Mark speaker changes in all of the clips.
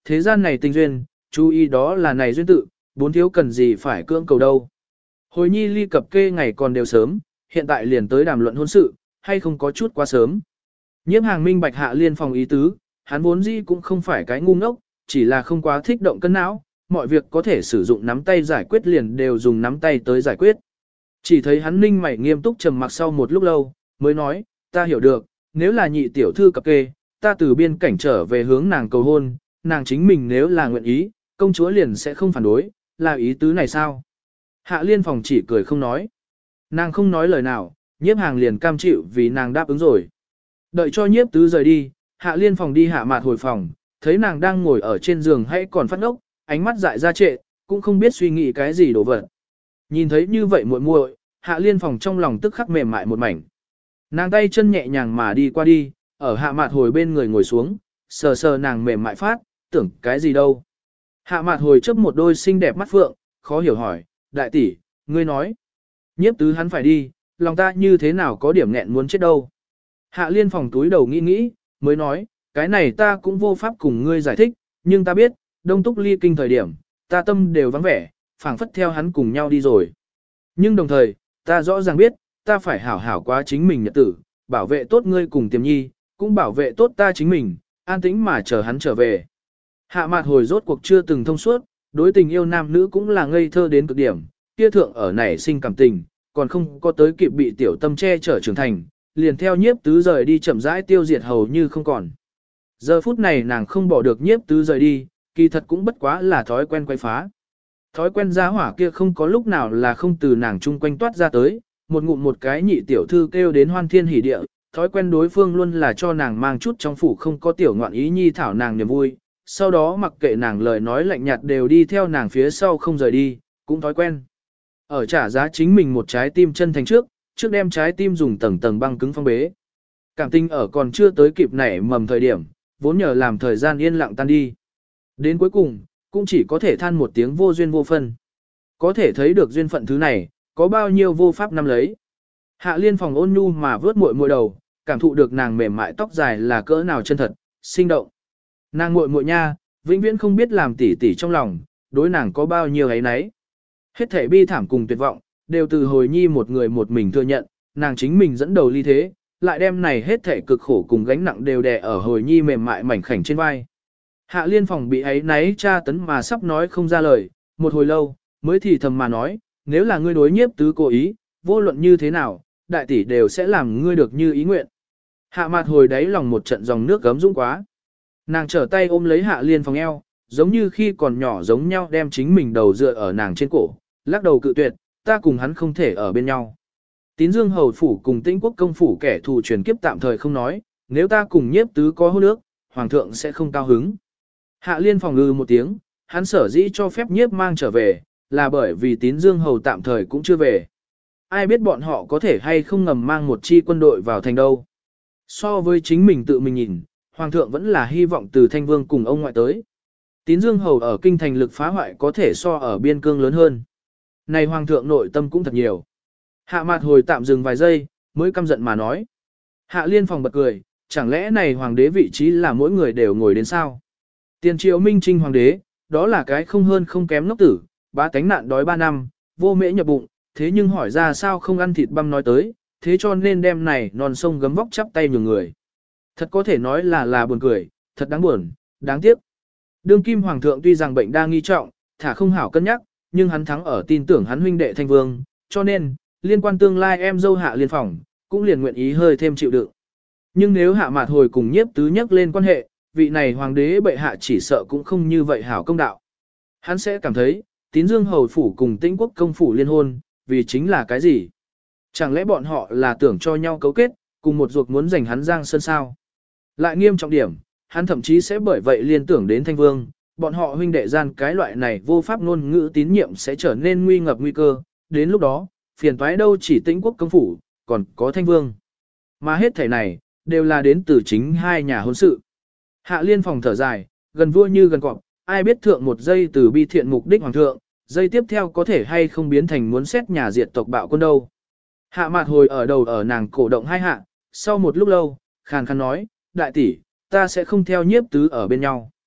Speaker 1: thế gian này tình duyên, chú ý đó là này duyên tự, bốn thiếu cần gì phải cưỡng cầu đâu. Hồi nhi ly cập kê ngày còn đều sớm, hiện tại liền tới đàm luận hôn sự, hay không có chút quá sớm. Nhiếp Hàng minh bạch Hạ Liên Phòng ý tứ, hắn vốn dĩ cũng không phải cái ngu ngốc, chỉ là không quá thích động cân não, mọi việc có thể sử dụng nắm tay giải quyết liền đều dùng nắm tay tới giải quyết. Chỉ thấy hắn ninh mày nghiêm túc trầm mặc sau một lúc lâu, mới nói, ta hiểu được, nếu là nhị tiểu thư cập kê, ta từ biên cảnh trở về hướng nàng cầu hôn, nàng chính mình nếu là nguyện ý, công chúa liền sẽ không phản đối, là ý tứ này sao? Hạ Liên Phòng chỉ cười không nói. Nàng không nói lời nào, Nhiếp Hàng liền cam chịu vì nàng đáp ứng rồi. Đợi cho Nhiếp Tứ rời đi, Hạ Liên Phòng đi hạ mạt hồi phòng, thấy nàng đang ngồi ở trên giường hay còn phát ốc, ánh mắt dại ra trệ, cũng không biết suy nghĩ cái gì đổ vật. Nhìn thấy như vậy muội muội, Hạ Liên Phòng trong lòng tức khắc mềm mại một mảnh. Nàng tay chân nhẹ nhàng mà đi qua đi, ở hạ mạt hồi bên người ngồi xuống, sờ sờ nàng mềm mại phát, tưởng cái gì đâu. Hạ mạt hồi chớp một đôi xinh đẹp mắt phượng, khó hiểu hỏi, đại tỷ, ngươi nói. Nhiếp Tứ hắn phải đi, lòng ta như thế nào có điểm nghẹn muốn chết đâu. Hạ Liên Phòng túi đầu nghĩ nghĩ, mới nói, cái này ta cũng vô pháp cùng ngươi giải thích, nhưng ta biết, đông túc ly kinh thời điểm, ta tâm đều vắng vẻ, phảng phất theo hắn cùng nhau đi rồi. Nhưng đồng thời, ta rõ ràng biết, ta phải hảo hảo quá chính mình nhật tử, bảo vệ tốt ngươi cùng Tiềm Nhi, cũng bảo vệ tốt ta chính mình, an tĩnh mà chờ hắn trở về. Hạ mạt hồi rốt cuộc chưa từng thông suốt, đối tình yêu nam nữ cũng là ngây thơ đến cực điểm, kia thượng ở nảy sinh cảm tình, còn không có tới kịp bị tiểu tâm che chở trưởng thành, liền theo Nhiếp Tứ rời đi chậm rãi tiêu diệt hầu như không còn. Giờ phút này nàng không bỏ được Nhiếp Tứ rời đi, kỳ thật cũng bất quá là thói quen quay phá. Thói quen giá hỏa kia không có lúc nào là không từ nàng chung quanh toát ra tới, một ngụm một cái nhị tiểu thư kêu đến hoan thiên hỉ địa, thói quen đối phương luôn là cho nàng mang chút trong phủ không có tiểu ngoạn ý nhi thảo nàng niềm vui, sau đó mặc kệ nàng lời nói lạnh nhạt đều đi theo nàng phía sau không rời đi, cũng thói quen. Ở trả giá chính mình một trái tim chân thành trước đem trái tim dùng tầng tầng băng cứng phong bế. Cảm tình ở còn chưa tới kịp nảy mầm thời điểm, vốn nhờ làm thời gian yên lặng tan đi. Đến cuối cùng, cũng chỉ có thể than một tiếng vô duyên vô phân. Có thể thấy được duyên phận thứ này, có bao nhiêu vô pháp năm lấy. Hạ Liên Phòng ôn nhu mà vớt muội muội đầu, cảm thụ được nàng mềm mại tóc dài là cỡ nào chân thật, sinh động. Nàng muội muội nha, vĩnh viễn không biết làm tỉ tỉ trong lòng, đối nàng có bao nhiêu ấy nấy. Hết thảy bi thảm cùng tuyệt vọng, đều từ hồi nhi một người một mình thừa nhận, nàng chính mình dẫn đầu ly thế, lại đem này hết thảy cực khổ cùng gánh nặng đều đè ở hồi nhi mềm mại mảnh khảnh trên vai. Hạ Liên Phòng bị ấy náy tra tấn mà sắp nói không ra lời, một hồi lâu, mới thì thầm mà nói, nếu là ngươi đối Nhiếp Tứ cố ý, vô luận như thế nào, đại tỷ đều sẽ làm ngươi được như ý nguyện. Hạ mạt hồi đáy lòng một trận dòng nước gấm dũng quá. Nàng trở tay ôm lấy Hạ Liên Phòng eo, giống như khi còn nhỏ giống nhau đem chính mình đầu dựa ở nàng trên cổ, lắc đầu cự tuyệt, ta cùng hắn không thể ở bên nhau. Tín Dương hầu phủ cùng Tĩnh Quốc công phủ kẻ thù truyền kiếp tạm thời không nói, nếu ta cùng Nhiếp Tứ có hôn ước, hoàng thượng sẽ không cao hứng. Hạ Liên Phòng ngừ một tiếng, hắn sở dĩ cho phép Nhiếp mang trở về, là bởi vì Tín Dương hầu tạm thời cũng chưa về. Ai biết bọn họ có thể hay không ngầm mang một chi quân đội vào thành đâu. So với chính mình tự mình nhìn, hoàng thượng vẫn là hy vọng từ Thanh Vương cùng ông ngoại tới. Tín Dương hầu ở kinh thành lực phá hoại có thể so ở biên cương lớn hơn. Này hoàng thượng nội tâm cũng thật nhiều. Hạ mạt hồi tạm dừng vài giây, mới căm giận mà nói. Hạ Liên Phòng bật cười, chẳng lẽ này hoàng đế vị trí là mỗi người đều ngồi đến sao? Tiền triệu minh trinh hoàng đế, đó là cái không hơn không kém ngốc tử, bá tánh nạn đói 3 năm, vô mễ nhập bụng, thế nhưng hỏi ra sao không ăn thịt băm nói tới, thế cho nên đem này non sông gấm vóc chắp tay nhường người. Thật có thể nói là buồn cười, thật đáng buồn, đáng tiếc. Đương kim hoàng thượng tuy rằng bệnh đa nghi trọng, thả không hảo cân nhắc, nhưng hắn thắng ở tin tưởng hắn huynh đệ Thanh Vương, cho nên, liên quan tương lai em dâu Hạ Liên Phòng, cũng liền nguyện ý hơi thêm chịu đựng. Nhưng nếu Hạ mạt hồi cùng Nhiếp Tứ nhắc lên quan hệ, vị này hoàng đế bệ hạ chỉ sợ cũng không như vậy hảo công đạo. Hắn sẽ cảm thấy, Tín Dương hầu phủ cùng Tĩnh Quốc công phủ liên hôn, vì chính là cái gì? Chẳng lẽ bọn họ là tưởng cho nhau cấu kết, cùng một ruột muốn giành hắn Giang Sơn sao? Lại nghiêm trọng điểm, hắn thậm chí sẽ bởi vậy liên tưởng đến Thanh Vương, bọn họ huynh đệ gian cái loại này vô pháp ngôn ngữ tín nhiệm sẽ trở nên nguy ngập nguy cơ, đến lúc đó, phiền toái đâu chỉ Tĩnh Quốc công phủ, còn có Thanh Vương. Mà hết thảy này, đều là đến từ chính hai nhà hôn sự. Hạ Liên Phòng thở dài, gần vua như gần cọp, ai biết thượng một giây từ bi thiện mục đích hoàng thượng, giây tiếp theo có thể hay không biến thành muốn xét nhà diệt tộc bạo quân đâu. Hạ mạt hồi ở đầu ở nàng cổ động hai hạ, sau một lúc lâu, khàn khàn nói, đại tỷ, ta sẽ không theo Nhiếp Tứ ở bên nhau.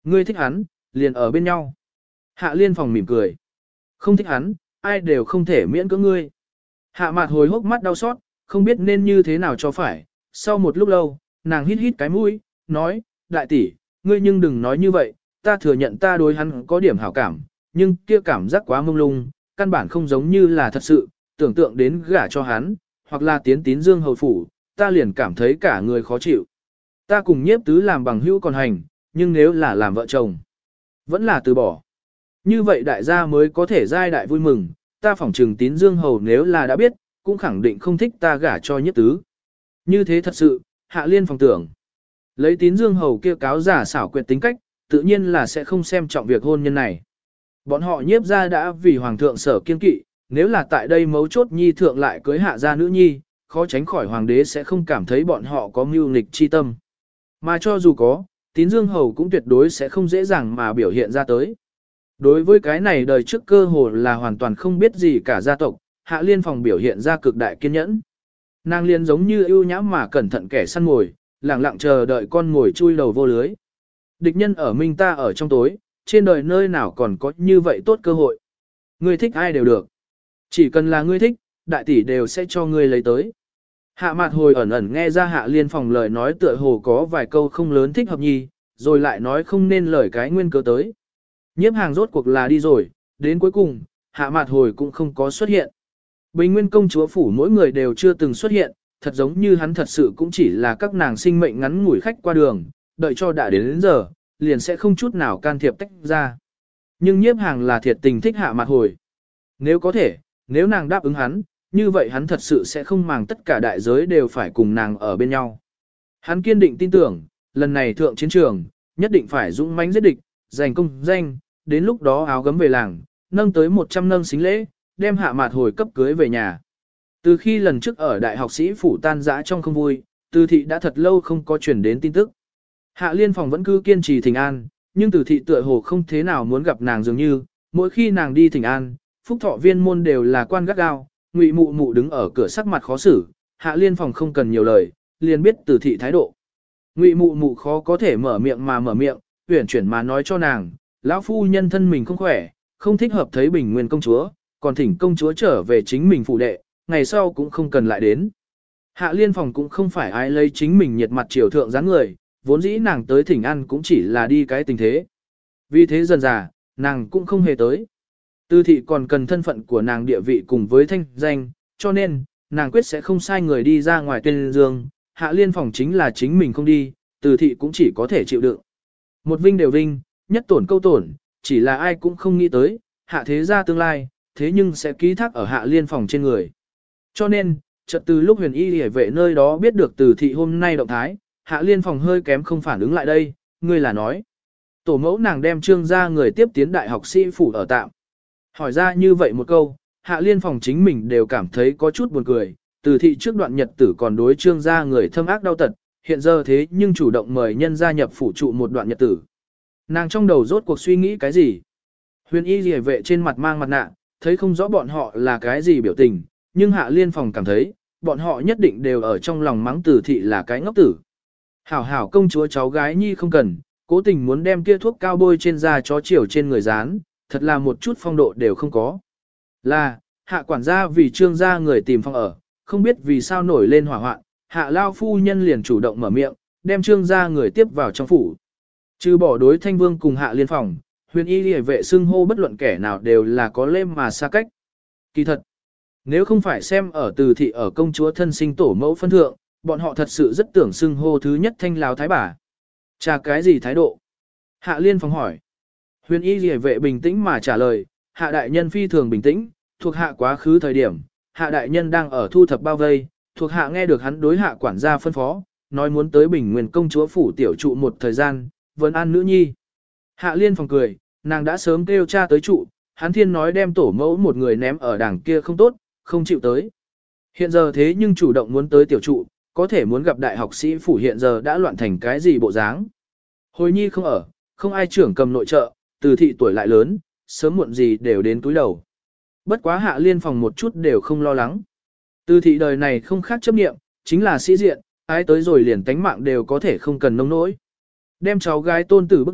Speaker 1: Ngươi thích hắn, liền ở bên nhau. Hạ Liên Phòng mỉm cười. Không thích hắn, ai đều không thể miễn cưỡng ngươi. Hạ Mạt hồi hốc mắt đau xót, không biết nên như thế nào cho phải. Sau một lúc lâu, nàng hít hít cái mũi, nói, đại tỷ, ngươi nhưng đừng nói như vậy, ta thừa nhận ta đối hắn có điểm hảo cảm, nhưng kia cảm giác quá mông lung, căn bản không giống như là thật sự, tưởng tượng đến gả cho hắn, hoặc là tiến tín dương hầu phủ, ta liền cảm thấy cả người khó chịu. Ta cùng nhiếp tứ làm bằng hữu còn hành, nhưng nếu là làm vợ chồng, vẫn là từ bỏ. Như vậy đại gia mới có thể giai đại vui mừng, ta phỏng trừng tín dương hầu nếu là đã biết, cũng khẳng định không thích ta gả cho nhiếp tứ. Như thế thật sự, Hạ Liên Phòng tưởng. Lấy tín dương hầu kia cáo giả xảo quyệt tính cách, tự nhiên là sẽ không xem trọng việc hôn nhân này. Bọn họ nhiếp ra đã vì hoàng thượng sở kiên kỵ, nếu là tại đây mấu chốt nhi thượng lại cưới hạ gia nữ nhi, khó tránh khỏi hoàng đế sẽ không cảm thấy bọn họ có mưu nghịch chi tâm. Mà cho dù có, tín dương hầu cũng tuyệt đối sẽ không dễ dàng mà biểu hiện ra tới. Đối với cái này đời trước cơ hồ là hoàn toàn không biết gì cả gia tộc, Hạ Liên Phòng biểu hiện ra cực đại kiên nhẫn. Nàng liên giống như ưu nhã mà cẩn thận kẻ săn mồi, lặng lặng chờ đợi con mồi chui đầu vô lưới. Địch nhân ở minh ta ở trong tối, trên đời nơi nào còn có như vậy tốt cơ hội. Ngươi thích ai đều được. Chỉ cần là ngươi thích, đại tỷ đều sẽ cho ngươi lấy tới. Hạ Mạt hồi ẩn ẩn nghe ra Hạ Liên Phòng lời nói tựa hồ có vài câu không lớn thích hợp nhi, rồi lại nói không nên lời cái nguyên cớ tới. Nhiếp Hàng rốt cuộc là đi rồi, đến cuối cùng, Hạ Mạt hồi cũng không có xuất hiện. Bình Nguyên công chúa phủ mỗi người đều chưa từng xuất hiện, thật giống như hắn thật sự cũng chỉ là các nàng sinh mệnh ngắn ngủi khách qua đường, đợi cho đã đến giờ, liền sẽ không chút nào can thiệp tách ra. Nhưng Nhiếp Hàng là thiệt tình thích Hạ Mạt hồi. Nếu có thể, nếu nàng đáp ứng hắn, như vậy hắn thật sự sẽ không màng tất cả đại giới đều phải cùng nàng ở bên nhau. Hắn kiên định tin tưởng, lần này thượng chiến trường, nhất định phải dũng mãnh giết địch, giành công danh, đến lúc đó áo gấm về làng, nâng tới 100 nâng xính lễ, đem Hạ Mạt hồi cấp cưới về nhà. Từ khi lần trước ở đại học sĩ phủ tan dã trong không vui, Từ thị đã thật lâu không có truyền đến tin tức. Hạ Liên Phòng vẫn cứ kiên trì thỉnh an, nhưng Từ thị tựa hồ không thế nào muốn gặp nàng dường như, mỗi khi nàng đi thỉnh an, Phúc Thọ viên môn đều là quan gắt gao, Ngụy Mụ Mụ đứng ở cửa sắc mặt khó xử, Hạ Liên Phòng không cần nhiều lời, liền biết Từ thị thái độ. Ngụy Mụ Mụ khó có thể mở miệng mà mở miệng, uyển chuyển mà nói cho nàng, lão phu nhân thân mình không khỏe, không thích hợp thấy Bình Nguyên công chúa, còn thỉnh công chúa trở về chính mình phủ đệ, ngày sau cũng không cần lại đến. Hạ Liên Phòng cũng không phải ai lấy chính mình nhiệt mặt triều thượng dáng người, vốn dĩ nàng tới thỉnh ăn cũng chỉ là đi cái tình thế. Vì thế dần dà, nàng cũng không hề tới. Từ thị còn cần thân phận của nàng địa vị cùng với thanh danh, cho nên, nàng quyết sẽ không sai người đi ra ngoài tuyên dương, Hạ Liên Phòng chính là chính mình không đi, từ thị cũng chỉ có thể chịu đựng. Một vinh đều vinh, nhất tổn câu tổn, chỉ là ai cũng không nghĩ tới, hạ thế gia tương lai, thế nhưng sẽ ký thác ở Hạ Liên Phòng trên người. Cho nên, chợt từ lúc Huyền Y Liễu vệ nơi đó biết được từ thị hôm nay động thái, Hạ Liên Phòng hơi kém không phản ứng lại đây, ngươi là nói. Tổ mẫu nàng đem Trương gia người tiếp tiến đại học sĩ phủ ở tạm. Hỏi ra như vậy một câu, Hạ Liên Phòng chính mình đều cảm thấy có chút buồn cười, từ thị trước đoạn nhật tử còn đối Trương gia người thâm ác đau tật, hiện giờ thế nhưng chủ động mời nhân gia nhập phủ trụ một đoạn nhật tử. Nàng trong đầu rốt cuộc suy nghĩ cái gì? Huyền Y Liễu vệ trên mặt mang mặt nạ, thấy không rõ bọn họ là cái gì biểu tình, nhưng Hạ Liên Phòng cảm thấy, bọn họ nhất định đều ở trong lòng mắng Từ thị là cái ngốc tử. Hảo hảo công chúa cháu gái nhi không cần, cố tình muốn đem kia thuốc cao bôi trên da chó chiều trên người dán, thật là một chút phong độ đều không có. Là, Hạ quản gia vì Trương gia người tìm phòng ở, không biết vì sao nổi lên hỏa hoạn, Hạ lao phu nhân liền chủ động mở miệng, đem Trương gia người tiếp vào trong phủ. Trừ bỏ đối Thanh Vương cùng Hạ Liên Phòng, Huyền Y Liễu vệ xưng hô bất luận kẻ nào đều là có lêm mà xa cách. Kỳ thật, nếu không phải xem ở Từ thị ở công chúa thân sinh tổ mẫu phân thượng, bọn họ thật sự rất tưởng xưng hô thứ nhất Thanh lão thái bà. Chà cái gì thái độ? Hạ Liên Phòng hỏi. Huyền Y Liễu vệ bình tĩnh mà trả lời, Hạ đại nhân phi thường bình tĩnh, thuộc hạ quá khứ thời điểm, Hạ đại nhân đang ở thu thập bao vây, thuộc hạ nghe được hắn đối Hạ quản gia phân phó, nói muốn tới Bình Nguyên công chúa phủ tiểu trụ một thời gian, vấn an nữ nhi. Hạ Liên Phòng cười, nàng đã sớm kêu cha tới trụ, hắn thiên nói đem tổ mẫu một người ném ở đảng kia không tốt, không chịu tới. Hiện giờ thế nhưng chủ động muốn tới tiểu trụ, có thể muốn gặp đại học sĩ phủ hiện giờ đã loạn thành cái gì bộ dáng. Hồi nhi không ở, không ai trưởng cầm nội trợ, Từ thị tuổi lại lớn, sớm muộn gì đều đến túi đầu. Bất quá Hạ Liên Phòng một chút đều không lo lắng. Từ thị đời này không khác chấp nghiệm, chính là sĩ diện, ai tới rồi liền tánh mạng đều có thể không cần nông nỗi. Đem cháu gái tôn tử bước đi,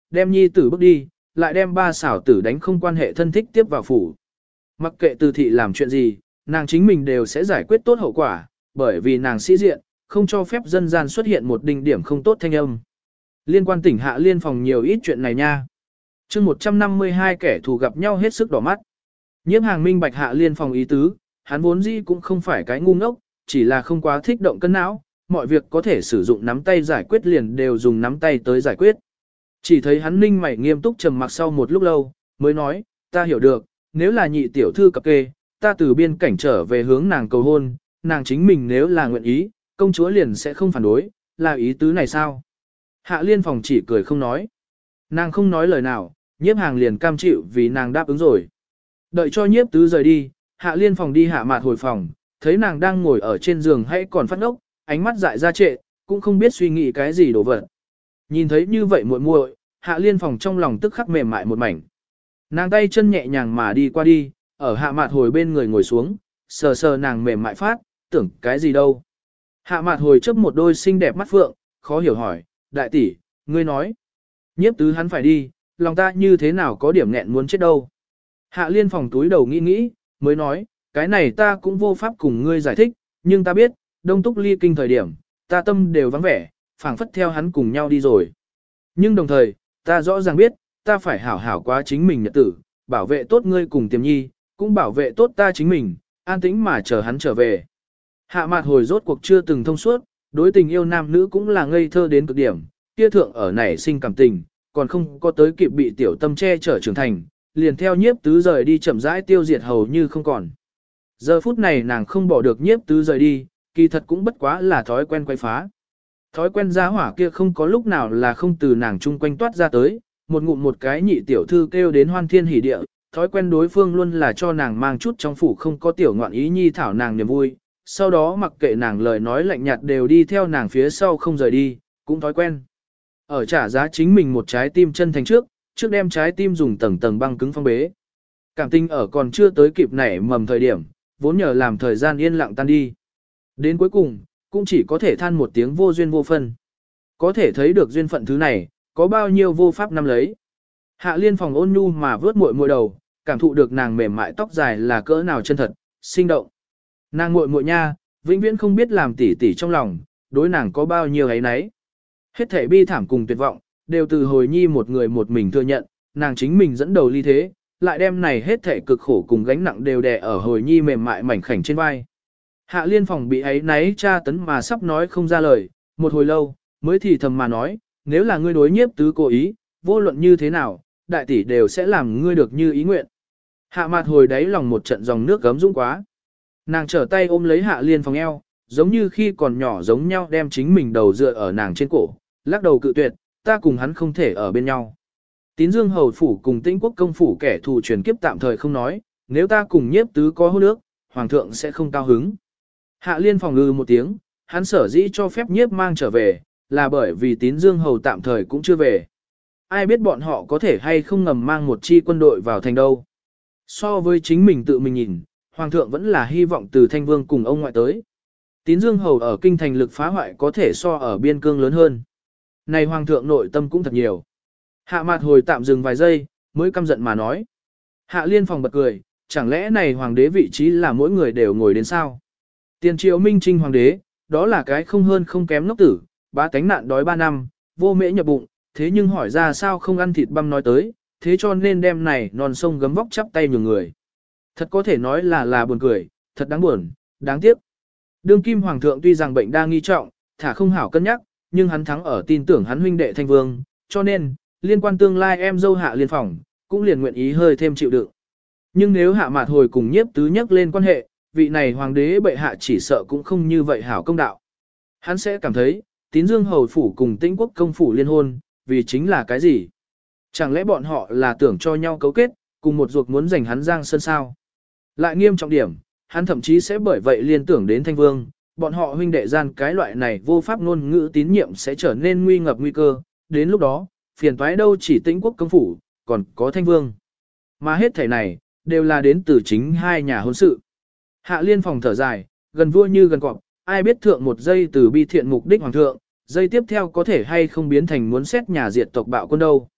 Speaker 1: đem nhi tử bước đi, lại đem ba xảo tử đánh không quan hệ thân thích tiếp vào phủ. Mặc kệ từ thị làm chuyện gì, nàng chính mình đều sẽ giải quyết tốt hậu quả, bởi vì nàng sĩ diện, không cho phép dân gian xuất hiện một đỉnh điểm không tốt thanh âm. Liên quan tỉnh Hạ Liên phòng nhiều ít chuyện này nha. chương 152 kẻ thù gặp nhau hết sức đỏ mắt. Nhiễm Hàng minh bạch Hạ Liên phòng ý tứ, hắn vốn dĩ cũng không phải cái ngu ngốc, chỉ là không quá thích động cân não, mọi việc có thể sử dụng nắm tay giải quyết liền đều dùng nắm tay tới giải quyết. Chỉ thấy hắn ninh mày nghiêm túc trầm mặc sau một lúc lâu, mới nói, ta hiểu được, nếu là nhị tiểu thư cập kê, ta từ biên cảnh trở về hướng nàng cầu hôn, nàng chính mình nếu là nguyện ý, công chúa liền sẽ không phản đối, là ý tứ này sao? Hạ Liên phòng chỉ cười không nói. Nàng không nói lời nào, Nhiếp Hàng liền cam chịu vì nàng đáp ứng rồi. Đợi cho Nhiếp Tứ rời đi, Hạ Liên phòng đi Hạ Mạt hồi phòng, thấy nàng đang ngồi ở trên giường hay còn phát ngốc, ánh mắt dại ra trệ, cũng không biết suy nghĩ cái gì đổ vật. Nhìn thấy như vậy muội muội, Hạ Liên phòng trong lòng tức khắc mềm mại một mảnh. Nàng tay chân nhẹ nhàng mà đi qua đi, ở Hạ Mạt hồi bên người ngồi xuống, sờ sờ nàng mềm mại phát, tưởng cái gì đâu. Hạ Mạt hồi chớp một đôi xinh đẹp mắt phượng, khó hiểu hỏi, đại tỷ, ngươi nói. Nhiếp Tứ hắn phải đi, lòng ta như thế nào có điểm nghẹn muốn chết đâu. Hạ Liên phòng túi đầu nghĩ nghĩ, mới nói, cái này ta cũng vô pháp cùng ngươi giải thích, nhưng ta biết, Đông Túc ly kinh thời điểm, ta tâm đều vắng vẻ, phảng phất theo hắn cùng nhau đi rồi. Nhưng đồng thời, ta rõ ràng biết, ta phải hảo hảo quá chính mình nhật tử, bảo vệ tốt ngươi cùng Tiềm Nhi, cũng bảo vệ tốt ta chính mình, an tĩnh mà chờ hắn trở về. Hạ Mạt hồi rốt cuộc chưa từng thông suốt, đối tình yêu nam nữ cũng là ngây thơ đến cực điểm, kia thượng ở nảy sinh cảm tình, còn không có tới kịp bị tiểu tâm che chở trưởng thành, liền theo Nhiếp Tứ rời đi chậm rãi tiêu diệt hầu như không còn. Giờ phút này nàng không bỏ được Nhiếp Tứ rời đi, kỳ thật cũng bất quá là thói quen quay phá. Thói quen giá hỏa kia không có lúc nào là không từ nàng chung quanh toát ra tới, một ngụm một cái nhị tiểu thư kêu đến hoan thiên hỉ địa, thói quen đối phương luôn là cho nàng mang chút trong phủ không có tiểu ngoạn ý nhi thảo nàng niềm vui, sau đó mặc kệ nàng lời nói lạnh nhạt đều đi theo nàng phía sau không rời đi, cũng thói quen. Ở trả giá chính mình một trái tim chân thành trước đem trái tim dùng tầng tầng băng cứng phong bế. Cảm tình ở còn chưa tới kịp nảy mầm thời điểm, vốn nhờ làm thời gian yên lặng tan đi. Đến cuối cùng, cũng chỉ có thể than một tiếng vô duyên vô phân. Có thể thấy được duyên phận thứ này, có bao nhiêu vô pháp năm lấy. Hạ Liên phòng ôn nhu mà vớt muội muội đầu, cảm thụ được nàng mềm mại tóc dài là cỡ nào chân thật, sinh động. Nàng muội muội nha, vĩnh viễn không biết làm tỉ tỉ trong lòng, đối nàng có bao nhiêu ấy nấy. Hết thảy bi thảm cùng tuyệt vọng, đều từ hồi nhi một người một mình thừa nhận, nàng chính mình dẫn đầu ly thế, lại đem này hết thảy cực khổ cùng gánh nặng đều đè ở hồi nhi mềm mại mảnh khảnh trên vai. Hạ Liên phòng bị ấy náy tra tấn mà sắp nói không ra lời, một hồi lâu, mới thì thầm mà nói, nếu là ngươi đối Nhiếp Tứ cố ý, vô luận như thế nào, đại tỷ đều sẽ làm ngươi được như ý nguyện. Hạ Mạt hồi đáy lòng một trận dòng nước gấm dũng quá. Nàng trở tay ôm lấy Hạ Liên phòng eo, giống như khi còn nhỏ giống nhau đem chính mình đầu dựa ở nàng trên cổ, lắc đầu cự tuyệt, ta cùng hắn không thể ở bên nhau. Tín Dương hầu phủ cùng Tĩnh Quốc công phủ kẻ thù truyền kiếp tạm thời không nói, nếu ta cùng Nhiếp Tứ có hôn ước, hoàng thượng sẽ không cao hứng. Hạ Liên phòng ngư một tiếng, hắn sở dĩ cho phép Nhiếp mang trở về, là bởi vì Tín Dương hầu tạm thời cũng chưa về. Ai biết bọn họ có thể hay không ngầm mang một chi quân đội vào thành đâu. So với chính mình tự mình nhìn, hoàng thượng vẫn là hy vọng từ Thanh Vương cùng ông ngoại tới. Tín Dương hầu ở kinh thành lực phá hoại có thể so ở biên cương lớn hơn. Này hoàng thượng nội tâm cũng thật nhiều. Hạ Mạt hồi tạm dừng vài giây, mới căm giận mà nói. Hạ Liên phòng bật cười, chẳng lẽ này hoàng đế vị trí là mỗi người đều ngồi đến sao? Tiền triều Minh Trinh hoàng đế, đó là cái không hơn không kém ngốc tử, bá tánh nạn đói 3 năm, vô mễ nhập bụng, thế nhưng hỏi ra sao không ăn thịt băm nói tới, thế cho nên đem này non sông gấm vóc chắp tay nhường người. Thật có thể nói là buồn cười, thật đáng buồn, đáng tiếc. Đương kim hoàng thượng tuy rằng bệnh đa nghi trọng, thả không hảo cân nhắc, nhưng hắn thắng ở tin tưởng hắn huynh đệ Thanh Vương, cho nên, liên quan tương lai em dâu Hạ Liên phòng, cũng liền nguyện ý hơi thêm chịu đựng. Nhưng nếu Hạ Mạt hồi cùng Nhiếp Tứ nhắc lên quan hệ, vị này hoàng đế bệ hạ chỉ sợ cũng không như vậy hảo công đạo. Hắn sẽ cảm thấy, Tín Dương hầu phủ cùng Tĩnh Quốc công phủ liên hôn, vì chính là cái gì? Chẳng lẽ bọn họ là tưởng cho nhau cấu kết, cùng một ruột muốn giành hắn Giang Sơn sao? Lại nghiêm trọng điểm, hắn thậm chí sẽ bởi vậy liên tưởng đến Thanh Vương, bọn họ huynh đệ gian cái loại này vô pháp ngôn ngữ tín nhiệm sẽ trở nên nguy ngập nguy cơ, đến lúc đó, phiền toái đâu chỉ Tĩnh Quốc công phủ, còn có Thanh Vương. Mà hết thảy này, đều là đến từ chính hai nhà hôn sự. Hạ Liên phòng thở dài, gần vua như gần cọp, ai biết thượng một giây từ bi thiện mục đích hoàng thượng, giây tiếp theo có thể hay không biến thành muốn xét nhà diệt tộc bạo quân đâu.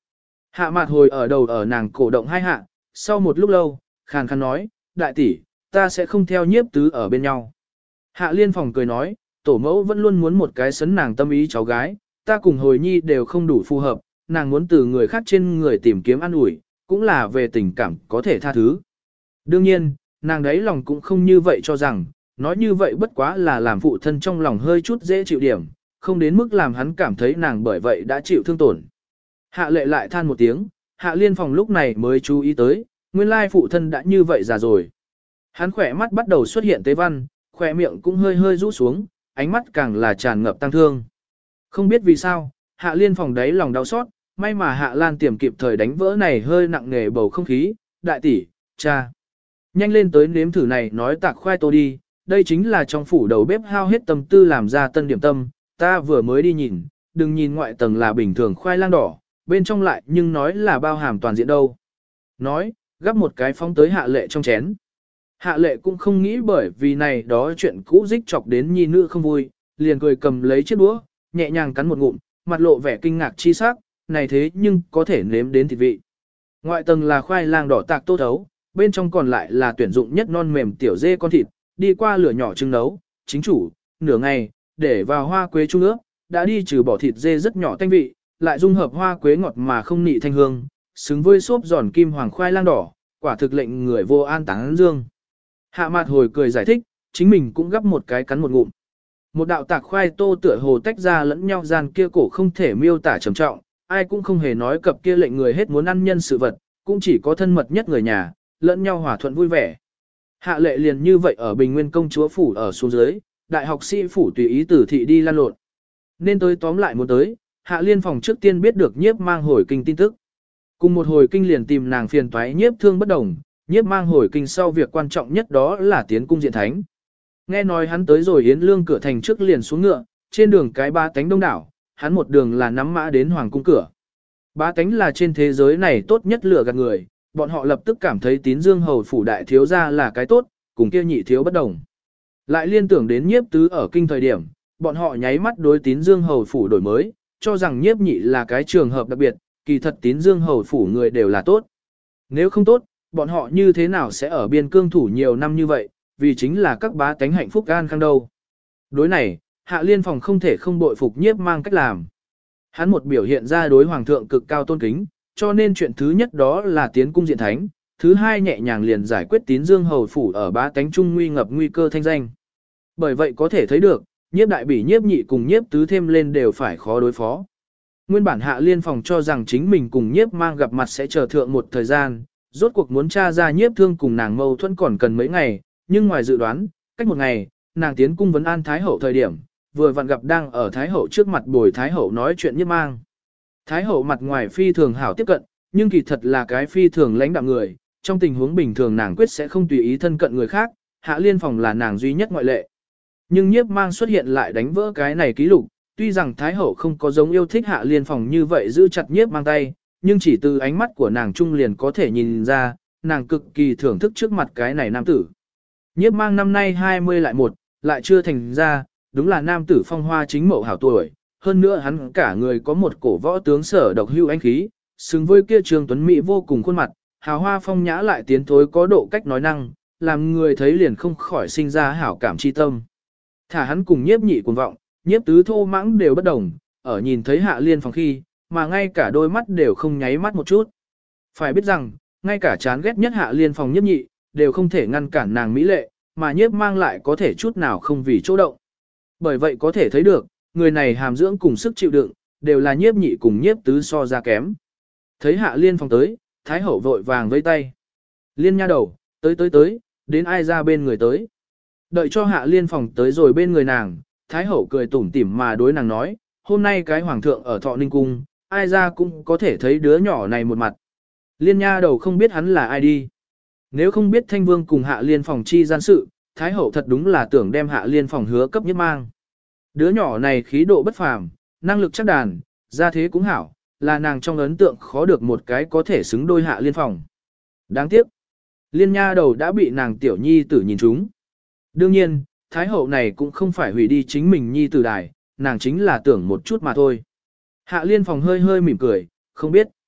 Speaker 1: Hạ Mạt Hồi ở đầu ở nàng cổ động hai hạ, sau một lúc lâu, khàn khàn nói, đại tỷ, ta sẽ không theo nhiếp tứ ở bên nhau. Hạ Liên Phòng cười nói, tổ mẫu vẫn luôn muốn một cái sấn nàng tâm ý cháu gái, ta cùng Hồi Nhi đều không đủ phù hợp, nàng muốn từ người khác trên người tìm kiếm an ủi, cũng là về tình cảm có thể tha thứ. Đương nhiên, nàng đấy lòng cũng không như vậy cho rằng, nói như vậy bất quá là làm phụ thân trong lòng hơi chút dễ chịu điểm, không đến mức làm hắn cảm thấy nàng bởi vậy đã chịu thương tổn. Hạ Lệ lại than một tiếng, Hạ Liên Phòng lúc này mới chú ý tới, nguyên lai phụ thân đã như vậy già rồi. Hắn khỏe mắt bắt đầu xuất hiện tế văn, khỏe miệng cũng hơi hơi rũ xuống, ánh mắt càng là tràn ngập tăng thương. Không biết vì sao, Hạ Liên Phòng đáy lòng đau xót, may mà Hạ Lan Tiềm kịp thời đánh vỡ này hơi nặng nề bầu không khí, đại tỷ, cha. Nhanh lên tới nếm thử này nói tạc khoai tô đi, đây chính là trong phủ đầu bếp hao hết tâm tư làm ra tân điểm tâm, ta vừa mới đi nhìn, đừng nhìn ngoại tầng là bình thường khoai lang đỏ, bên trong lại nhưng nói là bao hàm toàn diện đâu. Nói, gắp một cái phóng tới Hạ Lệ trong chén. Hạ Lệ cũng không nghĩ bởi vì này đó chuyện cũ dích chọc đến nhi nữ không vui, liền cười cầm lấy chiếc đũa, nhẹ nhàng cắn một ngụm, mặt lộ vẻ kinh ngạc chi sắc, này thế nhưng có thể nếm đến thịt vị. Ngoại tầng là khoai lang đỏ tạc tô thấu, bên trong còn lại là tuyển dụng nhất non mềm tiểu dê con thịt, đi qua lửa nhỏ trưng nấu, chính chủ, nửa ngày, để vào hoa quế trung ướp, đã đi trừ bỏ thịt dê rất nhỏ thanh vị, lại dung hợp hoa quế ngọt mà không nị thanh hương, xứng với xốp giòn kim hoàng khoai lang đỏ, quả thực lệnh người vô an táng dương. Hạ Mạt Hồi cười giải thích, chính mình cũng gắp một cái cắn một ngụm. Một đạo tạc khoai tô tựa hồ tách ra lẫn nhau gian kia cổ không thể miêu tả trầm trọng, ai cũng không hề nói cập kia lệnh người hết muốn ăn nhân sự vật, cũng chỉ có thân mật nhất người nhà, lẫn nhau hòa thuận vui vẻ. Hạ Lệ liền như vậy ở Bình Nguyên công chúa phủ ở xuống dưới, đại học sĩ phủ tùy ý tử thị đi lan lộn. Nên tới tóm lại muốn tới, Hạ Liên Phòng trước tiên biết được nhiếp mang hồi kinh tin tức. Cùng một hồi kinh liền tìm nàng phiền toái nhiếp thương bất đồng, nhiếp mang hồi kinh sau việc quan trọng nhất đó là tiến cung diện thánh. Nghe nói hắn tới rồi Yến Lương cửa thành trước liền xuống ngựa, trên đường cái ba tánh đông đảo, hắn một đường là nắm mã đến hoàng cung cửa. Ba tánh là trên thế giới này tốt nhất lựa gạt người, bọn họ lập tức cảm thấy Tín Dương hầu phủ đại thiếu gia là cái tốt, cùng kia nhị thiếu bất đồng. Lại liên tưởng đến nhiếp tứ ở kinh thời điểm, bọn họ nháy mắt đối Tín Dương hầu phủ đổi mới, cho rằng nhiếp nhị là cái trường hợp đặc biệt, kỳ thật Tín Dương hầu phủ người đều là tốt. Nếu không tốt, bọn họ như thế nào sẽ ở biên cương thủ nhiều năm như vậy, vì chính là các bá tánh hạnh phúc an khang đâu. Đối này, Hạ Liên Phòng không thể không bội phục nhiếp mang cách làm. Hắn một biểu hiện ra đối hoàng thượng cực cao tôn kính, cho nên chuyện thứ nhất đó là tiến cung diện thánh, thứ hai nhẹ nhàng liền giải quyết Tín Dương hầu phủ ở bá tánh trung nguy ngập nguy cơ thanh danh. Bởi vậy có thể thấy được, nhiếp đại bỉ nhiếp nhị cùng nhiếp tứ thêm lên đều phải khó đối phó. Nguyên bản Hạ Liên Phòng cho rằng chính mình cùng nhiếp mang gặp mặt sẽ chờ thượng một thời gian, rốt cuộc muốn tra ra nhiếp thương cùng nàng mâu thuẫn còn cần mấy ngày, nhưng ngoài dự đoán, cách một ngày, nàng tiến cung vấn an Thái Hậu thời điểm, vừa vặn gặp đang ở Thái Hậu trước mặt bồi Thái Hậu nói chuyện nhiếp mang. Thái Hậu mặt ngoài phi thường hảo tiếp cận, nhưng kỳ thật là cái phi thường lãnh đạm người, trong tình huống bình thường nàng quyết sẽ không tùy ý thân cận người khác, Hạ Liên Phòng là nàng duy nhất ngoại lệ. Nhưng nhiếp mang xuất hiện lại đánh vỡ cái này ký lục, tuy rằng Thái Hậu không có giống yêu thích Hạ Liên Phòng như vậy giữ chặt nhiếp mang tay, nhưng chỉ từ ánh mắt của nàng trung liền có thể nhìn ra, nàng cực kỳ thưởng thức trước mặt cái này nam tử. Nhiếp mang năm nay 20 lại một, lại chưa thành ra, đúng là nam tử phong hoa chính mậu hảo tuổi, hơn nữa hắn cả người có một cổ võ tướng sở độc hưu anh khí, xứng với kia Trương Tuấn Mỹ vô cùng khuôn mặt, hào hoa phong nhã lại tiến thối có độ cách nói năng, làm người thấy liền không khỏi sinh ra hảo cảm chi tâm. Thả hắn cùng nhiếp nhị cuồng vọng, nhiếp tứ thô mãng đều bất đồng, ở nhìn thấy Hạ Liên Phòng khi, mà ngay cả đôi mắt đều không nháy mắt một chút. Phải biết rằng, ngay cả chán ghét nhất Hạ Liên Phòng nhiếp nhị, đều không thể ngăn cản nàng mỹ lệ, mà nhiếp mang lại có thể chút nào không vì chỗ động. Bởi vậy có thể thấy được, người này hàm dưỡng cùng sức chịu đựng, đều là nhiếp nhị cùng nhiếp tứ so ra kém. Thấy Hạ Liên Phòng tới, Thái Hậu vội vàng vây tay. Liên nha đầu, tới, đến ai ra bên người tới. Đợi cho Hạ Liên Phòng tới rồi bên người nàng, Thái Hậu cười tủm tỉm mà đối nàng nói, hôm nay cái hoàng thượng ở Thọ Ninh Cung, ai ra cũng có thể thấy đứa nhỏ này một mặt. Liên nha đầu không biết hắn là ai đi. Nếu không biết Thanh Vương cùng Hạ Liên Phòng chi gian sự, Thái Hậu thật đúng là tưởng đem Hạ Liên Phòng hứa cấp nhất mang. Đứa nhỏ này khí độ bất phàm, năng lực chắc đàn, gia thế cũng hảo, là nàng trong ấn tượng khó được một cái có thể xứng đôi Hạ Liên Phòng. Đáng tiếc, Liên nha đầu đã bị nàng tiểu nhi tử nhìn trúng. Đương nhiên, Thái Hậu này cũng không phải hủy đi chính mình nhi tử đài, nàng chính là tưởng một chút mà thôi. Hạ Liên Phòng hơi hơi mỉm cười, không biết.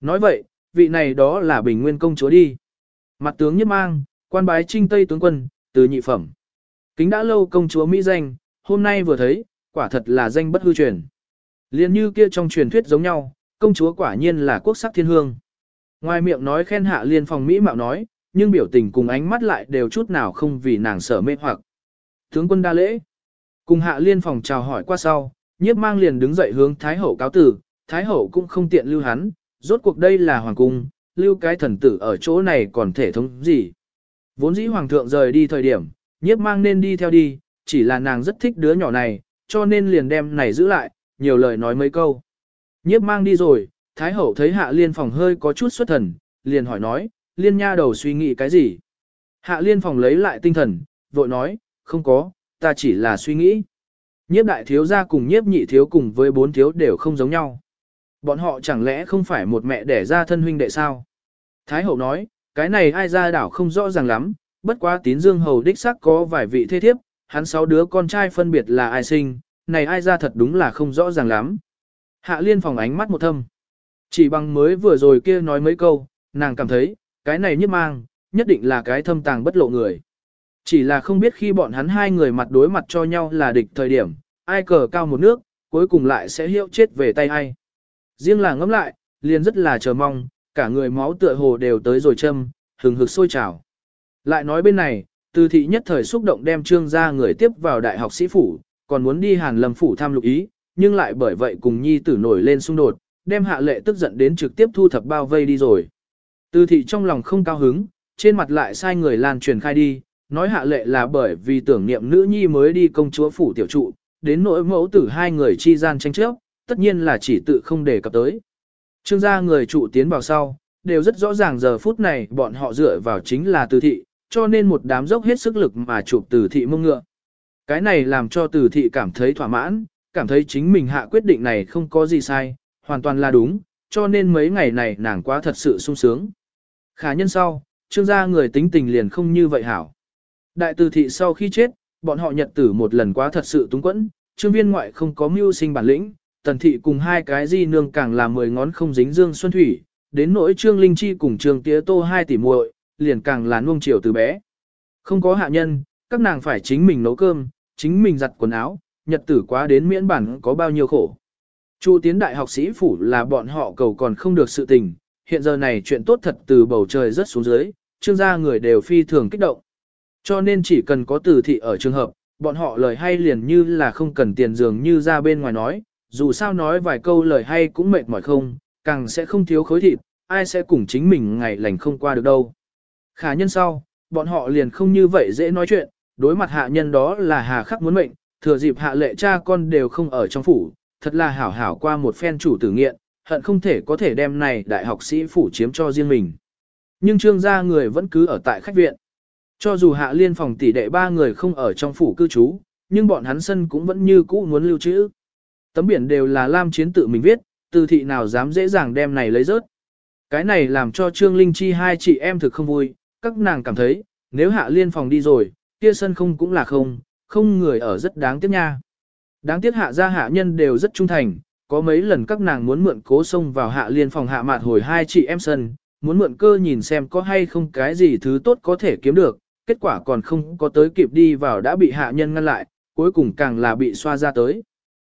Speaker 1: Nói vậy, vị này đó là Bình Nguyên công chúa đi. Mặt tướng Nhiếp Mang, quan bái Trinh Tây tướng quân, từ nhị phẩm. Kính đã lâu công chúa Mỹ danh, hôm nay vừa thấy, quả thật là danh bất hư truyền. Liên như kia trong truyền thuyết giống nhau, công chúa quả nhiên là quốc sắc thiên hương. Ngoài miệng nói khen Hạ Liên Phong Mỹ mạo nói, nhưng biểu tình cùng ánh mắt lại đều chút nào không vì nàng sợ mê hoặc. Tướng quân đa lễ. Cùng Hạ Liên Phong chào hỏi qua sau, Nhiếp Mang liền đứng dậy hướng Thái Hậu cáo tử, Thái Hậu cũng không tiện lưu hắn, rốt cuộc đây là hoàng cung, lưu cái thần tử ở chỗ này còn thể thống gì. Vốn dĩ hoàng thượng rời đi thời điểm, Nhiếp Mang nên đi theo đi, chỉ là nàng rất thích đứa nhỏ này, cho nên liền đem này giữ lại, nhiều lời nói mấy câu. Nhiếp Mang đi rồi, Thái Hậu thấy Hạ Liên Phong hơi có chút xuất thần, liền hỏi nói, Liên nha đầu suy nghĩ cái gì? Hạ Liên Phong lấy lại tinh thần, vội nói, không có, ta chỉ là suy nghĩ. Nhiếp đại thiếu gia cùng nhiếp nhị thiếu cùng với bốn thiếu đều không giống nhau. Bọn họ chẳng lẽ không phải một mẹ đẻ ra thân huynh đệ sao? Thái Hậu nói, cái này ai ra đảo không rõ ràng lắm, bất quá Tín Dương hầu đích xác có vài vị thế thiếp, hắn 6 đứa con trai phân biệt là ai sinh, này ai ra thật đúng là không rõ ràng lắm. Hạ Liên Phong ánh mắt một thâm. Chỉ bằng mới vừa rồi kia nói mấy câu, nàng cảm thấy, cái này Nhiếp Mang, nhất định là cái thâm tàng bất lộ người. Chỉ là không biết khi bọn hắn hai người mặt đối mặt cho nhau là địch thời điểm, ai cờ cao một nước, cuối cùng lại sẽ hiệu chết về tay ai. Riêng là ngẫm lại, liền rất là chờ mong, cả người máu tựa hồ đều tới rồi châm, hừng hực sôi trào. Lại nói bên này, Từ thị nhất thời xúc động đem Trương gia người tiếp vào đại học sĩ phủ, còn muốn đi Hàn Lâm phủ thăm Lục Ý, nhưng lại bởi vậy cùng nhi tử nổi lên xung đột, đem Hạ Lệ tức giận đến trực tiếp thu thập bao vây đi rồi. Từ thị trong lòng không cao hứng, trên mặt lại sai người lan truyền khai đi, nói Hạ Lệ là bởi vì tưởng niệm nữ nhi mới đi công chúa phủ tiểu trụ, đến nỗi mẫu tử hai người chi gian tranh chấp, tất nhiên là chỉ tự không đề cập tới. Trương gia người trụ tiến vào sau, đều rất rõ ràng giờ phút này bọn họ dựa vào chính là Từ thị, cho nên một đám dốc hết sức lực mà chụp Từ thị mông ngựa. Cái này làm cho Từ thị cảm thấy thỏa mãn, cảm thấy chính mình hạ quyết định này không có gì sai, hoàn toàn là đúng, cho nên mấy ngày này nàng quá thật sự sung sướng. Khả nhân sau, Trương gia người tính tình liền không như vậy hảo. Đại Từ thị sau khi chết, bọn họ nhật tử một lần quá thật sự túng quẫn, Trương viên ngoại không có mưu sinh bản lĩnh, Tần thị cùng hai cái di nương càng là 10 ngón không dính dương xuân thủy, đến nỗi Trương Linh Chi cùng Trương Tía Tô hai tỷ muội, liền càng là nuông chiều từ bé. Không có hạ nhân, các nàng phải chính mình nấu cơm, chính mình giặt quần áo, nhật tử quá đến miễn bản có bao nhiêu khổ. Chu tiến đại học sĩ phủ là bọn họ cầu còn không được sự tình, hiện giờ này chuyện tốt thật từ bầu trời rất xuống dưới, Trương gia người đều phi thường kích động. Cho nên chỉ cần có Từ thị ở trường hợp, bọn họ lời hay liền như là không cần tiền dường như ra bên ngoài nói, dù sao nói vài câu lời hay cũng mệt mỏi không, càng sẽ không thiếu khối thịt, ai sẽ cùng chính mình ngày lành không qua được đâu. Khả nhân sau, bọn họ liền không như vậy dễ nói chuyện, đối mặt hạ nhân đó là hà khắc muốn mệnh, thừa dịp Hạ Lệ cha con đều không ở trong phủ, thật là hảo hảo qua một phen chủ tử nghiện, hận không thể có thể đem này đại học sĩ phủ chiếm cho riêng mình. Nhưng Trương gia người vẫn cứ ở tại khách viện. Cho dù Hạ Liên Phòng tỷ đệ ba người không ở trong phủ cư trú, nhưng bọn hắn sân cũng vẫn như cũ muốn lưu trữ. Tấm biển đều là Lam Chiến tự mình viết, Từ thị nào dám dễ dàng đem này lấy rớt. Cái này làm cho Trương Linh Chi hai chị em thực không vui, các nàng cảm thấy, nếu Hạ Liên Phòng đi rồi, kia sân không cũng là không người ở rất đáng tiếc nha. Đáng tiếc Hạ gia hạ nhân đều rất trung thành, có mấy lần các nàng muốn mượn cố xông vào Hạ Liên Phòng hạ mạt hồi hai chị em sân, muốn mượn cơ nhìn xem có hay không cái gì thứ tốt có thể kiếm được, kết quả còn không có tới kịp đi vào đã bị hạ nhân ngăn lại, cuối cùng càng là bị xoa ra tới.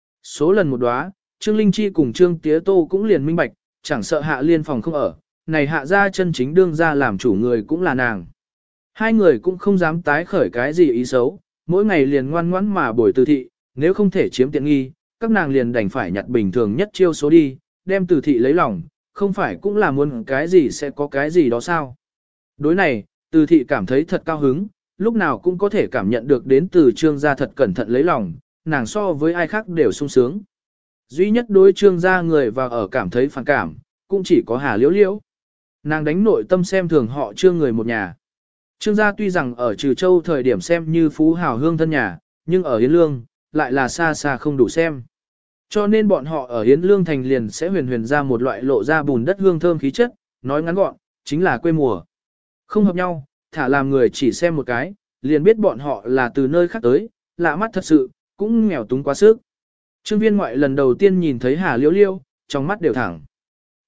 Speaker 1: Số lần một đóa, Trương Linh Chi cùng Trương Tía Tô cũng liền minh bạch, chẳng sợ Hạ Liên Phòng không ở, này Hạ gia chân chính đương ra làm chủ người cũng là nàng. Hai người cũng không dám tái khởi cái gì ý xấu, mỗi ngày liền ngoan ngoãn mà bồi Từ thị, nếu không thể chiếm tiện nghi, các nàng liền đành phải nhặt bình thường nhất chiêu số đi, đem Từ thị lấy lòng, không phải cũng là muốn cái gì sẽ có cái gì đó sao. Đối này, Từ thị cảm thấy thật cao hứng, lúc nào cũng có thể cảm nhận được đến từ Trương gia thật cẩn thận lấy lòng, nàng so với ai khác đều sung sướng. Duy nhất đối Trương gia người và ở cảm thấy phản cảm, cũng chỉ có Hà Liễu Liễu. Nàng đánh nội tâm xem thường họ Trương người một nhà. Trương gia tuy rằng ở Trừ Châu thời điểm xem như phú hào hương thân nhà, nhưng ở Yến Lương, lại là xa xa không đủ xem. Cho nên bọn họ ở Yến Lương thành liền sẽ huyền ra một loại lộ ra bùn đất hương thơm khí chất, nói ngắn gọn, chính là quê mùa. Không hợp nhau, thả làm người chỉ xem một cái, liền biết bọn họ là từ nơi khác tới, lạ mắt thật sự, cũng nghèo túng quá sức. Trương viên ngoại lần đầu tiên nhìn thấy Hà Liễu Liễu, trong mắt đều thẳng.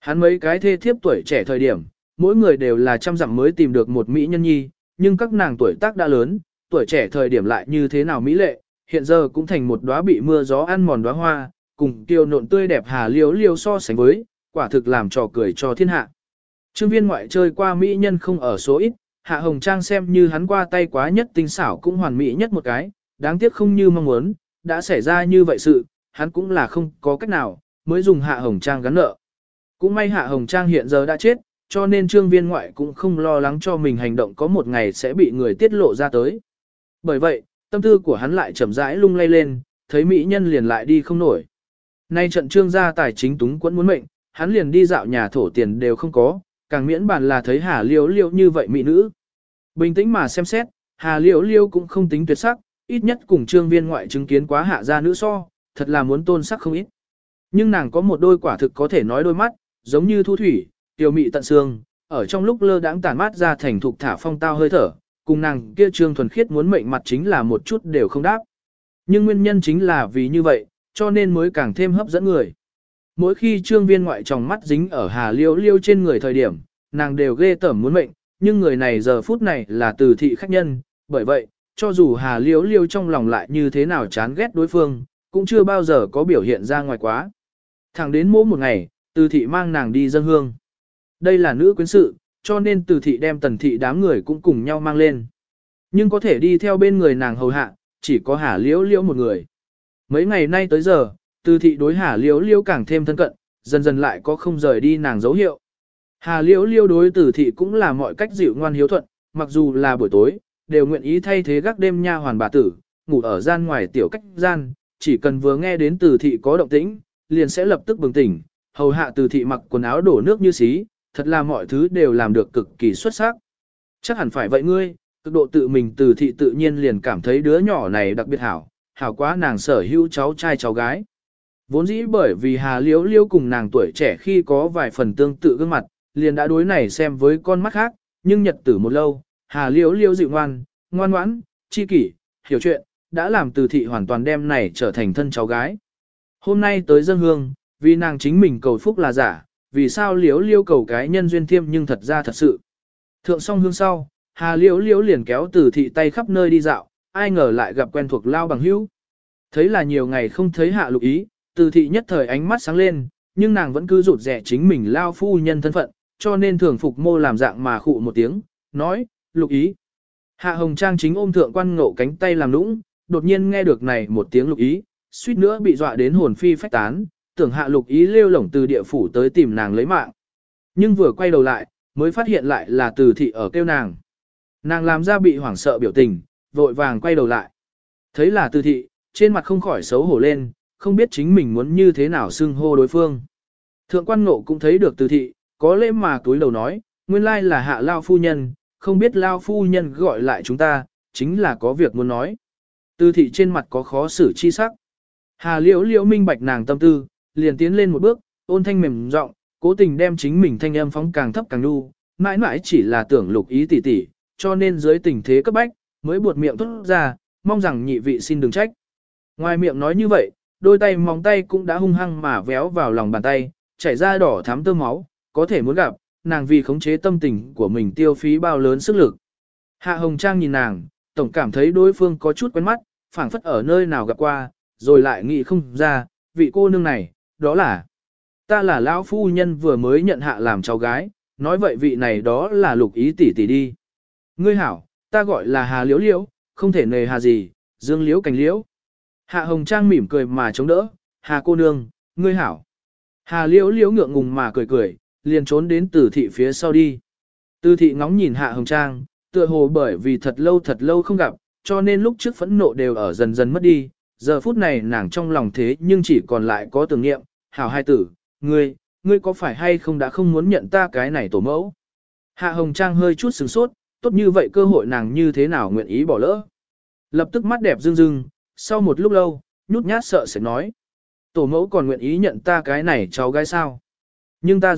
Speaker 1: Hắn mấy cái thê thiếp tuổi trẻ thời điểm, mỗi người đều là trăm dặm mới tìm được một mỹ nhân nhi, nhưng các nàng tuổi tác đã lớn, tuổi trẻ thời điểm lại như thế nào mỹ lệ, hiện giờ cũng thành một đóa bị mưa gió ăn mòn đóa hoa, cùng tiêu nộn tươi đẹp Hà Liễu Liễu so sánh với, quả thực làm trò cười cho thiên hạ. Trương Viên ngoại chơi qua mỹ nhân không ở số ít, Hạ Hồng Trang xem như hắn qua tay quá nhất tinh xảo cũng hoàn mỹ nhất một cái, đáng tiếc không như mong muốn, đã xảy ra như vậy sự, hắn cũng là không có cách nào, mới dùng Hạ Hồng Trang gắn nợ. Cũng may Hạ Hồng Trang hiện giờ đã chết, cho nên Trương Viên ngoại cũng không lo lắng cho mình hành động có một ngày sẽ bị người tiết lộ ra tới. Bởi vậy, tâm tư của hắn lại chậm rãi lung lay lên, thấy mỹ nhân liền lại đi không nổi. Nay trận Trương gia tài chính túng quẫn muốn mệnh, hắn liền đi dạo nhà thổ tiền đều không có, càng miễn bàn là thấy Hà Liễu Liễu như vậy mỹ nữ. Bình tĩnh mà xem xét, Hà Liễu Liễu cũng không tính tuyệt sắc, ít nhất cùng Trương Viên ngoại chứng kiến quá hạ gia nữ so, thật là muốn tôn sắc không ít. Nhưng nàng có một đôi quả thực có thể nói đôi mắt, giống như thu thủy, tiểu mị tận xương, ở trong lúc lơ đãng tản mát ra thành thục thả phong tao hơi thở, cùng nàng kia Trương thuần khiết muốn mệnh mặt chính là một chút đều không đáp. Nhưng nguyên nhân chính là vì như vậy, cho nên mới càng thêm hấp dẫn người. Mỗi khi Trương Viên ngoại tròng mắt dính ở Hà Liễu Liễu trên người thời điểm, nàng đều ghê tởm muốn mệnh, nhưng người này giờ phút này là Từ thị khách nhân, bởi vậy, cho dù Hà Liễu Liễu trong lòng lại như thế nào chán ghét đối phương, cũng chưa bao giờ có biểu hiện ra ngoài quá. Thẳng đến mỗi một ngày, Từ thị mang nàng đi dâng hương. Đây là nữ quyến sự, cho nên Từ thị đem Tần thị đám người cũng cùng nhau mang lên. Nhưng có thể đi theo bên người nàng hầu hạ, chỉ có Hà Liễu Liễu một người. Mấy ngày nay tới giờ, Từ thị đối Hà Liễu Liễu càng thêm thân cận, dần dần lại có không rời đi nàng dấu hiệu. Hà Liễu Liễu đối Từ thị cũng là mọi cách dịu ngoan hiếu thuận, mặc dù là buổi tối, đều nguyện ý thay thế gác đêm nha hoàn bà tử, ngủ ở gian ngoài tiểu cách gian, chỉ cần vừa nghe đến Từ thị có động tĩnh, liền sẽ lập tức bừng tỉnh, hầu hạ Từ thị mặc quần áo đổ nước như xí, thật là mọi thứ đều làm được cực kỳ xuất sắc. Chắc hẳn phải vậy ngươi, cực độ tự mình Từ thị tự nhiên liền cảm thấy đứa nhỏ này đặc biệt hảo, hảo quá nàng sở hữu cháu trai cháu gái. Vốn dĩ bởi vì Hà Liễu Liễu cùng nàng tuổi trẻ khi có vài phần tương tự gương mặt, liền đã đối này xem với con mắt khác, nhưng nhật tử một lâu, Hà Liễu Liễu dịu ngoan, ngoan ngoãn, chi kỷ, hiểu chuyện, đã làm Từ thị hoàn toàn đem này trở thành thân cháu gái. Hôm nay tới dâng hương, vì nàng chính mình cầu phúc là giả, vì sao Liễu Liễu cầu cái nhân duyên thiêm nhưng thật ra thật sự. Thượng xong hương sau, Hà Liễu Liễu liền kéo Từ thị tay khắp nơi đi dạo, ai ngờ lại gặp quen thuộc lao bằng hữu. Thấy là nhiều ngày không thấy Hạ Lục Ý, Từ thị nhất thời ánh mắt sáng lên, nhưng nàng vẫn cứ rụt rẻ chính mình lao phu nhân thân phận, cho nên thường phục mô làm dạng mà khụ một tiếng, nói, Lục Ý. Hạ Hồng Trang chính ôm thượng quan ngộ cánh tay làm nũng, đột nhiên nghe được này một tiếng Lục Ý, suýt nữa bị dọa đến hồn phi phách tán, tưởng Hạ Lục Ý lêu lổng từ địa phủ tới tìm nàng lấy mạng. Nhưng vừa quay đầu lại, mới phát hiện lại là Từ thị ở kêu nàng. Nàng làm ra bị hoảng sợ biểu tình, vội vàng quay đầu lại. Thấy là Từ thị, trên mặt không khỏi xấu hổ lên, không biết chính mình muốn như thế nào xưng hô đối phương. Thượng quan ngộ cũng thấy được Từ thị, có lễ mà túi đầu nói, nguyên lai là Hạ lao phu nhân, không biết lao phu nhân gọi lại chúng ta, chính là có việc muốn nói. Từ thị trên mặt có khó xử chi sắc. Hà Liễu Liễu minh bạch nàng tâm tư, liền tiến lên một bước, ôn thanh mềm giọng, cố tình đem chính mình thanh âm phóng càng thấp càng nhu, mãi mãi chỉ là tưởng Lục Ý tỉ tỉ, cho nên dưới tình thế cấp bách, mới buột miệng thốt ra, mong rằng nhị vị xin đừng trách. Ngoài miệng nói như vậy, đôi tay móng tay cũng đã hung hăng mà véo vào lòng bàn tay, chảy ra đỏ thắm tơ máu, có thể muốn gặp, nàng vì khống chế tâm tình của mình tiêu phí bao lớn sức lực. Hạ Hồng Trang nhìn nàng, tổng cảm thấy đối phương có chút quen mắt, phảng phất ở nơi nào gặp qua, rồi lại nghĩ không ra, vị cô nương này, đó là ta là lão phu nhân vừa mới nhận hạ làm cháu gái, nói vậy vị này đó là Lục Ý tỷ tỷ đi. Ngươi hảo, ta gọi là Hà Liễu Liễu, không thể nề hà gì, dương liễu cành liễu. Hạ Hồng Trang mỉm cười mà chống đỡ, Hà cô nương, ngươi hảo. Hà Liễu Liễu ngượng ngùng mà cười cười, liền trốn đến Từ thị phía sau đi. Từ thị ngóng nhìn Hạ Hồng Trang, tựa hồ bởi vì thật lâu không gặp, cho nên lúc trước phẫn nộ đều ở dần dần mất đi. Giờ phút này nàng trong lòng thế nhưng chỉ còn lại có tưởng niệm, hảo hai tử, ngươi có phải hay không đã không muốn nhận ta cái này tổ mẫu. Hạ Hồng Trang hơi chút sửng sốt, tốt như vậy cơ hội nàng như thế nào nguyện ý bỏ lỡ. Lập tức mắt đẹp rưng rưng, sau một lúc lâu, nhút nhát sợ sẽ nói. Tổ mẫu còn nguyện ý nhận ta cái này cháu gái sao. Nhưng ta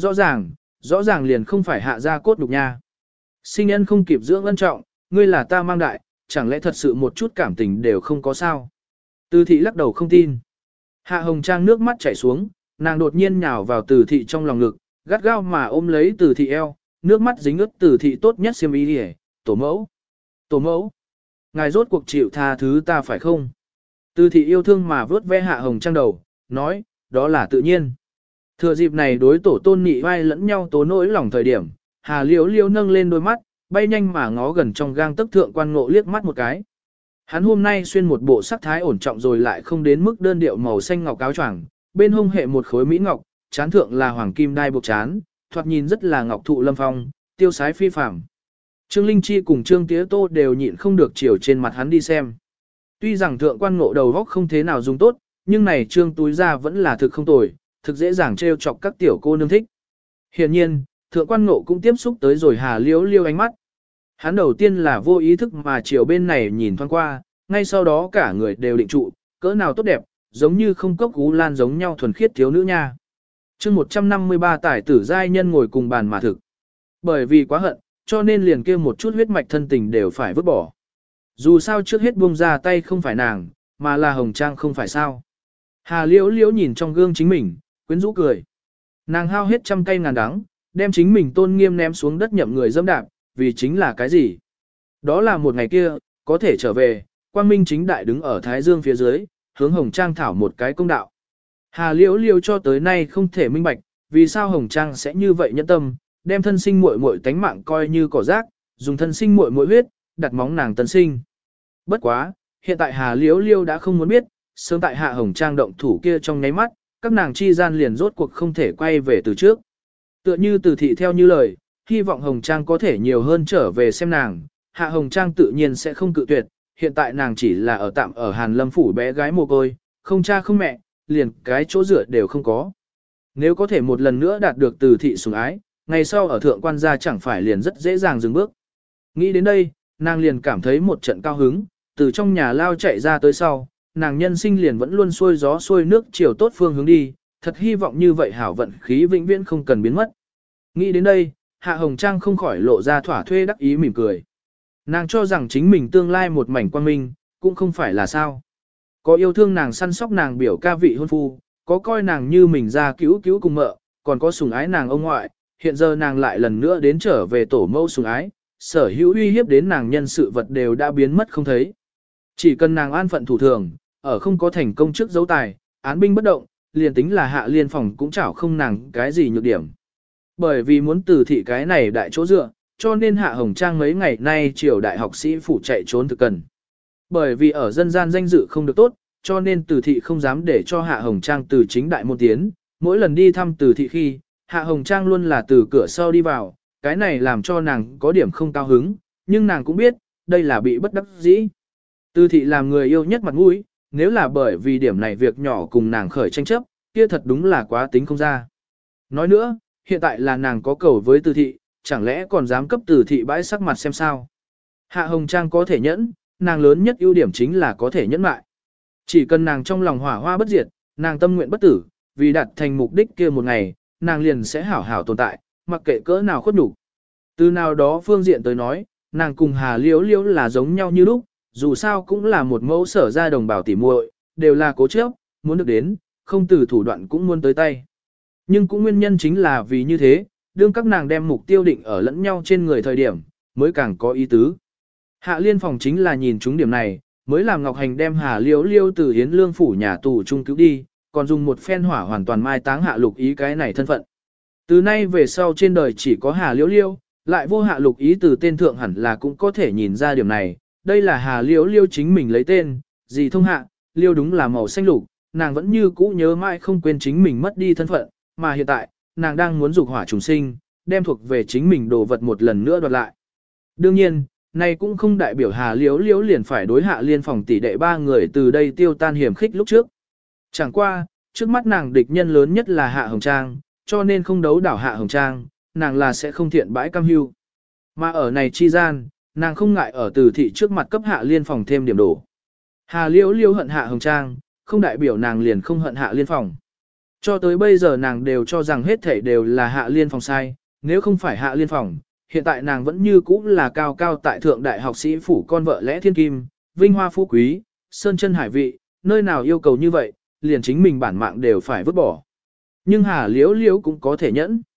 Speaker 1: rõ ràng liền không phải hạ gia cốt nhục nha. Sinh nhân không kịp dưỡng ân trọng, ngươi là ta mang đại, chẳng lẽ thật sự một chút cảm tình đều không có sao. Từ thị lắc đầu không tin. Hạ Hồng Trang nước mắt chảy xuống, nàng đột nhiên nhào vào Từ thị trong lòng ngực, gắt gao mà ôm lấy Từ thị eo, nước mắt dính ướt Từ thị tốt nhất xiêm y đi. Tổ mẫu, tổ mẫu, ngài rốt cuộc chịu tha thứ ta phải không? Từ thị yêu thương mà vớt ve Hạ Hồng Trang đầu, nói, đó là tự nhiên. Thừa dịp này đối tổ tôn nị vai lẫn nhau tố nỗi lòng thời điểm, Hà Liễu Liễu nâng lên đôi mắt, bay nhanh mà ngó gần trong gang tấc Thượng Quan Ngộ liếc mắt một cái. Hắn hôm nay xuyên một bộ sắc thái ổn trọng rồi lại không đến mức đơn điệu màu xanh ngọc áo choàng, bên hông hệ một khối mỹ ngọc, chán thượng là hoàng kim đai buộc chán, thoạt nhìn rất là ngọc thụ lâm phong, tiêu sái phi phàm. Trương Linh Chi cùng Trương Tía Tô đều nhịn không được chiều trên mặt hắn đi xem. Tuy rằng Thượng Quan Ngộ đầu óc không thế nào dùng tốt, nhưng này Trương túi ra vẫn là thực không tồi, thực dễ dàng trêu chọc các tiểu cô nương thích. Hiển nhiên, Thượng Quan Ngộ cũng tiếp xúc tới rồi Hà Liễu Liễu ánh mắt. Hắn đầu tiên là vô ý thức mà chiều bên này nhìn thoáng qua, ngay sau đó cả người đều định trụ, cỡ nào tốt đẹp, giống như không cốc gú lan giống nhau thuần khiết thiếu nữ nha. Chương 153 tải tử giai nhân ngồi cùng bàn mà thực. Bởi vì quá hận, cho nên liền kia một chút huyết mạch thân tình đều phải vứt bỏ. Dù sao trước hết buông ra tay không phải nàng, mà là Hồng Trang không phải sao. Hà Liễu Liễu nhìn trong gương chính mình, quyến rũ cười. Nàng hao hết trăm cây ngàn đắng, đem chính mình tôn nghiêm ném xuống đất nhậm người dẫm đạp, vì chính là cái gì? Đó là một ngày kia, có thể trở về, quang minh chính đại đứng ở Thái Dương phía dưới, hướng Hồng Trang thảo một cái công đạo. Hà Liễu Liễu cho tới nay không thể minh bạch, vì sao Hồng Trang sẽ như vậy nhẫn tâm, đem thân sinh muội muội tánh mạng coi như cỏ rác, dùng thân sinh muội muội huyết, đặt móng nàng tân sinh. Bất quá, hiện tại Hà Liễu Liễu đã không muốn biết, sớm tại Hạ Hồng Trang động thủ kia trong nháy mắt, các nàng chi gian liền rốt cuộc không thể quay về từ trước. Tựa như Từ thị theo như lời, hy vọng Hồng Trang có thể nhiều hơn trở về xem nàng, Hạ Hồng Trang tự nhiên sẽ không cự tuyệt, hiện tại nàng chỉ là ở tạm ở Hàn Lâm phủ bé gái mồ côi, không cha không mẹ, liền cái chỗ dựa đều không có. Nếu có thể một lần nữa đạt được Từ thị sủng ái, ngày sau ở thượng quan gia chẳng phải liền rất dễ dàng dừng bước. Nghĩ đến đây, nàng liền cảm thấy một trận cao hứng, từ trong nhà lao chạy ra tới sau, nàng nhân sinh liền vẫn luôn xuôi gió xuôi nước chiều tốt phương hướng đi, thật hy vọng như vậy hảo vận khí vĩnh viễn không cần biến mất. Nghĩ đến đây, Hạ Hồng Trang không khỏi lộ ra thỏa thuê đắc ý mỉm cười. Nàng cho rằng chính mình tương lai một mảnh quang minh, cũng không phải là sao. Có yêu thương nàng săn sóc nàng biểu ca vị hôn phu, có coi nàng như mình ra cứu cứu cùng mợ, còn có sủng ái nàng ông ngoại, hiện giờ nàng lại lần nữa đến trở về tổ mẫu sủng ái, sở hữu uy hiếp đến nàng nhân sự vật đều đã biến mất không thấy. Chỉ cần nàng an phận thủ thường, ở không có thành công trước dấu tài, án binh bất động, liền tính là Hạ Liên phòng cũng chảo không nàng cái gì nhược điểm. Bởi vì muốn Từ thị cái này đại chỗ dựa, cho nên Hạ Hồng Trang mấy ngày nay triều đại học sĩ phủ chạy trốn thực cần. Bởi vì ở dân gian danh dự không được tốt, cho nên Từ thị không dám để cho Hạ Hồng Trang từ chính đại môn tiến, mỗi lần đi thăm Từ thị khi, Hạ Hồng Trang luôn là từ cửa sau đi vào, cái này làm cho nàng có điểm không cao hứng, nhưng nàng cũng biết, đây là bị bất đắc dĩ. Từ thị làm người yêu nhất mặt mũi, nếu là bởi vì điểm này việc nhỏ cùng nàng khởi tranh chấp, kia thật đúng là quá tính không ra. Nói nữa, hiện tại là nàng có cầu với Từ thị, chẳng lẽ còn dám cấp Từ thị bãi sắc mặt xem sao. Hạ Hồng Trang có thể nhẫn, nàng lớn nhất ưu điểm chính là có thể nhẫn mại. Chỉ cần nàng trong lòng hỏa hoa bất diệt, nàng tâm nguyện bất tử, vì đạt thành mục đích kia một ngày, nàng liền sẽ hảo hảo tồn tại, mặc kệ cỡ nào khuất nhục. Từ nào đó phương diện tới nói, nàng cùng Hà Liễu Liễu là giống nhau như lúc, dù sao cũng là một mẫu sở ra đồng bào tỉ muội, đều là cố chấp, muốn được đến, không từ thủ đoạn cũng muốn tới tay. Nhưng cũng nguyên nhân chính là vì như thế, đương các nàng đem mục tiêu định ở lẫn nhau trên người thời điểm, mới càng có ý tứ. Hạ Liên phòng chính là nhìn chúng điểm này, mới làm Ngọc Hành đem Hà Liễu Liễu từ Hiến Lương phủ nhà tù trung cứu đi, còn dùng một phen hỏa hoàn toàn mai táng Hạ Lục Ý cái này thân phận. Từ nay về sau trên đời chỉ có Hà Liễu Liễu, lại vô Hạ Lục Ý từ tên thượng hẳn là cũng có thể nhìn ra điểm này, đây là Hà Liễu Liễu chính mình lấy tên, gì thông hạ, Liễu đúng là màu xanh lục, nàng vẫn như cũ nhớ mãi không quên chính mình mất đi thân phận, mà hiện tại, nàng đang muốn dục hỏa trùng sinh, đem thuộc về chính mình đồ vật một lần nữa đoạt lại. Đương nhiên, này cũng không đại biểu Hà Liễu Liễu liền phải đối Hạ Liên phòng tỷ đệ ba người từ đây tiêu tan hiểm khích lúc trước. Chẳng qua, trước mắt nàng địch nhân lớn nhất là Hạ Hồng Trang, cho nên không đấu đảo Hạ Hồng Trang, nàng là sẽ không thiện bãi cam hưu. Mà ở này chi gian, nàng không ngại ở Từ thị trước mặt cấp Hạ Liên phòng thêm điểm đổ. Hà Liễu Liễu hận Hạ Hồng Trang, không đại biểu nàng liền không hận Hạ Liên phòng. Cho tới bây giờ nàng đều cho rằng hết thảy đều là Hạ Liên phòng sai, nếu không phải Hạ Liên phòng, hiện tại nàng vẫn như cũ là cao cao tại thượng đại học sĩ phủ con vợ lẽ thiên kim, vinh hoa phú quý, sơn chân hải vị, nơi nào yêu cầu như vậy, liền chính mình bản mạng đều phải vứt bỏ. Nhưng Hà Liễu Liễu cũng có thể nhẫn.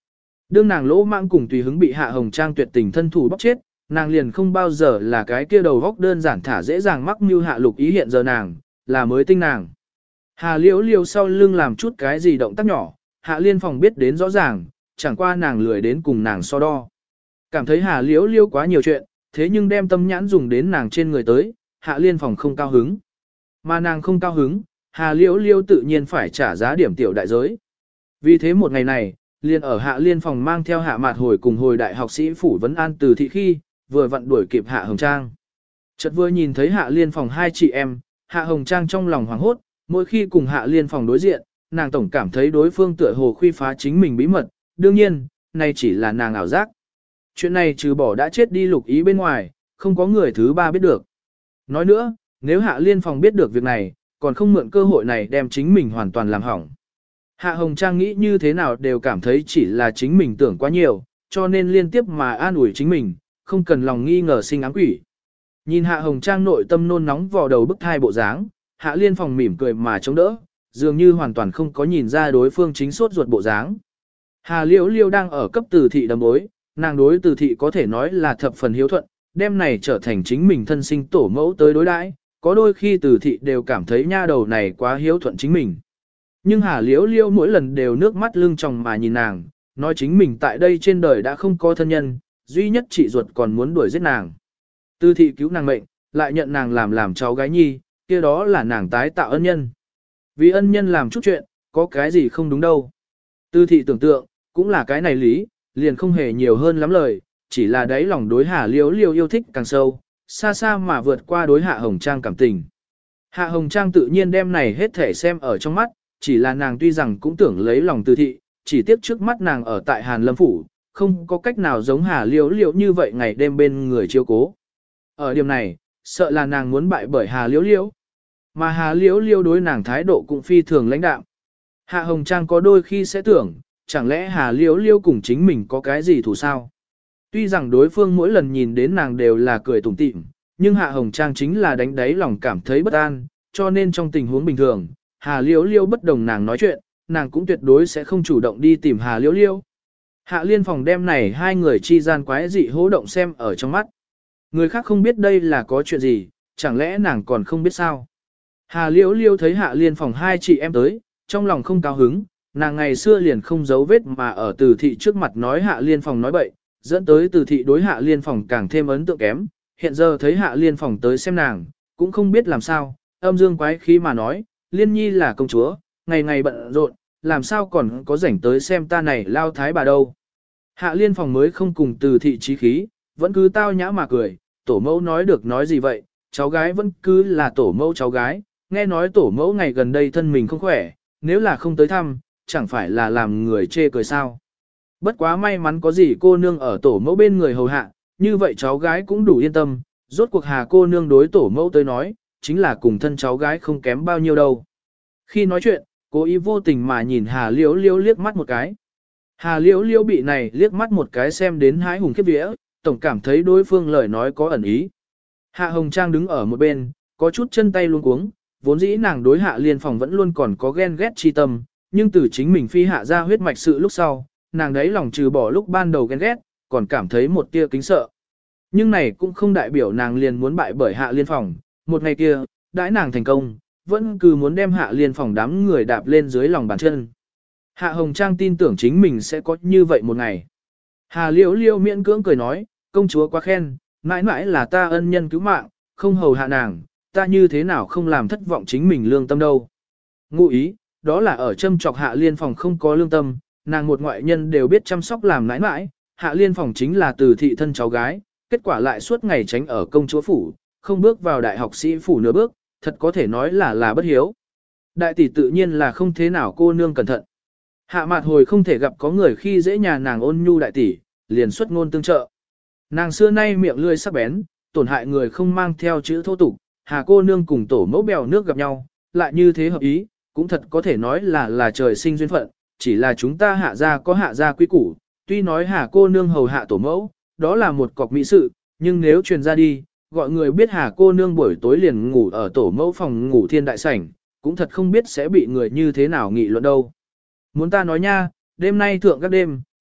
Speaker 1: Đương nàng lỗ mãng cùng tùy hứng bị Hạ Hồng Trang tuyệt tình thân thủ bóc chết, nàng liền không bao giờ là cái kia đầu góc đơn giản thả dễ dàng mắc mưu Hạ Lục Ý hiện giờ nàng, là mới tinh nàng. Hà Liễu Liễu sau lưng làm chút cái gì động tác nhỏ, Hạ Liên Phòng biết đến rõ ràng, chẳng qua nàng lười đến cùng nàng so đo. Cảm thấy Hà Liễu Liễu quá nhiều chuyện, thế nhưng đem tâm nhãn dùng đến nàng trên người tới, Hạ Liên Phòng không cao hứng. Mà nàng không cao hứng, Hà Liễu Liễu tự nhiên phải trả giá điểm tiểu đại giới. Vì thế một ngày này, liền ở Hạ Liên Phòng mang theo Hạ Mạt hồi cùng hồi đại học sĩ phủ vấn an từ thị khi, vừa vặn đuổi kịp Hạ Hồng Trang. Chợt vừa nhìn thấy Hạ Liên Phòng hai chị em, Hạ Hồng Trang trong lòng hoảng hốt, mỗi khi cùng Hạ Liên Phòng đối diện, nàng tổng cảm thấy đối phương tựa hồ khuy phá chính mình bí mật, đương nhiên, này chỉ là nàng ảo giác. Chuyện này trừ bỏ đã chết đi Lục Ý bên ngoài, không có người thứ ba biết được. Nói nữa, nếu Hạ Liên Phòng biết được việc này, còn không mượn cơ hội này đem chính mình hoàn toàn làm hỏng. Hạ Hồng Trang nghĩ như thế nào đều cảm thấy chỉ là chính mình tưởng quá nhiều, cho nên liên tiếp mà an ủi chính mình, không cần lòng nghi ngờ sinh ám quỷ. Nhìn Hạ Hồng Trang nội tâm nôn nóng vào đầu bức thai bộ dáng, Hạ Liên Phòng mỉm cười mà chống đỡ, dường như hoàn toàn không có nhìn ra đối phương chính sốt ruột bộ dáng. Hà Liễu Liễu đang ở cấp Từ thị đấm bối, nàng đối Từ thị có thể nói là thập phần hiếu thuận, đem này trở thành chính mình thân sinh tổ mẫu tới đối đãi, có đôi khi Từ thị đều cảm thấy nha đầu này quá hiếu thuận chính mình. Nhưng Hà Liễu Liễu mỗi lần đều nước mắt lưng tròng mà nhìn nàng, nói chính mình tại đây trên đời đã không có thân nhân, duy nhất chị ruột còn muốn đuổi giết nàng. Từ thị cứu nàng mệnh, lại nhận nàng làm cháu gái nhi, kia đó là nàng tái tạo ân nhân. Vì ân nhân làm chút chuyện, có cái gì không đúng đâu. Từ thị tưởng tượng, cũng là cái này lý, liền không hề nhiều hơn lắm lời, chỉ là đáy lòng đối Hà Liễu Liễu yêu thích càng sâu, xa xa mà vượt qua đối Hạ Hồng Trang cảm tình. Hạ Hồng Trang tự nhiên đem này hết thể xem ở trong mắt, chỉ là nàng tuy rằng cũng tưởng lấy lòng Từ thị, chỉ tiếc trước mắt nàng ở tại Hàn Lâm Phủ, không có cách nào giống Hà Liễu Liễu như vậy ngày đêm bên người chiếu cố. Ở điểm này, sợ là nàng muốn bại bởi Hà Liễu Liễu, mà Hà Liễu Liễu đối nàng thái độ cũng phi thường lãnh đạm. Hạ Hồng Trang có đôi khi sẽ tưởng, chẳng lẽ Hà Liễu Liễu cùng chính mình có cái gì thù sao? Tuy rằng đối phương mỗi lần nhìn đến nàng đều là cười tủm tỉm, nhưng Hạ Hồng Trang chính là đánh đáy lòng cảm thấy bất an, cho nên trong tình huống bình thường, Hà Liễu Liễu bất đồng nàng nói chuyện, nàng cũng tuyệt đối sẽ không chủ động đi tìm Hà Liễu Liễu. Hạ Liên Phòng đem này hai người chi gian quái dị hố động xem ở trong mắt. Người khác không biết đây là có chuyện gì, chẳng lẽ nàng còn không biết sao? Hà Liễu Liễu thấy Hạ Liên Phòng hai chị em tới, trong lòng không cao hứng, nàng ngày xưa liền không giấu vết mà ở Từ thị trước mặt nói Hạ Liên Phòng nói bậy, dẫn tới Từ thị đối Hạ Liên Phòng càng thêm ấn tượng kém. Hiện giờ thấy Hạ Liên Phòng tới xem nàng, cũng không biết làm sao, âm dương quái khí mà nói, Liên Nhi là công chúa, ngày ngày bận rộn, làm sao còn có rảnh tới xem ta này lao thái bà đâu. Hạ Liên Phòng mới không cùng Từ thị chí khí, vẫn cứ tao nhã mà cười, tổ mẫu nói được nói gì vậy, cháu gái vẫn cứ là tổ mẫu cháu gái, nghe nói tổ mẫu ngày gần đây thân mình không khỏe, nếu là không tới thăm, chẳng phải là làm người chê cười sao. Bất quá may mắn có gì cô nương ở tổ mẫu bên người hầu hạ, như vậy cháu gái cũng đủ yên tâm, rốt cuộc Hà cô nương đối tổ mẫu tới nói, chính là cùng thân cháu gái không kém bao nhiêu đâu. Khi nói chuyện, cố ý vô tình mà nhìn Hà Liễu Liễu liếc mắt một cái. Hà Liễu Liễu bị này liếc mắt một cái xem đến hái hùng khiếp vía, tổng cảm thấy đối phương lời nói có ẩn ý. Hạ Hồng Trang đứng ở một bên, có chút chân tay luống cuống, vốn dĩ nàng đối Hạ Liên Phòng vẫn luôn còn có ghen ghét chi tâm, nhưng từ chính mình phi hạ ra huyết mạch sự lúc sau, nàng đấy lòng trừ bỏ lúc ban đầu ghen ghét, còn cảm thấy một tia kính sợ. Nhưng này cũng không đại biểu nàng liền muốn bại bởi Hạ Liên Phòng, một ngày kia, đãi nàng thành công, vẫn cứ muốn đem Hạ Liên Phòng đám người đạp lên dưới lòng bàn chân. Hạ Hồng Trang tin tưởng chính mình sẽ có như vậy một ngày. Hà Liễu Liễu miễn cưỡng cười nói, công chúa quá khen, mãi mãi là ta ân nhân cứu mạng, không hầu hạ nàng, ta như thế nào không làm thất vọng chính mình lương tâm đâu. Ngụ ý, đó là ở châm chọc Hạ Liên Phòng không có lương tâm, nàng một ngoại nhân đều biết chăm sóc làm mãi mãi, Hạ Liên Phòng chính là Từ thị thân cháu gái, kết quả lại suốt ngày tránh ở công chúa phủ, không bước vào đại học sĩ phủ nửa bước, thật có thể nói là bất hiếu. Đại tỷ tự nhiên là không thế nào cô nương cẩn thận. Hạ Mạt hồi không thể gặp có người khi dễ nhà nàng ôn nhu đại tỷ, liền xuất ngôn tương trợ. Nàng xưa nay miệng lươi sắc bén, tổn hại người không mang theo chữ thô tục, Hà cô nương cùng tổ mẫu bèo nước gặp nhau, lại như thế hợp ý, cũng thật có thể nói là trời sinh duyên phận, chỉ là chúng ta hạ gia có hạ gia quy củ, tuy nói Hà cô nương hầu hạ tổ mẫu, đó là một cọc mỹ sự, nhưng nếu truyền ra đi, gọi người biết Hà cô nương buổi tối liền ngủ ở tổ mẫu phòng ngủ thiên đại sảnh, cũng thật không biết sẽ bị người như thế nào nghị luận đâu. Muốn ta nói nha, đêm nay thượng các đêm,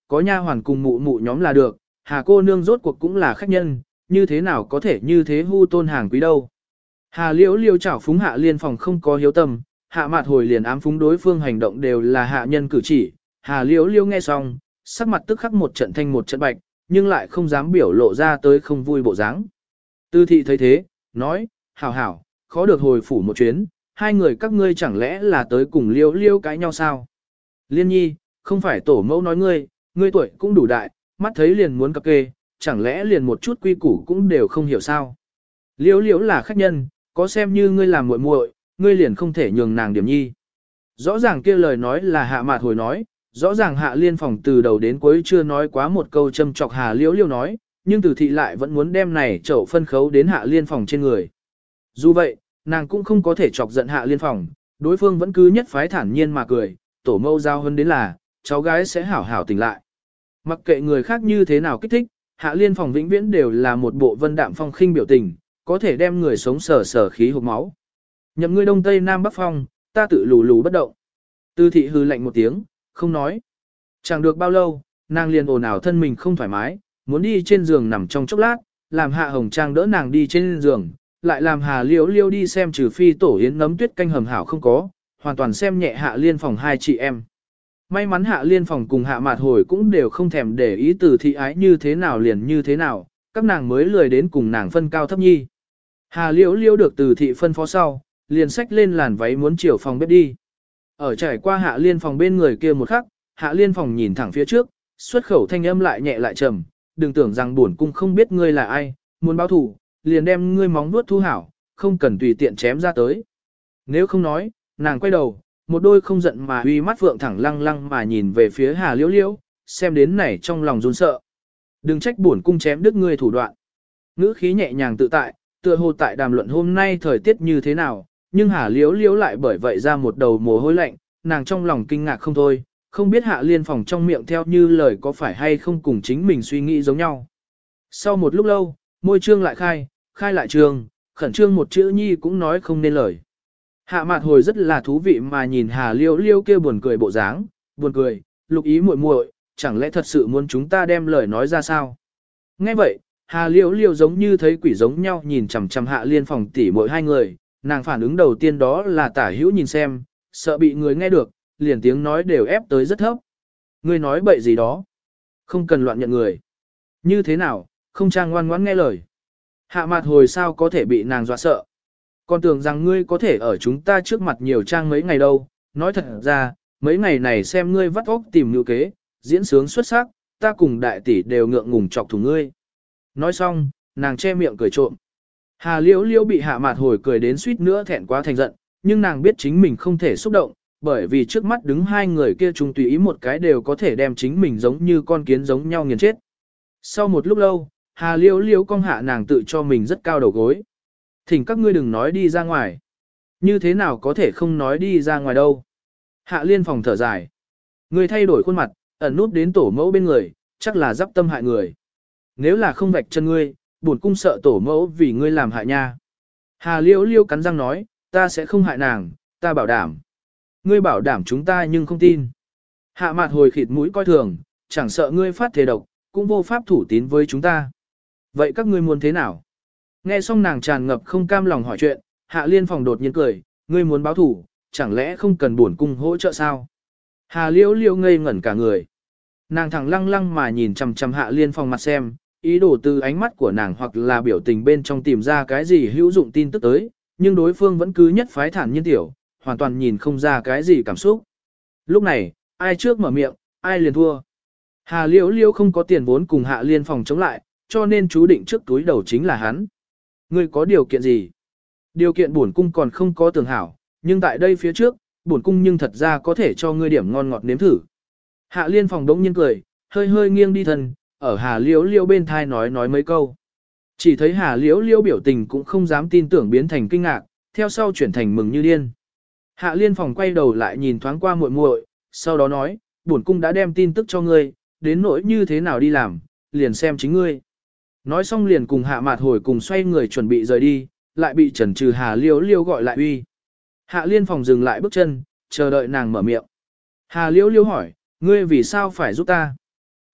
Speaker 1: có nha hoàn cùng mụ mụ nhóm là được, Hà cô nương rốt cuộc cũng là khách nhân, như thế nào có thể như thế hu tôn hàng quý đâu. Hà Liễu Liễu chảo phúng Hạ Liên Phòng không có hiếu tâm, Hạ Mạt Hồi liền ám phúng đối phương hành động đều là hạ nhân cử chỉ, Hà Liễu Liễu nghe xong, sắc mặt tức khắc một trận thanh một trận bạch, nhưng lại không dám biểu lộ ra tới không vui bộ dáng. Tư thị thấy thế, nói, hảo hảo, khó được hồi phủ một chuyến, hai người các ngươi chẳng lẽ là tới cùng Liễu Liễu cãi nhau sao? Liên nhi, không phải tổ mẫu nói ngươi tuổi cũng đủ đại, mắt thấy liền muốn cập kê, chẳng lẽ liền một chút quy củ cũng đều không hiểu sao? Liễu Liễu là khách nhân, có xem như ngươi làm muội muội, ngươi liền không thể nhường nàng điểm nhi. Rõ ràng kia lời nói là Hạ Mạt Hồi nói, rõ ràng Hạ Liên Phòng từ đầu đến cuối chưa nói quá một câu châm chọc Hà Liễu Liễu nói, nhưng Từ thị lại vẫn muốn đem này chậu phân khấu đến Hạ Liên Phòng trên người. Dù vậy, nàng cũng không có thể chọc giận Hạ Liên Phòng, đối phương vẫn cứ nhất phái thản nhiên mà cười, tổ mâu giao hơn đến là, cháu gái sẽ hảo hảo tỉnh lại. Mặc kệ người khác như thế nào kích thích, Hạ Liên Phòng vĩnh viễn đều là một bộ vân đạm phong khinh biểu tình, có thể đem người sống sở khí hộc máu. Nhậm ngươi đông tây nam bắc phong, ta tự lù lù bất động. Tư thị hư lạnh một tiếng, không nói. Chẳng được bao lâu, nàng liền ồn ào thân mình không thoải mái, muốn đi trên giường nằm trong chốc lát, làm Hạ Hồng Trang đỡ nàng đi trên giường, lại làm Hà Liễu Liễu đi xem trừ phi tổ yến nấm tuyết canh hầm hảo không có, hoàn toàn xem nhẹ Hạ Liên Phòng hai chị em. May mắn Hạ Liên Phòng cùng Hạ Mạt Hồi cũng đều không thèm để ý Từ thị ái như thế nào liền như thế nào, các nàng mới lười đến cùng nàng phân cao thấp nhi. Hà Liễu Liễu được Từ thị phân phó sau, liền xách lên làn váy muốn chiều phòng bếp đi. Ở trải qua Hạ Liên Phòng bên người kia một khắc, Hạ Liên Phòng nhìn thẳng phía trước, xuất khẩu thanh âm lại nhẹ lại trầm, đừng tưởng rằng bổn cung không biết ngươi là ai, muốn báo thù, liền đem ngươi móng vuốt thu hảo, không cần tùy tiện chém ra tới. Nếu không nói, nàng quay đầu, một đôi không giận mà uy mắt vượng thẳng lăng lăng mà nhìn về phía Hà Liễu Liễu, xem đến này trong lòng run sợ. Đừng trách bổn cung chém đứt ngươi thủ đoạn. Ngữ khí nhẹ nhàng tự tại, tựa hồ tại đàm luận hôm nay thời tiết như thế nào, nhưng Hà Liễu Liễu lại bởi vậy ra một đầu mồ hôi lạnh, nàng trong lòng kinh ngạc không thôi, không biết Hạ Liên Phòng trong miệng theo như lời có phải hay không cùng chính mình suy nghĩ giống nhau. Sau một lúc lâu, môi trương lại khai lại trương, khẩn trương một chữ nhi cũng nói không nên lời. Hạ Mạt Hồi rất là thú vị mà nhìn Hà Liễu Liễu kia buồn cười bộ dáng, buồn cười, Lục ý muội muội, chẳng lẽ thật sự muốn chúng ta đem lời nói ra sao? Nghe vậy, Hà Liễu Liễu giống như thấy quỷ giống nhau nhìn chằm chằm Hạ Liên Phòng tỉ mỗi hai người, nàng phản ứng đầu tiên đó là tả hữu nhìn xem, sợ bị người nghe được, liền tiếng nói đều ép tới rất thấp. Ngươi nói bậy gì đó? Không cần loạn nhận người. Như thế nào, không trang ngoan ngoãn nghe lời. Hạ Mạt Hồi sao có thể bị nàng dọa sợ? Còn tưởng rằng ngươi có thể ở chúng ta trước mặt nhiều trang mấy ngày đâu, nói thật ra, mấy ngày này xem ngươi vắt óc tìm ngữ kế, diễn sướng xuất sắc, ta cùng đại tỷ đều ngượng ngùng chọc thủng ngươi. Nói xong, nàng che miệng cười trộm. Hà Liễu Liễu bị Hạ Mạt Hồi cười đến suýt nữa thẹn quá thành giận, nhưng nàng biết chính mình không thể xúc động, bởi vì trước mắt đứng hai người kia chung tùy ý một cái đều có thể đem chính mình giống như con kiến giống nhau nghiền chết. Sau một lúc lâu, Hà Liễu Liễu cong hạ nàng tự cho mình rất cao đầu gối. Thỉnh các ngươi đừng nói đi ra ngoài. Như thế nào có thể không nói đi ra ngoài đâu. Hạ Liên Phòng thở dài. Ngươi thay đổi khuôn mặt, ẩn nút đến tổ mẫu bên người, chắc là giáp tâm hại người. Nếu là không vạch chân ngươi, bổn cung sợ tổ mẫu vì ngươi làm hại nha. Hà Liễu Liễu cắn răng nói, ta sẽ không hại nàng, ta bảo đảm. Ngươi bảo đảm chúng ta nhưng không tin. Hạ Mạt Hồi khịt mũi coi thường, chẳng sợ ngươi phát thể độc, cũng vô pháp thủ tín với chúng ta. Vậy các ngươi muốn thế nào? Nghe xong nàng tràn ngập không cam lòng hỏi chuyện, Hạ Liên Phòng đột nhiên cười, ngươi muốn báo thủ, chẳng lẽ không cần bổn cung hỗ trợ sao? Hà Liễu Liễu ngây ngẩn cả người. Nàng thẳng lăng lăng mà nhìn chằm chằm Hạ Liên Phòng mặt xem, ý đồ từ ánh mắt của nàng hoặc là biểu tình bên trong tìm ra cái gì hữu dụng tin tức tới, nhưng đối phương vẫn cứ nhất phái thản nhiên tiểu, hoàn toàn nhìn không ra cái gì cảm xúc. Lúc này, ai trước mở miệng, ai liền thua. Hà Liễu Liễu không có tiền vốn cùng Hạ Liên Phòng chống lại, cho nên chú định trước túi đầu chính là hắn. Ngươi có điều kiện gì? Điều kiện bổn cung còn không có tường hảo, nhưng tại đây phía trước, bổn cung nhưng thật ra có thể cho ngươi điểm ngon ngọt nếm thử. Hạ Liên Phòng đống nhiên cười, hơi hơi nghiêng đi thân, ở Hà Liễu Liễu bên thai nói mấy câu. Chỉ thấy Hà Liễu Liễu biểu tình cũng không dám tin tưởng biến thành kinh ngạc, theo sau chuyển thành mừng như điên. Hạ Liên Phòng quay đầu lại nhìn thoáng qua muội muội, sau đó nói, bổn cung đã đem tin tức cho ngươi, đến nỗi như thế nào đi làm, liền xem chính ngươi. Nói xong liền cùng Hạ Mạt Hồi cùng xoay người chuẩn bị rời đi, lại bị chần chừ Hà Liễu Liễu gọi lại uy. Hạ Liên Phòng dừng lại bước chân, chờ đợi nàng mở miệng. Hà Liễu Liễu hỏi, ngươi vì sao phải giúp ta?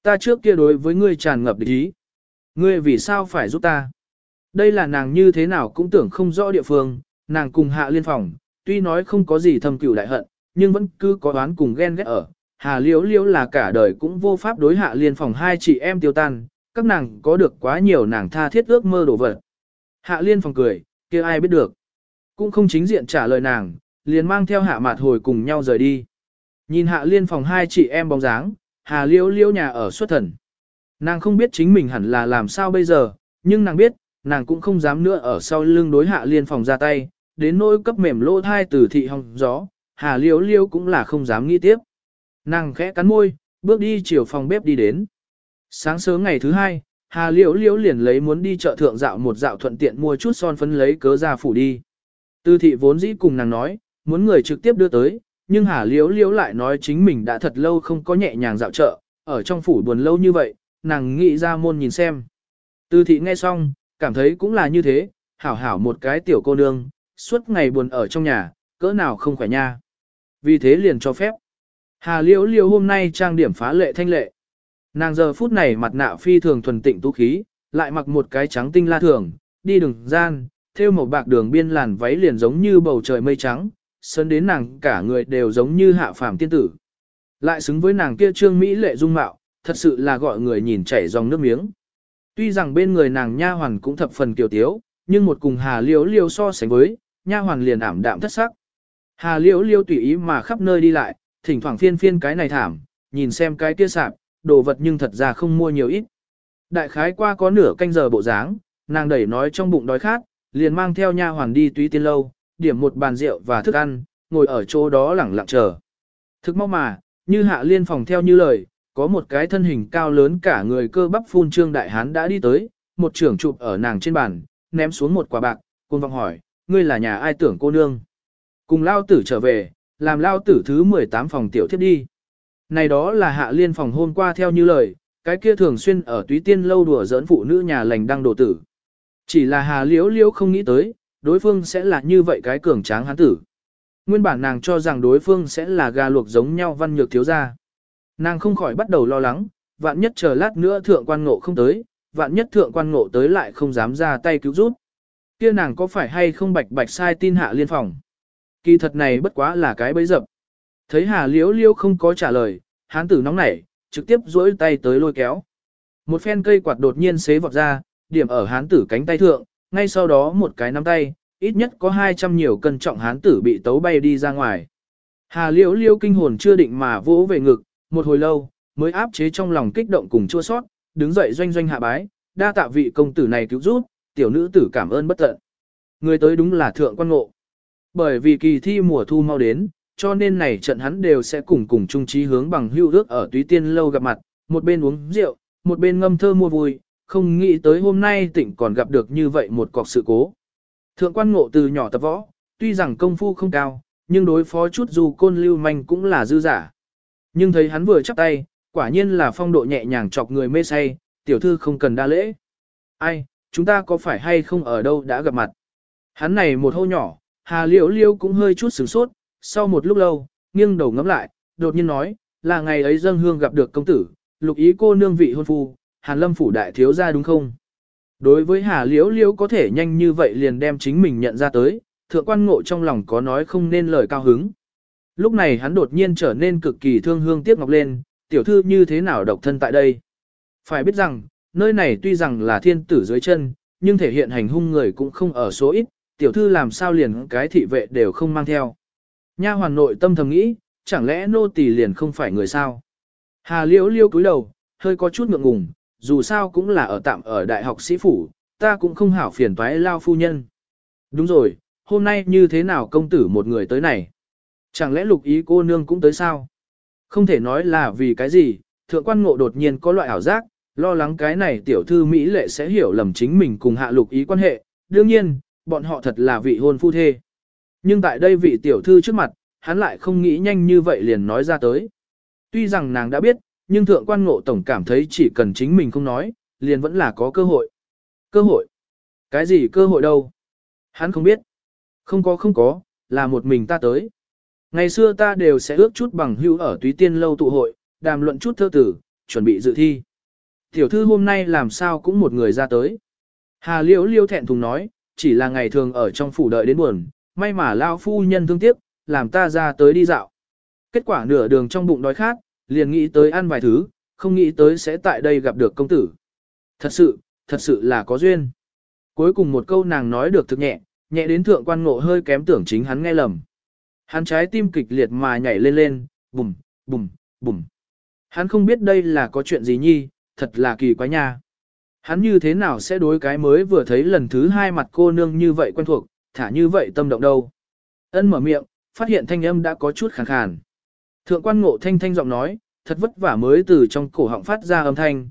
Speaker 1: Ta trước kia đối với ngươi tràn ngập địch ý. Ngươi vì sao phải giúp ta? Đây là nàng như thế nào cũng tưởng không rõ địa phương, nàng cùng Hạ Liên phòng, tuy nói không có gì thâm cửu đại hận, nhưng vẫn cứ có oán cùng ghen ghét ở. Hà Liễu Liễu là cả đời cũng vô pháp đối Hạ Liên phòng hai chị em tiêu tan, các nàng có được quá nhiều nàng tha thiết ước mơ đổ vật. Hạ Liên phòng cười, kia ai biết được. Cũng không chính diện trả lời nàng, liền mang theo Hạ Mạt hồi cùng nhau rời đi. Nhìn Hạ Liên phòng hai chị em bóng dáng, Hà Liễu Liễu nhà ở xuất thần. Nàng không biết chính mình hẳn là làm sao bây giờ, nhưng nàng biết, nàng cũng không dám nữa ở sau lưng đối Hạ Liên phòng ra tay, đến nỗi cấp mềm lỗ thai từ thị hong gió, Hà Liễu Liễu cũng là không dám nghĩ tiếp. Nàng khẽ cắn môi, bước đi chiều phòng bếp đi đến. Sáng sớm ngày thứ hai, Hà Liễu Liễu liền lấy muốn đi chợ thượng dạo một dạo thuận tiện mua chút son phấn lấy cớ ra phủ đi. Từ thị vốn dĩ cùng nàng nói, muốn người trực tiếp đưa tới, nhưng Hà Liễu Liễu lại nói chính mình đã thật lâu không có nhẹ nhàng dạo chợ, ở trong phủ buồn lâu như vậy, nàng nghĩ ra môn nhìn xem. Từ thị nghe xong, cảm thấy cũng là như thế, hảo hảo một cái tiểu cô nương, suốt ngày buồn ở trong nhà, cỡ nào không khỏe nha. Vì thế liền cho phép. Hà Liễu Liễu hôm nay trang điểm phá lệ thanh lệ. Nàng giờ phút này mặt nạ phi thường thuần tịnh tú khí, lại mặc một cái trắng tinh la thường, đi đường gian, thêu một bạc đường biên làn váy liền giống như bầu trời mây trắng, sơn đến nàng cả người đều giống như hạ phàm tiên tử. Lại xứng với nàng kia trương mỹ lệ dung mạo, thật sự là gọi người nhìn chảy dòng nước miếng. Tuy rằng bên người nàng nha hoàn cũng thập phần kiều tiếu, nhưng một cùng Hà Liễu Liễu so sánh với, nha hoàn liền ảm đạm thất sắc. Hà Liễu Liễu tùy ý mà khắp nơi đi lại, thỉnh thoảng phiên phiên cái này thảm, nhìn xem cái kia sạp, đồ vật nhưng thật ra không mua nhiều ít. Đại khái qua có nửa canh giờ bộ dáng, nàng đẩy nói trong bụng đói khát, liền mang theo nha hoàn đi Túy Tiên lâu, điểm một bàn rượu và thức ăn, ngồi ở chỗ đó lẳng lặng chờ. Thực mau mà, như Hạ Liên phòng theo như lời, có một cái thân hình cao lớn cả người cơ bắp phun trương đại hán đã đi tới, một trưởng chụp ở nàng trên bàn, ném xuống một quả bạc, cuồng vọng hỏi, ngươi là nhà ai tưởng cô nương? Cùng lao tử trở về, làm lao tử thứ 18 phòng tiểu thiếp đi. Này đó là Hạ Liên phòng hôm qua theo như lời, cái kia thường xuyên ở Túy Tiên lâu đùa giỡn phụ nữ nhà lành đăng đồ tử. Chỉ là Hà Liễu Liễu không nghĩ tới, đối phương sẽ là như vậy cái cường tráng hán tử. Nguyên bản nàng cho rằng đối phương sẽ là gà luộc giống nhau văn nhược thiếu gia. Nàng không khỏi bắt đầu lo lắng, vạn nhất chờ lát nữa thượng quan ngộ không tới, vạn nhất thượng quan ngộ tới lại không dám ra tay cứu giúp. Kia nàng có phải hay không bạch bạch sai tin Hạ Liên phòng? Kỳ thật này bất quá là cái bẫy dập. Thấy Hà Liễu Liễu không có trả lời, hán tử nóng nảy, trực tiếp duỗi tay tới lôi kéo. Một phen cây quạt đột nhiên xế vọt ra, điểm ở hán tử cánh tay thượng, ngay sau đó một cái nắm tay, ít nhất có 200 nhiều cân trọng hán tử bị tấu bay đi ra ngoài. Hà Liễu Liễu kinh hồn chưa định mà vỗ về ngực, một hồi lâu, mới áp chế trong lòng kích động cùng chua sót, đứng dậy doanh doanh hạ bái, đa tạ vị công tử này cứu giúp, tiểu nữ tử cảm ơn bất tận. Người tới đúng là thượng quan ngộ. Bởi vì kỳ thi mùa thu mau đến, cho nên này trận hắn đều sẽ cùng chung chí hướng bằng hữu ước ở Túy Tiên lâu gặp mặt, một bên uống rượu, một bên ngâm thơ mua vui, không nghĩ tới hôm nay tỉnh còn gặp được như vậy một cọc sự cố. Thượng quan ngộ từ nhỏ tập võ, tuy rằng công phu không cao, nhưng đối phó chút dù côn lưu manh cũng là dư giả. Nhưng thấy hắn vừa chắp tay, quả nhiên là phong độ nhẹ nhàng chọc người mê say, tiểu thư không cần đa lễ. Ai, chúng ta có phải hay không ở đâu đã gặp mặt? Hắn này một hô nhỏ, Hà Liễu Liễu cũng hơi chút sửng sốt, sau một lúc lâu, nghiêng đầu ngắm lại, đột nhiên nói, là ngày ấy dâng hương gặp được công tử, lục ý cô nương vị hôn phu, Hàn Lâm phủ đại thiếu gia đúng không? Đối với Hà Liễu Liễu có thể nhanh như vậy liền đem chính mình nhận ra tới, thượng quan ngộ trong lòng có nói không nên lời cao hứng. Lúc này hắn đột nhiên trở nên cực kỳ thương hương tiếc ngọc lên, tiểu thư như thế nào độc thân tại đây? Phải biết rằng, nơi này tuy rằng là thiên tử dưới chân, nhưng thể hiện hành hung người cũng không ở số ít, tiểu thư làm sao liền cái thị vệ đều không mang theo. Nha hoàn nội tâm thầm nghĩ, chẳng lẽ nô tỳ liền không phải người sao? Hà Liễu Liễu cúi đầu, hơi có chút ngượng ngùng, dù sao cũng là ở tạm ở đại học sĩ phủ, ta cũng không hảo phiền toái lao phu nhân. Đúng rồi, hôm nay như thế nào công tử một người tới này? Chẳng lẽ lục ý cô nương cũng tới sao? Không thể nói là vì cái gì, thượng quan ngộ đột nhiên có loại ảo giác, lo lắng cái này tiểu thư Mỹ lệ sẽ hiểu lầm chính mình cùng hạ lục ý quan hệ, đương nhiên, bọn họ thật là vị hôn phu thê. Nhưng tại đây vị tiểu thư trước mặt, hắn lại không nghĩ nhanh như vậy liền nói ra tới. Tuy rằng nàng đã biết, nhưng thượng quan ngộ tổng cảm thấy chỉ cần chính mình không nói, liền vẫn là có cơ hội. Cơ hội? Cái gì cơ hội đâu? Hắn không biết. Không có, là một mình ta tới. Ngày xưa ta đều sẽ ước chút bằng hữu ở Túy Tiên lâu tụ hội, đàm luận chút thơ tử, chuẩn bị dự thi. Tiểu thư hôm nay làm sao cũng một người ra tới. Hà Liễu Liễu thẹn thùng nói, chỉ là ngày thường ở trong phủ đợi đến buồn, may mà lao phu nhân thương tiếc, làm ta ra tới đi dạo. Kết quả nửa đường trong bụng đói khát, liền nghĩ tới ăn vài thứ, không nghĩ tới sẽ tại đây gặp được công tử. Thật sự là có duyên. Cuối cùng một câu nàng nói được thực nhẹ, nhẹ đến thượng quan ngộ hơi kém tưởng chính hắn nghe lầm. Hắn trái tim kịch liệt mà nhảy lên lên, bùm, bùm, bùm. Hắn không biết đây là có chuyện gì nhi, thật là kỳ quái nha. Hắn như thế nào sẽ đối cái mới vừa thấy lần thứ hai mặt cô nương như vậy quen thuộc, thả như vậy tâm động đâu. Ân mở miệng, phát hiện thanh âm đã có chút khàn khàn. Thượng quan ngộ thanh thanh giọng nói, thật vất vả mới từ trong cổ họng phát ra âm thanh,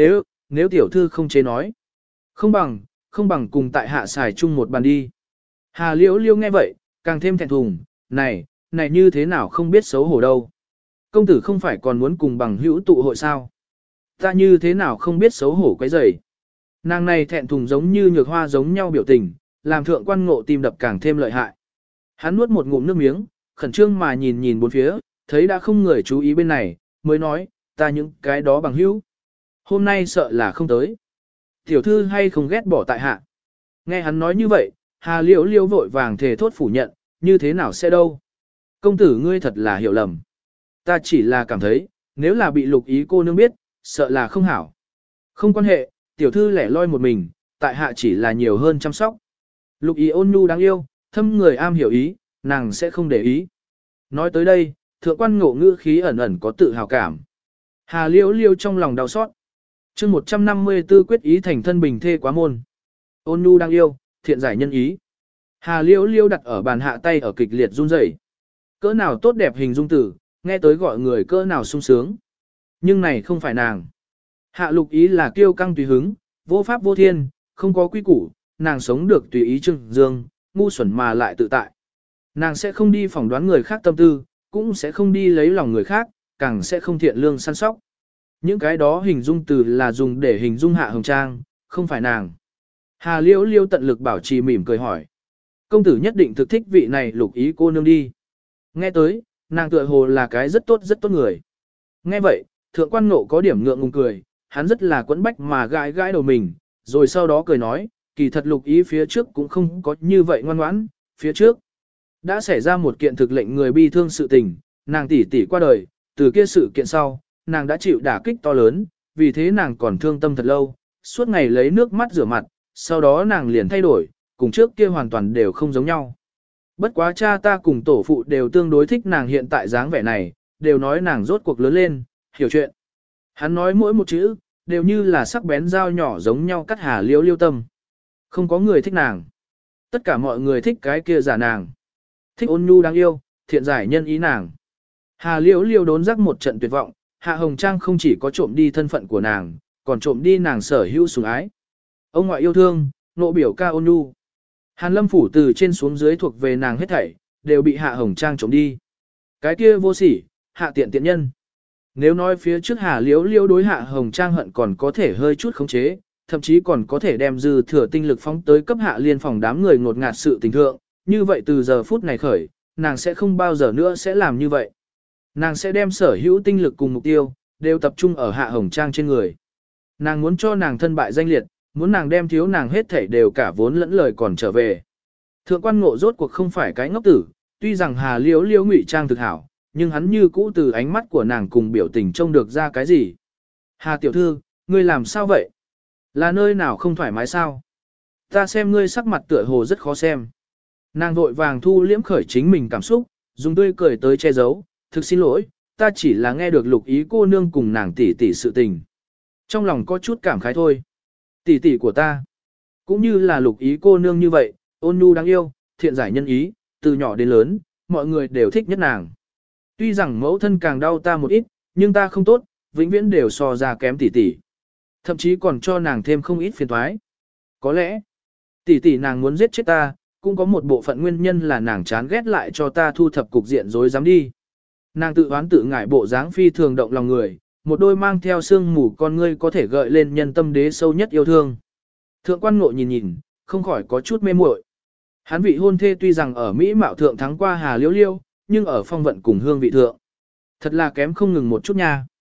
Speaker 1: nếu tiểu thư không chế nói. Không bằng cùng tại hạ xài chung một bàn đi. Hà Liễu Liễu nghe vậy, càng thêm thẹn thùng, này như thế nào không biết xấu hổ đâu. Công tử không phải còn muốn cùng bằng hữu tụ hội sao? Ta như thế nào không biết xấu hổ quấy rầy. Nàng này thẹn thùng giống như nhược hoa giống nhau biểu tình, làm thượng quan ngộ tim đập càng thêm lợi hại. Hắn nuốt một ngụm nước miếng, khẩn trương mà nhìn bốn phía, thấy đã không người chú ý bên này, mới nói, ta những cái đó bằng hữu. Hôm nay sợ là không tới. Tiểu thư hay không ghét bỏ tại hạ. Nghe hắn nói như vậy, Hà Liễu Liễu vội vàng thề thốt phủ nhận, như thế nào sẽ đâu. Công tử ngươi thật là hiểu lầm. Ta chỉ là cảm thấy, nếu là bị Lục Ý cô nương biết, sợ là không hảo. Không quan hệ, tiểu thư lẻ loi một mình, tại hạ chỉ là nhiều hơn chăm sóc. Lục Ý ôn nhu đáng yêu, thâm người am hiểu ý, nàng sẽ không để ý. Nói tới đây, thượng quan ngộ ngữ khí ẩn ẩn có tự hào cảm. Hà Liễu Liễu trong lòng đau xót. Chương 154 quyết ý thành thân bình thê quá môn. Ôn nhu đáng yêu, thiện giải nhân ý. Hà Liễu Liễu đặt ở bàn hạ tay ở kịch liệt run rẩy. Cỡ nào tốt đẹp hình dung tử, nghe tới gọi người cỡ nào sung sướng. Nhưng này không phải nàng. Hạ Lục Ý là kiêu căng tùy hứng, vô pháp vô thiên, không có quy củ, nàng sống được tùy ý trưng dương, ngu xuẩn mà lại tự tại. Nàng sẽ không đi phỏng đoán người khác tâm tư, cũng sẽ không đi lấy lòng người khác, càng sẽ không thiện lương săn sóc. Những cái đó hình dung từ là dùng để hình dung Hạ Hồng Trang, không phải nàng. Hà Liễu Liễu tận lực bảo trì mỉm cười hỏi. Công tử nhất định thực thích vị này Lục Ý cô nương đi. Nghe tới, nàng tựa hồ là cái rất tốt người. Nghe vậy, thượng quan ngộ có điểm ngượng ngùng cười, hắn rất là quẫn bách mà gãi gãi đầu mình, rồi sau đó cười nói, kỳ thật Lục Ý phía trước cũng không có như vậy ngoan ngoãn, phía trước đã xảy ra một kiện thực lệnh người bi thương sự tình, nàng tỷ tỷ qua đời, từ kia sự kiện sau, nàng đã chịu đả kích to lớn, vì thế nàng còn thương tâm thật lâu, suốt ngày lấy nước mắt rửa mặt, sau đó nàng liền thay đổi, cùng trước kia hoàn toàn đều không giống nhau. Bất quá cha ta cùng tổ phụ đều tương đối thích nàng hiện tại dáng vẻ này, đều nói nàng rốt cuộc lớn lên, hiểu chuyện. Hắn nói mỗi một chữ, đều như là sắc bén dao nhỏ giống nhau cắt Hà Liễu Liễu tâm. Không có người thích nàng. Tất cả mọi người thích cái kia giả nàng. Thích ôn nhu đáng yêu, thiện giải nhân ý nàng. Hà Liễu Liễu đốn giác một trận tuyệt vọng, Hạ Hồng Trang không chỉ có trộm đi thân phận của nàng, còn trộm đi nàng sở hữu sủng ái. Ông ngoại yêu thương, nộ biểu ca ôn nhu. Hàn Lâm phủ từ trên xuống dưới thuộc về nàng hết thảy, đều bị Hạ Hồng Trang trộm đi. Cái kia vô sỉ, hạ tiện tiện nhân. Nếu nói phía trước Hà Liễu Liễu đối Hạ Hồng Trang hận còn có thể hơi chút khống chế, thậm chí còn có thể đem dư thừa tinh lực phóng tới cấp Hạ Liên phòng đám người ngột ngạt sự tình thượng, như vậy từ giờ phút này khởi, nàng sẽ không bao giờ nữa sẽ làm như vậy. Nàng sẽ đem sở hữu tinh lực cùng mục tiêu, đều tập trung ở Hạ Hồng Trang trên người. Nàng muốn cho nàng thân bại danh liệt, muốn nàng đem thiếu nàng hết thảy đều cả vốn lẫn lời còn trở về. Thượng quan ngộ rốt cuộc không phải cái ngốc tử, tuy rằng Hà Liễu Liễu ngụy trang thực hảo, nhưng hắn như cũ từ ánh mắt của nàng cùng biểu tình trông được ra cái gì. Hà tiểu thư, ngươi làm sao vậy? Là nơi nào không thoải mái sao? Ta xem ngươi sắc mặt tựa hồ rất khó xem. Nàng vội vàng thu liễm khởi chính mình cảm xúc, dùng tươi cười tới che giấu, thực xin lỗi, ta chỉ là nghe được Lục Ý cô nương cùng nàng tỷ tỷ sự tình. Trong lòng có chút cảm khái thôi. Tỷ tỷ của ta, cũng như là Lục Ý cô nương như vậy, ôn nhu đáng yêu, thiện giải nhân ý, từ nhỏ đến lớn, mọi người đều thích nhất nàng. Tuy rằng mẫu thân càng đau ta một ít, nhưng ta không tốt, vĩnh viễn đều so ra kém tỷ tỷ. Thậm chí còn cho nàng thêm không ít phiền toái. Có lẽ, tỷ tỷ nàng muốn giết chết ta, cũng có một bộ phận nguyên nhân là nàng chán ghét lại cho ta thu thập cục diện rối dám đi. Nàng tự oán tự ngại bộ dáng phi thường động lòng người, một đôi mang theo sương mù con ngươi có thể gợi lên nhân tâm đế sâu nhất yêu thương. Thượng quan ngộ nhìn, không khỏi có chút mê muội. Hắn vị hôn thê tuy rằng ở Mỹ mạo thượng thắng qua Hà Liễu Liễu, nhưng ở phong vận cùng hương vị thượng. Thật là kém không ngừng một chút nha.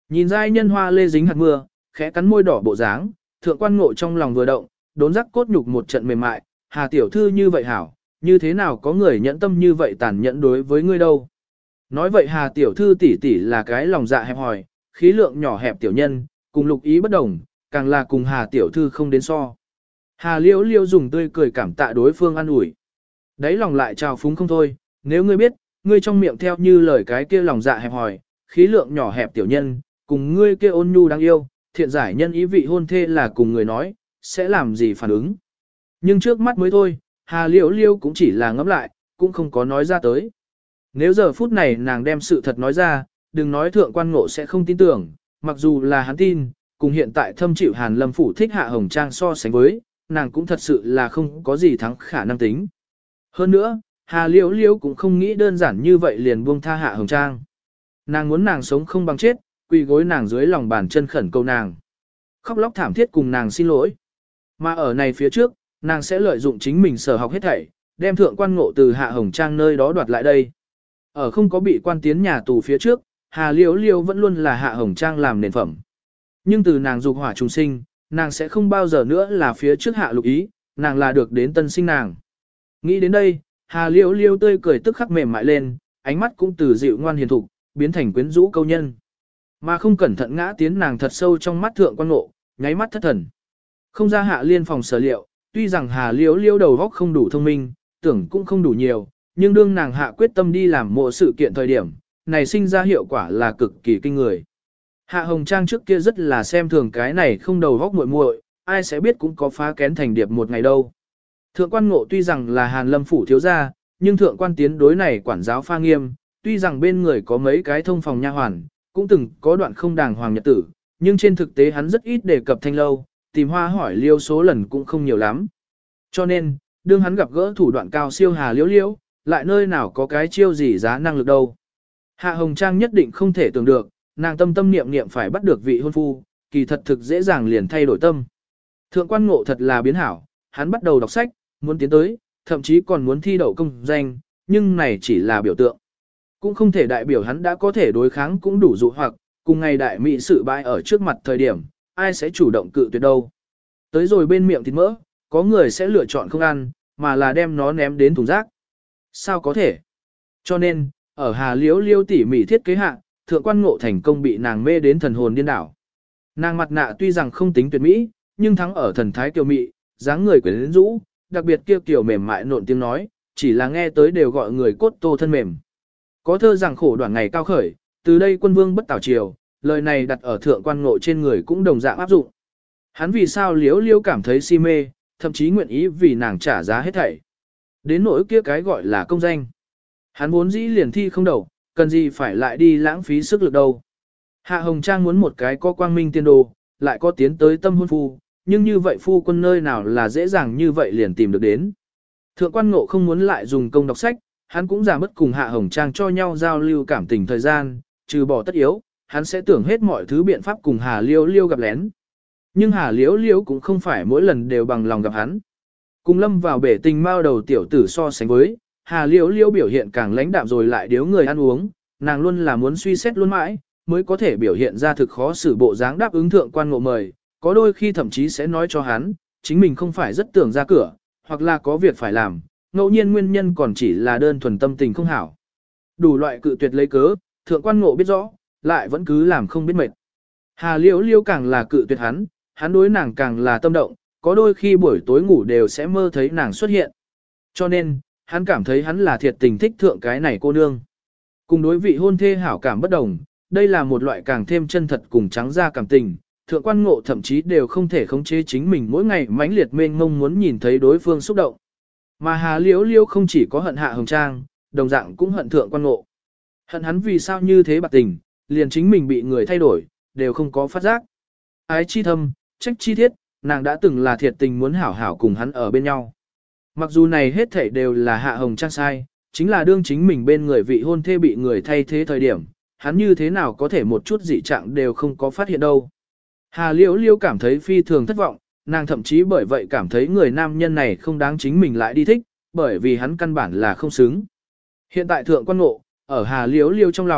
Speaker 1: Nhìn giai nhân hoa lê dính hạt mưa, khẽ cắn môi đỏ bộ dáng, thượng quan ngộ trong lòng vừa động, đốn giác cốt nhục một trận mềm mại, Hà tiểu thư như vậy hảo, như thế nào có người nhẫn tâm như vậy tàn nhẫn đối với ngươi đâu. Nói vậy Hà tiểu thư tỷ tỷ là cái lòng dạ hẹp hòi, khí lượng nhỏ hẹp tiểu nhân, cùng lục ý bất đồng, càng là cùng Hà tiểu thư không đến so. Hà liễu liễu dùng tươi cười cảm tạ đối phương an ủi. Đấy lòng lại trào phúng không thôi, nếu ngươi biết, ngươi trong miệng theo như lời cái kia lòng dạ hẹp hòi, khí lượng nhỏ hẹp tiểu nhân, cùng ngươi kia ôn nhu đáng yêu, thiện giải nhân ý vị hôn thê là cùng người nói, sẽ làm gì phản ứng. Nhưng trước mắt mới thôi, Hà liễu liễu cũng chỉ là ngẫm lại, cũng không có nói ra tới. Nếu giờ phút này nàng đem sự thật nói ra, đừng nói thượng quan ngộ sẽ không tin tưởng, mặc dù là hắn tin, cùng hiện tại thâm chịu Hàn Lâm phủ thích Hạ Hồng Trang so sánh với, nàng cũng thật sự là không có gì thắng khả năng tính. Hơn nữa, Hà Liễu Liễu cũng không nghĩ đơn giản như vậy liền buông tha Hạ Hồng Trang. Nàng muốn nàng sống không bằng chết, quỳ gối nàng dưới lòng bàn chân khẩn cầu nàng. Khóc lóc thảm thiết cùng nàng xin lỗi. Mà ở này phía trước, nàng sẽ lợi dụng chính mình sở học hết thảy, đem thượng quan ngộ từ Hạ Hồng Trang nơi đó đoạt lại đây. Ở không có bị quan tiến nhà tù phía trước, Hà Liễu Liễu vẫn luôn là Hạ Hồng Trang làm nền phẩm. Nhưng từ nàng dục hỏa trùng sinh, nàng sẽ không bao giờ nữa là phía trước Hạ Lục Ý, nàng là được đến tân sinh nàng. Nghĩ đến đây, Hà Liễu Liễu tươi cười tức khắc mềm mại lên, ánh mắt cũng từ dịu ngoan hiền thục, biến thành quyến rũ câu nhân. Mà không cẩn thận ngã tiến nàng thật sâu trong mắt thượng quan ngộ, nháy mắt thất thần. Không ra Hạ Liên phòng sở liệu, tuy rằng Hà Liễu Liễu đầu óc không đủ thông minh, tưởng cũng không đủ nhiều, nhưng đương nàng hạ quyết tâm đi làm mộ sự kiện thời điểm, này sinh ra hiệu quả là cực kỳ kinh người. Hạ Hồng Trang trước kia rất là xem thường cái này không đầu óc muội muội, ai sẽ biết cũng có phá kén thành điệp một ngày đâu. Thượng quan ngộ tuy rằng là Hàn Lâm phủ thiếu gia, nhưng thượng quan tiến đối này quản giáo pha nghiêm, tuy rằng bên người có mấy cái thông phòng nha hoàn, cũng từng có đoạn không đàng hoàng nhật tử, nhưng trên thực tế hắn rất ít đề cập thanh lâu, tìm hoa hỏi liêu số lần cũng không nhiều lắm. Cho nên, đương hắn gặp gỡ thủ đoạn cao siêu Hà Liễu Liễu, lại nơi nào có cái chiêu gì giá năng lực đâu. Hạ Hồng Trang nhất định không thể tưởng được, nàng tâm tâm niệm niệm phải bắt được vị hôn phu, kỳ thật thực dễ dàng liền thay đổi tâm. Thượng quan ngộ thật là biến hảo, hắn bắt đầu đọc sách, muốn tiến tới, thậm chí còn muốn thi đậu công danh, nhưng này chỉ là biểu tượng. Cũng không thể đại biểu hắn đã có thể đối kháng cũng đủ dụ hoặc, cùng ngày đại mỹ sự bại ở trước mặt thời điểm, ai sẽ chủ động cự tuyệt đâu. Tới rồi bên miệng thịt mỡ, có người sẽ lựa chọn không ăn, mà là đem nó ném đến thùng rác. Sao có thể? Cho nên, ở Hà Liễu Liễu tỉ mỉ thiết kế hạ, thượng quan ngộ thành công bị nàng mê đến thần hồn điên đảo. Nàng mặt nạ tuy rằng không tính tuyệt mỹ, nhưng thắng ở thần thái kiều mị, dáng người quyến rũ, đặc biệt kia kiểu mềm mại nộn tiếng nói, chỉ là nghe tới đều gọi người cốt tô thân mềm. Có thơ rằng khổ đoạn ngày cao khởi, từ đây quân vương bất tảo triều, lời này đặt ở thượng quan ngộ trên người cũng đồng dạng áp dụng. Hắn vì sao Liễu Liễu cảm thấy si mê, thậm chí nguyện ý vì nàng trả giá hết thảy. Đến nỗi kia cái gọi là công danh. Hắn vốn dĩ liền thi không đậu, cần gì phải lại đi lãng phí sức lực đâu. Hạ Hồng Trang muốn một cái có quang minh tiên đồ, lại có tiến tới tâm hôn phu, nhưng như vậy phu quân nơi nào là dễ dàng như vậy liền tìm được đến. Thượng quan ngộ không muốn lại dùng công đọc sách, hắn cũng giảm mất cùng Hạ Hồng Trang cho nhau giao lưu cảm tình thời gian, trừ bỏ tất yếu, hắn sẽ tưởng hết mọi thứ biện pháp cùng Hà Liễu Liễu gặp lén. Nhưng Hà Liễu Liễu cũng không phải mỗi lần đều bằng lòng gặp hắn. Cùng lâm vào bể tình mao đầu tiểu tử so sánh với, Hà Liễu Liễu biểu hiện càng lãnh đạm rồi lại điếu người ăn uống, nàng luôn là muốn suy xét luôn mãi, mới có thể biểu hiện ra thực khó xử bộ dáng đáp ứng thượng quan ngộ mời, có đôi khi thậm chí sẽ nói cho hắn, chính mình không phải rất tưởng ra cửa, hoặc là có việc phải làm, ngẫu nhiên nguyên nhân còn chỉ là đơn thuần tâm tình không hảo. Đủ loại cự tuyệt lấy cớ, thượng quan ngộ biết rõ, lại vẫn cứ làm không biết mệt. Hà Liễu Liễu càng là cự tuyệt hắn đối nàng càng là tâm động, có đôi khi buổi tối ngủ đều sẽ mơ thấy nàng xuất hiện. Cho nên, hắn cảm thấy hắn là thiệt tình thích thượng cái này cô nương. Cùng đối vị hôn thê hảo cảm bất đồng, đây là một loại càng thêm chân thật cùng trắng ra cảm tình. Thượng quan ngộ thậm chí đều không thể khống chế chính mình mỗi ngày mãnh liệt mênh mông muốn nhìn thấy đối phương xúc động. Mà Hà Liễu Liễu không chỉ có hận Hạ Hồng Trang, đồng dạng cũng hận thượng quan ngộ. Hận hắn vì sao như thế bạc tình, liền chính mình bị người thay đổi, đều không có phát giác. Ái chi thâm, trách chi thiết, nàng đã từng là thiệt tình muốn hảo hảo cùng hắn ở bên nhau. Mặc dù này hết thảy đều là Hạ Hồng Trang sai, chính là đương chính mình bên người vị hôn thê bị người thay thế thời điểm, hắn như thế nào có thể một chút dị trạng đều không có phát hiện đâu. Hà Liễu Liễu cảm thấy phi thường thất vọng, nàng thậm chí bởi vậy cảm thấy người nam nhân này không đáng chính mình lại đi thích, bởi vì hắn căn bản là không xứng. Hiện tại thượng quan ngộ, ở Hà Liễu Liễu trong lòng,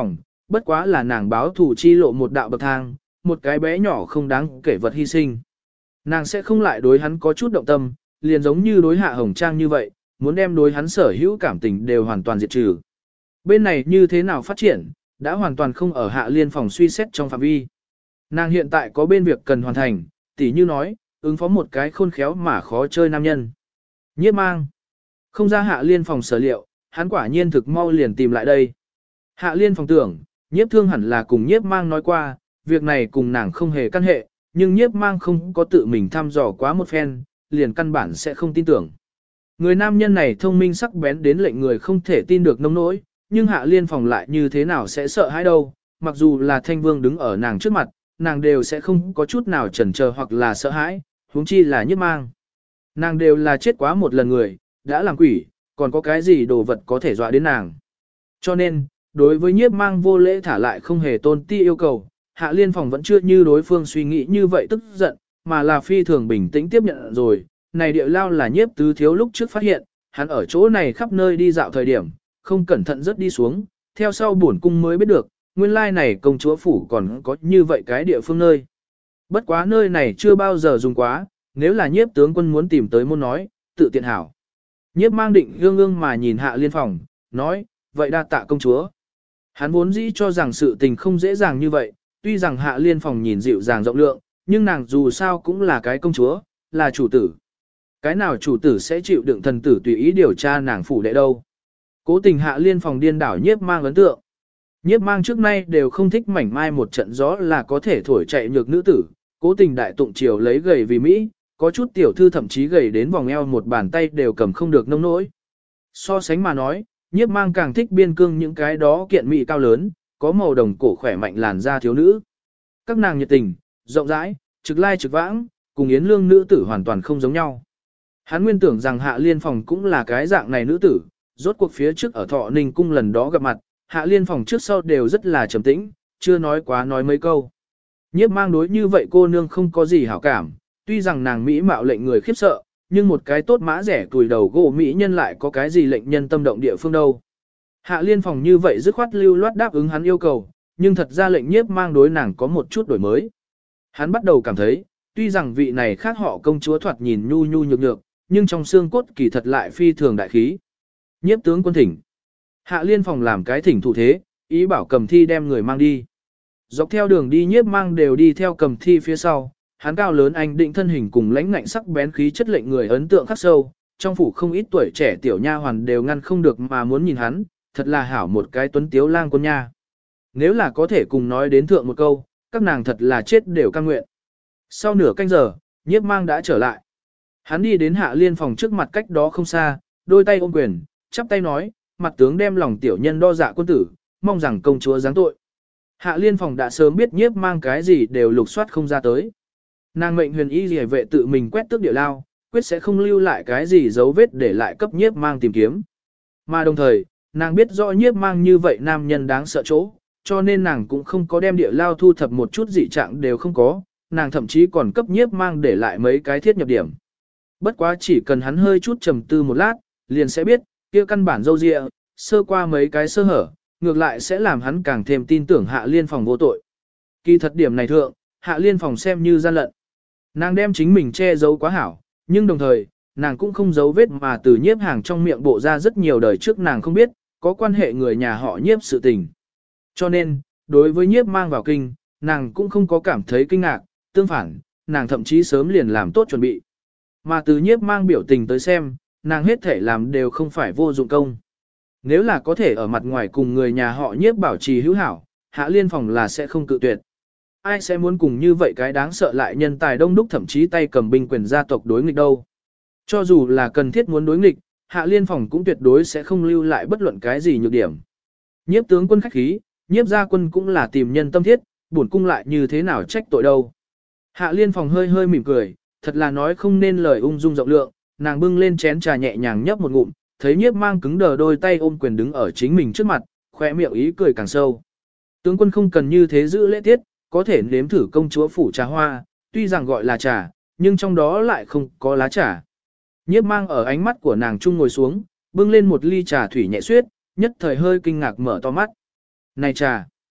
Speaker 1: bất quá là nàng báo thủ chi lộ một đạo bậc thang, một cái bé nhỏ không đáng kể vật hy sinh. Nàng sẽ không lại đối hắn có chút động tâm, liền giống như đối Hạ Hồng Trang như vậy, muốn đem đối hắn sở hữu cảm tình đều hoàn toàn diệt trừ. Bên này như thế nào phát triển, đã hoàn toàn không ở Hạ Liên phòng suy xét trong phạm vi. Nàng hiện tại có bên việc cần hoàn thành, tỉ như nói, ứng phó một cái khôn khéo mà khó chơi nam nhân. Nhiếp Mang. Không ra Hạ Liên phòng sở liệu, hắn quả nhiên thực mau liền tìm lại đây. Hạ Liên phòng tưởng, Nhiếp Thương hẳn là cùng Nhiếp Mang nói qua, việc này cùng nàng không hề căn hệ, nhưng Nhiếp Mang không có tự mình thăm dò quá một phen, liền căn bản sẽ không tin tưởng. Người nam nhân này thông minh sắc bén đến lệnh người không thể tin được nông nỗi, nhưng Hạ Liên phòng lại như thế nào sẽ sợ hãi đâu, mặc dù là Thanh Vương đứng ở nàng trước mặt, nàng đều sẽ không có chút nào chần chờ hoặc là sợ hãi, huống chi là Nhiếp Mang. Nàng đều là chết quá một lần người, đã làm quỷ, còn có cái gì đồ vật có thể dọa đến nàng. Cho nên, đối với Nhiếp Mang vô lễ thả lại không hề tôn ti yêu cầu, Hạ Liên phòng vẫn chưa như đối phương suy nghĩ như vậy tức giận, mà là phi thường bình tĩnh tiếp nhận rồi. Này địa lao là Nhiếp tứ thiếu lúc trước phát hiện, hắn ở chỗ này khắp nơi đi dạo thời điểm, không cẩn thận rớt đi xuống, theo sau bổn cung mới biết được, nguyên lai này công chúa phủ còn có như vậy cái địa phương nơi. Bất quá nơi này chưa bao giờ dùng quá, nếu là Nhiếp tướng quân muốn tìm tới môn nói, tự tiện hảo. Nhiếp Mang định ương ương mà nhìn Hạ Liên phòng, nói, vậy đa tạ công chúa. Hắn vốn dĩ cho rằng sự tình không dễ dàng như vậy, tuy rằng Hạ Liên phòng nhìn dịu dàng rộng lượng, nhưng nàng dù sao cũng là cái công chúa, là chủ tử. Cái nào chủ tử sẽ chịu đựng thần tử tùy ý điều tra nàng phủ đệ đâu. Cố tình Hạ Liên phòng điên đảo Nhiếp Mang ấn tượng. Nhiếp Mang trước nay đều không thích mảnh mai một trận gió là có thể thổi chạy nhược nữ tử, cố tình đại tụng triều lấy gầy vì Mỹ, có chút tiểu thư thậm chí gầy đến vòng eo một bàn tay đều cầm không được nông nỗi. So sánh mà nói, Nhiếp Mang càng thích biên cương những cái đó kiện mỹ cao lớn, có màu đồng cổ khỏe mạnh làn da thiếu nữ. Các nàng nhiệt tình, rộng rãi, trực lai trực vãng, cùng Yến Lương nữ tử hoàn toàn không giống nhau. Hắn nguyên tưởng rằng Hạ Liên phòng cũng là cái dạng này nữ tử, rốt cuộc phía trước ở Thọ Ninh cung lần đó gặp mặt, Hạ Liên phòng trước sau đều rất là trầm tĩnh, chưa nói quá nói mấy câu. Nhiếp Mang đối như vậy cô nương không có gì hảo cảm, tuy rằng nàng mỹ mạo lệnh người khiếp sợ, nhưng một cái tốt mã rẻ tuổi đầu gỗ mỹ nhân lại có cái gì lệnh nhân tâm động địa phương đâu. Hạ Liên phòng như vậy dứt khoát lưu loát đáp ứng hắn yêu cầu, nhưng thật ra lệnh Nhiếp Mang đối nàng có một chút đổi mới. Hắn bắt đầu cảm thấy, tuy rằng vị này khác họ công chúa thoạt nhìn nhu nhu nhược nhược, nhưng trong xương cốt kỳ thật lại phi thường đại khí. Nhiếp tướng quân thỉnh. Hạ Liên phòng làm cái thỉnh thủ thế, ý bảo Cầm Thi đem người mang đi. Dọc theo đường đi Nhiếp Mang đều đi theo Cầm Thi phía sau, hắn cao lớn anh định thân hình cùng lãnh ngạnh sắc bén khí chất lệnh người ấn tượng khắc sâu, trong phủ không ít tuổi trẻ tiểu nha hoàn đều ngăn không được mà muốn nhìn hắn, thật là hảo một cái tuấn tiếu lang quân nha. Nếu là có thể cùng nói đến thượng một câu, các nàng thật là chết đều cam nguyện. Sau nửa canh giờ, Nhiếp Mang đã trở lại. Hắn đi đến Hạ Liên phòng trước mặt cách đó không xa, đôi tay ôm quyền, chắp tay nói, mặt tướng đem lòng tiểu nhân đo dạ quân tử, mong rằng công chúa giáng tội. Hạ Liên phòng đã sớm biết Nhiếp Mang cái gì đều lục soát không ra tới. Nàng mệnh huyền y rìa vệ tự mình quét tước địa lao, quyết sẽ không lưu lại cái gì dấu vết để lại cấp Nhiếp Mang tìm kiếm. Mà đồng thời, nàng biết rõ Nhiếp Mang như vậy nam nhân đáng sợ chỗ, cho nên nàng cũng không có đem địa lao thu thập một chút dị trạng đều không có, nàng thậm chí còn cấp Nhiếp Mang để lại mấy cái thiết nhập điểm. Bất quá chỉ cần hắn hơi chút trầm tư một lát, liền sẽ biết, kia căn bản dâu dịa, sơ qua mấy cái sơ hở, ngược lại sẽ làm hắn càng thêm tin tưởng Hạ Liên phòng vô tội. Kỳ thật điểm này thượng, Hạ Liên phòng xem như gian lận. Nàng đem chính mình che giấu quá hảo, nhưng đồng thời, nàng cũng không giấu vết mà từ Nhiếp Hàng trong miệng bộ ra rất nhiều đời trước nàng không biết, có quan hệ người nhà họ Nhiếp sự tình. Cho nên, đối với Nhiếp Mang vào kinh, nàng cũng không có cảm thấy kinh ngạc, tương phản, nàng thậm chí sớm liền làm tốt chuẩn bị. Mà từ Nhiếp Mang biểu tình tới xem, nàng hết thể làm đều không phải vô dụng công. Nếu là có thể ở mặt ngoài cùng người nhà họ Nhiếp bảo trì hữu hảo, Hạ Liên phòng là sẽ không cự tuyệt. Ai sẽ muốn cùng như vậy cái đáng sợ lại nhân tài đông đúc thậm chí tay cầm binh quyền gia tộc đối nghịch đâu. Cho dù là cần thiết muốn đối nghịch, Hạ Liên phòng cũng tuyệt đối sẽ không lưu lại bất luận cái gì nhược điểm. Nhiếp tướng quân khách khí, Nhiếp gia quân cũng là tìm nhân tâm thiết, bổn cung lại như thế nào trách tội đâu. Hạ Liên phòng hơi hơi mỉm cười, thật là nói không nên lời ung dung rộng lượng, nàng bưng lên chén trà nhẹ nhàng nhấp một ngụm, thấy Nhiếp Mang cứng đờ đôi tay ôm quyền đứng ở chính mình trước mặt, khóe miệng ý cười càng sâu. Tướng quân không cần như thế giữ lễ tiết, có thể nếm thử công chúa phủ trà hoa, tuy rằng gọi là trà, nhưng trong đó lại không có lá trà. Nhiếp Mang ở ánh mắt của nàng chung ngồi xuống, bưng lên một ly trà thủy nhẹ suyết, nhất thời hơi kinh ngạc mở to mắt. Này trà,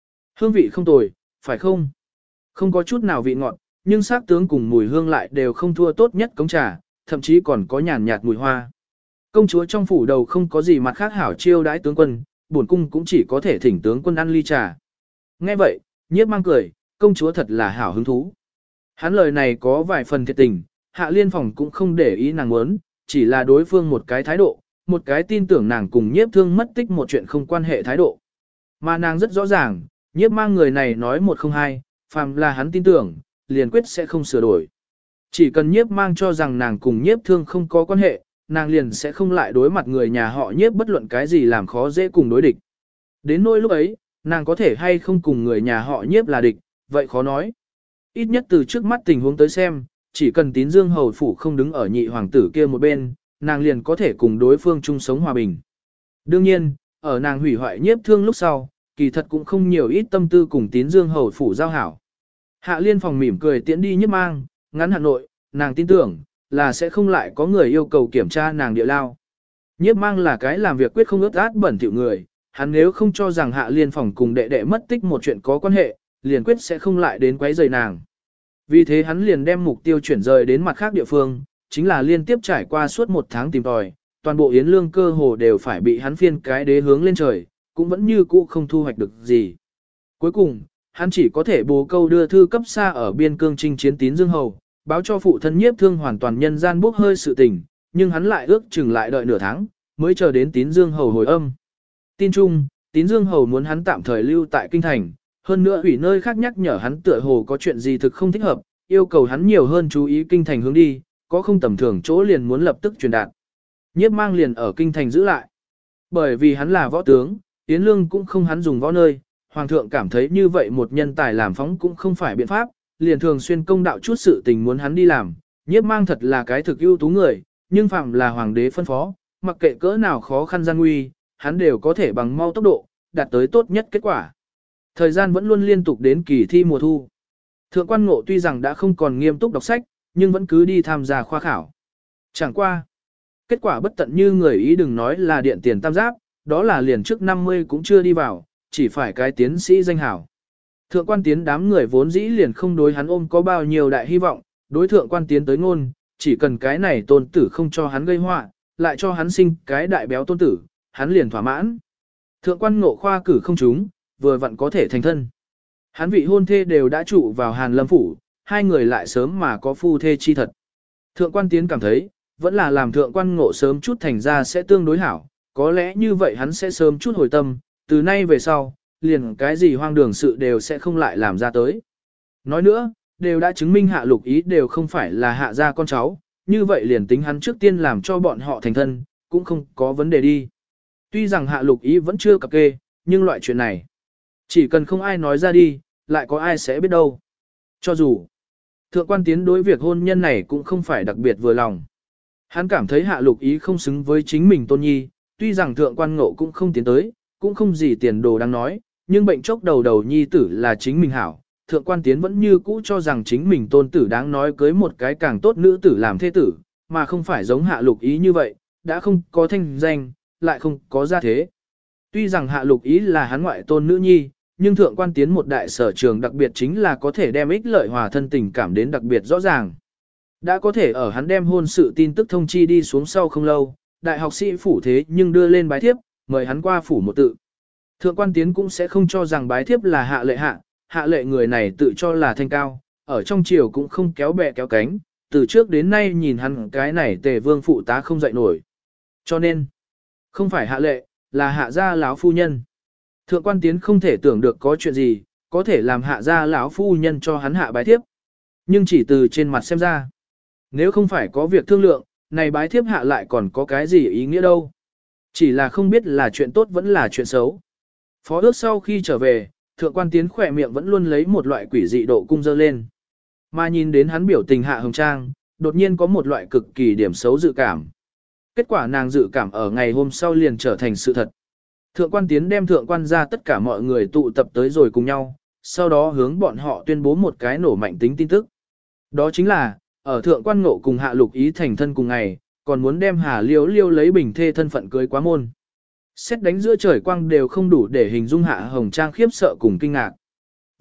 Speaker 1: Hương vị không tồi, phải không? Không có chút nào vị ngọt, nhưng sắc tướng cùng mùi hương lại đều không thua tốt nhất cống trà, thậm chí còn có nhàn nhạt mùi hoa. Công chúa trong phủ đầu không có gì mặt khác hảo chiêu đãi tướng quân, bổn cung cũng chỉ có thể thỉnh tướng quân ăn ly trà. Nghe vậy, Nhiếp Mang cười, công chúa thật là hảo hứng thú. Hắn lời này có vài phần thiệt tình, Hạ Liên Phòng cũng không để ý nàng muốn, chỉ là đối phương một cái thái độ, một cái tin tưởng nàng cùng Nhiếp Thương mất tích một chuyện không quan hệ thái độ. Mà nàng rất rõ ràng, Nhiếp Mang người này nói một không hai, phàm là hắn tin tưởng, liền quyết sẽ không sửa đổi. Chỉ cần Nhiếp Mang cho rằng nàng cùng Nhiếp Thương không có quan hệ, nàng liền sẽ không lại đối mặt người nhà họ Nhiếp bất luận cái gì làm khó dễ cùng đối địch. Đến nỗi lúc ấy, nàng có thể hay không cùng người nhà họ Nhiếp là địch, vậy khó nói. Ít nhất từ trước mắt tình huống tới xem, chỉ cần Tín Dương hầu phủ không đứng ở nhị hoàng tử kia một bên, nàng liền có thể cùng đối phương chung sống hòa bình. Đương nhiên, ở nàng hủy hoại Nhiếp Thương lúc sau, kỳ thật cũng không nhiều ít tâm tư cùng Tín Dương hầu phủ giao hảo. Hạ Liên Phòng mỉm cười tiễn đi Nhiếp Mang, ngắn Hà Nội, nàng tin tưởng là sẽ không lại có người yêu cầu kiểm tra nàng địa lao. Nhiếp Mang là cái làm việc quyết không ướt át bẩn thỉu người, hắn nếu không cho rằng Hạ Liên Phòng cùng đệ đệ mất tích một chuyện có quan hệ, liền quyết sẽ không lại đến quấy rầy nàng. Vì thế hắn liền đem mục tiêu chuyển rời đến mặt khác địa phương, chính là liên tiếp trải qua suốt một tháng tìm tòi, toàn bộ Yến Lương cơ hồ đều phải bị hắn phiên cái đế hướng lên trời, cũng vẫn như cũ không thu hoạch được gì. Cuối cùng, hắn chỉ có thể bố câu đưa thư cấp xa ở biên cương chinh chiến Tín Dương hầu, báo cho phụ thân Nhiếp Thương hoàn toàn nhân gian bốc hơi sự tình, nhưng hắn lại ước chừng lại đợi nửa tháng, mới chờ đến Tín Dương hầu hồi âm. Tin chung, Tín Dương hầu muốn hắn tạm thời lưu tại kinh thành, hơn nữa hủy nơi khác nhắc nhở hắn tựa hồ có chuyện gì thực không thích hợp, yêu cầu hắn nhiều hơn chú ý kinh thành hướng đi, có không tầm thường chỗ liền muốn lập tức truyền đạt. Nhiếp Mang liền ở kinh thành giữ lại. Bởi vì hắn là võ tướng, Yến Lương cũng không hắn dùng võ nơi, hoàng thượng cảm thấy như vậy một nhân tài làm phóng cũng không phải biện pháp, liền thường xuyên công đạo chút sự tình muốn hắn đi làm. Nhiếp Mang thật là cái thực ưu tú người, nhưng phạm là hoàng đế phân phó, mặc kệ cỡ nào khó khăn gian nguy, hắn đều có thể bằng mau tốc độ, đạt tới tốt nhất kết quả. Thời gian vẫn luôn liên tục đến kỳ thi mùa thu. Thượng quan Ngộ tuy rằng đã không còn nghiêm túc đọc sách, nhưng vẫn cứ đi tham gia khoa khảo. Chẳng qua. Kết quả bất tận như người ý đừng nói là điện tiền tam giáp, đó là liền trước 50 cũng chưa đi vào, chỉ phải cái tiến sĩ danh hảo. Thượng quan tiến đám người vốn dĩ liền không đối hắn ôm có bao nhiêu đại hy vọng, đối thượng quan tiến tới ngôn, chỉ cần cái này tôn tử không cho hắn gây họa, lại cho hắn sinh cái đại béo tôn tử, hắn liền thỏa mãn. Thượng quan Ngộ khoa cử không trúng, vừa vặn có thể thành thân. Hắn vị hôn thê đều đã trụ vào Hàn Lâm phủ, hai người lại sớm mà có phu thê chi thật. Thượng quan tiến cảm thấy, vẫn là làm thượng quan Ngộ sớm chút thành ra sẽ tương đối hảo, có lẽ như vậy hắn sẽ sớm chút hồi tâm, từ nay về sau, liền cái gì hoang đường sự đều sẽ không lại làm ra tới. Nói nữa, đều đã chứng minh Hạ Lục Ý đều không phải là Hạ gia con cháu, như vậy liền tính hắn trước tiên làm cho bọn họ thành thân, cũng không có vấn đề đi. Tuy rằng Hạ Lục Ý vẫn chưa cập kê, nhưng loại chuyện này, chỉ cần không ai nói ra đi, lại có ai sẽ biết đâu. Cho dù, thượng quan tiến đối việc hôn nhân này cũng không phải đặc biệt vừa lòng. Hắn cảm thấy Hạ Lục Ý không xứng với chính mình tôn nhi, tuy rằng thượng quan Ngộ cũng không tiến tới, cũng không gì tiền đồ đang nói, nhưng bệnh chốc đầu đầu nhi tử là chính mình hảo. Thượng quan tiến vẫn như cũ cho rằng chính mình tôn tử đáng nói cưới một cái càng tốt nữ tử làm thế tử, mà không phải giống Hạ Lục Ý như vậy, đã không có thanh danh, lại không có gia thế. Tuy rằng Hạ Lục Ý là hắn ngoại tôn nữ nhi, nhưng thượng quan tiến một đại sở trường đặc biệt chính là có thể đem ích lợi hòa thân tình cảm đến đặc biệt rõ ràng. Đã có thể ở hắn đem hôn sự tin tức thông chi đi xuống sau không lâu, đại học sĩ phủ thế nhưng đưa lên bái thiếp, mời hắn qua phủ một tự. Thượng quan tiến cũng sẽ không cho rằng bái thiếp là hạ lệ người này tự cho là thanh cao, ở trong triều cũng không kéo bè kéo cánh, từ trước đến nay nhìn hắn cái này Tề vương phụ tá không dậy nổi. Cho nên, không phải hạ lệ, là hạ gia lão phu nhân. Thượng quan tiến không thể tưởng được có chuyện gì, có thể làm hạ gia lão phu nhân cho hắn hạ bái thiếp. Nhưng chỉ từ trên mặt xem ra, nếu không phải có việc thương lượng, này bái thiếp hạ lại còn có cái gì ý nghĩa đâu. Chỉ là không biết là chuyện tốt vẫn là chuyện xấu. Phó ước sau khi trở về, thượng quan tiến khỏe miệng vẫn luôn lấy một loại quỷ dị độ cung dơ lên. Mà nhìn đến hắn biểu tình Hạ Hồng Trang, đột nhiên có một loại cực kỳ điểm xấu dự cảm. Kết quả nàng dự cảm ở ngày hôm sau liền trở thành sự thật. Thượng quan tiến đem thượng quan ra tất cả mọi người tụ tập tới rồi cùng nhau, sau đó hướng bọn họ tuyên bố một cái nổ mạnh tính tin tức. Đó chính là, ở thượng quan Ngộ cùng Hạ Lục Ý thành thân cùng ngày, còn muốn đem Hà Liêu Liêu lấy bình thê thân phận cưới quá môn. Xét đánh giữa trời quang đều không đủ để hình dung Hạ Hồng Trang khiếp sợ cùng kinh ngạc.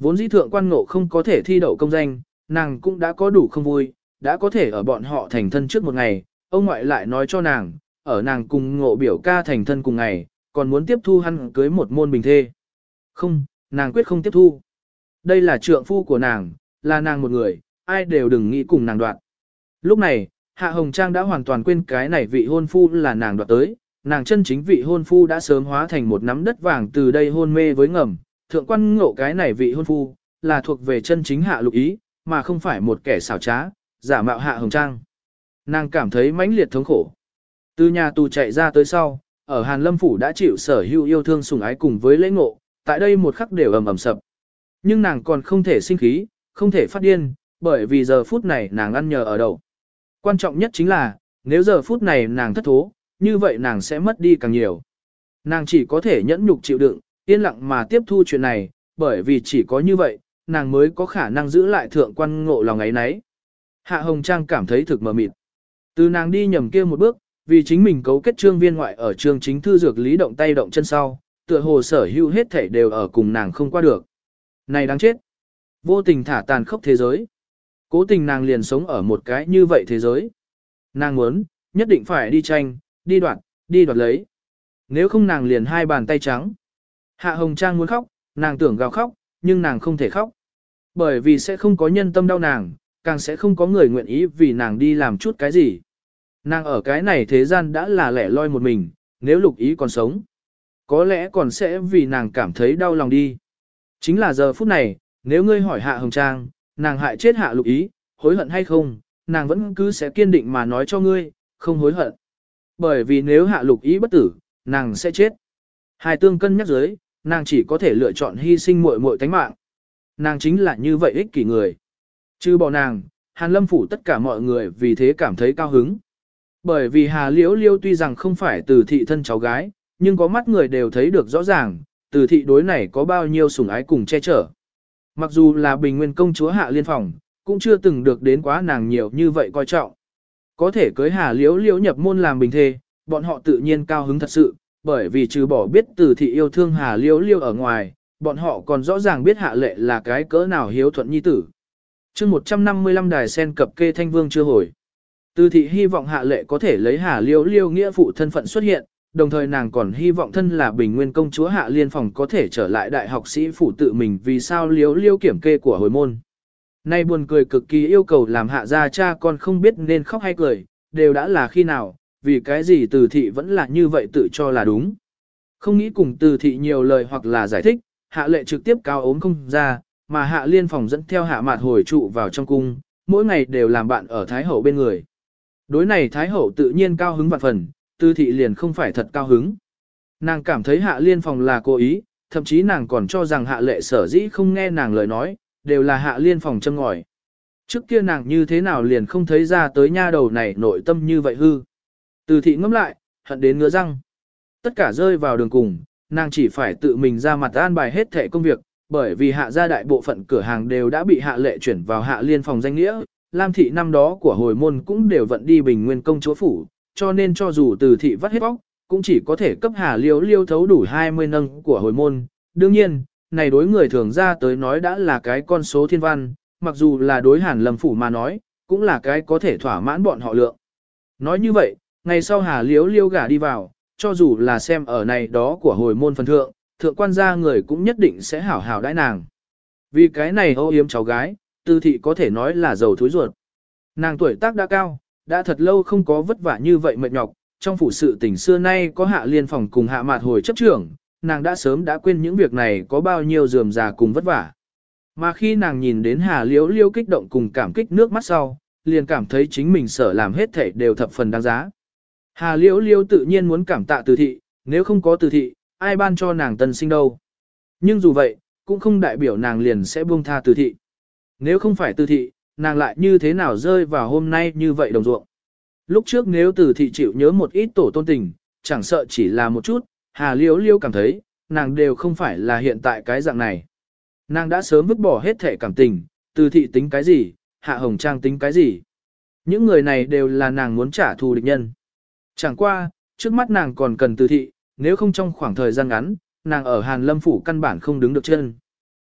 Speaker 1: Vốn dĩ thượng quan ngộ không có thể thi đậu công danh, nàng cũng đã có đủ không vui, đã có thể ở bọn họ thành thân trước một ngày, ông ngoại lại nói cho nàng, ở nàng cùng ngộ biểu ca thành thân cùng ngày, còn muốn tiếp thu hắn cưới một môn bình thê. Không, nàng quyết không tiếp thu. Đây là trượng phu của nàng, là nàng một người, ai đều đừng nghĩ cùng nàng đoạt. Lúc này, Hạ Hồng Trang đã hoàn toàn quên cái này vị hôn phu là nàng đoạt tới, nàng chân chính vị hôn phu đã sớm hóa thành một nắm đất vàng từ đây hôn mê với ngầm, thượng quan ngộ cái này vị hôn phu, là thuộc về chân chính Hạ Lục Ý, mà không phải một kẻ xảo trá, giả mạo Hạ Hồng Trang. Nàng cảm thấy mãnh liệt thống khổ. Từ nhà tù chạy ra tới sau, ở Hàn Lâm Phủ đã chịu sở hữu yêu thương sủng ái cùng với lễ ngộ, tại đây một khắc đều ầm ầm sập. Nhưng nàng còn không thể sinh khí, không thể phát điên, bởi vì giờ phút này nàng ăn nhờ ở đậu. Quan trọng nhất chính là, nếu giờ phút này nàng thất thố, như vậy nàng sẽ mất đi càng nhiều. Nàng chỉ có thể nhẫn nhục chịu đựng, yên lặng mà tiếp thu chuyện này, bởi vì chỉ có như vậy, nàng mới có khả năng giữ lại thượng quan ngộ lòng ấy nấy. Hạ Hồng Trang cảm thấy thực mờ mịt. Từ nàng đi nhầm kia một bước, vì chính mình cấu kết trương viên ngoại ở trương chính thư dược lý động tay động chân sau, tựa hồ sở hữu hết thảy đều ở cùng nàng không qua được. Này đáng chết! Vô tình thả tàn khốc thế giới. Cố tình nàng liền sống ở một cái như vậy thế giới. Nàng muốn, nhất định phải đi tranh, đi đoạt lấy. Nếu không nàng liền hai bàn tay trắng. Hạ Hồng Trang muốn khóc, nàng tưởng gào khóc, nhưng nàng không thể khóc. Bởi vì sẽ không có nhân tâm đau nàng, càng sẽ không có người nguyện ý vì nàng đi làm chút cái gì. Nàng ở cái này thế gian đã là lẻ loi một mình, nếu Lục Ý còn sống, có lẽ còn sẽ vì nàng cảm thấy đau lòng đi. Chính là giờ phút này, nếu ngươi hỏi Hạ Hồng Trang, nàng hại chết Hạ Lục Ý, hối hận hay không, nàng vẫn cứ sẽ kiên định mà nói cho ngươi, không hối hận. Bởi vì nếu Hạ Lục Ý bất tử, nàng sẽ chết. Hai tương cân nhắc dưới, nàng chỉ có thể lựa chọn hy sinh muội muội tánh mạng. Nàng chính là như vậy ích kỷ người. Chứ bỏ nàng, Hàn Lâm Phủ tất cả mọi người vì thế cảm thấy cao hứng. Bởi vì Hà Liễu Liêu tuy rằng không phải Từ thị thân cháu gái, nhưng có mắt người đều thấy được rõ ràng, Từ thị đối này có bao nhiêu sủng ái cùng che chở. Mặc dù là Bình Nguyên công chúa Hạ Liên Phòng, cũng chưa từng được đến quá nàng nhiều như vậy coi trọng. Có thể cưới Hà Liễu Liễu nhập môn làm bình thê, bọn họ tự nhiên cao hứng thật sự, bởi vì trừ bỏ biết Từ thị yêu thương Hà Liễu Liễu ở ngoài, bọn họ còn rõ ràng biết Hạ Lệ là cái cỡ nào hiếu thuận nhi tử. Chương 155 đài sen cập kê thanh vương chưa hồi. Từ thị hy vọng Hạ Lệ có thể lấy Hà Liễu Liễu nghĩa phụ thân phận xuất hiện, đồng thời nàng còn hy vọng thân là Bình Nguyên công chúa Hạ Liên Phòng có thể trở lại đại học sĩ phủ tự mình vì sao Liễu Liễu kiểm kê của hồi môn. Nay buồn cười cực kỳ yêu cầu làm Hạ gia cha con không biết nên khóc hay cười, đều đã là khi nào, vì cái gì Từ thị vẫn là như vậy tự cho là đúng. Không nghĩ cùng Từ thị nhiều lời hoặc là giải thích, Hạ Lệ trực tiếp cao ốm không ra, mà Hạ Liên Phòng dẫn theo Hạ Mạt hồi trụ vào trong cung, mỗi ngày đều làm bạn ở Thái Hậu bên người. Đối này Thái Hậu tự nhiên cao hứng vạn phần, Từ thị liền không phải thật cao hứng. Nàng cảm thấy Hạ Liên Phòng là cố ý, thậm chí nàng còn cho rằng Hạ Lệ sở dĩ không nghe nàng lời nói, đều là Hạ Liên Phòng châm ngòi. Trước kia nàng như thế nào liền không thấy ra tới nha đầu này nội tâm như vậy hư. Từ thị ngẫm lại, hận đến ngứa răng. Tất cả rơi vào đường cùng, nàng chỉ phải tự mình ra mặt an bài hết thẻ công việc, bởi vì Hạ gia đại bộ phận cửa hàng đều đã bị Hạ Lệ chuyển vào Hạ Liên Phòng danh nghĩa, Lam thị năm đó của hồi môn cũng đều vận đi Bình Nguyên công chúa phủ, cho nên cho dù Từ thị vắt hết bóc, cũng chỉ có thể cấp Hà Liễu Liễu thấu đủ 20 nâng của hồi môn. Đương nhiên, này đối người thường ra tới nói đã là cái con số thiên văn, mặc dù là đối Hàn Lâm Phủ mà nói, cũng là cái có thể thỏa mãn bọn họ lượng. Nói như vậy, ngày sau Hà Liễu Liễu gả đi vào, cho dù là xem ở này đó của hồi môn phần thượng, thượng quan gia người cũng nhất định sẽ hảo hảo đãi nàng. Vì cái này âu yếm cháu gái, Từ thị có thể nói là giàu thối ruột. Nàng tuổi tác đã cao, đã thật lâu không có vất vả như vậy mệt nhọc, trong phủ sự tình xưa nay có Hạ Liên Phòng cùng Hạ Mạt hồi chấp trưởng, nàng đã sớm đã quên những việc này có bao nhiêu rườm rà cùng vất vả. Mà khi nàng nhìn đến Hà Liễu Liễu kích động cùng cảm kích nước mắt sau, liền cảm thấy chính mình sở làm hết thảy đều thập phần đáng giá. Hà Liễu Liễu tự nhiên muốn cảm tạ Từ thị, nếu không có Từ thị, ai ban cho nàng tân sinh đâu. Nhưng dù vậy, cũng không đại biểu nàng liền sẽ buông tha Từ thị. Nếu không phải Từ thị, nàng lại như thế nào rơi vào hôm nay như vậy đồng ruộng. Lúc trước nếu Từ thị chịu nhớ một ít tổ tôn tình, chẳng sợ chỉ là một chút, Hà Liễu Liễu cảm thấy, nàng đều không phải là hiện tại cái dạng này. Nàng đã sớm vứt bỏ hết thể cảm tình, Từ thị tính cái gì, Hạ Hồng Trang tính cái gì. Những người này đều là nàng muốn trả thù địch nhân. Chẳng qua, trước mắt nàng còn cần Từ thị, nếu không trong khoảng thời gian ngắn, nàng ở Hàn Lâm Phủ căn bản không đứng được chân.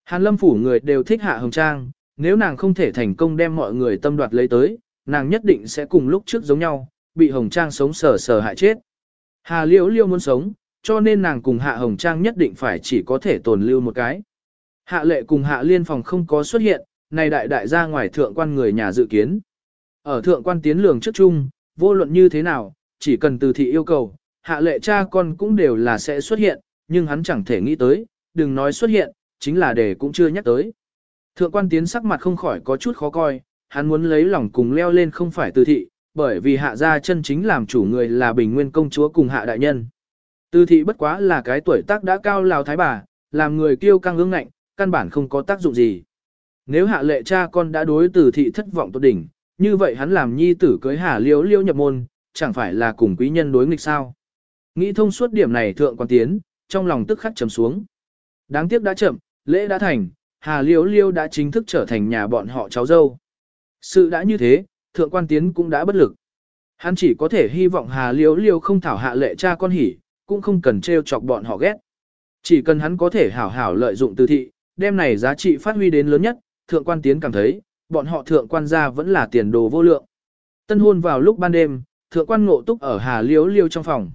Speaker 1: Hàn Lâm phủ người đều thích Hạ Hồng Trang, nếu nàng không thể thành công đem mọi người tâm đoạt lấy tới, nàng nhất định sẽ cùng lúc trước giống nhau, bị Hồng Trang sống sờ sờ hại chết. Hà Liễu Liễu muốn sống, cho nên nàng cùng Hạ Hồng Trang nhất định phải chỉ có thể tồn lưu một cái. Hạ Lệ cùng Hạ Liên phòng không có xuất hiện, này đại ra ngoài thượng quan người nhà dự kiến. Ở thượng quan tiến lường trước chung, vô luận như thế nào, chỉ cần Từ thị yêu cầu, Hạ Lệ cha con cũng đều là sẽ xuất hiện, nhưng hắn chẳng thể nghĩ tới, đừng nói xuất hiện, chính là để cũng chưa nhắc tới. Thượng quan tiến sắc mặt không khỏi có chút khó coi, hắn muốn lấy lòng cùng leo lên không phải Từ thị, bởi vì Hạ gia chân chính làm chủ người là Bình Nguyên công chúa cùng Hạ đại nhân. Từ thị bất quá là cái tuổi tác đã cao lào thái bà, làm người kiêu căng ương ngạnh, căn bản không có tác dụng gì. Nếu Hạ Lệ cha con đã đối Từ thị thất vọng tột đỉnh, như vậy hắn làm nhi tử cưới Hà Liễu Liễu nhập môn, chẳng phải là cùng quý nhân đối nghịch sao? Nghĩ thông suốt điểm này thượng quan tiến, trong lòng tức khắc trầm xuống. Đáng tiếc đã chậm, lễ đã thành, Hà Liễu Liễu đã chính thức trở thành nhà bọn họ cháu dâu. Sự đã như thế, thượng quan tiến cũng đã bất lực. Hắn chỉ có thể hy vọng Hà Liễu Liễu không thảo Hạ Lệ cha con hỉ, cũng không cần trêu chọc bọn họ ghét. Chỉ cần hắn có thể hảo hảo lợi dụng Từ thị, đem này giá trị phát huy đến lớn nhất, thượng quan tiến cảm thấy, bọn họ thượng quan gia vẫn là tiền đồ vô lượng. Tân hôn vào lúc ban đêm, thượng quan Ngộ Túc ở Hà Liễu Liễu trong phòng.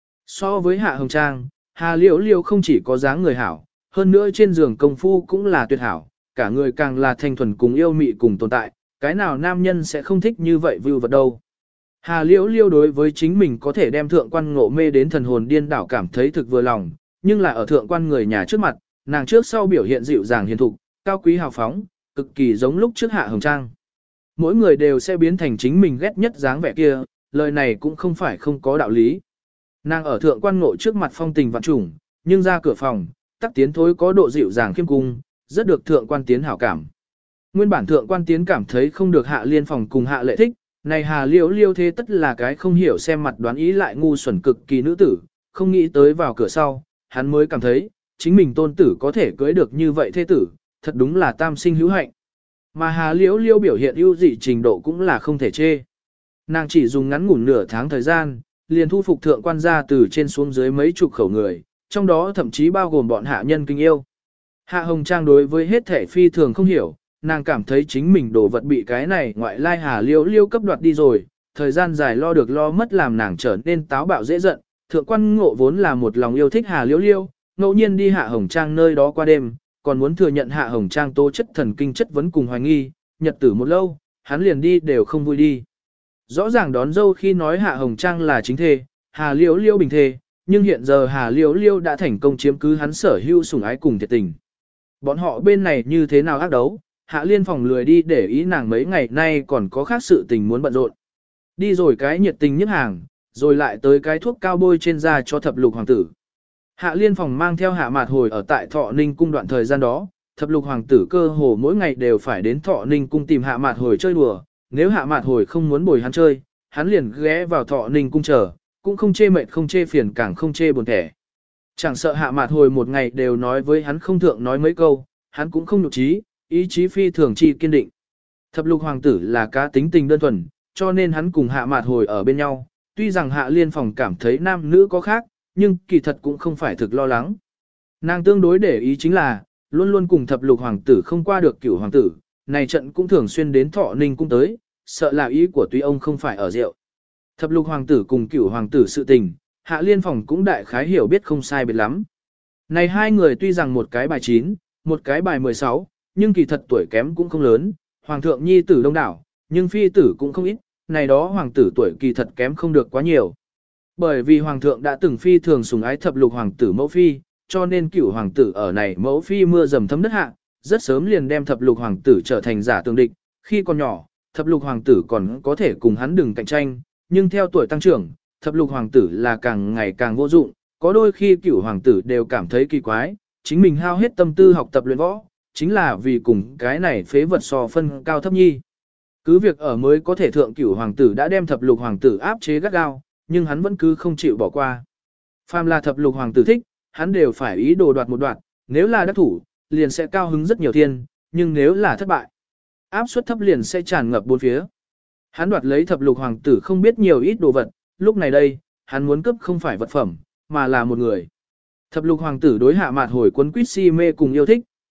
Speaker 1: So với Hạ Hồng Trang, Hà Liễu Liễu không chỉ có dáng người hảo, hơn nữa trên giường công phu cũng là tuyệt hảo, cả người càng là thanh thuần cùng yêu mị cùng tồn tại, cái nào nam nhân sẽ không thích như vậy view vật đâu. Hà Liễu Liễu đối với chính mình có thể đem thượng quan Ngộ mê đến thần hồn điên đảo cảm thấy thực vừa lòng, nhưng là ở thượng quan người nhà trước mặt, nàng trước sau biểu hiện dịu dàng hiền thục, cao quý hào phóng, cực kỳ giống lúc trước Hạ Hồng Trang. Mỗi người đều sẽ biến thành chính mình ghét nhất dáng vẻ kia, lời này cũng không phải không có đạo lý. Nàng ở thượng quan Ngộ trước mặt phong tình vạn trùng, nhưng ra cửa phòng, tắc tiến thối có độ dịu dàng khiêm cung, rất được thượng quan tiến hảo cảm. Nguyên bản thượng quan tiến cảm thấy không được Hạ Liên phòng cùng Hạ Lệ thích, này Hà Liễu Liễu thế tất là cái không hiểu xem mặt đoán ý lại ngu xuẩn cực kỳ nữ tử, không nghĩ tới vào cửa sau, hắn mới cảm thấy, chính mình tôn tử có thể cưới được như vậy thế tử, thật đúng là tam sinh hữu hạnh. Mà Hà Liễu Liễu biểu hiện ưu dị trình độ cũng là không thể chê. Nàng chỉ dùng ngắn ngủn nửa tháng thời gian, liền thu phục thượng quan gia từ trên xuống dưới mấy chục khẩu người, trong đó thậm chí bao gồm bọn hạ nhân kinh yêu. Hạ Hồng Trang đối với hết thể phi thường không hiểu, nàng cảm thấy chính mình đồ vật bị cái này ngoại lai Hà Liễu Liễu cấp đoạt đi rồi, thời gian dài lo được lo mất làm nàng trở nên táo bạo dễ giận. Thượng quan Ngộ vốn là một lòng yêu thích Hà Liễu Liễu, ngẫu nhiên đi Hạ Hồng Trang nơi đó qua đêm, còn muốn thừa nhận Hạ Hồng Trang tố chất thần kinh chất vấn cùng hoài nghi, nhật tử một lâu, hắn liền đi đều không vui đi. Rõ ràng đón dâu khi nói Hạ Hồng Trang là chính thê, Hà Liễu Liễu bình thê, nhưng hiện giờ Hà Liễu Liễu đã thành công chiếm cứ hắn sở hữu sủng ái cùng thiệt tình. Bọn họ bên này như thế nào ác đấu, Hạ Liên phòng lười đi để ý nàng mấy ngày nay còn có khác sự tình muốn bận rộn. Đi rồi cái nhiệt tình nhất hàng, rồi lại tới cái thuốc cao bôi trên da cho thập lục hoàng tử. Hạ Liên phòng mang theo Hạ Mạt Hồi ở tại Thọ Ninh cung đoạn thời gian đó, thập lục hoàng tử cơ hồ mỗi ngày đều phải đến Thọ Ninh cung tìm Hạ Mạt Hồi chơi đùa, nếu Hạ Mạt Hồi không muốn bồi hắn chơi, hắn liền ghé vào Thọ Ninh cung chờ, cũng không chê mệt không chê phiền càng không chê buồn thẻ. Chẳng sợ Hạ Mạt Hồi một ngày đều nói với hắn không thượng nói mấy câu, hắn cũng không nhục trí, ý chí phi thường chi kiên định. Thập lục hoàng tử là cá tính tình đơn thuần, cho nên hắn cùng Hạ Mạt Hồi ở bên nhau, tuy rằng Hạ Liên phòng cảm thấy nam nữ có khác, nhưng kỳ thật cũng không phải thực lo lắng. Nàng tương đối để ý chính là, luôn luôn cùng thập lục hoàng tử không qua được cửu hoàng tử, này trận cũng thường xuyên đến Thọ Ninh cung tới, sợ là ý của tuy ông không phải ở rượu. Thập lục hoàng tử cùng cửu hoàng tử sự tình, Hạ Liên phòng cũng đại khái hiểu biết không sai biệt lắm. Này hai người tuy rằng một cái bài 9, một cái bài 16, nhưng kỳ thật tuổi kém cũng không lớn, hoàng thượng nhi tử đông đảo, nhưng phi tử cũng không ít, này đó hoàng tử tuổi kỳ thật kém không được quá nhiều. Bởi vì hoàng thượng đã từng phi thường sủng ái thập lục hoàng tử mẫu phi, cho nên cửu hoàng tử ở này mẫu phi mưa dầm thấm đất hạ, rất sớm liền đem thập lục hoàng tử trở thành giả tương địch, khi còn nhỏ, thập lục hoàng tử còn có thể cùng hắn đừng cạnh tranh, nhưng theo tuổi tăng trưởng, thập lục hoàng tử là càng ngày càng vô dụng, có đôi khi cửu hoàng tử đều cảm thấy kỳ quái, chính mình hao hết tâm tư học tập luyện võ, chính là vì cùng cái này phế vật so phân cao thấp nhi. Cứ việc ở mới có thể thượng cửu hoàng tử đã đem thập lục hoàng tử áp chế gắt gao, nhưng hắn vẫn cứ không chịu bỏ qua. Phàm là thập lục hoàng tử thích, hắn đều phải ý đồ đoạt một đoạt, nếu là đắc thủ, liền sẽ cao hứng rất nhiều thiên, nhưng nếu là thất bại, áp suất thấp liền sẽ tràn ngập bốn phía. Hắn đoạt lấy thập lục hoàng tử không biết nhiều ít đồ vật, lúc này đây, hắn muốn cướp không phải vật phẩm, mà là một người. Thập lục hoàng tử đối Hạ Mạt Hồi quấn quýt si mê cùng yêu thích,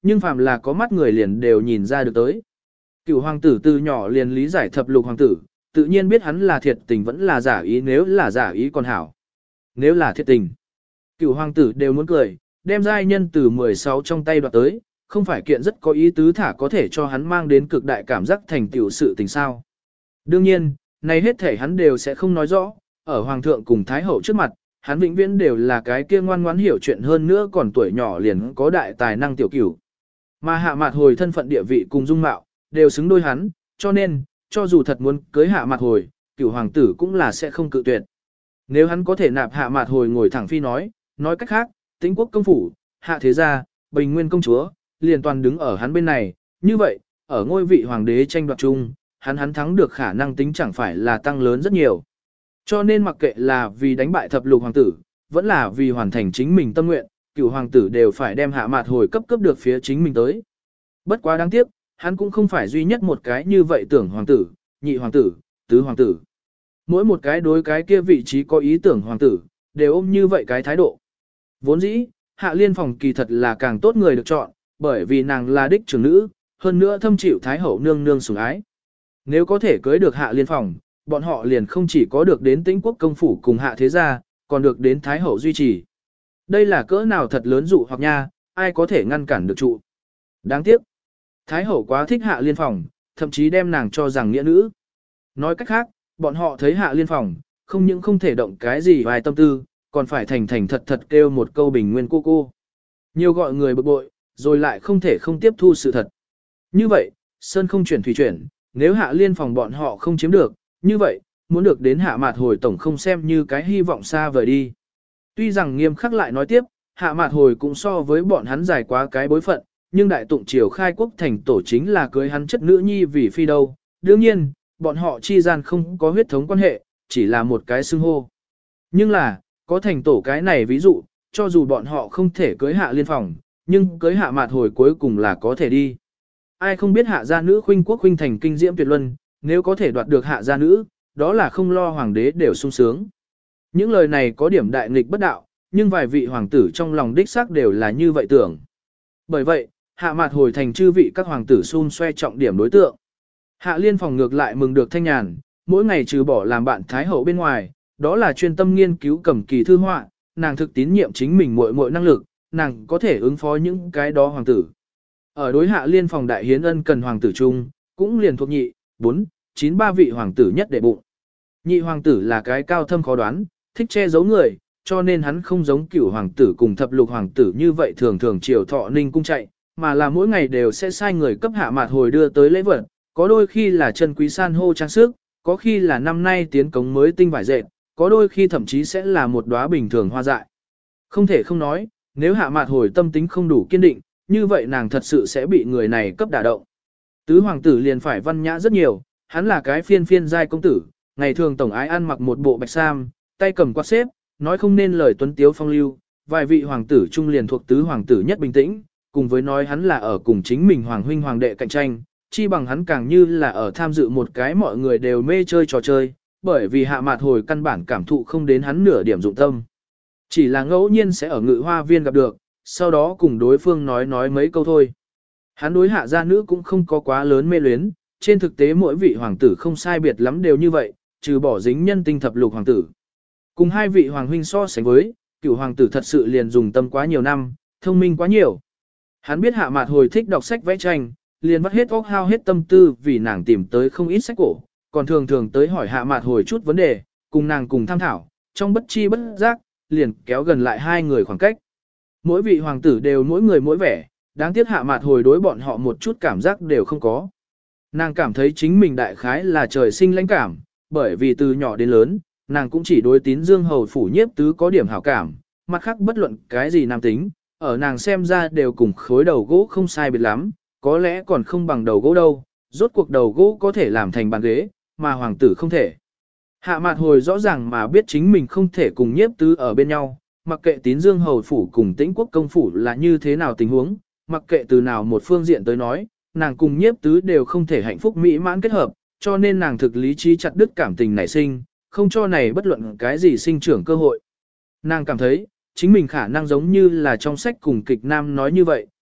Speaker 1: nhưng phàm là có mắt người liền đều nhìn ra được tới. Cửu hoàng tử từ nhỏ liền lý giải thập lục hoàng tử, tự nhiên biết hắn là thiệt tình vẫn là giả ý, nếu là giả ý còn hảo. Nếu là thiệt tình, cửu hoàng tử đều muốn cười, đem giai nhân từ 16 trong tay đoạt tới, không phải kiện rất có ý tứ thả có thể cho hắn mang đến cực đại cảm giác thành tựu sự tình sao. Đương nhiên, này hết thể hắn đều sẽ không nói rõ, ở hoàng thượng cùng thái hậu trước mặt, hắn vĩnh viễn đều là cái kia ngoan ngoãn hiểu chuyện hơn nữa còn tuổi nhỏ liền có đại tài năng tiểu cửu. Mà Hạ Mạt Hồi thân phận địa vị cùng dung mạo, đều xứng đôi hắn, cho nên, cho dù thật muốn cưới Hạ Mạt Hồi, cửu hoàng tử cũng là sẽ không cự tuyệt. Nếu hắn có thể nạp Hạ Mạt Hồi ngồi thẳng phi nói cách khác, Tĩnh quốc công phủ, Hạ thế gia, Bình Nguyên công chúa, liền toàn đứng ở hắn bên này, như vậy, ở ngôi vị hoàng đế tranh đoạt chung, hắn thắng được khả năng tính chẳng phải là tăng lớn rất nhiều. Cho nên mặc kệ là vì đánh bại thập lục hoàng tử, vẫn là vì hoàn thành chính mình tâm nguyện, cửu hoàng tử đều phải đem Hạ Mạt Hồi cấp được phía chính mình tới. Bất quá đáng tiếc, hắn cũng không phải duy nhất một cái như vậy tưởng hoàng tử, nhị hoàng tử, tứ hoàng tử. Mỗi một cái đối cái kia vị trí có ý tưởng hoàng tử, đều ôm như vậy cái thái độ. Vốn dĩ, Hạ Liên Phòng kỳ thật là càng tốt người được chọn, bởi vì nàng là đích trưởng nữ, hơn nữa thâm chịu thái hậu nương nương sủng ái. Nếu có thể cưới được Hạ Liên Phòng, bọn họ liền không chỉ có được đến Tĩnh quốc công phủ cùng Hạ thế gia, còn được đến thái hậu duy trì. Đây là cỡ nào thật lớn dụ hoặc nha, ai có thể ngăn cản được trụ. Đáng tiếc, thái hậu quá thích Hạ Liên Phòng, thậm chí đem nàng cho rằng nghĩa nữ. Nói cách khác, bọn họ thấy Hạ Liên Phòng, không những không thể động cái gì vài tâm tư, còn phải thành thành thật thật kêu một câu bình nguyên cô. Nhiều gọi người bực bội, rồi lại không thể không tiếp thu sự thật. Như vậy, sơn không chuyển thủy chuyển, nếu Hạ Liên Phòng bọn họ không chiếm được, như vậy, muốn được đến Hạ Mạt Hồi tổng không xem như cái hy vọng xa vời đi. Tuy rằng nghiêm khắc lại nói tiếp, Hạ Mạt Hồi cũng so với bọn hắn dài quá cái bối phận, nhưng đại tụng triều khai quốc thành tổ chính là cưới hắn chất nữ nhi vì phi đâu. Đương nhiên, bọn họ chi gian không có huyết thống quan hệ, chỉ là một cái xưng hô. Nhưng là, có thành tổ cái này ví dụ, cho dù bọn họ không thể cưới Hạ Liên Phòng, nhưng cưới Hạ Mạt Hồi cuối cùng là có thể đi. Ai không biết Hạ gia nữ khuynh quốc khuynh thành kinh diễm tuyệt luân, nếu có thể đoạt được Hạ gia nữ, đó là không lo hoàng đế đều sung sướng. Những lời này có điểm đại nghịch bất đạo, nhưng vài vị hoàng tử trong lòng đích xác đều là như vậy tưởng. Bởi vậy, Hạ Mạt Hồi thành chư vị các hoàng tử xun xoe trọng điểm đối tượng. Hạ Liên Phòng ngược lại mừng được thanh nhàn, mỗi ngày trừ bỏ làm bạn thái hậu bên ngoài, đó là chuyên tâm nghiên cứu cầm kỳ thư họa, nàng thực tín nhiệm chính mình muội năng lực, nàng có thể ứng phó những cái đó hoàng tử. Ở đối Hạ Liên Phòng đại hiến ân cần hoàng tử chung, cũng liền thuộc nhị, 4, 9 ba vị hoàng tử nhất để bụng. Nhị hoàng tử là cái cao thâm khó đoán, thích che giấu người, cho nên hắn không giống cửu hoàng tử cùng thập lục hoàng tử như vậy thường thường chiều thọ ninh cung chạy, mà là mỗi ngày đều sẽ sai người cấp Hạ Mạt Hồi đưa tới lễ vật, có đôi khi là chân quý san hô trang sức, có khi là năm nay tiến cống mới tinh vải dệt, có đôi khi thậm chí sẽ là một đóa bình thường hoa dại. Không thể không nói, nếu Hạ Mạt Hồi tâm tính không đủ kiên định, như vậy nàng thật sự sẽ bị người này cấp đả động. Tứ hoàng tử liền phải văn nhã rất nhiều, hắn là cái phiên phiên giai công tử, ngày thường tổng ái ăn mặc một bộ bạch sam, tay cầm quạt xếp, nói không nên lời tuấn tiếu phong lưu, vài vị hoàng tử trung liền thuộc tứ hoàng tử nhất bình tĩnh, cùng với nói hắn là ở cùng chính mình hoàng huynh hoàng đệ cạnh tranh, chi bằng hắn càng như là ở tham dự một cái mọi người đều mê chơi trò chơi, bởi vì Hạ Mạt Hồi căn bản cảm thụ không đến hắn nửa điểm dụng tâm. Chỉ là ngẫu nhiên sẽ ở ngự hoa viên gặp được, sau đó cùng đối phương nói mấy câu thôi. Hắn đối Hạ gia nữ cũng không có quá lớn mê luyến, trên thực tế mỗi vị hoàng tử không sai biệt lắm đều như vậy, trừ bỏ dính nhân tinh thập lục hoàng tử. Cùng hai vị hoàng huynh so sánh với, cửu hoàng tử thật sự liền dùng tâm quá nhiều năm, thông minh quá nhiều. Hắn biết Hạ Mạt Hồi thích đọc sách vẽ tranh, liền vắt hết óc hao hết tâm tư vì nàng tìm tới không ít sách cổ, còn thường thường tới hỏi Hạ Mạt Hồi chút vấn đề, cùng nàng cùng tham thảo, trong bất chi bất giác, liền kéo gần lại hai người khoảng cách. Mỗi vị hoàng tử đều mỗi người mỗi vẻ, đáng tiếc Hạ Mạt Hồi đối bọn họ một chút cảm giác đều không có. Nàng cảm thấy chính mình đại khái là trời sinh lãnh cảm, bởi vì từ nhỏ đến lớn, nàng cũng chỉ đối Tín Dương hầu phủ Nhiếp tứ có điểm hảo cảm, mặt khác bất luận cái gì nam tính, ở nàng xem ra đều cùng khối đầu gỗ không sai biệt lắm, có lẽ còn không bằng đầu gỗ đâu, rốt cuộc đầu gỗ có thể làm thành bàn ghế, mà hoàng tử không thể. Hạ Mạt Hồi rõ ràng mà biết chính mình không thể cùng Nhiếp tứ ở bên nhau, mặc kệ Tín Dương hầu phủ cùng Tĩnh quốc công phủ là như thế nào tình huống, mặc kệ từ nào một phương diện tới nói, nàng cùng Nhiếp tứ đều không thể hạnh phúc mỹ mãn kết hợp, cho nên nàng thực lý trí chặt đứt cảm tình nảy sinh, không cho này bất luận cái gì sinh trưởng cơ hội. Nàng cảm thấy, chính mình khả năng giống như là trong sách cùng kịch nam nói như vậy,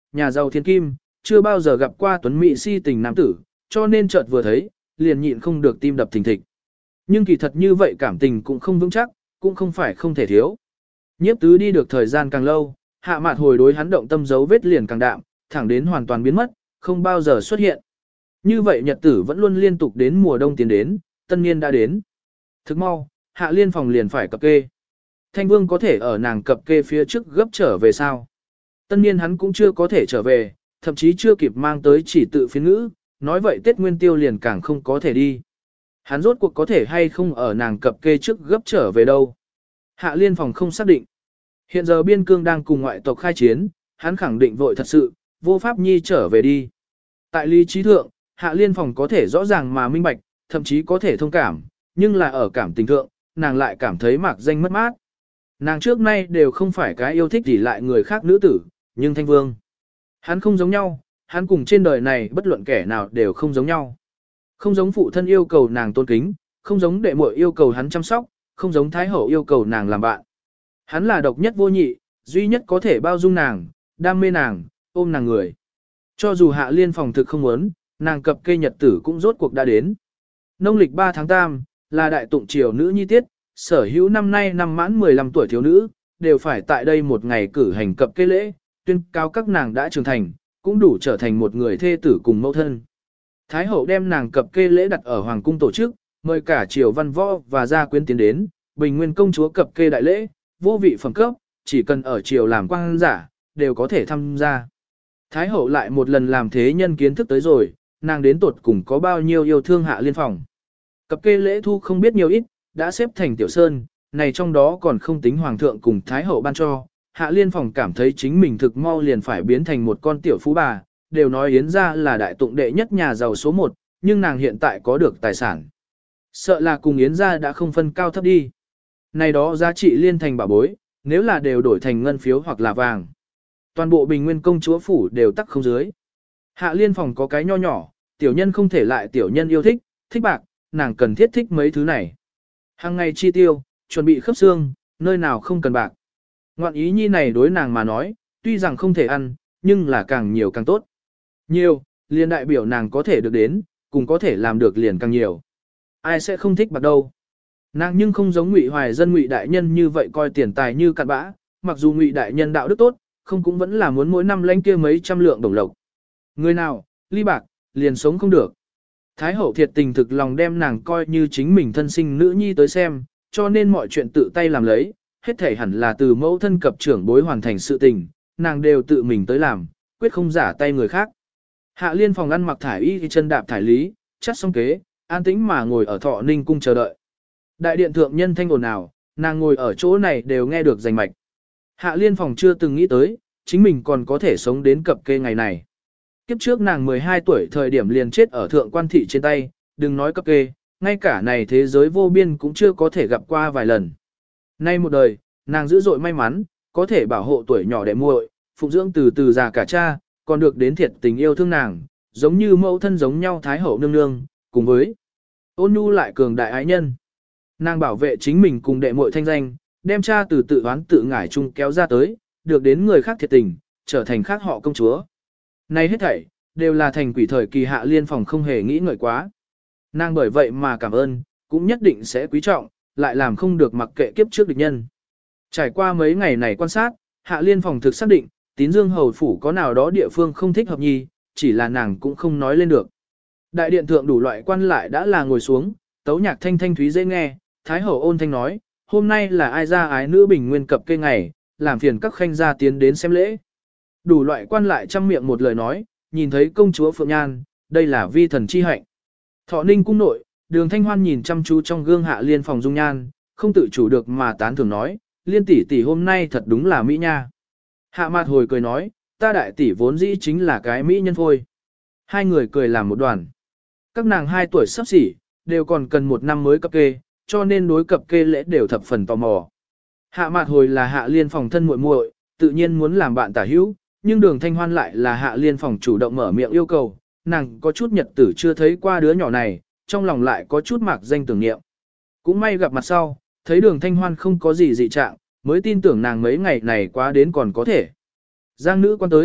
Speaker 1: nhà giàu thiên kim, chưa bao giờ gặp qua tuấn mỹ si tình nam tử, cho nên chợt vừa thấy, liền nhịn không được tim đập thình thịch. Nhưng kỳ thật như vậy cảm tình cũng không vững chắc, cũng không phải không thể thiếu. Nhiếp tứ đi được thời gian càng lâu, Hạ Mạt Hồi đối hắn động tâm dấu vết liền càng đạm, thẳng đến hoàn toàn biến mất, không bao giờ xuất hiện. Như vậy nhật tử vẫn luôn liên tục đến mùa đông tiến đến, tân niên đã đến. Thức mau, Hạ Liên phòng liền phải cập kê. Thanh Vương có thể ở nàng cập kê phía trước gấp trở về sao? Tân niên hắn cũng chưa có thể trở về, thậm chí chưa kịp mang tới chỉ tự phiên ngữ, nói vậy Tết Nguyên Tiêu liền càng không có thể đi. Hắn rốt cuộc có thể hay không ở nàng cập kê trước gấp trở về đâu. Hạ Liên phòng không xác định. Hiện giờ biên cương đang cùng ngoại tộc khai chiến, hắn khẳng định vội thật sự, vô pháp nhi trở về đi. Tại lý trí thượng, Hạ Liên phòng có thể rõ ràng mà minh bạch, thậm chí có thể thông cảm, nhưng là ở cảm tình thượng, nàng lại cảm thấy mạc danh mất mát. Nàng trước nay đều không phải cái yêu thích gì lại người khác nữ tử, nhưng Thanh Vương. Hắn không giống nhau, hắn cùng trên đời này bất luận kẻ nào đều không giống nhau. Không giống phụ thân yêu cầu nàng tôn kính, không giống đệ muội yêu cầu hắn chăm sóc, không giống thái hậu yêu cầu nàng làm bạn. Hắn là độc nhất vô nhị, duy nhất có thể bao dung nàng, đam mê nàng, ôm nàng người. Cho dù Hạ Liên phòng thực không muốn, nàng cập kê nhật tử cũng rốt cuộc đã đến. Nông lịch 3 tháng 8, là đại tụng triều nữ nhi tiết, sở hữu năm nay năm mãn 15 tuổi thiếu nữ, đều phải tại đây một ngày cử hành cập kê lễ, tuyên cáo các nàng đã trưởng thành, cũng đủ trở thành một người thê tử cùng mẫu thân. Thái hậu đem nàng cập kê lễ đặt ở hoàng cung tổ chức, mời cả triều văn võ và gia quyến tiến đến, Bình Nguyên công chúa cập kê đại lễ, vô vị phẩm cấp, chỉ cần ở triều làm quan giả, đều có thể tham gia. Thái hậu lại một lần làm thế nhân kiến thức tới rồi, nàng đến tột cùng có bao nhiêu yêu thương Hạ Liên phòng. Cập kê lễ thu không biết nhiều ít, đã xếp thành tiểu sơn, này trong đó còn không tính hoàng thượng cùng thái hậu ban cho. Hạ Liên phòng cảm thấy chính mình thực mau liền phải biến thành một con tiểu phú bà, đều nói Yến gia là đại tụng đệ nhất nhà giàu số 1, nhưng nàng hiện tại có được tài sản. Sợ là cùng Yến gia đã không phân cao thấp đi. Này đó giá trị liên thành bảo bối, nếu là đều đổi thành ngân phiếu hoặc là vàng. Toàn bộ Bình Nguyên công chúa phủ đều tắc không dưới. Hạ Liên phòng có cái nho nhỏ, tiểu nhân không thể lại tiểu nhân yêu thích, thích bạc, nàng cần thiết thích mấy thứ này. Hàng ngày chi tiêu, chuẩn bị khớp xương, nơi nào không cần bạc. Ngoạn ý nhi này đối nàng mà nói, tuy rằng không thể ăn, nhưng là càng nhiều càng tốt. Nhiều, liền đại biểu nàng có thể được đến, cùng có thể làm được liền càng nhiều. Ai sẽ không thích bạc đâu. Nàng nhưng không giống Ngụy Hoài Dân Ngụy đại nhân như vậy coi tiền tài như cặn bã, mặc dù Ngụy đại nhân đạo đức tốt, không cũng vẫn là muốn mỗi năm lãnh kia mấy trăm lượng đồng lộc. Người nào, ly bạc, liền sống không được. Thái hậu thiệt tình thực lòng đem nàng coi như chính mình thân sinh nữ nhi tới xem, cho nên mọi chuyện tự tay làm lấy, hết thể hẳn là từ mẫu thân cập trưởng bối hoàn thành sự tình, nàng đều tự mình tới làm, quyết không giả tay người khác. Hạ Liên phòng ăn mặc thải y thì chân đạp thải lý, chắt xong kế, an tĩnh mà ngồi ở Thọ Ninh cung chờ đợi. Đại điện thượng nhân thanh ồn ào, nàng ngồi ở chỗ này đều nghe được rành mạch. Hạ Liên phòng chưa từng nghĩ tới, chính mình còn có thể sống đến cập kê ngày này. Kiếp trước nàng 12 tuổi thời điểm liền chết ở thượng quan thị trên tay, đừng nói cập kê, ngay cả này thế giới vô biên cũng chưa có thể gặp qua vài lần. Nay một đời, nàng dữ dội may mắn, có thể bảo hộ tuổi nhỏ đệ muội, phụng dưỡng từ từ già cả cha, còn được đến thiệt tình yêu thương nàng, giống như mẫu thân giống nhau thái hậu nương nương, cùng với ôn nhu lại cường đại ái nhân. Nàng bảo vệ chính mình cùng đệ muội thanh danh, đem cha từ tự oán tự ngải chung kéo ra tới, được đến người khác thiệt tình, trở thành khác họ công chúa. Này hết thảy, đều là thành quỷ thời kỳ Hạ Liên phòng không hề nghĩ ngợi quá. Nàng bởi vậy mà cảm ơn, cũng nhất định sẽ quý trọng, lại làm không được mặc kệ kiếp trước địch nhân. Trải qua mấy ngày này quan sát, Hạ Liên phòng thực xác định, Tín Dương hầu phủ có nào đó địa phương không thích hợp nhi, chỉ là nàng cũng không nói lên được. Đại điện thượng đủ loại quan lại đã là ngồi xuống, tấu nhạc thanh thanh thúy dễ nghe, Thái hậu ôn thanh nói, hôm nay là ai ra ái nữ Bình Nguyên cập kê ngày, làm phiền các khanh gia tiến đến xem lễ. Đủ loại quan lại trăm miệng một lời nói, nhìn thấy công chúa Phượng Nhan, đây là vi thần chi hạnh. Thọ Ninh cung nội, Đường Thanh Hoan nhìn chăm chú trong gương Hạ Liên phòng dung nhan, không tự chủ được mà tán thưởng nói, Liên tỷ tỷ hôm nay thật đúng là mỹ nha. Hạ Mạt Hồi cười nói, ta đại tỷ vốn dĩ chính là cái mỹ nhân thôi. Hai người cười làm một đoàn. Các nàng 2 tuổi sắp xỉ, đều còn cần 1 năm mới cập kê, cho nên đối cập kê lễ đều thập phần tò mò. Hạ Mạt Hồi là Hạ Liên phòng thân muội muội, tự nhiên muốn làm bạn tả hữu, nhưng Đường Thanh Hoan lại là Hạ Liên phòng chủ động mở miệng yêu cầu, nàng có chút nhật tử chưa thấy qua đứa nhỏ này, trong lòng lại có chút mạc danh tưởng niệm. Cũng may gặp mặt sau, thấy Đường Thanh Hoan không có gì dị trạng, mới tin tưởng nàng mấy ngày này quá đến còn có thể. Giang nữ quan tới,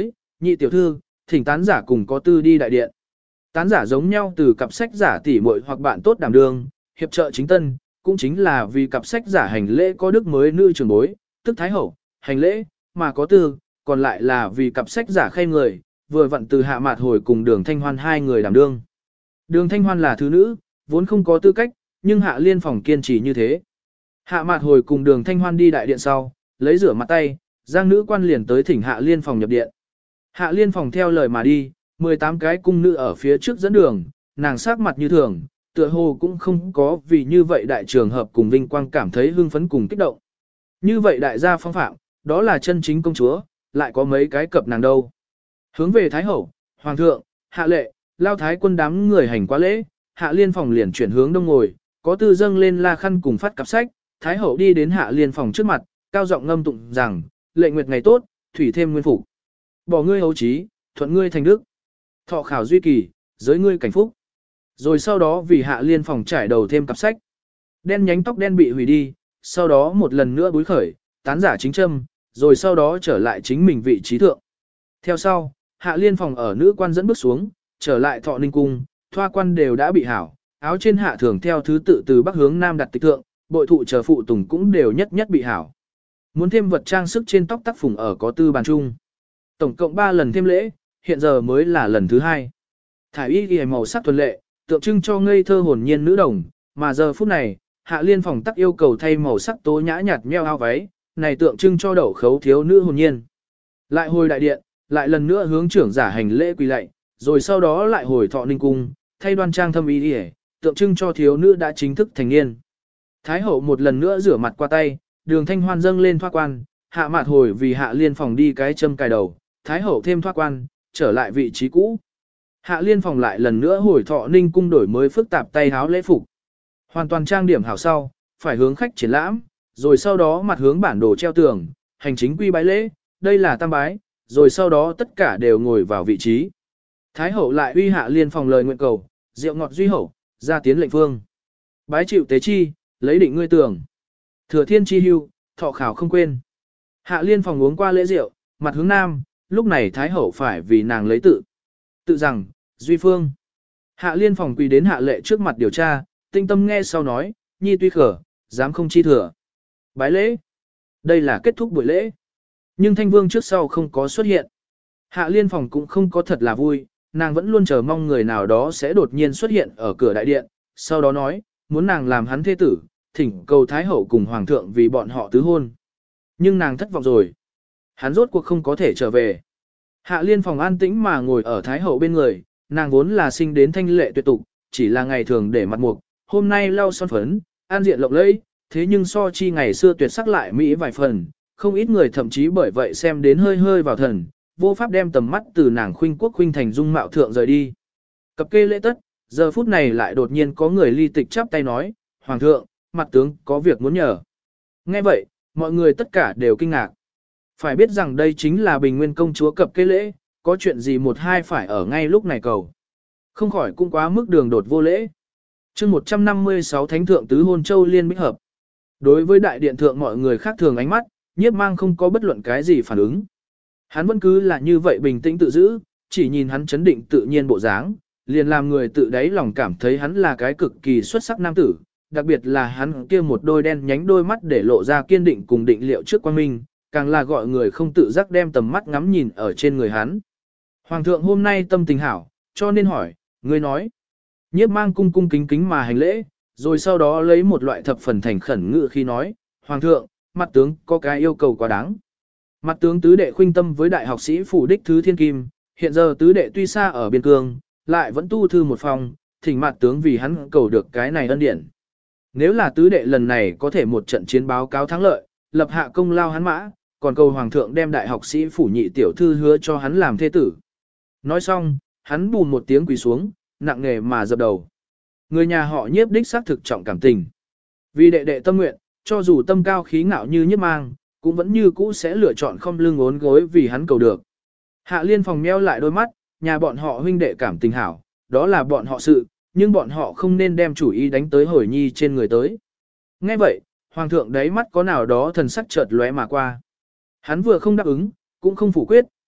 Speaker 1: Nhị tiểu thư, thỉnh tán giả cùng có tư đi đại điện. Tán giả giống nhau từ cặp sách giả tỷ muội hoặc bạn tốt đảm đương, hiệp trợ chính tân, cũng chính là vì cặp sách giả hành lễ có đức mới nữ trưởng bối, tức thái hậu, hành lễ, mà có tư, còn lại là vì cặp sách giả khay người, vừa vặn từ Hạ Mạt Hồi cùng Đường Thanh Hoan hai người đảm đương. Đường Thanh Hoan là thứ nữ, vốn không có tư cách, nhưng Hạ Liên Phòng kiên trì như thế. Hạ Mạt Hồi cùng Đường Thanh Hoan đi đại điện sau, lấy rửa mặt tay, giang nữ quan liền tới thỉnh Hạ Liên Phòng nhập điện. Hạ Liên Phòng theo lời mà đi, 18 cái cung nữ ở phía trước dẫn đường, nàng sắc mặt như thường, tựa hồ cũng không có vì như vậy đại trường hợp cùng vinh quang cảm thấy hưng phấn cùng kích động. Như vậy đại gia phong phạm, đó là chân chính công chúa, lại có mấy cái cập nàng đâu. Hướng về Thái Hậu, Hoàng thượng, Hạ Lệ, Lao Thái quân đám người hành quá lễ, Hạ Liên Phòng liền chuyển hướng đông ngồi, có tư dâng lên la khăn cùng phát cặp sách, Thái Hậu đi đến Hạ Liên Phòng trước mặt, cao giọng ngâm tụng rằng, lệ nguyệt ngày tốt, thủy thêm nguyên phục. Bỏ ngươi hấu trí, thuận ngươi thành đức. Thọ khảo duy kỳ, giới ngươi cảnh phúc. Rồi sau đó vì Hạ Liên Phòng trải đầu thêm cặp sách. Đen nhánh tóc đen bị hủy đi, sau đó một lần nữa búi khởi, tán giả chính châm, rồi sau đó trở lại chính mình vị trí thượng. Theo sau, Hạ Liên Phòng ở nữ quan dẫn bước xuống, trở lại Thọ Ninh cung, thoa quan đều đã bị hảo, áo trên hạ thường theo thứ tự từ bắc hướng nam đặt tịch thượng, bội thụ chờ phụ tùng cũng đều nhất nhất bị hảo. Muốn thêm vật trang sức trên tóc tác phùng ở có tư bàn trung. Tổng cộng 3 lần thêm lễ, hiện giờ mới là lần thứ 2. Thải y ghi màu sắc thuần lệ, tượng trưng cho ngây thơ hồn nhiên nữ đồng, mà giờ phút này, Hạ Liên Phòng tắc yêu cầu thay màu sắc tố nhã nhạt nheo áo váy, này tượng trưng cho đậu khấu thiếu nữ hồn nhiên. Lại hồi đại điện, lại lần nữa hướng trưởng giả hành lễ quỳ lạy, rồi sau đó lại hồi Thọ Ninh cung, thay đoan trang thâm y đi, tượng trưng cho thiếu nữ đã chính thức thành niên. Thái hậu một lần nữa rửa mặt qua tay, Đường Thanh Hoan dâng lên thoa quan, Hạ Mạt Hồi vì Hạ Liên Phòng đi cái châm cài đầu, Thái hậu thêm thoa quan, trở lại vị trí cũ. Hạ Liên Phòng lại lần nữa hồi Thọ Ninh cung đổi mới phức tạp tay áo lễ phục. Hoàn toàn trang điểm hảo sau, phải hướng khách triển lãm, rồi sau đó mặt hướng bản đồ treo tường, hành chính quy bái lễ, đây là tam bái, rồi sau đó tất cả đều ngồi vào vị trí. Thái hậu lại uy Hạ Liên Phòng lời nguyện cầu, rượu ngọt duy hậu, ra tiến lệnh phương. Bái chịu tế chi, lấy định ngươi tường. Thừa thiên chi hưu, thọ khảo không quên. Hạ Liên Phòng uống qua lễ rượu, mặt hướng nam, lúc này Thái hậu phải vì nàng lấy tự rằng, Duy Phương. Hạ Liên Phòng quỳ đến Hạ Lệ trước mặt điều tra, tinh tâm nghe sau nói, nhi tuy khở, dám không chi thừa. Bái lễ. Đây là kết thúc buổi lễ. Nhưng Thanh Vương trước sau không có xuất hiện. Hạ Liên Phòng cũng không có thật là vui, nàng vẫn luôn chờ mong người nào đó sẽ đột nhiên xuất hiện ở cửa đại điện, sau đó nói, muốn nàng làm hắn thế tử, thỉnh cầu Thái hậu cùng Hoàng thượng vì bọn họ tứ hôn. Nhưng nàng thất vọng rồi. Hắn rốt cuộc không có thể trở về. Hạ Liên Phòng an tĩnh mà ngồi ở Thái hậu bên người, nàng vốn là sinh đến thanh lệ tuyệt tục, chỉ là ngày thường để mặt mục, hôm nay lau son phấn, an diện lộng lẫy, thế nhưng so chi ngày xưa tuyệt sắc lại mỹ vài phần, không ít người thậm chí bởi vậy xem đến hơi hơi vào thần, vô pháp đem tầm mắt từ nàng khuynh quốc khuynh thành dung mạo thượng rời đi. Cập kê lễ tất, giờ phút này lại đột nhiên có người ly tịch chắp tay nói, Hoàng thượng, mặt tướng có việc muốn nhờ. Nghe vậy, mọi người tất cả đều kinh ngạc. Phải biết rằng đây chính là Bình Nguyên công chúa cập kê lễ, có chuyện gì một hai phải ở ngay lúc này cầu. Không khỏi cũng quá mức đường đột vô lễ. chương 156 Thánh thượng tứ hôn châu liên bích hợp. Đối với đại điện thượng mọi người khác thường ánh mắt, Nhiếp Mang không có bất luận cái gì phản ứng. Hắn vẫn cứ là như vậy bình tĩnh tự giữ, chỉ nhìn hắn chấn định tự nhiên bộ dáng, liền làm người tự đáy lòng cảm thấy hắn là cái cực kỳ xuất sắc nam tử, đặc biệt là hắn kia một đôi đen nhánh đôi mắt để lộ ra kiên định cùng định liệu trước quan minh, càng là gọi người không tự giác đem tầm mắt ngắm nhìn ở trên người hắn. Hoàng thượng hôm nay tâm tình hảo, cho nên hỏi, ngươi nói. Nhiếp Mang cung cung kính kính mà hành lễ, rồi sau đó lấy một loại thập phần thành khẩn ngữ khi nói, Hoàng thượng, mặt tướng có cái yêu cầu quá đáng. Mặt tướng tứ đệ khuynh tâm với đại học sĩ phủ đích thứ thiên kim, hiện giờ tứ đệ tuy xa ở biên cương, lại vẫn tu thư một phòng, thỉnh mặt tướng vì hắn cầu được cái này ân điển. Nếu là tứ đệ lần này có thể một trận chiến báo cáo thắng lợi, lập hạ công lao hắn mã, còn cầu hoàng thượng đem đại học sĩ phủ nhị tiểu thư hứa cho hắn làm thế tử. Nói xong, hắn bùn một tiếng quỳ xuống, nặng nề mà dập đầu. Người nhà họ Nhiếp đích xác thực trọng cảm tình. Vì đệ đệ tâm nguyện, cho dù tâm cao khí ngạo như Nhiếp Mang, cũng vẫn như cũ sẽ lựa chọn không lưng ốn gối vì hắn cầu được. Hạ Liên Phòng meo lại đôi mắt, nhà bọn họ huynh đệ cảm tình hảo, đó là bọn họ sự, nhưng bọn họ không nên đem chủ ý đánh tới Hồi Nhi trên người tới. Nghe vậy, Hoàng thượng đáy mắt có nào đó thần sắc chợt lóe mà qua. Hắn vừa không đáp ứng, cũng không phủ quyết,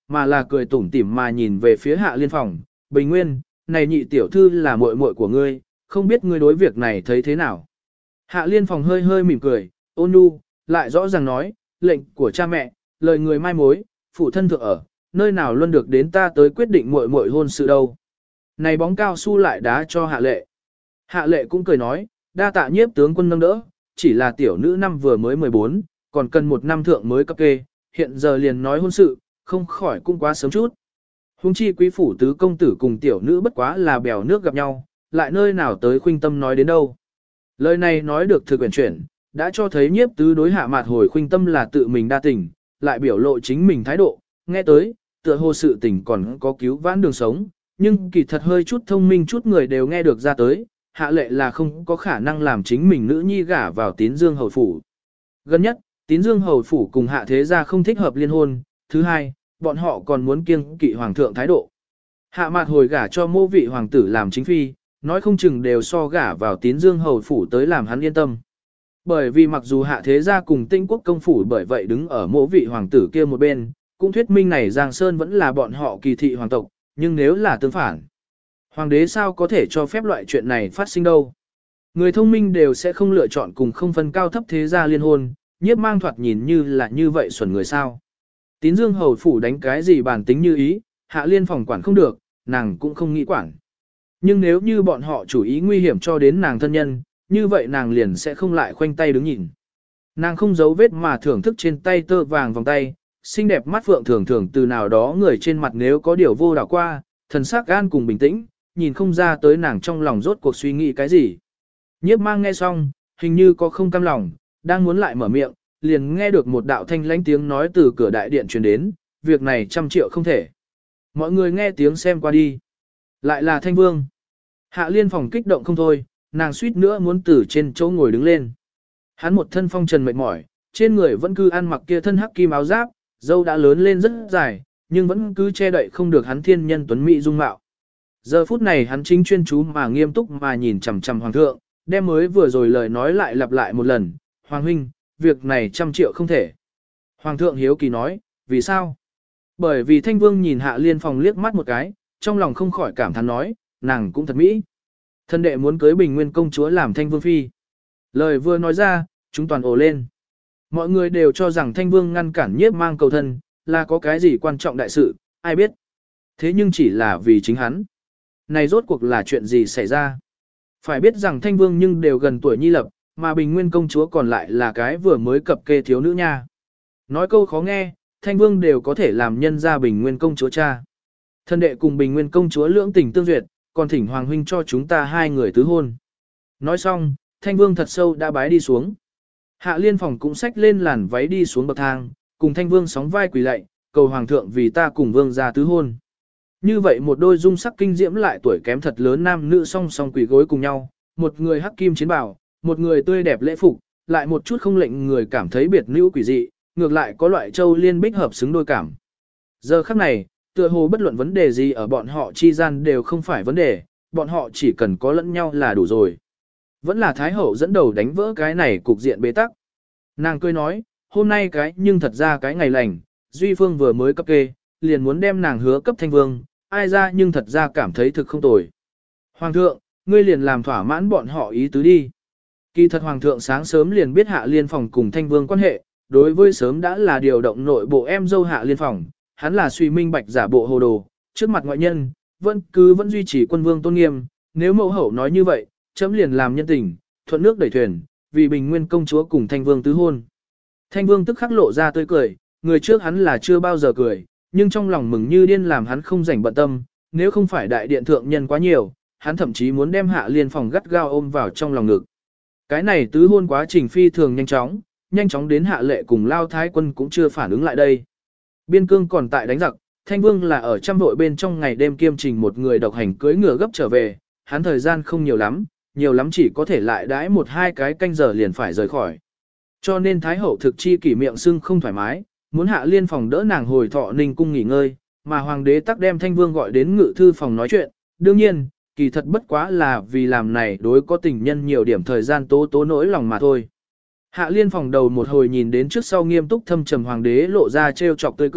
Speaker 1: mà là cười tủm tỉm mà nhìn về phía Hạ Liên Phòng, Bình Nguyên, này nhị tiểu thư là muội muội của ngươi, không biết ngươi đối việc này thấy thế nào. Hạ Liên Phòng hơi hơi mỉm cười, ôn nhu, lại rõ ràng nói, lệnh của cha mẹ, lời người mai mối, phụ thân thượng ở, nơi nào luôn được đến ta tới quyết định muội muội hôn sự đâu. Này bóng cao su lại đá cho Hạ Lệ. Hạ Lệ cũng cười nói, đa tạ nhiếp tướng quân nâng đỡ, chỉ là tiểu nữ năm vừa mới 14, còn cần một năm thượng mới cấp kê, hiện giờ liền nói hôn sự, không khỏi cũng quá sớm chút. Hùng chi quý phủ tứ công tử cùng tiểu nữ bất quá là bèo nước gặp nhau, lại nơi nào tới khuynh tâm nói đến đâu. Lời này nói được thực quyển chuyển, đã cho thấy nhiếp tứ đối Hạ Mạt Hồi khuynh tâm là tự mình đa tình, lại biểu lộ chính mình thái độ, nghe tới, tựa hồ sự tình còn có cứu vãn đường sống, nhưng kỳ thật hơi chút thông minh chút người đều nghe được ra tới, Hạ Lệ là không có khả năng làm chính mình nữ nhi gả vào Tín Dương hầu phủ. Gần nhất, Tín Dương hầu phủ cùng Hạ Thế Gia không thích hợp liên hôn, thứ hai, bọn họ còn muốn kiêng kỵ hoàng thượng thái độ. Hạ Mạt Hồi gả cho mô vị hoàng tử làm chính phi, nói không chừng đều so gả vào Tín Dương hầu phủ tới làm hắn yên tâm. Bởi vì mặc dù Hạ Thế Gia cùng Tinh Quốc công phủ bởi vậy đứng ở mộ vị hoàng tử kia một bên, cũng thuyết minh này Giang Sơn vẫn là bọn họ kỳ thị hoàng tộc, nhưng nếu là tương phản, hoàng đế sao có thể cho phép loại chuyện này phát sinh đâu. Người thông minh đều sẽ không lựa chọn cùng không phân cao thấp thế gia liên hôn, nhiếp mang thoạt nhìn như là như vậy xuẩn người sao. Tín Dương hầu phủ đánh cái gì bản tính như ý, Hạ Liên Phòng quản không được, nàng cũng không nghĩ quản. Nhưng nếu như bọn họ chủ ý nguy hiểm cho đến nàng thân nhân, như vậy nàng liền sẽ không lại khoanh tay đứng nhìn. Nàng không giấu vết mà thưởng thức trên tay tơ vàng vòng tay, xinh đẹp mắt phượng thường thường từ nào đó người trên mặt nếu có điều vô đảo qua, thần sắc gan cùng bình tĩnh, nhìn không ra tới nàng trong lòng rốt cuộc suy nghĩ cái gì. Nhiếp mang nghe xong, hình như có không cam lòng, đang muốn lại mở miệng, liền nghe được một đạo thanh lãnh tiếng nói từ cửa đại điện truyền đến, việc này 100 triệu không thể. Mọi người nghe tiếng xem qua đi. Lại là Thanh Vương. Hạ Liên Phòng kích động không thôi, nàng suýt nữa muốn từ trên chỗ ngồi đứng lên. Hắn một thân phong trần mệt mỏi, trên người vẫn cứ ăn mặc kia thân hắc kim áo giáp, râu đã lớn lên rất dài, nhưng vẫn cứ che đậy không được hắn thiên nhân tuấn mỹ dung mạo. Giờ phút này hắn chính chuyên chú mà nghiêm túc mà nhìn chằm chằm hoàng thượng, đem mới vừa rồi lời nói lại lặp lại một lần, "Hoàng huynh, việc này 100 triệu không thể." Hoàng thượng hiếu kỳ nói, "Vì sao?" Bởi vì Thanh Vương nhìn Hạ Liên Phòng liếc mắt một cái, trong lòng không khỏi cảm thán nói, nàng cũng thật mỹ. Thân đệ muốn cưới Bình Nguyên công chúa làm Thanh Vương phi. Lời vừa nói ra, chúng toàn ồ lên. Mọi người đều cho rằng Thanh Vương ngăn cản nhiếp mang cầu thân, là có cái gì quan trọng đại sự, ai biết. Thế nhưng chỉ là vì chính hắn. Này rốt cuộc là chuyện gì xảy ra? Phải biết rằng Thanh Vương nhưng đều gần tuổi nhi lập, mà Bình Nguyên công chúa còn lại là cái vừa mới cập kê thiếu nữ nha. Nói câu khó nghe, Thanh Vương đều có thể làm nhân ra Bình Nguyên công chúa cha. Thân đệ cùng Bình Nguyên công chúa lưỡng tình tương duyệt, còn thỉnh Hoàng huynh cho chúng ta hai người tứ hôn. Nói xong, Thanh Vương thật sâu đã bái đi xuống. Hạ Liên Phòng cũng xách lên làn váy đi xuống bậc thang, cùng Thanh Vương sóng vai quỳ lạy, cầu Hoàng thượng vì ta cùng Vương gia tứ hôn. Như vậy một đôi dung sắc kinh diễm lại tuổi kém thật lớn nam nữ song song quỳ gối cùng nhau, một người hắc kim chiến bào, một người tươi đẹp lễ phục, lại một chút không lệnh người cảm thấy biệt nữ quỷ dị, ngược lại có loại châu liên bích hợp xứng đôi cảm. Giờ khắc này, tựa hồ bất luận vấn đề gì ở bọn họ chi gian đều không phải vấn đề, bọn họ chỉ cần có lẫn nhau là đủ rồi. Vẫn là Thái Hậu dẫn đầu đánh vỡ cái này cục diện bế tắc. Nàng cười nói, hôm nay cái nhưng thật ra cái ngày lành, Duy Phương vừa mới cấp kê, liền muốn đem nàng hứa cấp Thanh Vương, ai ra nhưng thật ra cảm thấy thực không tồi. Hoàng thượng, ngươi liền làm thỏa mãn bọn họ ý tứ đi. Kỳ thật Hoàng thượng sáng sớm liền biết Hạ Liên Phòng cùng Thanh Vương quan hệ, đối với sớm đã là điều động nội bộ em dâu Hạ Liên Phòng, hắn là suy minh bạch giả bộ hồ đồ, trước mặt ngoại nhân, vẫn duy trì quân vương tôn nghiêm, nếu mẫu hậu nói như vậy, chấm liền làm nhân tình, thuận nước đẩy thuyền, vì Bình Nguyên công chúa cùng Thanh Vương tứ hôn. Thanh Vương tức khắc lộ ra tươi cười, người trước hắn là chưa bao giờ cười, nhưng trong lòng mừng như điên làm hắn không rảnh bận tâm, nếu không phải đại điện thượng nhân quá nhiều, hắn thậm chí muốn đem Hạ Liên Phòng gắt gao ôm vào trong lòng ngực. Cái này tứ hôn quá trình phi thường nhanh chóng đến Hạ Lệ cùng Lao Thái Quân cũng chưa phản ứng lại đây. Biên cương còn tại đánh giặc, Thanh Vương là ở trăm vội bên trong ngày đêm kiêm trình một người độc hành cưỡi ngựa gấp trở về, hắn thời gian không nhiều lắm chỉ có thể lại đãi 1-2 cái canh giờ liền phải rời khỏi. Cho nên Thái Hậu thực chi kỷ miệng sưng không thoải mái, muốn Hạ Liên Phòng đỡ nàng hồi Thọ Ninh cung nghỉ ngơi, mà Hoàng đế tắc đem Thanh Vương gọi đến ngự thư phòng nói chuyện, đương nhiên, kỳ thật bất quá là vì làm này đối có tình nhân nhiều điểm thời gian tố nỗi lòng mà thôi. Hạ Liên Phòng đầu một hồi nhìn đến trước sau nghiêm túc thâm trầm Hoàng đế lộ ra trêu chọc tươi cười,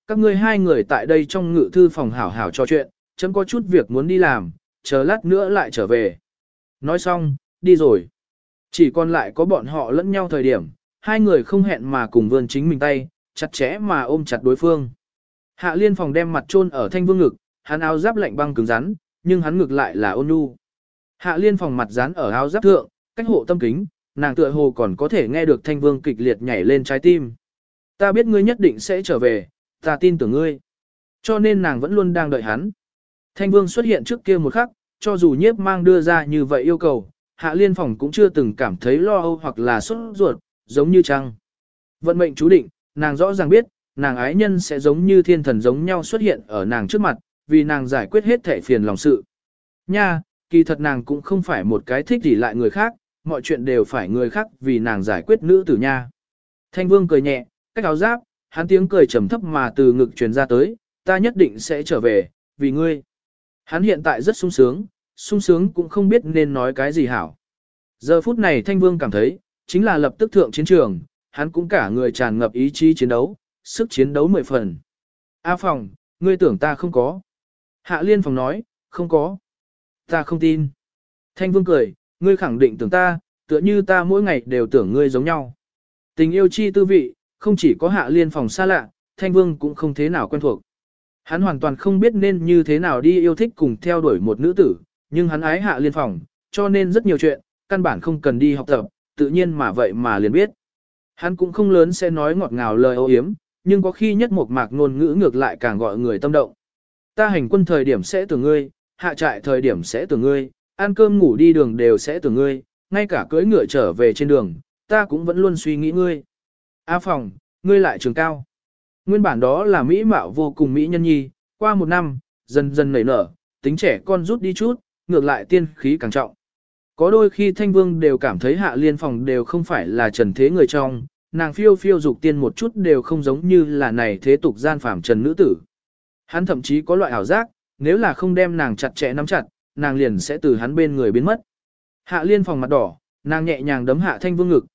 Speaker 1: các ngươi hai người tại đây trong ngự thư phòng hảo hảo trò chuyện, chấm có chút việc muốn đi làm, chờ lát nữa lại trở về. Nói xong, đi rồi. Chỉ còn lại có bọn họ lẫn nhau thời điểm, hai người không hẹn mà cùng vươn chính mình tay, chặt chẽ mà ôm chặt đối phương. Hạ Liên Phòng đem mặt chôn ở Thanh Vương ngực, hắn áo giáp lạnh băng cứng rắn, nhưng hắn ngực lại là ôn nhu. Hạ Liên Phòng mặt dán ở áo giáp thượng, cách hộ tâm kính, nàng tựa hồ còn có thể nghe được Thanh Vương kịch liệt nhảy lên trái tim. Ta biết ngươi nhất định sẽ trở về, ta tin tưởng ngươi. Cho nên nàng vẫn luôn đang đợi hắn. Thanh Vương xuất hiện trước kia một khắc, cho dù Nhiếp Mang đưa ra như vậy yêu cầu, Hạ Liên Phòng cũng chưa từng cảm thấy lo âu hoặc là sốt ruột, giống như trăng. Vận mệnh chú định, nàng rõ ràng biết, nàng ái nhân sẽ giống như thiên thần giống nhau xuất hiện ở nàng trước mặt, vì nàng giải quyết hết thảy phiền lòng sự. Nha, kỳ thật nàng cũng không phải một cái thích gì lại người khác, mọi chuyện đều phải người khác vì nàng giải quyết nữ tử nha. Thanh Vương cười nhẹ, cách áo giáp, hắn tiếng cười trầm thấp mà từ ngực truyền ra tới, ta nhất định sẽ trở về, vì ngươi. Hắn hiện tại rất sung sướng cũng không biết nên nói cái gì hảo. Giờ phút này Thanh Vương cảm thấy, chính là lập tức thượng chiến trường, hắn cũng cả người tràn ngập ý chí chiến đấu, sức chiến đấu 10 phần. A Phòng, ngươi tưởng ta không có. Hạ Liên Phòng nói, không có. Ta không tin. Thanh Vương cười, ngươi khẳng định tưởng ta, tựa như ta mỗi ngày đều tưởng ngươi giống nhau. Tình yêu chi tư vị, không chỉ có Hạ Liên Phòng xa lạ, Thanh Vương cũng không thế nào quen thuộc. Hắn hoàn toàn không biết nên như thế nào đi yêu thích cùng theo đuổi một nữ tử, nhưng hắn ái Hạ Liên Phòng, cho nên rất nhiều chuyện, căn bản không cần đi học tập, tự nhiên mà vậy mà liền biết. Hắn cũng không lớn sẽ nói ngọt ngào lời âu yếm, nhưng có khi nhất một mạc ngôn ngữ ngược lại càng gọi người tâm động. Ta hành quân thời điểm sẽ tưởng ngươi, hạ trại thời điểm sẽ tưởng ngươi, ăn cơm ngủ đi đường đều sẽ tưởng ngươi, ngay cả cưỡi ngựa trở về trên đường, ta cũng vẫn luôn suy nghĩ ngươi. A Phòng, ngươi lại trường cao. Nguyên bản đó là mỹ mạo vô cùng mỹ nhân nhi, qua một năm, dần dần nảy nở, tính trẻ con rút đi chút, ngược lại tiên khí càng trọng. Có đôi khi Thanh Vương đều cảm thấy Hạ Liên Phòng đều không phải là trần thế người trong, nàng phiêu phiêu dục tiên một chút đều không giống như là này thế tục gian phàm trần nữ tử. Hắn thậm chí có loại ảo giác, nếu là không đem nàng chặt chẽ nắm chặt, nàng liền sẽ từ hắn bên người biến mất. Hạ Liên Phòng mặt đỏ, nàng nhẹ nhàng đấm Hạ Thanh Vương ngực,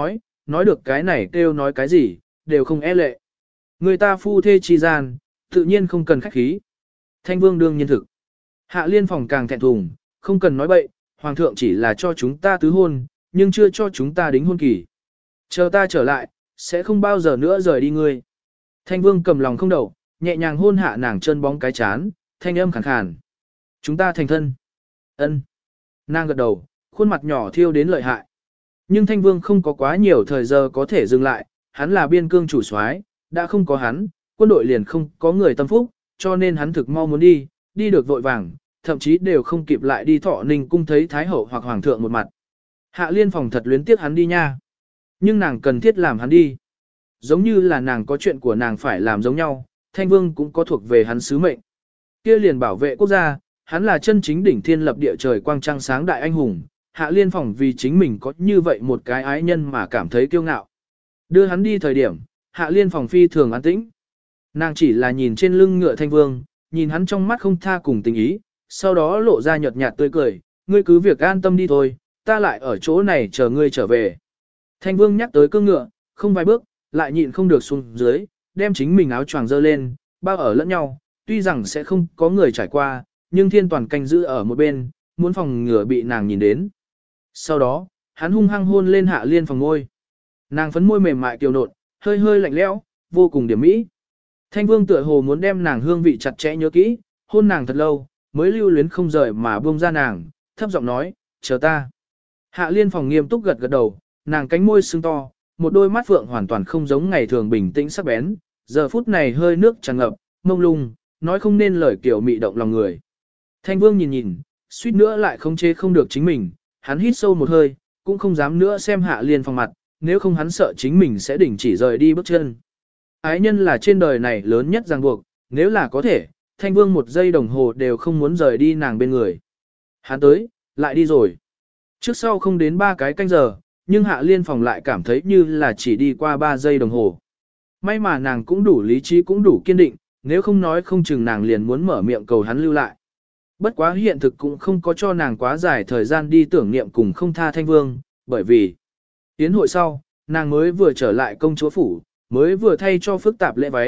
Speaker 1: nói được cái này kêu nói cái gì, đều không e lệ. Người ta phu thê chi gian, tự nhiên không cần khách khí. Thanh Vương đương nhiên thực. Hạ Liên Phòng càng thẹn thùng, không cần nói bậy, Hoàng thượng chỉ là cho chúng ta tứ hôn, nhưng chưa cho chúng ta đính hôn kỳ. Chờ ta trở lại, sẽ không bao giờ nữa rời đi ngươi. Thanh Vương cầm lòng không đậu, nhẹ nhàng hôn hạ nàng chân bóng cái chán, thanh âm khàn khàn. Chúng ta thành thân. Ân. Nàng gật đầu, khuôn mặt nhỏ thiêu đến lợi hại. Nhưng Thanh Vương không có quá nhiều thời giờ có thể dừng lại, hắn là biên cương chủ soái, đã không có hắn, quân đội liền không có người tâm phúc, cho nên hắn thực mau muốn đi được vội vàng, thậm chí đều không kịp lại đi Thọ Ninh cung thấy Thái Hậu hoặc Hoàng thượng một mặt. Hạ Liên Phòng thật luyến tiếc hắn đi nha. Nhưng nàng cần thiết làm hắn đi. Giống như là nàng có chuyện của nàng phải làm giống nhau, Thanh Vương cũng có thuộc về hắn sứ mệnh. Kia liền bảo vệ quốc gia, hắn là chân chính đỉnh thiên lập địa trời quang trăng sáng đại anh hùng. Hạ Liên Phòng vì chính mình có như vậy một cái ái nhân mà cảm thấy kiêu ngạo. Đưa hắn đi thời điểm, Hạ Liên Phòng phi thường an tĩnh. Nàng chỉ là nhìn trên lưng ngựa Thanh Vương, nhìn hắn trong mắt không tha cùng tình ý, sau đó lộ ra nhợt nhạt tươi cười, ngươi cứ việc an tâm đi thôi, ta lại ở chỗ này chờ ngươi trở về. Thanh Vương nhắc tới cưỡng ngựa, không vài bước, lại nhịn không được xuống dưới, đem chính mình áo choàng dơ lên, bao ở lẫn nhau, tuy rằng sẽ không có người trải qua, nhưng thiên toàn canh giữ ở một bên, muốn phòng ngừa bị nàng nhìn đến. Sau đó, hắn hung hăng hôn lên Hạ Liên Phòng môi. Nàng phấn môi mềm mại kiều nộn, hơi hơi lạnh lẽo, vô cùng điểm mỹ. Thanh Vương tựa hồ muốn đem nàng hương vị chặt chẽ nhớ kỹ, hôn nàng thật lâu, mới lưu luyến không rời mà buông ra nàng, thấp giọng nói, chờ ta. Hạ Liên Phòng nghiêm túc gật gật đầu, nàng cánh môi sưng to, một đôi mắt phượng hoàn toàn không giống ngày thường bình tĩnh sắc bén, giờ phút này hơi nước tràn ngập, mông lung, nói không nên lời kiểu mị động lòng người. Thanh Vương nhìn, suýt nữa lại không chế không được chính mình, hắn hít sâu một hơi, cũng không dám nữa xem Hạ Liên Phòng mặt, nếu không hắn sợ chính mình sẽ đình chỉ rời đi bước chân. Ái nhân là trên đời này lớn nhất ràng buộc, nếu là có thể, Thanh Vương một giây đồng hồ đều không muốn rời đi nàng bên người. Hắn tới, lại đi rồi. Trước sau không đến 3 cái canh giờ, nhưng Hạ Liên Phòng lại cảm thấy như là chỉ đi qua 3 giây đồng hồ. May mà nàng cũng đủ lý trí cũng đủ kiên định, nếu không nói không chừng nàng liền muốn mở miệng cầu hắn lưu lại. Bất quá hiện thực cũng không có cho nàng quá dài thời gian đi tưởng niệm cùng không tha Thanh Vương, bởi vì tiến hội sau, nàng mới vừa trở lại công chúa phủ, mới vừa thay cho phức tạp lễ váy,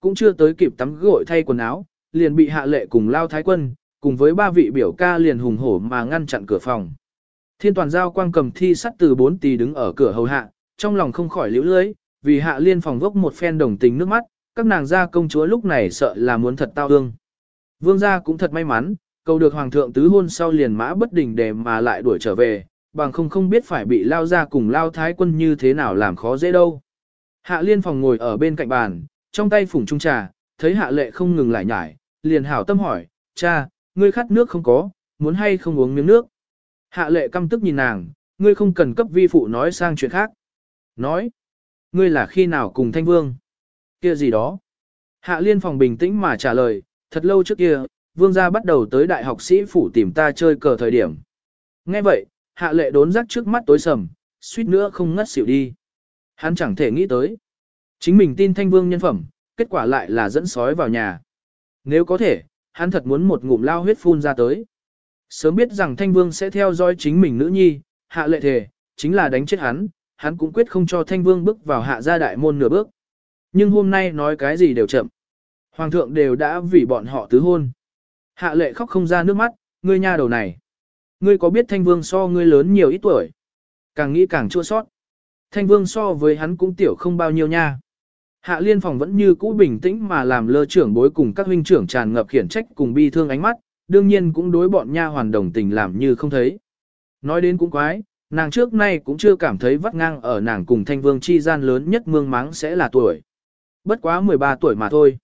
Speaker 1: cũng chưa tới kịp tắm gội thay quần áo, liền bị Hạ Lệ cùng Lao Thái Quân, cùng với 3 vị biểu ca liền hùng hổ mà ngăn chặn cửa phòng. Thiên Toàn Giao quang cầm thi sắt từ 4 tỳ đứng ở cửa hầu hạ, trong lòng không khỏi liễu lưới, vì Hạ Liên phòng vốc một phen đồng tình nước mắt, các nàng gia công chúa lúc này sợ là muốn thật tao ương. Vương gia cũng thật may mắn, cầu được hoàng thượng tứ hôn sau liền mã bất đình để mà lại đuổi trở về, bằng không biết phải bị Lao gia cùng Lao Thái Quân như thế nào làm khó dễ đâu. Hạ Liên phòng ngồi ở bên cạnh bàn, trong tay phủng chung trà, thấy Hạ Lệ không ngừng lại nhải, liền hảo tâm hỏi, cha, ngươi khát nước không có, muốn hay không uống miếng nước. Hạ Lệ căm tức nhìn nàng, ngươi không cần cấp vi phụ nói sang chuyện khác. Nói, ngươi là khi nào cùng Thanh Vương? Kia gì đó? Hạ Liên phòng bình tĩnh mà trả lời, thật lâu trước kia, Vương gia bắt đầu tới đại học sĩ phủ tìm ta chơi cờ thời điểm. Nghe vậy, Hạ Lệ đốn rắc trước mắt tối sầm, suýt nữa không ngất xỉu đi. Hắn chẳng thể nghĩ tới. Chính mình tin Thanh Vương nhân phẩm, kết quả lại là dẫn sói vào nhà. Nếu có thể, hắn thật muốn một ngụm lao huyết phun ra tới. Sớm biết rằng Thanh Vương sẽ theo dõi chính mình nữ nhi, Hạ Lệ thề, chính là đánh chết hắn cũng quyết không cho Thanh Vương bước vào Hạ gia đại môn nửa bước. Nhưng hôm nay nói cái gì đều chậm. Hoàng thượng đều đã vì bọn họ tứ hôn. Hạ Lệ khóc không ra nước mắt, ngươi nha đầu này. Ngươi có biết Thanh Vương so ngươi lớn nhiều ít tuổi? Càng nghĩ càng chua sót. Thanh Vương so với hắn cũng tiểu không bao nhiêu nha. Hạ Liên phòng vẫn như cũ bình tĩnh mà làm lơ trưởng bối cùng các huynh trưởng tràn ngập khiển trách cùng bi thương ánh mắt, đương nhiên cũng đối bọn nha hoàn đồng tình làm như không thấy. Nói đến cũng quái, nàng trước nay cũng chưa cảm thấy vắt ngang ở nàng cùng Thanh Vương chi gian lớn nhất mương máng sẽ là tuổi. Bất quá 13 tuổi mà thôi.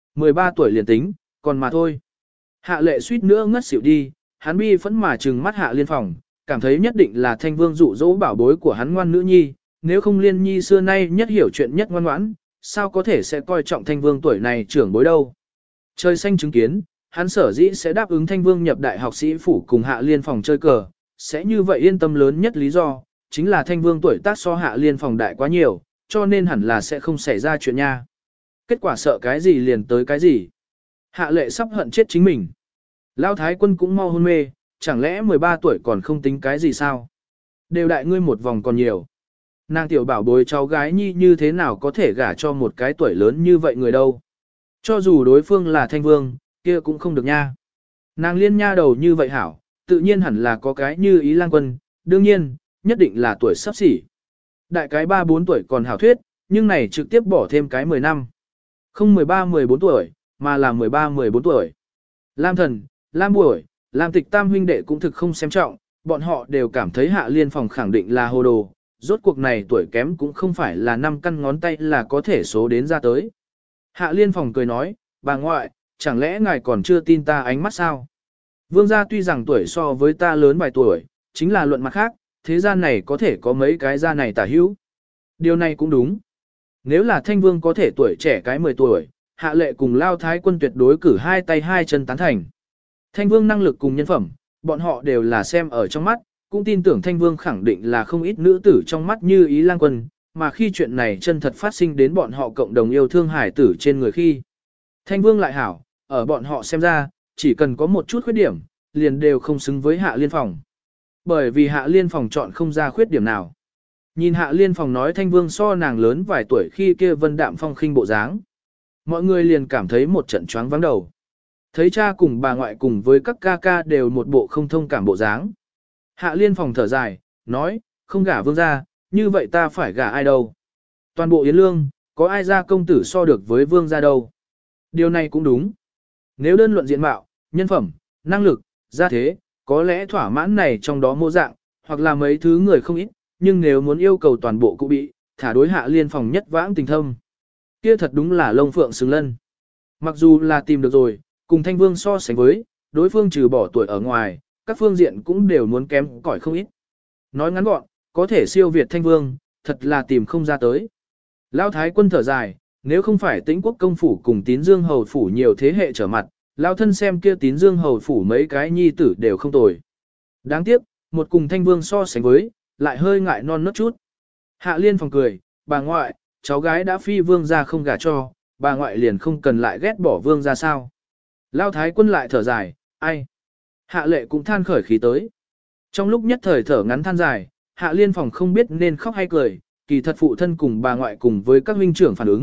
Speaker 1: 13 tuổi liền tính, còn mà thôi. Hạ Lệ suýt nữa ngất xỉu đi, hắn bi phẫn mà trừng mắt Hạ Liên phòng, cảm thấy nhất định là Thanh Vương dụ dỗ bảo bối của hắn ngoan nữ nhi, nếu không Liên nhi xưa nay nhất hiểu chuyện nhất ngoan ngoãn, sao có thể sẽ coi trọng Thanh Vương tuổi này trưởng bối đâu. Trời xanh chứng kiến, hắn sở dĩ sẽ đáp ứng Thanh Vương nhập đại học sĩ phủ cùng Hạ Liên phòng chơi cờ, sẽ như vậy yên tâm lớn nhất lý do, chính là Thanh Vương tuổi tác so Hạ Liên phòng đại quá nhiều, cho nên hẳn là sẽ không xảy ra chuyện nha. Kết quả sợ cái gì liền tới cái gì. Hạ Lệ sắp hận chết chính mình. Lão Thái Quân cũng mau hôn mê, chẳng lẽ 13 tuổi còn không tính cái gì sao? Đều đại ngươi một vòng còn nhiều. Nàng tiểu bảo bối cháu gái nhi như thế nào có thể gả cho một cái tuổi lớn như vậy người đâu. Cho dù đối phương là Thanh Vương, kia cũng không được nha. Nàng liên nha đầu như vậy hảo, tự nhiên hẳn là có cái như ý lang quân, đương nhiên, nhất định là tuổi sắp xỉ. Đại cái 3-4 tuổi còn hảo thuyết, nhưng này trực tiếp bỏ thêm cái 10 năm. Không 13-14 tuổi, mà là 13-14 tuổi. Lam Thần, Lam Buổi, Lam Tịch tam huynh đệ cũng thực không xem trọng, bọn họ đều cảm thấy Hạ Liên phòng khẳng định là hồ đồ, rốt cuộc này tuổi kém cũng không phải là 5 căn ngón tay là có thể số đến ra tới. Hạ Liên phòng cười nói, bà ngoại, chẳng lẽ ngài còn chưa tin ta ánh mắt sao? Vương gia tuy rằng tuổi so với ta lớn vài tuổi, chính là luận mặt khác, thế gian này có thể có mấy cái gia này tả hữu. Điều này cũng đúng. Nếu là Thanh Vương có thể tuổi trẻ cái 10 tuổi, Hạ Lệ cùng Lao Thái Quân tuyệt đối cử hai tay hai chân tán thành. Thanh Vương năng lực cùng nhân phẩm, bọn họ đều là xem ở trong mắt, cũng tin tưởng Thanh Vương khẳng định là không ít nữ tử trong mắt như ý lang quân, mà khi chuyện này chân thật phát sinh đến bọn họ cộng đồng yêu thương hải tử trên người khi. Thanh Vương lại hảo, ở bọn họ xem ra, chỉ cần có một chút khuyết điểm, liền đều không xứng với Hạ Liên phòng. Bởi vì Hạ Liên phòng chọn không ra khuyết điểm nào. Nhìn Hạ Liên phòng nói Thanh Vương so nàng lớn vài tuổi khi kia vân đạm phong khinh bộ dáng. Mọi người liền cảm thấy một trận choáng vắng đầu. Thấy cha cùng bà ngoại cùng với các ca ca đều một bộ không thông cảm bộ dáng. Hạ Liên phòng thở dài, nói, không gả Vương gia, như vậy ta phải gả ai đâu. Toàn bộ Yến Lương, có ai ra công tử so được với Vương gia đâu. Điều này cũng đúng. Nếu đơn luận diện mạo, nhân phẩm, năng lực, gia thế, có lẽ thỏa mãn này trong đó mô dạng, hoặc là mấy thứ người không ít, nhưng nếu muốn yêu cầu toàn bộ cụ bị, thả đối Hạ Liên phòng nhất vãng tình thâm. Kia thật đúng là lông phượng xứng lân. Mặc dù là tìm được rồi, cùng Thanh Vương so sánh với, đối phương trừ bỏ tuổi ở ngoài, các phương diện cũng đều muốn kém cỏi không ít. Nói ngắn gọn, có thể siêu việt Thanh Vương, thật là tìm không ra tới. Lão Thái Quân thở dài, nếu không phải Tĩnh Quốc công phủ cùng Tín Dương hầu phủ nhiều thế hệ trở mặt, lão thân xem kia Tín Dương hầu phủ mấy cái nhi tử đều không tồi. Đáng tiếc, một cùng Thanh Vương so sánh với, lại hơi ngại non nớt chút. Hạ Liên phòng cười, bà ngoại, cháu gái đã phi Vương gia không gả cho, bà ngoại liền không cần lại ghét bỏ Vương gia sao. Lão Thái Quân lại thở dài, ai? Hạ Lệ cũng than khởi khí tới. Trong lúc nhất thời thở ngắn than dài, Hạ Liên phòng không biết nên khóc hay cười, kỳ thật phụ thân cùng bà ngoại cùng với các huynh trưởng phản ứng,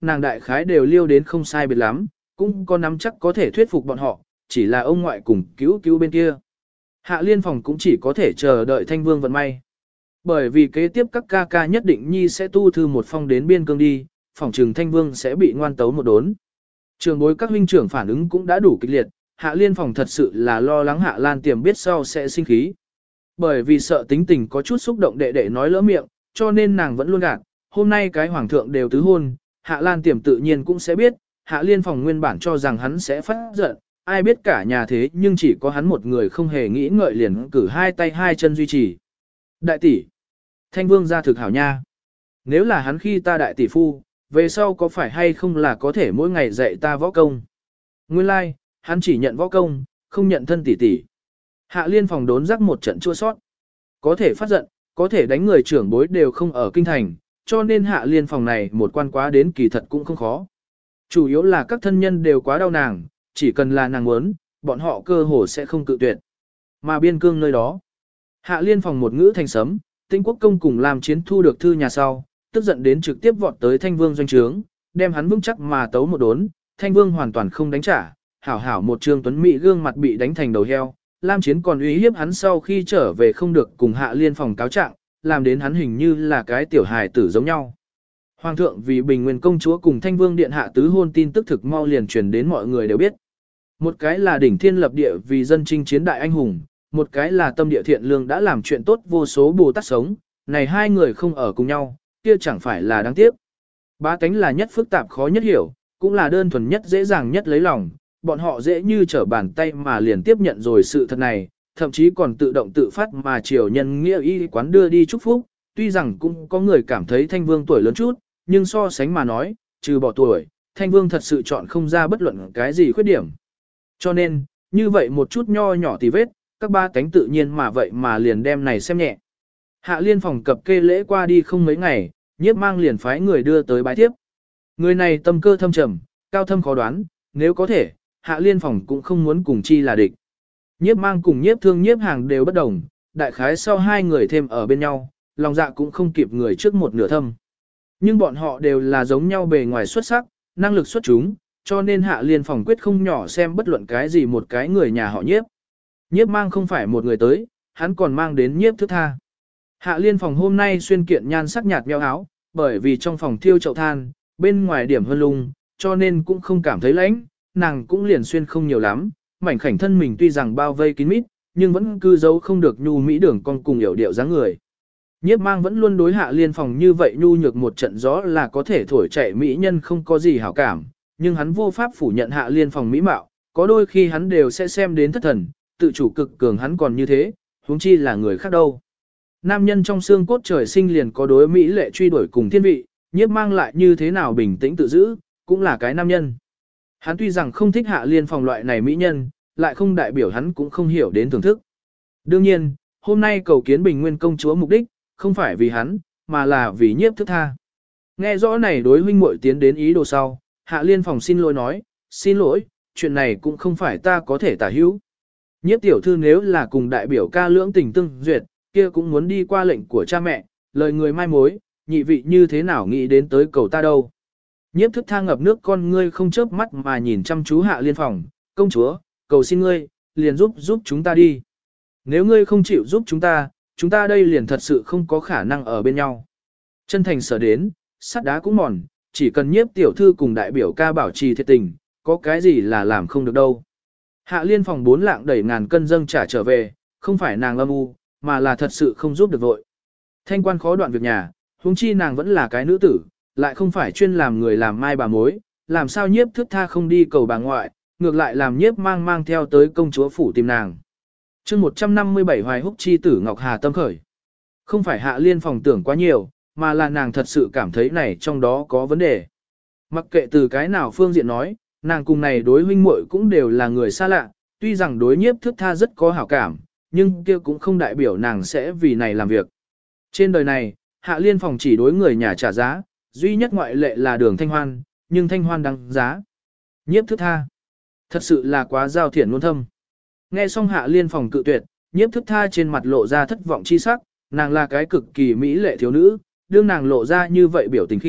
Speaker 1: nàng đại khái đều liêu đến không sai biệt lắm, cũng có nắm chắc có thể thuyết phục bọn họ, chỉ là ông ngoại cùng cứu cứu bên kia. Hạ Liên Phòng cũng chỉ có thể chờ đợi Thanh Vương vận may. Bởi vì kế tiếp các ca ca nhất định nhi sẽ tu thư một phong đến biên cương đi, phòng trừng Thanh Vương sẽ bị ngoan tấu một đốn. Trường bối các huynh trưởng phản ứng cũng đã đủ kịch liệt, Hạ Liên Phòng thật sự là lo lắng Hạ Lan Tiềm biết sau sẽ sinh khí. Bởi vì sợ tính tình có chút xúc động đệ đệ nói lỡ miệng, cho nên nàng vẫn luôn gạt, hôm nay cái hoàng thượng đều tứ hôn, Hạ Lan Tiềm tự nhiên cũng sẽ biết, Hạ Liên Phòng nguyên bản cho rằng hắn sẽ phát giận, ai biết cả nhà thế nhưng chỉ có hắn một người không hề nghĩ ngợi liền cử hai tay hai chân duy trì. Đại tỷ, Thanh Vương gia thực hảo nha. Nếu là hắn khi ta đại tỷ phu, về sau có phải hay không là có thể mỗi ngày dạy ta võ công? Nguyên lai, like, hắn chỉ nhận võ công, không nhận thân tỷ tỷ. Hạ Liên Phòng đốn rắc một trận chua sót. Có thể phát giận, có thể đánh người trưởng bối đều không ở kinh thành, cho nên Hạ Liên Phòng này một quan quá đến kỳ thật cũng không khó. Chủ yếu là các thân nhân đều quá đau nàng, chỉ cần là nàng muốn, bọn họ cơ hồ sẽ không cự tuyệt. Mà biên cương nơi đó, Hạ Liên Phòng một ngữ thành sấm, Tĩnh Quốc công cùng làm chiến thu được thư nhà sau, tức giận đến trực tiếp vọt tới Thanh Vương doanh trướng, đem hắn vững chắc mà tấu một đốn, Thanh Vương hoàn toàn không đánh trả, hảo hảo một trương tuấn mỹ gương mặt bị đánh thành đầu heo, Lam Chiến còn uy hiếp hắn sau khi trở về không được cùng Hạ Liên Phòng cáo trạng, làm đến hắn hình như là cái tiểu hài tử giống nhau. Hoàng thượng vì Bình Nguyên công chúa cùng Thanh Vương điện hạ tứ hôn tin tức thực mau liền truyền đến mọi người đều biết. Một cái là đỉnh thiên lập địa vì dân chinh chiến đại anh hùng, một cái là tâm địa thiện lương đã làm chuyện tốt vô số Bồ Tát sống, này hai người không ở cùng nhau, kia chẳng phải là đáng tiếc. Bá tánh là nhất phức tạp khó nhất hiểu, cũng là đơn thuần nhất dễ dàng nhất lấy lòng, bọn họ dễ như trở bàn tay mà liền tiếp nhận rồi sự thật này, thậm chí còn tự động tự phát mà triều nhân nghĩa y quán đưa đi chúc phúc, tuy rằng cũng có người cảm thấy Thanh Vương tuổi lớn chút, nhưng so sánh mà nói, trừ bỏ tuổi, Thanh Vương thật sự chọn không ra bất luận cái gì khuyết điểm. Cho nên, như vậy một chút nho nhỏ tì vết, các ba cánh tự nhiên mà vậy mà liền đem này xem nhẹ. Hạ Liên Phòng cập kê lễ qua đi không mấy ngày, Nhiếp Mang liền phái người đưa tới bái tiếp. Người này tâm cơ thâm trầm, cao thâm khó đoán, nếu có thể, Hạ Liên Phòng cũng không muốn cùng chi là địch. Nhiếp Mang cùng Nhiếp Thương Nhiếp Hàng đều bất đồng, đại khái sau hai người thêm ở bên nhau, lòng dạ cũng không kịp người trước một nửa thâm. Nhưng bọn họ đều là giống nhau bề ngoài xuất sắc, năng lực xuất chúng, cho nên Hạ Liên Phòng quyết không nhỏ xem bất luận cái gì một cái người nhà họ Nhiếp. Nhiếp Mang không phải một người tới, hắn còn mang đến Nhiếp Thức Tha. Hạ Liên Phòng hôm nay xuyên kiện nhan sắc nhạt meo áo, bởi vì trong phòng thiêu chậu than, bên ngoài điểm hơn lung, cho nên cũng không cảm thấy lạnh, nàng cũng liền xuyên không nhiều lắm, mảnh khảnh thân mình tuy rằng bao vây kín mít, nhưng vẫn cư giấu không được nhu mỹ đường con cùng hiểu điệu dáng người. Nhiếp Mang vẫn luôn đối Hạ Liên Phòng như vậy nhu nhược một trận gió là có thể thổi chạy mỹ nhân không có gì hảo cảm, nhưng hắn vô pháp phủ nhận Hạ Liên Phòng mỹ mạo, có đôi khi hắn đều sẽ xem đến thất thần, tự chủ cực cường hắn còn như thế, huống chi là người khác đâu. Nam nhân trong xương cốt trời sinh liền có đối mỹ lệ truy đuổi cùng thiên vị, Nhiếp Mang lại như thế nào bình tĩnh tự giữ, cũng là cái nam nhân. Hắn tuy rằng không thích Hạ Liên Phòng loại này mỹ nhân, lại không đại biểu hắn cũng không hiểu đến thưởng thức. Đương nhiên, hôm nay cầu kiến Bình Nguyên công chúa mục đích, không phải vì hắn, mà là vì Nhiếp Thức Tha. Nghe rõ này đối huynh muội tiến đến ý đồ sau, Hạ Liên Phòng xin lỗi nói, xin lỗi, chuyện này cũng không phải ta có thể tả hữu. Nhiếp tiểu thư nếu là cùng đại biểu ca lưỡng tình tương duyệt, kia cũng muốn đi qua lệnh của cha mẹ, lời người mai mối, nhị vị như thế nào nghĩ đến tới cầu ta đâu. Nhiếp Thức Tha ngập nước con ngươi không chớp mắt mà nhìn chăm chú Hạ Liên Phòng, công chúa, cầu xin ngươi, liền giúp chúng ta đi. Nếu ngươi không chịu giúp chúng ta đây liền thật sự không có khả năng ở bên nhau. Chân thành sở đến, sắt đá cũng mòn, chỉ cần Nhiếp tiểu thư cùng đại biểu ca bảo trì thiệt tình, có cái gì là làm không được đâu. Hạ Liên Phòng 4 lạng đẩy ngàn cân dâng trả trở về, không phải nàng âm u, mà là thật sự không giúp được vội. Thanh quan khó đoạn việc nhà, huống chi nàng vẫn là cái nữ tử, lại không phải chuyên làm người làm mai bà mối, làm sao Nhiếp Thức Tha không đi cầu bà ngoại, ngược lại làm Nhiếp mang theo tới công chúa phủ tìm nàng. chương 157 Hoài Húc chi tử Ngọc Hà tâm khởi. Không phải Hạ Liên Phòng tưởng quá nhiều, mà là nàng thật sự cảm thấy này trong đó có vấn đề. Mặc kệ từ cái nào phương diện nói, nàng cùng này đối huynh muội cũng đều là người xa lạ, tuy rằng đối Nhiếp Thức Tha rất có hảo cảm, nhưng kia cũng không đại biểu nàng sẽ vì này làm việc. Trên đời này, Hạ Liên Phòng chỉ đối người nhà trả giá, duy nhất ngoại lệ là Đường Thanh Hoan, nhưng Thanh Hoan đáng giá. Nhiếp Thức Tha, thật sự là quá giao thiển luôn thâm. Nghe xong Hạ Liên Phòng cự tuyệt, Nhiếp Thức Tha trên mặt lộ ra thất vọng chi sắc, nàng là cái cực kỳ mỹ lệ thiếu nữ, đương nàng lộ ra như vậy biểu tình khi,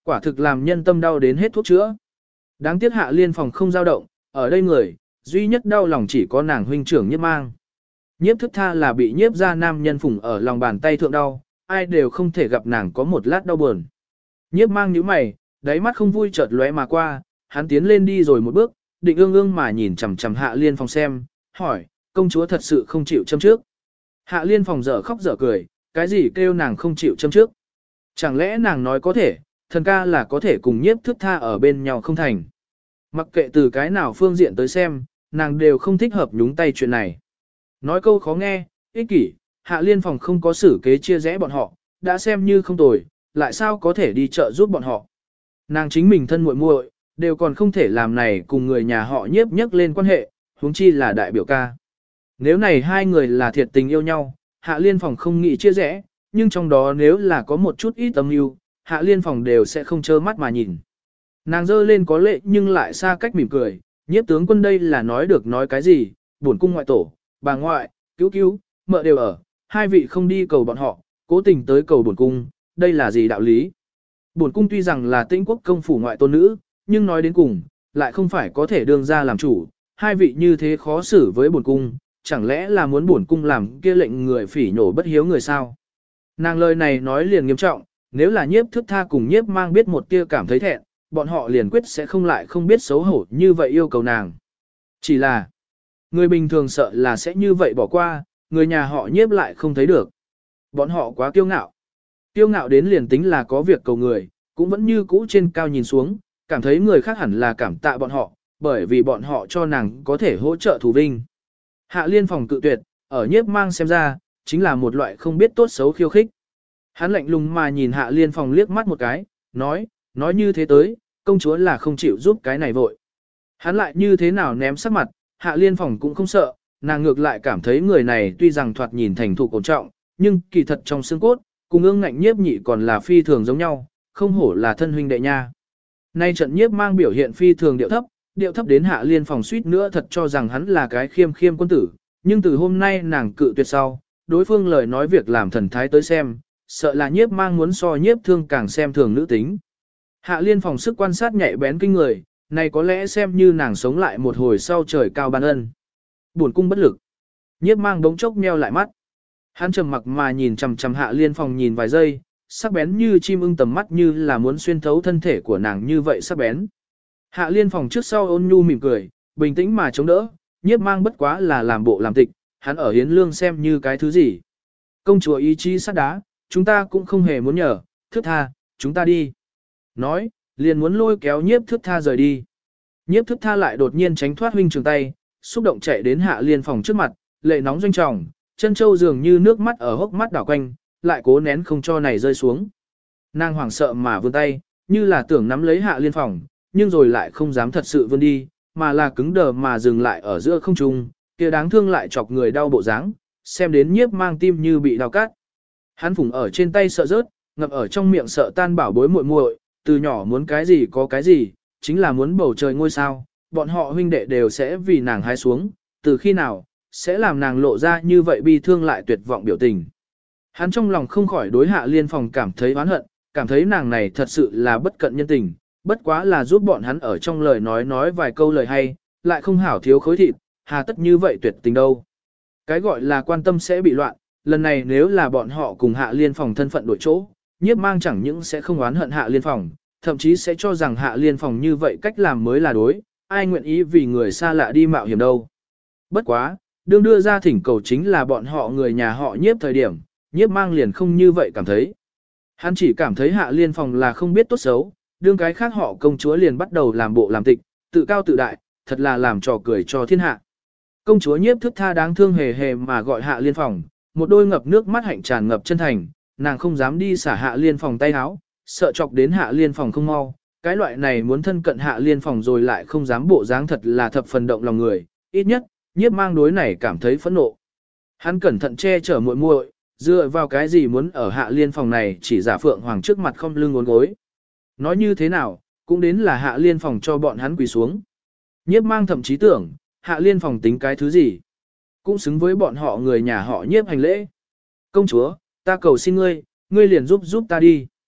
Speaker 1: Quả thực làm nhân tâm đau đến hết thuốc chữa. Đáng tiếc Hạ Liên Phòng không dao động, ở đây người, duy nhất đau lòng chỉ có nàng huynh trưởng Nhiếp Mang. Nhiếp Thức Tha là bị nhiếp ra nam nhân phủng ở lòng bàn tay thượng đau, ai đều không thể gặp nàng có một lát đau buồn. Nhiếp Mang nhíu mày, đáy mắt không vui chợt lóe mà qua, hắn tiến lên đi rồi một bước, định ương ương mà nhìn chằm chằm Hạ Liên Phòng xem, hỏi, công chúa thật sự không chịu châm trước. Hạ Liên Phòng dở khóc dở cười, cái gì kêu nàng không chịu châm trước. Chẳng lẽ nàng nói có thể, thần ca là có thể cùng Nhiếp Thức Tha ở bên nhau không thành. Mặc kệ từ cái nào phương diện tới xem, nàng đều không thích hợp nhúng tay chuyện này. Nói câu khó nghe, ích kỷ, Hạ Liên Phòng không có xử kế chia rẽ bọn họ, đã xem như không tồi, lại sao có thể đi chợ giúp bọn họ. Nàng chính mình thân muội muội, đều còn không thể làm này cùng người nhà họ Nhiếp nhắc lên quan hệ, huống chi là đại biểu ca. Nếu này hai người là thiệt tình yêu nhau, Hạ Liên Phòng không nghĩ chia rẽ, nhưng trong đó nếu là có một chút ít âm mưu, Hạ Liên Phòng đều sẽ không trơ mắt mà nhìn. Nàng dơ lên có lệ nhưng lại xa cách mỉm cười, Nhiếp tướng quân đây là nói được nói cái gì, bổn cung ngoại tổ, bà ngoại, cứu cứu, mợ đều ở, hai vị không đi cầu bọn họ, cố tình tới cầu bổn cung, đây là gì đạo lý? Bổn cung tuy rằng là Tĩnh quốc công phủ ngoại tôn nữ, nhưng nói đến cùng, lại không phải có thể đương ra làm chủ, hai vị như thế khó xử với bổn cung, chẳng lẽ là muốn bổn cung làm kia lệnh người phỉ nhổ bất hiếu người sao? Nàng lời này nói liền nghiêm trọng, nếu là Nhiếp Thức Tha cùng Nhiếp Mang biết một tia cảm thấy thẹn, bọn họ liền quyết sẽ không lại không biết xấu hổ như vậy yêu cầu nàng. Chỉ là, người bình thường sợ là sẽ như vậy bỏ qua, người nhà họ Nhiếp lại không thấy được. Bọn họ quá kiêu ngạo. Kiêu ngạo đến liền tính là có việc cầu người, cũng vẫn như cũ trên cao nhìn xuống, cảm thấy người khác hẳn là cảm tạ bọn họ, bởi vì bọn họ cho nàng có thể hỗ trợ thù vinh. Hạ Liên Phòng cự tuyệt, ở Nhiếp Mang xem ra, chính là một loại không biết tốt xấu khiêu khích. Hắn lạnh lùng mà nhìn Hạ Liên Phòng liếc mắt một cái, nói như thế tới, công chúa là không chịu giúp cái này vội. Hắn lại như thế nào ném sắc mặt, Hạ Liên Phòng cũng không sợ, nàng ngược lại cảm thấy người này tuy rằng thoạt nhìn thành thục ổn trọng, nhưng kỳ thật trong xương cốt, cùng ương ngạnh Nhiếp nhị còn là phi thường giống nhau, không hổ là thân huynh đệ nha. Nay trận Nhiếp Mang biểu hiện phi thường điệu thấp đến Hạ Liên Phòng suýt nữa thật cho rằng hắn là cái khiêm quân tử, nhưng từ hôm nay nàng cự tuyệt sau, đối phương lời nói việc làm thần thái tới xem, sợ là Nhiếp Mang muốn so Nhiếp Thương càng xem thường nữ tính. Hạ Liên Phòng sức quan sát nhạy bén kinh người, này có lẽ xem như nàng sống lại một hồi sau trời cao ban ân. Buồn cung bất lực. Nhiếp Mang đống chốc meo lại mắt. Hắn trầm mặc mà nhìn chằm chằm Hạ Liên Phòng nhìn vài giây, sắc bén như chim ưng tầm mắt như là muốn xuyên thấu thân thể của nàng như vậy sắc bén. Hạ Liên Phòng trước sau ôn nhu mỉm cười, bình tĩnh mà chống đỡ, Nhiếp Mang bất quá là làm bộ làm tịch, hắn ở Hiến Lương xem như cái thứ gì. Công chúa ý chí sắt đá, chúng ta cũng không hề muốn nhờ, Thức Tha, chúng ta đi. Nói, liền muốn lôi kéo Nhiếp Thức Tha rời đi. Nhiếp Thức Tha lại đột nhiên tránh thoát huynh trường tay, xúc động chạy đến Hạ Liên Phòng trước mặt, lệ nóng doanh trọng, chân châu dường như nước mắt ở hốc mắt đảo quanh, lại cố nén không cho này rơi xuống. Nàng hoảng sợ mà vươn tay, như là tưởng nắm lấy Hạ Liên Phòng, nhưng rồi lại không dám thật sự vươn đi, mà là cứng đờ mà dừng lại ở giữa không trung, kia đáng thương lại chọc người đau bộ dáng, xem đến Nhiếp Mang tim như bị đau cắt. Hắn phủng ở trên tay sợ rớt, ngập ở trong miệng sợ tan bảo bối muội muội, từ nhỏ muốn cái gì có cái gì, chính là muốn bầu trời ngôi sao, bọn họ huynh đệ đều sẽ vì nàng hái xuống, từ khi nào, sẽ làm nàng lộ ra như vậy bi thương lại tuyệt vọng biểu tình. Hắn trong lòng không khỏi đối Hạ Liên Phòng cảm thấy oán hận, cảm thấy nàng này thật sự là bất cận nhân tình, bất quá là giúp bọn hắn ở trong lời nói vài câu lời hay, lại không hảo thiếu khối thịt, hà tất như vậy tuyệt tình đâu. Cái gọi là quan tâm sẽ bị loạn, lần này nếu là bọn họ cùng Hạ Liên Phòng thân phận đổi chỗ, Nhiếp Mang chẳng những sẽ không oán hận Hạ Liên Phòng, thậm chí sẽ cho rằng Hạ Liên Phòng như vậy cách làm mới là đối, ai nguyện ý vì người xa lạ đi mạo hiểm đâu. Bất quá, đương đưa ra thỉnh cầu chính là bọn họ người nhà họ Nhiếp thời điểm, Nhiếp Mang liền không như vậy cảm thấy. Hắn chỉ cảm thấy Hạ Liên Phòng là không biết tốt xấu, đương cái khác họ công chúa liền bắt đầu làm bộ làm tịch, tự cao tự đại, thật là làm trò cười cho thiên hạ. Công chúa Nhiếp Thức Tha đáng thương hề hề mà gọi Hạ Liên Phòng, một đôi ngập nước mắt hạnh tràn ngập chân thành, nàng không dám đi xả Hạ Liên Phòng tay áo, sợ chọc đến Hạ Liên Phòng không mau. Cái loại này muốn thân cận Hạ Liên Phòng rồi lại không dám bộ dáng thật là thập phần động lòng người, ít nhất, Nhiếp Mang đối này cảm thấy phẫn nộ. Hắn cẩn thận che chở muội muội, dựa vào cái gì muốn ở Hạ Liên Phòng này chỉ giả Phượng Hoàng trước mặt không lưng ngốn gối. Nói như thế nào, cũng đến là Hạ Liên Phòng cho bọn hắn quỳ xuống. Nhiếp Mang thậm chí tưởng, Hạ Liên Phòng tính cái thứ gì, cũng xứng với bọn họ người nhà họ Nhiếp hành lễ. Công chúa, ta cầu xin ngươi, ngươi liền giúp ta đi.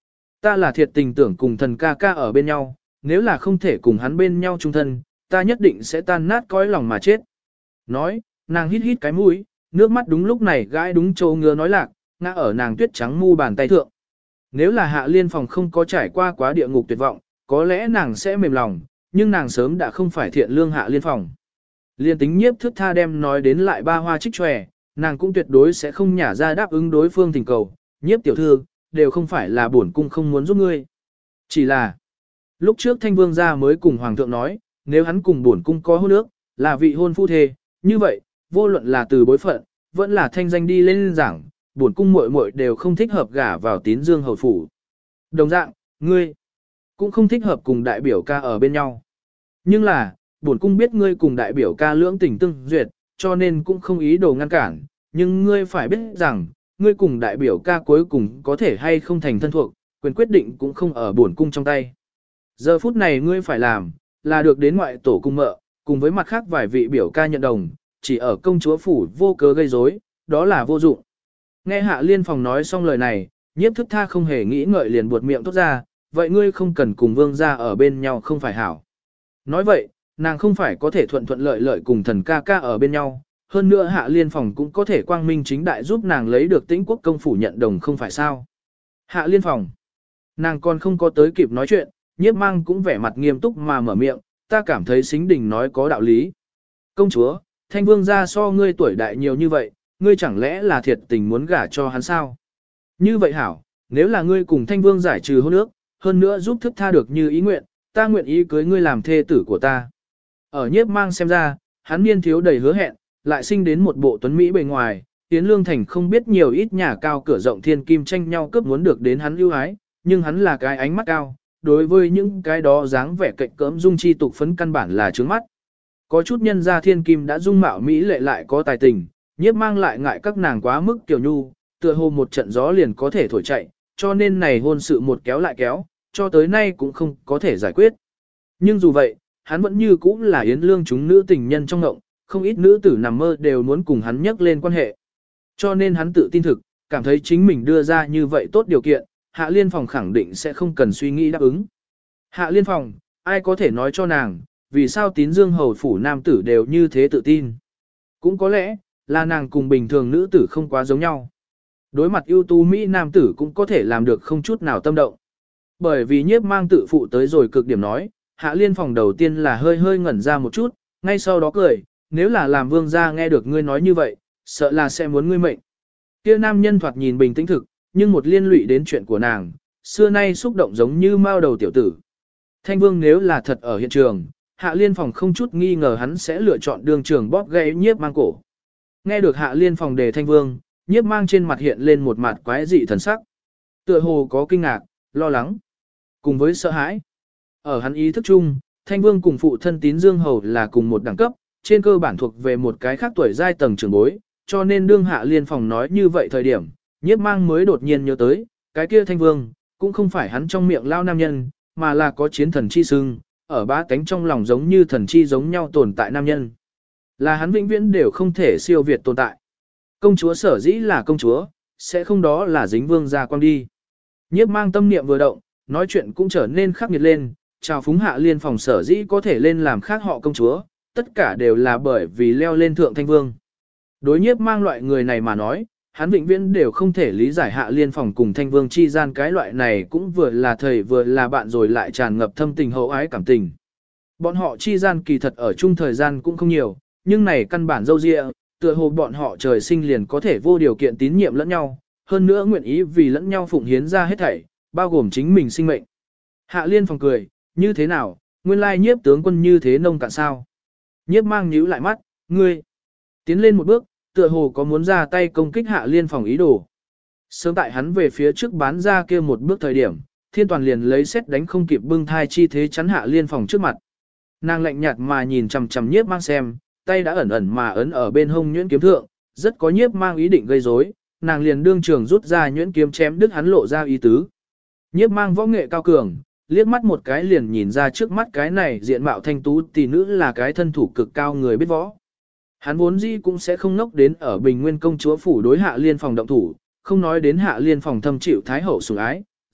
Speaker 1: ta là thiệt tình tưởng cùng thần ca ca ở bên nhau, nếu là không thể cùng hắn bên nhau chung thân, ta nhất định sẽ tan nát cõi lòng mà chết. Nói, nàng hít hít cái mũi, nước mắt đúng lúc này gãi đúng chỗ ngứa nói lạc, ngã ở nàng tuyết trắng mu bàn tay thượng. Nếu là Hạ Liên Phòng không có trải qua quá địa ngục tuyệt vọng, có lẽ nàng sẽ mềm lòng, nhưng nàng sớm đã không phải thiện lương Hạ Liên Phòng. Liên tính nhiếp thước tha đem nói đến lại ba hoa trích tròe, nàng cũng tuyệt đối sẽ không nhả ra đáp ứng đối phương thỉnh cầu, nhiếp tiểu thư, đều không phải là bổn cung không muốn giúp ngươi. Chỉ là, lúc trước Thanh Vương gia mới cùng Hoàng thượng nói, nếu hắn cùng bổn cung có hôn ước, là vị hôn phu thê, như vậy, vô luận là từ bối phận, vẫn là thanh danh đi lên giảng, bổn cung muội muội đều không thích hợp gả vào Tín Dương hầu phủ. Đồng dạng, ngươi cũng không thích hợp cùng đại biểu ca ở bên nhau. Nhưng là, bổn cung biết ngươi cùng đại biểu ca lưỡng tình tương duyệt, cho nên cũng không ý đồ ngăn cản, nhưng ngươi phải biết rằng, ngươi cùng đại biểu ca cuối cùng có thể hay không thành thân thuộc, quyền quyết định cũng không ở bổn cung trong tay. Giờ phút này ngươi phải làm, là được đến ngoại tổ cung mợ, cùng với mặt khác vài vị biểu ca nhận đồng, chỉ ở công chúa phủ vô cớ gây rối, đó là vô dụng. Nghe Hạ Liên Phòng nói xong lời này, nhiếp thức tha không hề nghĩ ngợi liền buột miệng tốt ra, vậy ngươi không cần cùng vương gia ở bên nhau không phải hảo. Nói vậy, nàng không phải có thể thuận thuận lợi lợi cùng thần ca ca ở bên nhau, hơn nữa Hạ Liên Phòng cũng có thể quang minh chính đại giúp nàng lấy được Tĩnh Quốc công phủ nhận đồng không phải sao. Hạ Liên Phòng, nàng còn không có tới kịp nói chuyện, nhiếp mang cũng vẻ mặt nghiêm túc mà mở miệng, ta cảm thấy Sính Đình nói có đạo lý. Công chúa, Thanh Vương gia so ngươi tuổi đại nhiều như vậy, ngươi chẳng lẽ là thiệt tình muốn gả cho hắn sao? Như vậy hảo, nếu là ngươi cùng Thanh Vương giải trừ hôn ước, hơn nữa giúp thức tha được như ý nguyện, ta nguyện ý cưới ngươi làm thê tử của ta. Ở nhiếp mang xem ra, hắn niên thiếu đầy hứa hẹn, lại sinh đến một bộ tuấn Mỹ bề ngoài, Tiến Lương Thành không biết nhiều ít nhà cao cửa rộng thiên kim tranh nhau cướp muốn được đến hắn ưu ái, nhưng hắn là cái ánh mắt cao, đối với những cái đó dáng vẻ cạnh cỡm dung chi tục phấn căn bản là trướng mắt. Có chút nhân gia thiên kim đã dung mạo Mỹ lệ lại có tài tình, nhiếp mang lại ngại các nàng quá mức kiểu nhu, tựa hồ một trận gió liền có thể thổi chạy, cho nên này hôn sự một kéo lại kéo, cho tới nay cũng không có thể giải quyết. Nhưng dù vậy, hắn vẫn như cũ là Yến Lương chúng nữ tình nhân trong ngộng, không ít nữ tử nằm mơ đều muốn cùng hắn nhắc lên quan hệ. Cho nên hắn tự tin thực, cảm thấy chính mình đưa ra như vậy tốt điều kiện, Hạ Liên Phòng khẳng định sẽ không cần suy nghĩ đáp ứng. Hạ Liên Phòng, ai có thể nói cho nàng, vì sao Tín Dương hầu phủ nam tử đều như thế tự tin. Cũng có lẽ, là nàng cùng bình thường nữ tử không quá giống nhau. Đối mặt ưu tú Mỹ nam tử cũng có thể làm được không chút nào tâm động. Bởi vì nhiếp mang tự phụ tới rồi cực điểm nói, Hạ Liên Phòng đầu tiên là hơi hơi ngẩn ra một chút, ngay sau đó cười, nếu là làm vương gia nghe được ngươi nói như vậy, sợ là sẽ muốn ngươi mệnh. Kia nam nhân thoạt nhìn bình tĩnh thực, nhưng một liên lụy đến chuyện của nàng, xưa nay xúc động giống như mao đầu tiểu tử. Thanh Vương nếu là thật ở hiện trường, Hạ Liên Phòng không chút nghi ngờ hắn sẽ lựa chọn đường trường bóp gãy nhiếp mang cổ. Nghe được Hạ Liên Phòng đề Thanh Vương, nhiếp mang trên mặt hiện lên một mặt quái dị thần sắc. Tựa hồ có kinh ngạc, lo lắng, cùng với sợ hãi. Ở hắn ý thức chung, Thanh Vương cùng phụ thân Tín Dương hầu là cùng một đẳng cấp, trên cơ bản thuộc về một cái khác tuổi giai tầng trưởng bối, cho nên đương Hạ Liên Phòng nói như vậy thời điểm, nhiếp mang mới đột nhiên nhớ tới, cái kia Thanh Vương, cũng không phải hắn trong miệng lao nam nhân, mà là có chiến thần chi sưng, ở bá tánh trong lòng giống như thần chi giống nhau tồn tại nam nhân. Là hắn vĩnh viễn đều không thể siêu việt tồn tại. Công chúa sở dĩ là công chúa, sẽ không đó là dính vương ra quang đi. Nhiếp mang tâm niệm vừa động, nói chuyện cũng trở nên khắc nghiệt lên, chào phúng Hạ Liên Phòng sở dĩ có thể lên làm khác họ công chúa, tất cả đều là bởi vì leo lên thượng Thanh Vương. Đối nhiếp mang loại người này mà nói, hắn vĩnh viễn đều không thể lý giải Hạ Liên Phòng cùng Thanh Vương chi gian cái loại này cũng vừa là thầy vừa là bạn rồi lại tràn ngập thâm tình hậu ái cảm tình. Bọn họ chi gian kỳ thật ở chung thời gian cũng không nhiều, nhưng này căn bản dâu dịa, tựa hồ bọn họ trời sinh liền có thể vô điều kiện tín nhiệm lẫn nhau, hơn nữa nguyện ý vì lẫn nhau phụng hiến ra hết thảy, bao gồm chính mình sinh mệnh. Hạ Liên Phòng cười, như thế nào, nguyên lai nhiếp tướng quân như thế nông cạn sao. Nhiếp mang nhíu lại mắt, ngươi, tiến lên một bước, tựa hồ có muốn ra tay công kích Hạ Liên Phòng ý đồ. Sớm tại hắn về phía trước bán ra kia một bước thời điểm, Thiên Toàn liền lấy xét đánh không kịp bưng thai chi thế chắn Hạ Liên Phòng trước mặt. Nàng lạnh nhạt mà nhìn chằm chằm nhiếp mang xem, tay đã ẩn ẩn mà ấn ở bên hông nhuyễn kiếm thượng, rất có nhiếp mang ý định gây rối, nàng liền đương trường rút ra nhuyễn kiếm chém đứt hắn lộ ra ý tứ. Nhiếp mang võ nghệ cao cường, liếc mắt một cái liền nhìn ra trước mắt cái này diện mạo thanh tú tỷ nữ là cái thân thủ cực cao người biết võ. Hắn vốn dĩ cũng sẽ không ngốc đến ở Bình Nguyên công chúa phủ đối Hạ Liên Phòng động thủ, không nói đến Hạ Liên Phòng thâm chịu thái hậu sủng ái,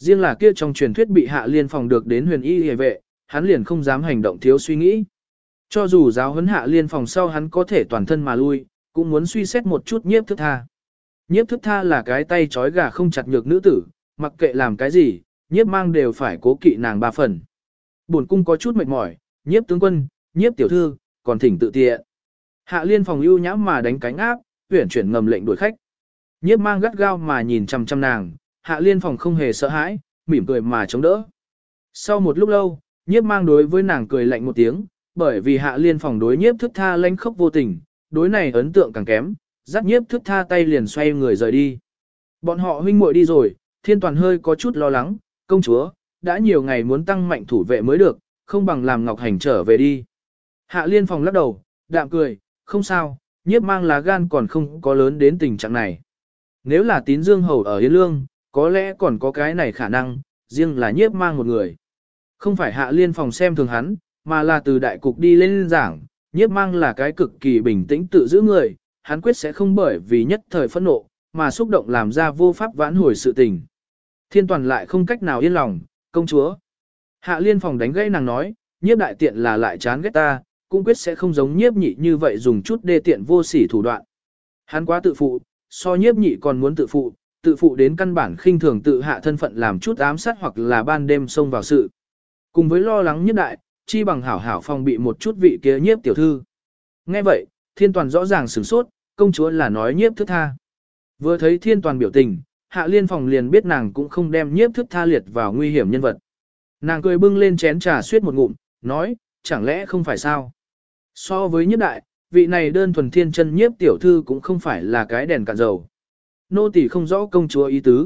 Speaker 1: Riêng là kia trong truyền thuyết bị Hạ Liên Phòng được đến huyền y hề vệ, hắn liền không dám hành động thiếu suy nghĩ. Cho dù giáo huấn Hạ Liên Phòng sau hắn có thể toàn thân mà lui, cũng muốn suy xét một chút Nhiếp Thức Tha. Nhiếp Thức Tha là cái tay trói gà không chặt nhược nữ tử, mặc kệ làm cái gì, Nhiếp Mang đều phải cố kỵ nàng ba phần. Bổn cung có chút mệt mỏi, Nhiếp tướng quân, Nhiếp tiểu thư, còn thỉnh tự tiện. Hạ Liên Phòng ưu nhãm mà đánh cánh áp, uyển chuyển ngầm lệnh đuổi khách. Nhiếp Mang gắt gao mà nhìn chằm chằm nàng, Hạ Liên Phòng không hề sợ hãi, mỉm cười mà chống đỡ. Sau một lúc lâu, Nhiếp Mang đối với nàng cười lạnh một tiếng, bởi vì Hạ Liên Phòng đối Nhiếp Thức Tha lanh khốc vô tình, đối này ấn tượng càng kém, dắt Nhiếp Thức Tha tay liền xoay người rời đi. Bọn họ huynh muội đi rồi, Thiên Toàn hơi có chút lo lắng, công chúa, đã nhiều ngày muốn tăng mạnh thủ vệ mới được, không bằng làm Ngọc Hành trở về đi. Hạ Liên Phòng lắc đầu, đạm cười, không sao, Nhiếp Mang lá gan còn không có lớn đến tình trạng này. Nếu là Tín Dương Hầu ở Yên Lương, có lẽ còn có cái này khả năng, riêng là Nhiếp Mang một người. Không phải Hạ Liên Phòng xem thường hắn, mà là từ đại cục đi lên giảng, Nhiếp Mang là cái cực kỳ bình tĩnh tự giữ người, hắn quyết sẽ không bởi vì nhất thời phẫn nộ, mà xúc động làm ra vô pháp vãn hồi sự tình. Thiên Toàn lại không cách nào yên lòng, công chúa. Hạ Liên Phòng đánh gãy nàng nói, Nhiếp đại tiện là lại chán ghét ta, cũng quyết sẽ không giống Nhiếp nhị như vậy dùng chút đê tiện vô sỉ thủ đoạn. Hắn quá tự phụ, so Nhiếp nhị còn muốn tự phụ đến căn bản khinh thường tự hạ thân phận làm chút ám sát hoặc là ban đêm xông vào sự. Cùng với lo lắng Nhiếp đại, chi bằng hảo hảo phòng bị một chút vị kia Nhiếp tiểu thư. Nghe vậy, Thiên Toàn rõ ràng sửng sốt, công chúa là nói Nhiếp Thức Tha. Vừa thấy Thiên Toàn biểu tình, Hạ Liên Phòng liền biết nàng cũng không đem Nhiếp Thức Tha liệt vào nguy hiểm nhân vật. Nàng cười bưng lên chén trà suýt một ngụm, nói, chẳng lẽ không phải sao? So với Nhiếp đại, vị này đơn thuần thiên chân Nhiếp tiểu thư cũng không phải là cái đèn cạn dầu. Nô tỳ không rõ công chúa ý tứ.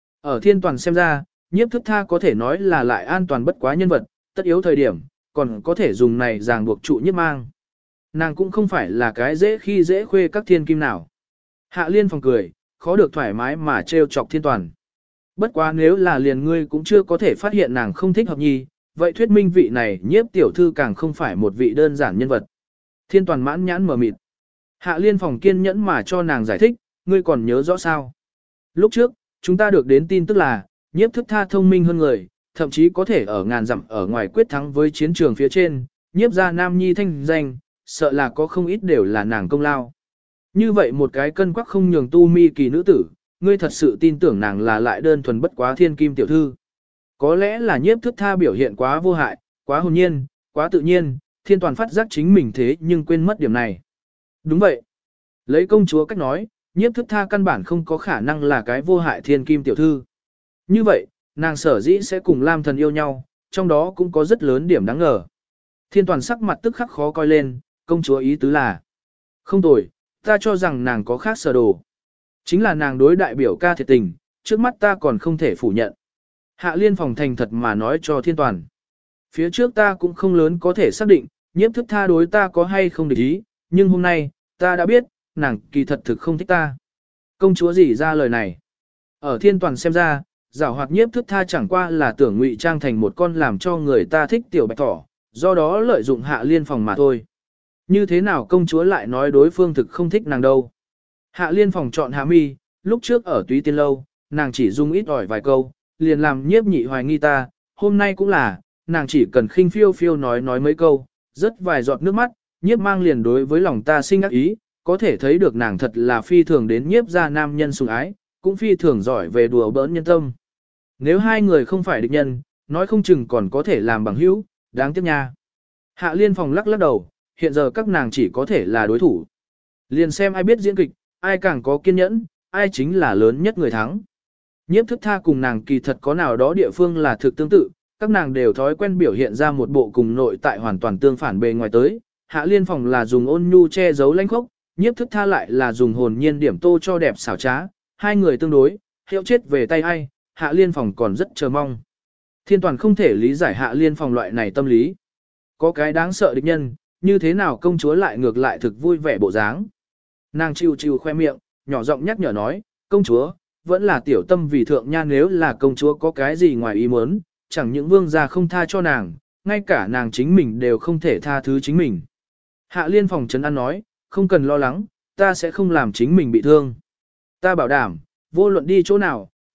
Speaker 1: Ở Thiên Toàn xem ra, Nhiếp Thức Tha có thể nói là lại an toàn bất quá nhân vật, tất yếu thời điểm, còn có thể dùng này ràng buộc trụ Nhiếp Mang. Nàng cũng không phải là cái dễ khi dễ khuê các thiên kim nào. Hạ Liên Phòng cười, khó được thoải mái mà trêu chọc Thiên Toàn. Bất quá nếu là liền ngươi cũng chưa có thể phát hiện nàng không thích hợp nhi, vậy thuyết minh vị này Nhiếp tiểu thư càng không phải một vị đơn giản nhân vật. Thiên Toàn mãn nhãn mở mịt. Hạ Liên Phòng kiên nhẫn mà cho nàng giải thích, ngươi còn nhớ rõ sao? Lúc trước, chúng ta được đến tin tức là, Nhiếp Thức Tha thông minh hơn người, thậm chí có thể ở ngàn dặm ở ngoài quyết thắng với chiến trường phía trên, Nhiếp gia nam nhi thanh danh, sợ là có không ít đều là nàng công lao. Như vậy một cái cân quắc không nhường tu mi kỳ nữ tử, ngươi thật sự tin tưởng nàng là lại đơn thuần bất quá thiên kim tiểu thư. Có lẽ là Nhiếp Thức Tha biểu hiện quá vô hại, quá hồn nhiên, quá tự nhiên, Thiên Toàn phát giác chính mình thế nhưng quên mất điểm này. Đúng vậy. Lấy công chúa cách nói, Nhiếp Thức Tha căn bản không có khả năng là cái vô hại thiên kim tiểu thư. Như vậy, nàng sở dĩ sẽ cùng Lam Thần yêu nhau, trong đó cũng có rất lớn điểm đáng ngờ. Thiên Toàn sắc mặt tức khắc khó coi lên, công chúa ý tứ là. Không tồi, ta cho rằng nàng có khác sở đồ. Chính là nàng đối đại biểu ca thiệt tình, trước mắt ta còn không thể phủ nhận. Hạ Liên Phòng thành thật mà nói cho Thiên Toàn. Phía trước ta cũng không lớn có thể xác định, Nhiếp Thức Tha đối ta có hay không địch ý, nhưng hôm nay, ta đã biết, nàng kỳ thật thực không thích ta. Công chúa gì ra lời này? Ở Thiên Toàn xem ra, giảo hoạt Nhiếp Thức Tha chẳng qua là tưởng ngụy trang thành một con làm cho người ta thích tiểu bạch thỏ, do đó lợi dụng Hạ Liên Phòng mà thôi. Như thế nào công chúa lại nói đối phương thực không thích nàng đâu? Hạ Liên Phòng chọn hạ mi, lúc trước ở Túy Tiên Lâu, nàng chỉ dung ít ỏi vài câu, liền làm Nhiếp nhị hoài nghi ta, hôm nay cũng là, nàng chỉ cần khinh phiêu phiêu nói mấy câu, rất vài giọt nước mắt, Nhiếp Mang liền đối với lòng ta sinh ác ý, có thể thấy được nàng thật là phi thường đến Nhiếp gia nam nhân sủng ái, cũng phi thường giỏi về đùa bỡn nhân tâm. Nếu hai người không phải địch nhân, nói không chừng còn có thể làm bằng hữu, đáng tiếc nha. Hạ Liên Phòng lắc lắc đầu, hiện giờ các nàng chỉ có thể là đối thủ. Liền xem ai biết diễn kịch, ai càng có kiên nhẫn, ai chính là lớn nhất người thắng. Nhiếp Thức Tha cùng nàng kỳ thật có nào đó địa phương là thực tương tự, các nàng đều thói quen biểu hiện ra một bộ cùng nội tại hoàn toàn tương phản bề ngoài tới. Hạ Liên Phòng là dùng ôn nhu che giấu lãnh khốc, Nhiếp Thức Tha lại là dùng hồn nhiên điểm tô cho đẹp xảo trá, hai người tương đối, hiệu chết về tay ai, Hạ Liên Phòng còn rất chờ mong. Thiên Toàn không thể lý giải Hạ Liên Phòng loại này tâm lý. Có cái đáng sợ địch nhân, như thế nào công chúa lại ngược lại thực vui vẻ bộ dáng. Nàng chiều khoe miệng, nhỏ giọng nhắc nhở nói, công chúa, vẫn là tiểu tâm vì thượng nha, nếu là công chúa có cái gì ngoài ý muốn, chẳng những vương gia không tha cho nàng, ngay cả nàng chính mình đều không thể tha thứ chính mình. Hạ Liên Phòng trấn an nói, không cần lo lắng, ta sẽ không làm chính mình bị thương. Ta bảo đảm, vô luận đi chỗ nào,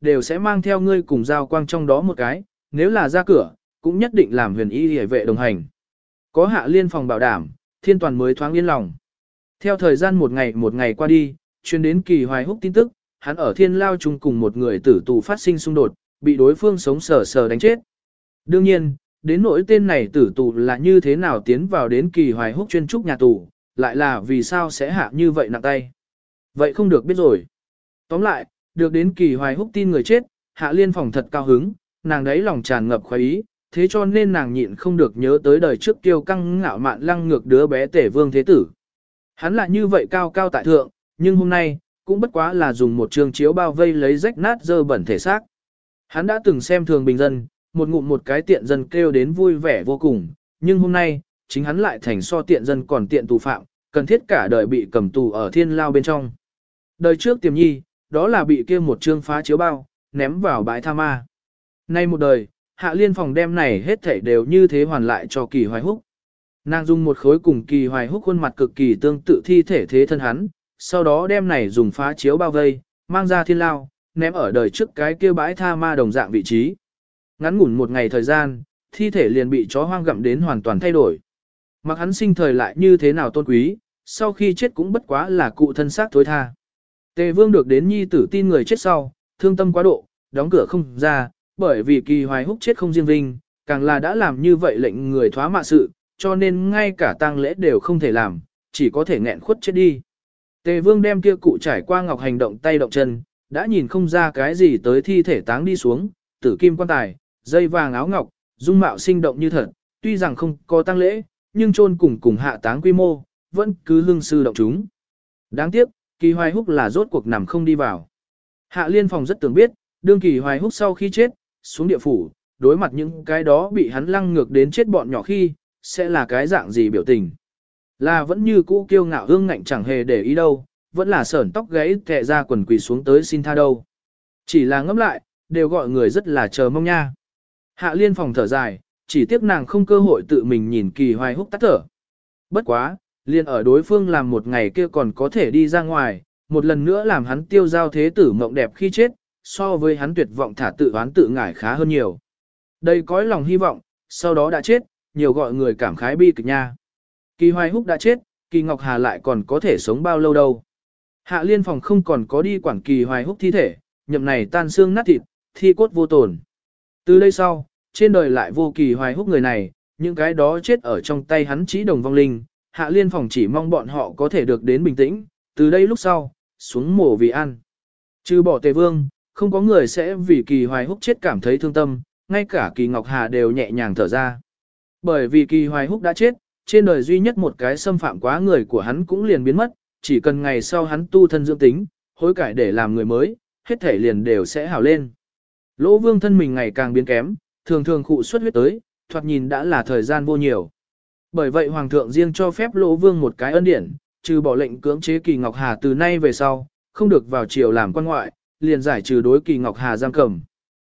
Speaker 1: đều sẽ mang theo ngươi cùng giao quang trong đó một cái, nếu là ra cửa, cũng nhất định làm huyền y hề vệ đồng hành. Có Hạ Liên Phòng bảo đảm, Thiên Toàn mới thoáng yên lòng. Theo thời gian một ngày qua đi, truyền đến Kỳ Hoài Húc tin tức, hắn ở Thiên Lao chung cùng một người tử tù phát sinh xung đột, bị đối phương sống sờ sờ đánh chết. Đương nhiên, đến nỗi tên này tử tù là như thế nào tiến vào đến Kỳ Hoài Húc chuyên trúc nhà tù, lại là vì sao sẽ hạ như vậy nặng tay. Vậy không được biết rồi. Tóm lại, được đến Kỳ Hoài Húc tin người chết, Hạ Liên Phòng thật cao hứng, nàng đấy lòng tràn ngập khoái ý, thế cho nên nàng nhịn không được nhớ tới đời trước kiêu căng ngạo mạn lăng ngược đứa bé Tể Vương Thế Tử. Hắn là như vậy cao cao tại thượng, nhưng hôm nay, cũng bất quá là dùng một trường chiếu bao vây lấy rách nát dơ bẩn thể xác. Hắn đã từng xem thường bình dân, một ngụm một cái tiện dân kêu đến vui vẻ vô cùng, nhưng hôm nay, chính hắn lại thành so tiện dân còn tiện tù phạm, cần thiết cả đời bị cầm tù ở Thiên Lao bên trong. Đời trước Tiềm Nhi, đó là bị kia một trương phá chiếu bao, ném vào bãi tha ma. Nay một đời, Hạ Liên Phòng đem này hết thảy đều như thế hoàn lại cho Kỳ Hoài Húc. Nàng dùng một khối cùng Kỳ Hoài Húc khuôn mặt cực kỳ tương tự thi thể thế thân hắn, sau đó đem này dùng phá chiếu bao vây, mang ra Thiên Lao, ném ở đời trước cái kia bãi tha ma đồng dạng vị trí. Ngắn ngủn một ngày thời gian, thi thể liền bị chó hoang gặm đến hoàn toàn thay đổi. Mặc hắn sinh thời lại như thế nào tôn quý, sau khi chết cũng bất quá là cụ thân xác thối tha. Tề Vương được đến nhi tử tin người chết sau, thương tâm quá độ, đóng cửa không ra, bởi vì Kỳ Hoài Húc chết không riêng vinh, càng là đã làm như vậy lệnh người thoá mạ sự, cho nên ngay cả tang lễ đều không thể làm, chỉ có thể nghẹn khuất chết đi. Tề Vương đem kia cụ trải qua ngọc hành động tay động chân, đã nhìn không ra cái gì tới thi thể táng đi xuống, tử kim quan tài, dây vàng áo ngọc, dung mạo sinh động như thật, tuy rằng không có tang lễ, nhưng chôn cùng hạ táng quy mô, vẫn cứ hương sư động chúng. Đáng tiếc, Kỳ Hoài Húc là rốt cuộc nằm không đi vào. Hạ Liên Phòng rất tưởng biết, đương Kỳ Hoài Húc sau khi chết, xuống địa phủ, đối mặt những cái đó bị hắn lăng ngược đến chết bọn nhỏ khi, sẽ là cái dạng gì biểu tình. Là vẫn như cũ kiêu ngạo hương ngạnh chẳng hề để ý đâu, vẫn là sởn tóc gáy tệ ra quần quỳ xuống tới xin tha đâu. Chỉ là ngẫm lại, đều gọi người rất là chờ mong nha. Hạ Liên Phòng thở dài, chỉ tiếc nàng không cơ hội tự mình nhìn Kỳ Hoài Húc tắt thở. Bất quá, liền ở đối phương làm một ngày kia còn có thể đi ra ngoài, một lần nữa làm hắn tiêu giao thế tử mộng đẹp khi chết, so với hắn tuyệt vọng thả tự oán tự ngải khá hơn nhiều. Đây cõi lòng hy vọng, sau đó đã chết, nhiều gọi người cảm khái bi kịch nha. Kỳ Hoài Húc đã chết, Kỳ Ngọc Hà lại còn có thể sống bao lâu đâu. Hạ Liên Phòng không còn có đi quản Kỳ Hoài Húc thi thể, nhậm này tan xương nát thịt, thi cốt vô tổn. Từ đây sau, trên đời lại vô Kỳ Hoài Húc người này, những cái đó chết ở trong tay hắn chỉ đồng vong linh, Hạ Liên Phòng chỉ mong bọn họ có thể được đến bình tĩnh, từ đây lúc sau, xuống mổ vì ăn. Trừ bỏ Tề Vương, không có người sẽ vì Kỳ Hoài Húc chết cảm thấy thương tâm, ngay cả Kỳ Ngọc Hà đều nhẹ nhàng thở ra. Bởi vì Kỳ Hoài Húc đã chết, trên đời duy nhất một cái xâm phạm quá người của hắn cũng liền biến mất, chỉ cần ngày sau hắn tu thân dưỡng tính, hối cải để làm người mới, hết thể liền đều sẽ hảo lên. Lỗ Vương thân mình ngày càng biến kém, thường thường khụ xuất huyết tới, thoạt nhìn đã là thời gian vô nhiều. Bởi vậy Hoàng thượng riêng cho phép Lỗ Vương một cái ân điển, trừ bỏ lệnh cưỡng chế Kỳ Ngọc Hà từ nay về sau, không được vào triều làm quan ngoại, liền giải trừ đối Kỳ Ngọc Hà giam cầm.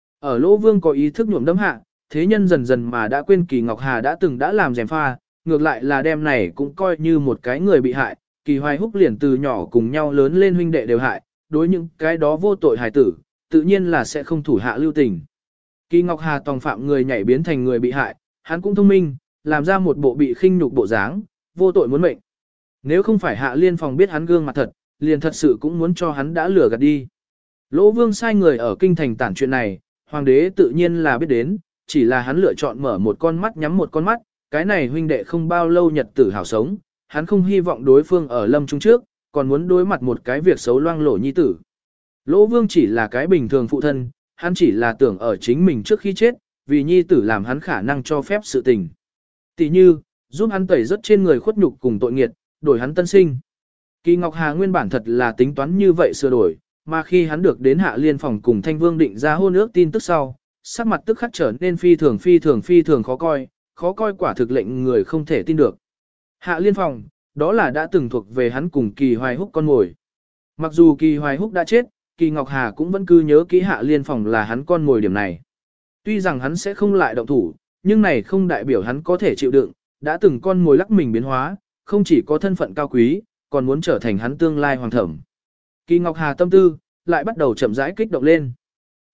Speaker 1: Ở Lỗ Vương có ý thức nhuộm đấm hạ, thế nhân dần dần mà đã quên Kỳ Ngọc Hà đã từng đã làm gièm pha, ngược lại là đem này cũng coi như một cái người bị hại, Kỳ Hoài Húc liền từ nhỏ cùng nhau lớn lên huynh đệ đều hại, đối những cái đó vô tội hài tử, tự nhiên là sẽ không thủ hạ lưu tình. Kỳ Ngọc Hà tòng phạm người nhảy biến thành người bị hại, hắn cũng thông minh, làm ra một bộ bị khinh nhục bộ dáng, vô tội muốn mệnh. Nếu không phải Hạ Liên Phòng biết hắn gương mặt thật, liền thật sự cũng muốn cho hắn đã lừa gạt đi. Lỗ Vương sai người ở kinh thành tản chuyện này, hoàng đế tự nhiên là biết đến, chỉ là hắn lựa chọn mở một con mắt nhắm một con mắt, cái này huynh đệ không bao lâu nhật tử hảo sống, hắn không hy vọng đối phương ở lâm trung trước, còn muốn đối mặt một cái việc xấu loang lổ nhi tử. Lỗ Vương chỉ là cái bình thường phụ thân, hắn chỉ là tưởng ở chính mình trước khi chết, vì nhi tử làm hắn khả năng cho phép sự tình. Tỷ như, giúp hắn tẩy rất trên người khuất nhục cùng tội nghiệt, đổi hắn tân sinh. Kỳ Ngọc Hà nguyên bản thật là tính toán như vậy sửa đổi, mà khi hắn được đến Hạ Liên Phòng cùng Thanh Vương định ra hôn ước tin tức sau, sắc mặt tức khắc trở nên phi thường khó coi quả thực lệnh người không thể tin được. Hạ Liên Phòng, đó là đã từng thuộc về hắn cùng Kỳ Hoài Húc con ngồi. Mặc dù Kỳ Hoài Húc đã chết, Kỳ Ngọc Hà cũng vẫn cứ nhớ kỹ Hạ Liên Phòng là hắn con ngồi điểm này. Tuy rằng hắn sẽ không lại động thủ, nhưng này không đại biểu hắn có thể chịu đựng, đã từng con ngồi lắc mình biến hóa, không chỉ có thân phận cao quý, còn muốn trở thành hắn tương lai hoàng thẩm. Kỳ Ngọc Hà tâm tư, lại bắt đầu chậm rãi kích động lên.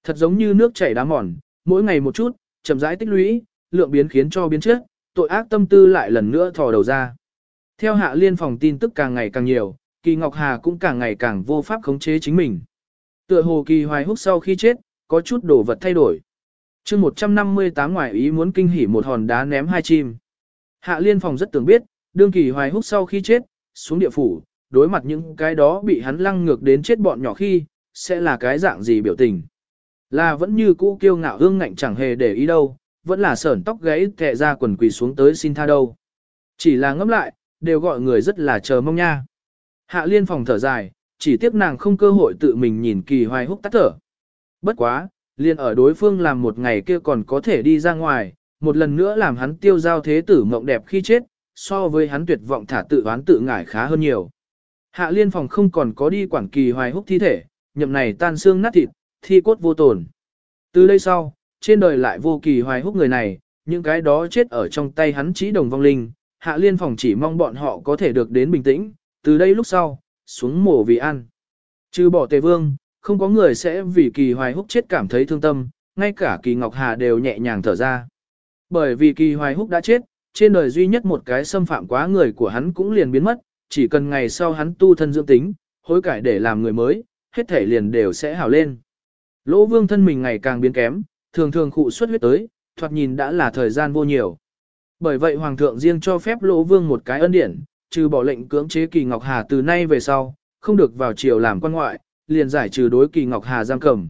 Speaker 1: Thật giống như nước chảy đá mòn, mỗi ngày một chút, chậm rãi tích lũy, lượng biến khiến cho biến chất, tội ác tâm tư lại lần nữa thò đầu ra. Theo Hạ Liên phòng tin tức càng ngày càng nhiều, Kỳ Ngọc Hà cũng càng ngày càng vô pháp khống chế chính mình. Tựa hồ Kỳ Hoài Húc sau khi chết, có chút đồ vật thay đổi. chương 158 ngoài ý muốn kinh hỉ một hòn đá ném hai chim. Hạ Liên phòng rất tưởng biết, đương Kỳ Hoài Húc sau khi chết, xuống địa phủ, đối mặt những cái đó bị hắn lăng ngược đến chết bọn nhỏ khi, sẽ là cái dạng gì biểu tình. Là vẫn như cũ kiêu ngạo hương ngạnh chẳng hề để ý đâu, vẫn là sởn tóc gáy kẹ ra quần quỳ xuống tới xin tha đâu. Chỉ là ngẫm lại, đều gọi người rất là chờ mong nha. Hạ Liên phòng thở dài, chỉ tiếc nàng không cơ hội tự mình nhìn Kỳ Hoài Húc tắt thở. Bất quá, liền ở đối phương làm một ngày kia còn có thể đi ra ngoài, một lần nữa làm hắn tiêu giao thế tử mộng đẹp khi chết, so với hắn tuyệt vọng thả tự oán tự ngải khá hơn nhiều. Hạ Liên phòng không còn có đi quản Kỳ Hoài Húc thi thể, nhậm này tan xương nát thịt, thi cốt vô tổn. Từ đây sau, trên đời lại vô Kỳ Hoài Húc người này, những cái đó chết ở trong tay hắn chỉ đồng vong linh, Hạ Liên phòng chỉ mong bọn họ có thể được đến bình tĩnh, từ đây lúc sau, xuống mổ vì ăn. Trừ bỏ Tề Vương, không có người sẽ vì Kỳ Hoài Húc chết cảm thấy thương tâm, ngay cả Kỳ Ngọc Hà đều nhẹ nhàng thở ra. Bởi vì Kỳ Hoài Húc đã chết, trên đời duy nhất một cái xâm phạm quá người của hắn cũng liền biến mất, chỉ cần ngày sau hắn tu thân dưỡng tính, hối cải để làm người mới, hết thể liền đều sẽ hảo lên. Lỗ Vương thân mình ngày càng biến kém, thường thường khụ xuất huyết tới, thoạt nhìn đã là thời gian vô nhiều. Bởi vậy Hoàng thượng riêng cho phép Lỗ Vương một cái ân điển, trừ bỏ lệnh cưỡng chế Kỳ Ngọc Hà từ nay về sau, không được vào triều làm quan ngoại, liền giải trừ đối Kỳ Ngọc Hà giam cầm.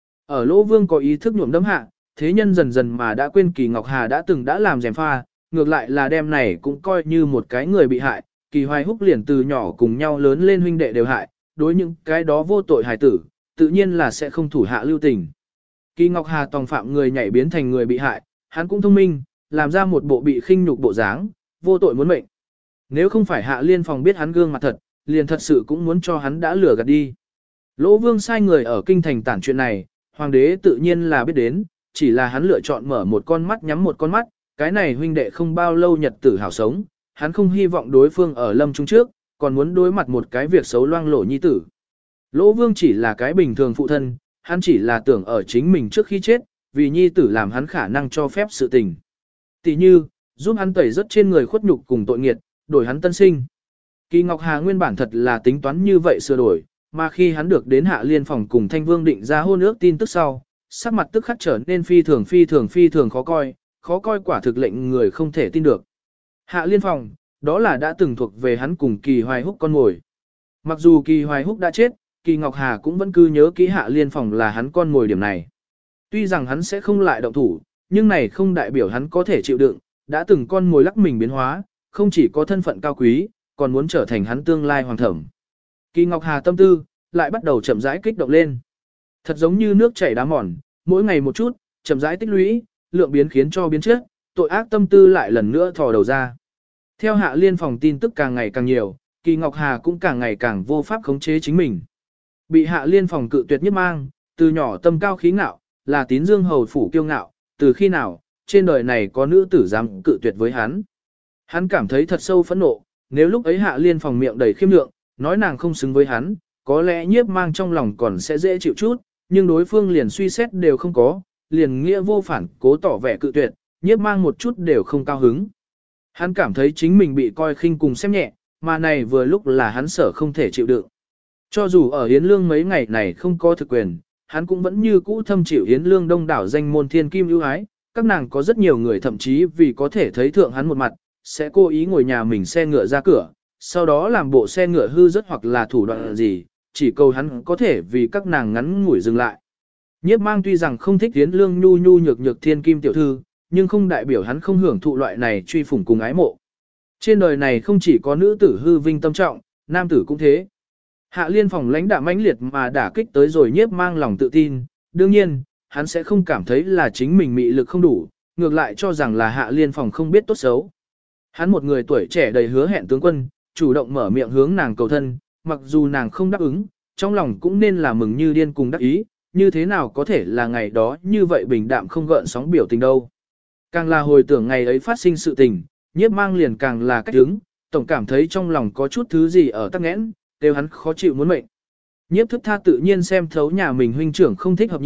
Speaker 1: Ở Lỗ Vương có ý thức nhuộm đấm hạ, thế nhân dần dần mà đã quên Kỳ Ngọc Hà đã từng đã làm gièm pha, ngược lại là đem này cũng coi như một cái người bị hại, Kỳ Hoài Húc liền từ nhỏ cùng nhau lớn lên huynh đệ đều hại, đối những cái đó vô tội hài tử, tự nhiên là sẽ không thủ hạ lưu tình. Kỳ Ngọc Hà tòng phạm người nhảy biến thành người bị hại, hắn cũng thông minh, làm ra một bộ bị khinh nhục bộ dáng, vô tội muốn mệnh. Nếu không phải Hạ Liên phòng biết hắn gương mặt thật, liền thật sự cũng muốn cho hắn đã lừa gạt đi. Lỗ Vương sai người ở kinh thành tản chuyện này, hoàng đế tự nhiên là biết đến, chỉ là hắn lựa chọn mở một con mắt nhắm một con mắt, cái này huynh đệ không bao lâu nhật tử hảo sống, hắn không hy vọng đối phương ở lâm trung trước, còn muốn đối mặt một cái việc xấu loang lổ nhi tử. Lỗ Vương chỉ là cái bình thường phụ thân, hắn chỉ là tưởng ở chính mình trước khi chết, vì nhi tử làm hắn khả năng cho phép sự tình. Tỷ như, giúp hắn tẩy rất trên người khuất nhục cùng tội nghiệt, đổi hắn tân sinh. Kỳ Ngọc Hà nguyên bản thật là tính toán như vậy sửa đổi, mà khi hắn được đến Hạ Liên phòng cùng Thanh Vương định ra hôn ước tin tức sau, sắc mặt tức khắc trở nên phi thường khó coi quả thực lệnh người không thể tin được. Hạ Liên phòng, đó là đã từng thuộc về hắn cùng Kỳ Hoài Húc con ngồi. Mặc dù Kỳ Hoài Húc đã chết, Kỳ Ngọc Hà cũng vẫn cứ nhớ kỹ Hạ Liên phòng là hắn con ngồi điểm này. Tuy rằng hắn sẽ không lại động thủ, nhưng này không đại biểu hắn có thể chịu đựng, đã từng con ngồi lắc mình biến hóa, không chỉ có thân phận cao quý, còn muốn trở thành hắn tương lai hoàng thẩm. Kỳ Ngọc Hà tâm tư, lại bắt đầu chậm rãi kích động lên. Thật giống như nước chảy đá mòn, mỗi ngày một chút, chậm rãi tích lũy, lượng biến khiến cho biến chất, tội ác tâm tư lại lần nữa thò đầu ra. Theo Hạ Liên phòng tin tức càng ngày càng nhiều, Kỳ Ngọc Hà cũng càng ngày càng vô pháp khống chế chính mình. Bị Hạ Liên phòng cự tuyệt nhất mang, từ nhỏ tâm cao khí ngạo, là tín dương hầu phủ kiêu ngạo, từ khi nào, trên đời này có nữ tử dám cự tuyệt với hắn. Hắn cảm thấy thật sâu phẫn nộ, nếu lúc ấy Hạ Liên phòng miệng đầy khiêm lượng, nói nàng không xứng với hắn, có lẽ nhiếp mang trong lòng còn sẽ dễ chịu chút, nhưng đối phương liền suy xét đều không có, liền nghĩa vô phản cố tỏ vẻ cự tuyệt, nhiếp mang một chút đều không cao hứng. Hắn cảm thấy chính mình bị coi khinh cùng xem nhẹ, mà này vừa lúc là hắn sở không thể chịu đựng. Cho dù ở Hiến Lương mấy ngày này không có thực quyền, hắn cũng vẫn như cũ thâm chịu Hiến Lương đông đảo danh môn thiên kim ưu ái, các nàng có rất nhiều người thậm chí vì có thể thấy thượng hắn một mặt, sẽ cố ý ngồi nhà mình xe ngựa ra cửa, sau đó làm bộ xe ngựa hư rất hoặc là thủ đoạn gì, chỉ cầu hắn có thể vì các nàng ngắn ngủi dừng lại. Nhiếp mang tuy rằng không thích Hiến Lương nhu nhu nhược nhược thiên kim tiểu thư, nhưng không đại biểu hắn không hưởng thụ loại này truy phủng cùng ái mộ. Trên đời này không chỉ có nữ tử hư vinh tâm trọng, nam tử cũng thế. Hạ Liên phòng lãnh đạm mãnh liệt mà đả kích tới rồi nhiếp mang lòng tự tin, đương nhiên, hắn sẽ không cảm thấy là chính mình mị lực không đủ, ngược lại cho rằng là Hạ Liên phòng không biết tốt xấu. Hắn một người tuổi trẻ đầy hứa hẹn tướng quân, chủ động mở miệng hướng nàng cầu thân, mặc dù nàng không đáp ứng, trong lòng cũng nên là mừng như điên cùng đắc ý, như thế nào có thể là ngày đó như vậy bình đạm không gợn sóng biểu tình đâu. Càng là hồi tưởng ngày ấy phát sinh sự tình, nhiếp mang liền càng là cách đứng, tổng cảm thấy trong lòng có chút thứ gì ở tắc nghẽn, đều hắn khó chịu muốn mệnh. Nhiếp thức tha tự nhiên xem thấu nhà mình huynh trưởng không thích hợp nhi,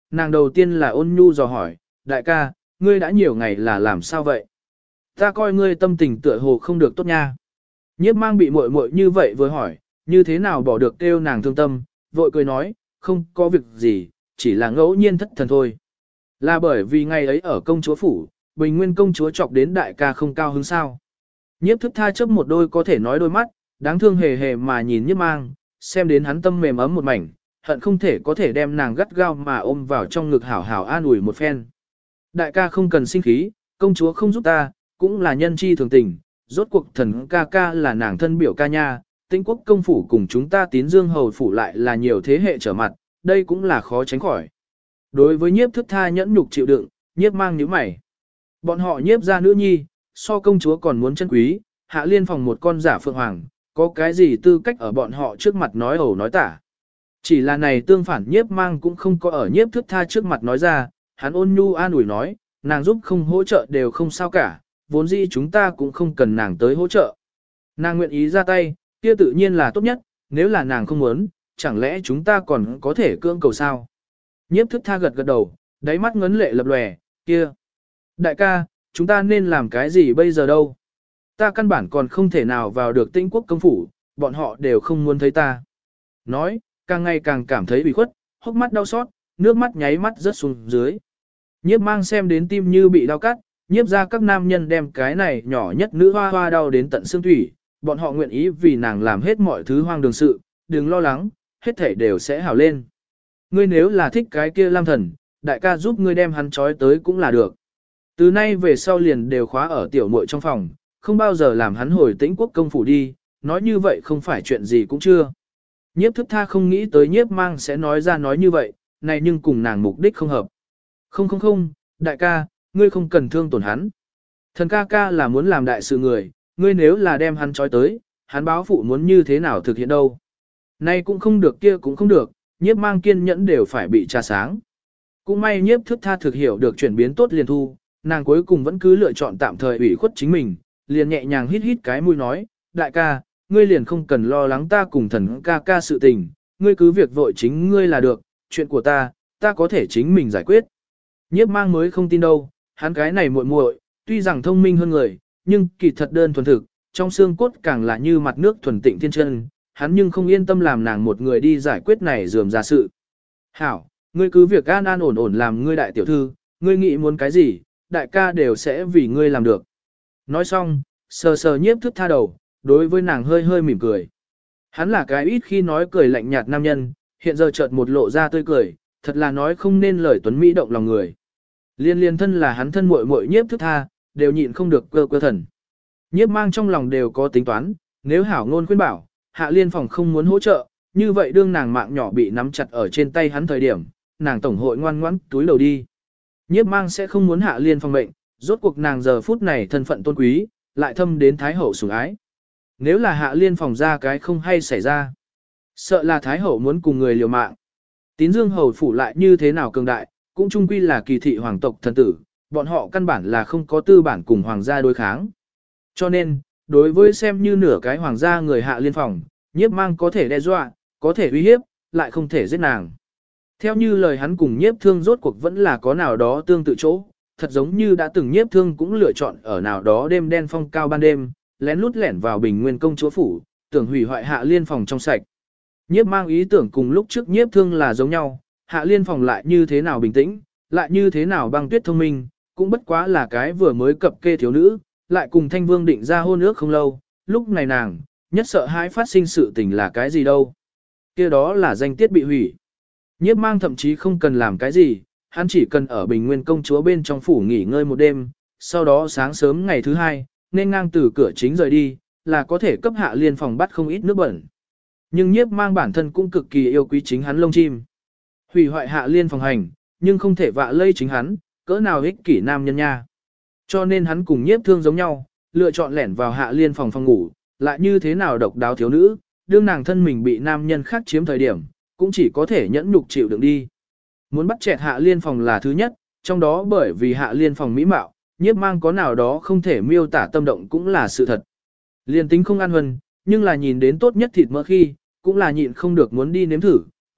Speaker 1: nàng đầu tiên là ôn nhu dò hỏi, đại ca, ngươi đã nhiều ngày là làm sao vậy? Ta coi ngươi tâm tình tựa hồ không được tốt nha. Nhiếp mang bị muội muội như vậy vừa hỏi, như thế nào bỏ được kêu nàng thương tâm, vội cười nói, không có việc gì, chỉ là ngẫu nhiên thất thần thôi. Là bởi vì ngày ấy ở công chúa phủ, Bình Nguyên công chúa chọc đến đại ca không cao hứng sao. Nhiếp thức tha chớp một đôi có thể nói đôi mắt, đáng thương hề hề mà nhìn nhiếp mang, xem đến hắn tâm mềm ấm một mảnh, hận không thể có thể đem nàng gắt gao mà ôm vào trong ngực hảo hảo an ủi một phen. Đại ca không cần sinh khí, công chúa không giúp ta, cũng là nhân chi thường tình, rốt cuộc thần ca ca là nàng thân biểu ca nha, Tĩnh Quốc công phủ cùng chúng ta Tín Dương hầu phủ lại là nhiều thế hệ trở mặt, đây cũng là khó tránh khỏi. Đối với nhiếp thức tha nhẫn nhục chịu đựng, nhiếp mang nhíu mày. Bọn họ nhiếp ra nữ nhi, so công chúa còn muốn chân quý, Hạ Liên phòng một con giả phượng hoàng, có cái gì tư cách ở bọn họ trước mặt nói ẩu nói tả. Chỉ là này tương phản nhiếp mang cũng không có ở nhiếp thức tha trước mặt nói ra, hắn ôn nhu an ủi nói, nàng giúp không hỗ trợ đều không sao cả, vốn dĩ chúng ta cũng không cần nàng tới hỗ trợ. Nàng nguyện ý ra tay, kia tự nhiên là tốt nhất, nếu là nàng không muốn, chẳng lẽ chúng ta còn có thể cưỡng cầu sao? Nhiếp thức tha gật gật đầu, đáy mắt ngấn lệ lập lòe, kia. Đại ca, chúng ta nên làm cái gì bây giờ đâu? Ta căn bản còn không thể nào vào được Tĩnh Quốc công phủ, bọn họ đều không muốn thấy ta. Nói, càng ngày càng cảm thấy bị khuất, hốc mắt đau xót, nước mắt nháy mắt rớt xuống dưới. Nhiếp mang xem đến tim như bị đau cắt, nhiếp ra các nam nhân đem cái này nhỏ nhất nữ hoa hoa đau đến tận xương thủy, bọn họ nguyện ý vì nàng làm hết mọi thứ hoang đường sự, đừng lo lắng, hết thảy đều sẽ hảo lên. Ngươi nếu là thích cái kia Lam Thần, đại ca giúp ngươi đem hắn trói tới cũng là được. Từ nay về sau liền đều khóa ở tiểu muội trong phòng, không bao giờ làm hắn hồi Tĩnh Quốc công phủ đi, nói như vậy không phải chuyện gì cũng chưa. Nhiếp thức tha không nghĩ tới nhiếp mang sẽ nói ra nói như vậy, này nhưng cùng nàng mục đích không hợp. Không, đại ca, ngươi không cần thương tổn hắn. Thần ca ca là muốn làm đại sự người, ngươi nếu là đem hắn trói tới, hắn báo phụ muốn như thế nào thực hiện đâu. Này cũng không được kia cũng không được, nhiếp mang kiên nhẫn đều phải bị tra sáng. Cũng may nhiếp thức tha thực hiểu được chuyển biến tốt liền thu, nàng cuối cùng vẫn cứ lựa chọn tạm thời ủy khuất chính mình, liền nhẹ nhàng hít cái mũi nói, đại ca, ngươi liền không cần lo lắng ta cùng thần ca ca sự tình, ngươi cứ việc vội chính ngươi là được, chuyện của ta có thể chính mình giải quyết. Nhiếp mang mới không tin đâu, hắn cái này muội muội, tuy rằng thông minh hơn người, nhưng kỳ thật đơn thuần thực, trong xương cốt càng là như mặt nước thuần tịnh thiên chân, hắn nhưng không yên tâm làm nàng một người đi giải quyết này dườm ra sự. Hảo, ngươi cứ việc an an ổn ổn làm ngươi đại tiểu thư, ngươi nghĩ muốn cái gì, đại ca đều sẽ vì ngươi làm được. Nói xong, sờ sờ nhiếp thức tha đầu, đối với nàng hơi hơi mỉm cười. Hắn là cái ít khi nói cười lạnh nhạt nam nhân, hiện giờ chợt một lộ ra tươi cười, thật là nói không nên lời tuấn mỹ động lòng người. Liên thân là hắn thân muội muội nhiếp thức tha, đều nhịn không được cơ thần. Nhiếp mang trong lòng đều có tính toán, nếu hảo ngôn khuyên bảo, Hạ Liên phòng không muốn hỗ trợ, như vậy đương nàng mạng nhỏ bị nắm chặt ở trên tay hắn thời điểm, nàng tổng hội ngoan ngoãn túi đầu đi. Nhiếp mang sẽ không muốn Hạ Liên phòng mệnh, rốt cuộc nàng giờ phút này thân phận tôn quý, lại thâm đến Thái Hậu sủng ái. Nếu là Hạ Liên phòng ra cái không hay xảy ra, sợ là Thái Hậu muốn cùng người liều mạng. Tín Dương hầu phủ lại như thế nào cường đại, cũng chung quy là kỳ thị hoàng tộc thần tử, bọn họ căn bản là không có tư bản cùng hoàng gia đối kháng. Cho nên, đối với xem như nửa cái hoàng gia người Hạ Liên phòng, nhiếp mang có thể đe dọa, có thể uy hiếp, lại không thể giết nàng. Theo như lời hắn cùng nhiếp thương rốt cuộc vẫn là có nào đó tương tự chỗ, thật giống như đã từng nhiếp thương cũng lựa chọn ở nào đó đêm đen phong cao ban đêm, lén lút lẻn vào Bình Nguyên công chúa phủ, tưởng hủy hoại Hạ Liên phòng trong sạch. Nhiếp mang ý tưởng cùng lúc trước nhiếp thương là giống nhau, Hạ Liên phòng lại như thế nào bình tĩnh, lại như thế nào băng tuyết thông minh, cũng bất quá là cái vừa mới cập kê thiếu nữ, lại cùng Thanh Vương định ra hôn ước không lâu, lúc này nàng, nhất sợ hãi phát sinh sự tình là cái gì đâu. Kia đó là danh tiết bị hủy. Nhiếp mang thậm chí không cần làm cái gì, hắn chỉ cần ở Bình Nguyên công chúa bên trong phủ nghỉ ngơi một đêm, sau đó sáng sớm ngày thứ hai, nên ngang từ cửa chính rời đi, là có thể cấp Hạ Liên phòng bắt không ít nước bẩn. Nhưng nhiếp mang bản thân cũng cực kỳ yêu quý chính hắn lông chim. Hủy hoại Hạ Liên phòng hành, nhưng không thể vạ lây chính hắn, cỡ nào ích kỷ nam nhân nha. Cho nên hắn cùng nhiếp thương giống nhau, lựa chọn lẻn vào Hạ Liên phòng ngủ, lại như thế nào độc đáo thiếu nữ, đương nàng thân mình bị nam nhân khác chiếm thời điểm, cũng chỉ có thể nhẫn nhục chịu đựng đi. Muốn bắt chẹt Hạ Liên phòng là thứ nhất, trong đó bởi vì Hạ Liên phòng mỹ mạo, nhiếp mang có nào đó không thể miêu tả tâm động cũng là sự thật. Liên tính không ăn hân, nhưng là nhìn đến tốt nhất thịt mỡ khi, cũng là nhịn không được muốn đi nếm thử,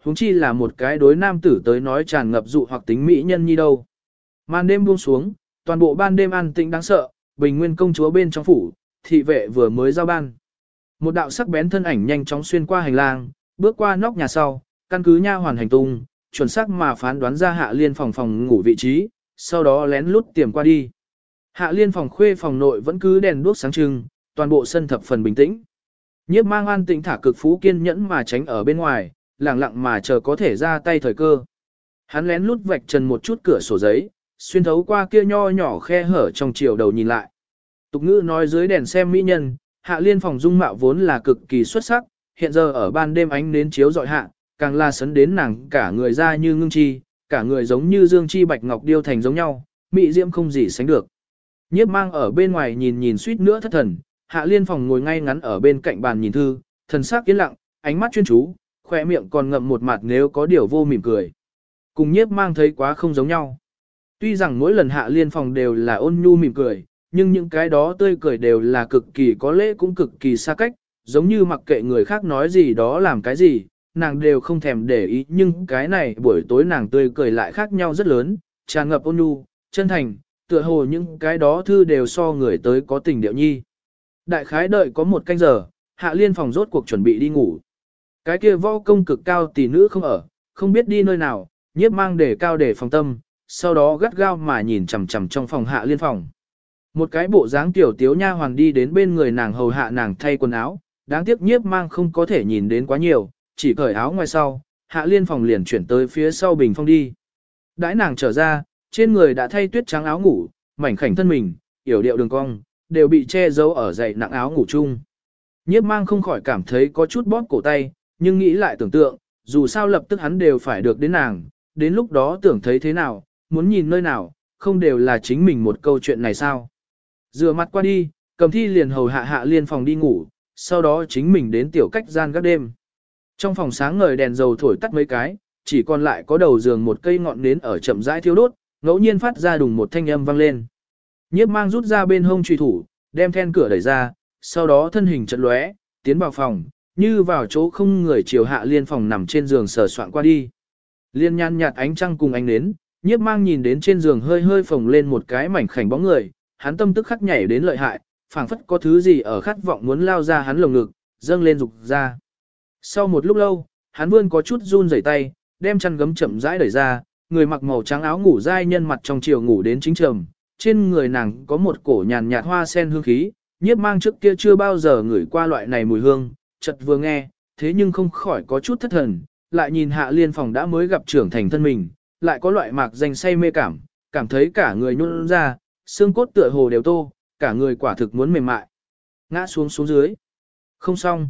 Speaker 1: huống chi là một cái đối nam tử tới nói tràn ngập dụ hoặc tính mỹ nhân nhi đâu. Màn đêm buông xuống, toàn bộ ban đêm an tĩnh đáng sợ, Bình Nguyên công chúa bên trong phủ, thị vệ vừa mới giao ban. Một đạo sắc bén thân ảnh nhanh chóng xuyên qua hành lang, bước qua nóc nhà sau, căn cứ nha hoàn hành tung, chuẩn xác mà phán đoán ra Hạ Liên phòng ngủ vị trí, sau đó lén lút tiềm qua đi. Hạ Liên phòng khuê phòng nội vẫn cứ đèn đuốc sáng trưng, toàn bộ sân thập phần bình tĩnh. Nhiếp Mang an tĩnh thả cực phú kiên nhẫn mà tránh ở bên ngoài, lặng lặng mà chờ có thể ra tay thời cơ. Hắn lén lút vạch trần một chút cửa sổ giấy, xuyên thấu qua kia nho nhỏ khe hở trong chiều đầu nhìn lại. Tục ngữ nói dưới đèn xem mỹ nhân, Hạ Liên phòng dung mạo vốn là cực kỳ xuất sắc, hiện giờ ở ban đêm ánh nến chiếu dọi hạ, càng là sấn đến nàng cả người ra như ngưng chi, cả người giống như dương chi bạch ngọc điêu thành giống nhau, mỹ diễm không gì sánh được. Nhiếp Mang ở bên ngoài nhìn nhìn suýt nữa thất thần, Hạ Liên phòng ngồi ngay ngắn ở bên cạnh bàn nhìn thư, thần sắc yên lặng, ánh mắt chuyên chú, khỏe miệng còn ngậm một mặt nếu có điều vô mỉm cười. Cùng Nhiếp Mang thấy quá không giống nhau. Tuy rằng mỗi lần Hạ Liên phòng đều là ôn nhu mỉm cười, nhưng những cái đó tươi cười đều là cực kỳ có lễ cũng cực kỳ xa cách, giống như mặc kệ người khác nói gì đó làm cái gì, nàng đều không thèm để ý, nhưng cái này buổi tối nàng tươi cười lại khác nhau rất lớn, tràn ngập ôn nhu, chân thành, tựa hồ những cái đó thư đều so người tới có tình điệu nhi. Đại khái đợi có một canh giờ, Hạ Liên phòng rốt cuộc chuẩn bị đi ngủ. Cái kia võ công cực cao tỷ nữ không ở, không biết đi nơi nào, Nhiếp Mang để cao để phòng tâm, sau đó gắt gao mà nhìn chằm chằm trong phòng Hạ Liên phòng. Một cái bộ dáng tiểu tiếu nha hoàn đi đến bên người nàng hầu hạ nàng thay quần áo, đáng tiếc Nhiếp Mang không có thể nhìn đến quá nhiều, chỉ cởi áo ngoài sau, Hạ Liên phòng liền chuyển tới phía sau bình phong đi. Đãi nàng trở ra, trên người đã thay tuyết trắng áo ngủ, mảnh khảnh thân mình, yểu điệu đường cong, đều bị che giấu ở dày nặng áo ngủ chung. Nhiếp Mang không khỏi cảm thấy có chút bóp cổ tay, nhưng nghĩ lại tưởng tượng, dù sao lập tức hắn đều phải được đến nàng, đến lúc đó tưởng thấy thế nào, muốn nhìn nơi nào, không đều là chính mình một câu chuyện này sao. Rửa mặt qua đi, Cầm Thi liền hầu hạ Hạ Liên phòng đi ngủ, sau đó chính mình đến tiểu cách gian gác đêm. Trong phòng sáng ngời đèn dầu thổi tắt mấy cái, chỉ còn lại có đầu giường một cây ngọn nến ở chậm rãi thiêu đốt, ngẫu nhiên phát ra đùng một thanh âm vang lên. Nhiếp Mang rút ra bên hông truy thủ, đem then cửa đẩy ra, sau đó thân hình chợt lóe, tiến vào phòng, như vào chỗ không người, chiều Hạ Liên phòng nằm trên giường sờ soạn qua đi. Liên nhan nhạt ánh trăng cùng ánh nến, Nhiếp Mang nhìn đến trên giường hơi hơi phồng lên một cái mảnh khảnh bóng người, hắn tâm tức khắc nhảy đến lợi hại, phảng phất có thứ gì ở khát vọng muốn lao ra hắn lồng ngực, dâng lên dục ra. Sau một lúc lâu, hắn vươn có chút run rẩy tay, đem chăn gấm chậm rãi đẩy ra, người mặc màu trắng áo ngủ dai nhân mặt trong chiều ngủ đến chính trầm, trên người nàng có một cổ nhàn nhạt hoa sen hương khí, Nhiếp Mang trước kia chưa bao giờ ngửi qua loại này mùi hương, chợt vừa nghe, thế nhưng không khỏi có chút thất thần, lại nhìn Hạ Liên phòng đã mới gặp trưởng thành thân mình, lại có loại mạc danh say mê cảm, cảm thấy cả người nhún ra, xương cốt tựa hồ đều tô, cả người quả thực muốn mềm mại. Ngã xuống dưới. Không xong.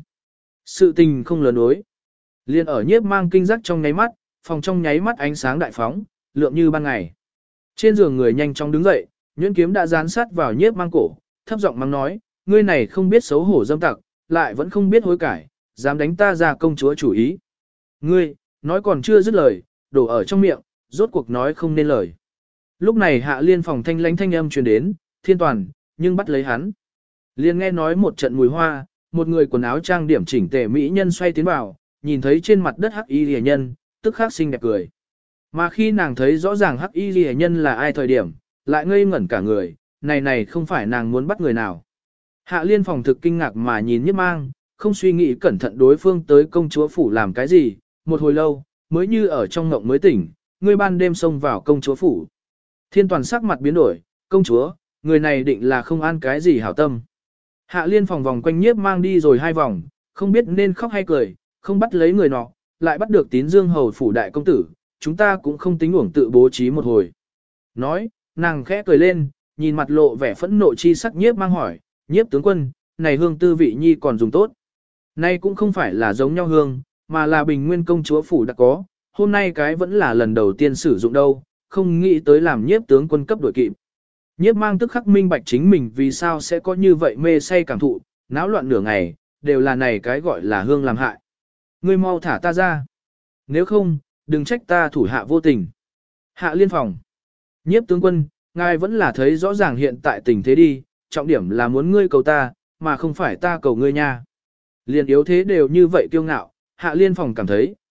Speaker 1: Sự tình không lớn đối. Liên ở Nhiếp Mang kinh giác trong nháy mắt, phòng trong nháy mắt ánh sáng đại phóng, lượng như ban ngày. Trên giường người nhanh chóng đứng dậy, nhuyễn kiếm đã dán sát vào Nhiếp Mang cổ, thấp giọng mắng nói, ngươi này không biết xấu hổ dâm tặc, lại vẫn không biết hối cải, dám đánh ta ra công chúa chủ ý. Ngươi, nói còn chưa dứt lời, đổ ở trong miệng, rốt cuộc nói không nên lời. Lúc này Hạ Liên phòng thanh lãnh thanh âm truyền đến, Thiên Toàn, nhưng bắt lấy hắn. Liên nghe nói một trận mùi hoa, một người quần áo trang điểm chỉnh tề mỹ nhân xoay tiến vào, nhìn thấy trên mặt đất hắc y liễu nhân, tức khắc xinh đẹp cười. Mà khi nàng thấy rõ ràng hắc y liễu nhân là ai thời điểm, lại ngây ngẩn cả người, này không phải nàng muốn bắt người nào. Hạ Liên phòng thực kinh ngạc mà nhìn Nhiếp Mang, không suy nghĩ cẩn thận đối phương tới công chúa phủ làm cái gì, một hồi lâu, mới như ở trong ngộng mới tỉnh, ngươi ban đêm xông vào công chúa phủ. Thiên Toàn sắc mặt biến đổi, công chúa, người này định là không an cái gì hảo tâm. Hạ Liên phòng vòng quanh Nhiếp Mang đi rồi 2 vòng, không biết nên khóc hay cười, không bắt lấy người nọ, lại bắt được Tín Dương hầu phủ đại công tử, chúng ta cũng không tính uổng tự bố trí một hồi. Nói, nàng khẽ cười lên, nhìn mặt lộ vẻ phẫn nộ chi sắc Nhiếp Mang hỏi, Nhiếp tướng quân, này hương tư vị nhi còn dùng tốt. Nay cũng không phải là giống nhau hương, mà là Bình Nguyên công chúa phủ đã có, hôm nay cái vẫn là lần đầu tiên sử dụng đâu, không nghĩ tới làm Nhiếp tướng quân cấp đổi kịp. Nhiếp Mang tức khắc minh bạch chính mình vì sao sẽ có như vậy mê say cảm thụ, náo loạn nửa ngày, đều là này cái gọi là hương làm hại. Ngươi mau thả ta ra. Nếu không, đừng trách ta thủ hạ vô tình. Hạ Liên phòng. Nhiếp tướng quân, ngài vẫn là thấy rõ ràng hiện tại tình thế đi, trọng điểm là muốn ngươi cầu ta, mà không phải ta cầu ngươi nha. Liên yếu thế đều như vậy kiêu ngạo, Hạ Liên phòng cảm thấy,